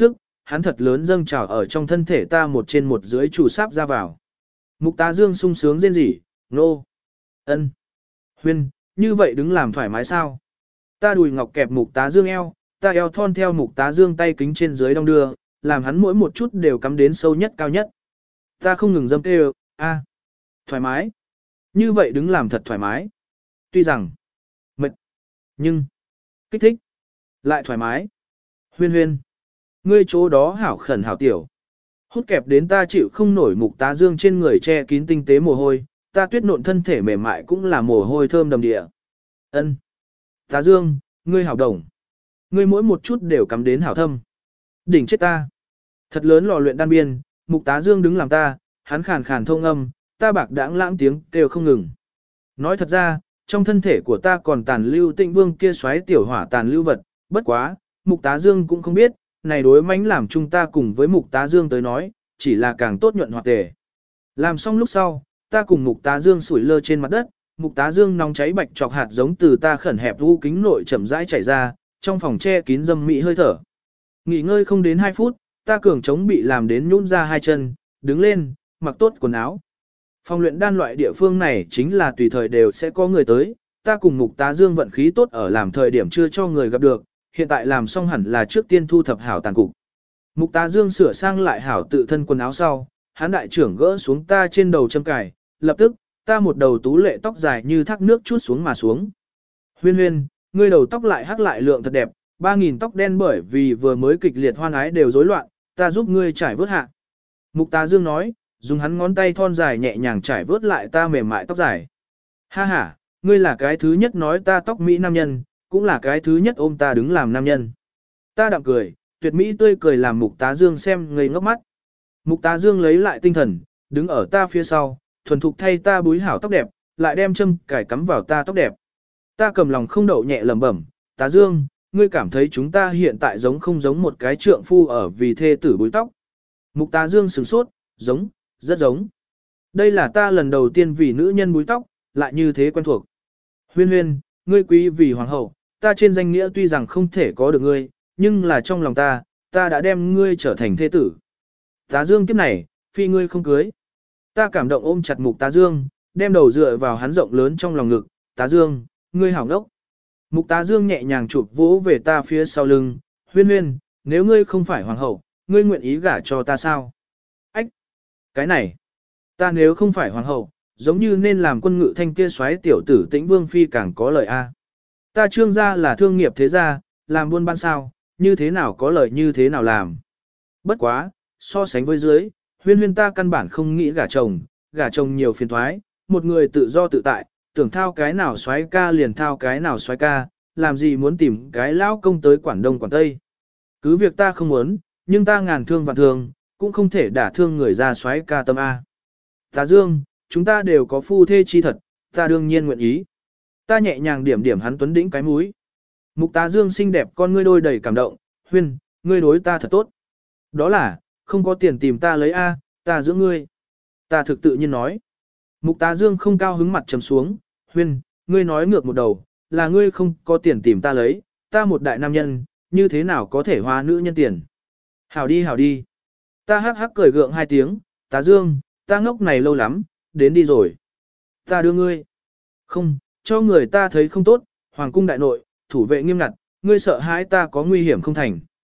hắn thật lớn dâng trào ở trong thân thể ta một trên một dưới chủ sáp ra vào. Mục Tá Dương sung sướng rên rỉ, nô, ân, huyên, như vậy đứng làm thoải mái sao? Ta đùi ngọc kẹp Mục Tá Dương eo, ta eo thon theo Mục Tá Dương tay kính trên dưới đong đưa, làm hắn mỗi một chút đều cắm đến sâu nhất cao nhất. Ta không ngừng dâm kêu, a, thoải mái. Như vậy đứng làm thật thoải mái. Tuy rằng, mệt, nhưng, kích thích, lại thoải mái. Huyên huyên, ngươi chỗ đó hảo khẩn hảo tiểu. Hút kẹp đến ta chịu không nổi Mục Tá Dương trên người che kín tinh tế mồ hôi, ta tuyết nộn thân thể mềm mại cũng là mồ hôi thơm đầm địa. Ân, Tá Dương, ngươi hảo đồng. Ngươi mỗi một chút đều cắm đến hảo thâm. Đỉnh chết ta. Thật lớn lò luyện đan biên, Mục Tá Dương đứng làm ta, hắn khàn khàn thông âm, ta bạc đãng lãng tiếng kêu không ngừng. Nói thật ra, trong thân thể của ta còn tàn lưu Tịnh Vương kia xoáy tiểu hỏa tàn lưu vật, bất quá, Mục Tá Dương cũng không biết, này đối mánh làm chúng ta cùng với Mục Tá Dương tới nói, chỉ là càng tốt nhuận hoạt tề. Làm xong lúc sau, ta cùng Mục Tá Dương sủi lơ trên mặt đất, Mục Tá Dương nóng cháy bạch chọc hạt giống từ ta khẩn hẹp u kính nội chậm rãi chảy ra, trong phòng che kín dâm mị hơi thở. Nghỉ ngơi không đến hai phút, ta cường chống bị làm đến nhũn ra hai chân, đứng lên, mặc tốt quần áo. Phòng luyện đan loại địa phương này chính là tùy thời đều sẽ có người tới, ta cùng Mục Tá Dương vận khí tốt ở làm thời điểm chưa cho người gặp được, hiện tại làm xong hẳn là trước tiên thu thập hảo tàn cục. Mục Tá Dương sửa sang lại hảo tự thân quần áo sau, hắn đại trưởng gỡ xuống ta trên đầu châm cài, lập tức, ta một đầu tú lệ tóc dài như thác nước chút xuống mà xuống. Huyên huyên, ngươi đầu tóc lại hắc lại lượng thật đẹp, ba nghìn tóc đen bởi vì vừa mới kịch liệt hoan ái đều rối loạn, ta giúp ngươi trải vớt hạ. Mục Tá Dương nói, dùng hắn ngón tay thon dài nhẹ nhàng trải vớt lại ta mềm mại tóc dài. Ha ha, ngươi là cái thứ nhất nói ta tóc mỹ nam nhân, cũng là cái thứ nhất ôm ta đứng làm nam nhân. Ta đạm cười, tuyệt mỹ tươi cười làm Mục Tá Dương xem ngây ngốc mắt. Mục Tá Dương lấy lại tinh thần, đứng ở ta phía sau, thuần thục thay ta búi hảo tóc đẹp, lại đem châm cài cắm vào ta tóc đẹp. Ta cầm lòng không đậu nhẹ lẩm bẩm, Tá Dương, ngươi cảm thấy chúng ta hiện tại giống không giống một cái trượng phu ở vì thê tử búi tóc. Mục Tá Dương sửng sốt, giống, rất giống. Đây là ta lần đầu tiên vì nữ nhân búi tóc, lại như thế quen thuộc. Huyên huyên, ngươi quý vì hoàng hậu, ta trên danh nghĩa tuy rằng không thể có được ngươi, nhưng là trong lòng ta, ta đã đem ngươi trở thành thê tử. Tá Dương kiếp này, phi ngươi không cưới. Ta cảm động ôm chặt Mục Tá Dương, đem đầu dựa vào hắn rộng lớn trong lòng ngực. Tá Dương, ngươi hảo ngốc. Mục Tá Dương nhẹ nhàng chụp vỗ về ta phía sau lưng. Huyên huyên, nếu ngươi không phải hoàng hậu, ngươi nguyện ý gả cho ta sao? Ách! Cái này! Ta nếu không phải hoàng hậu, giống như nên làm quân ngự thanh kia xoáy tiểu tử Tĩnh Vương phi càng có lợi a. Ta Trương gia là thương nghiệp thế gia, làm buôn bán sao, như thế nào có lợi như thế nào làm. Bất quá, so sánh với dưới, huyên huyên ta căn bản không nghĩ gả chồng, gả chồng nhiều phiền thoái, một người tự do tự tại, tưởng thao cái nào xoáy ca liền thao cái nào xoáy ca, làm gì muốn tìm cái lão công tới Quảng Đông Quảng Tây. Cứ việc ta không muốn, nhưng ta ngàn thương vạn thương, cũng không thể đả thương người ra xoáy ca tâm A. Tá Dương, chúng ta đều có phu thê chi thật, ta đương nhiên nguyện ý. Ta nhẹ nhàng điểm điểm hắn tuấn đĩnh cái mũi. Mục Tá Dương xinh đẹp con ngươi đôi đầy cảm động, huyên, ngươi đối ta thật tốt. Đó là, không có tiền tìm ta lấy A, ta giữ ngươi. Ta thực tự nhiên nói. Mục Tá Dương không cao hứng mặt trầm xuống, huyên, ngươi nói ngược một đầu, là ngươi không có tiền tìm ta lấy, ta một đại nam nhân, như thế nào có thể hoa nữ nhân tiền. Hảo đi hảo đi. Ta hắc hắc cười gượng hai tiếng, Tá Dương, ta ngốc này lâu lắm, đến đi rồi. Ta đưa ngươi. Không, cho người ta thấy không tốt, hoàng cung đại nội, thủ vệ nghiêm ngặt, ngươi sợ hãi ta có nguy hiểm không thành.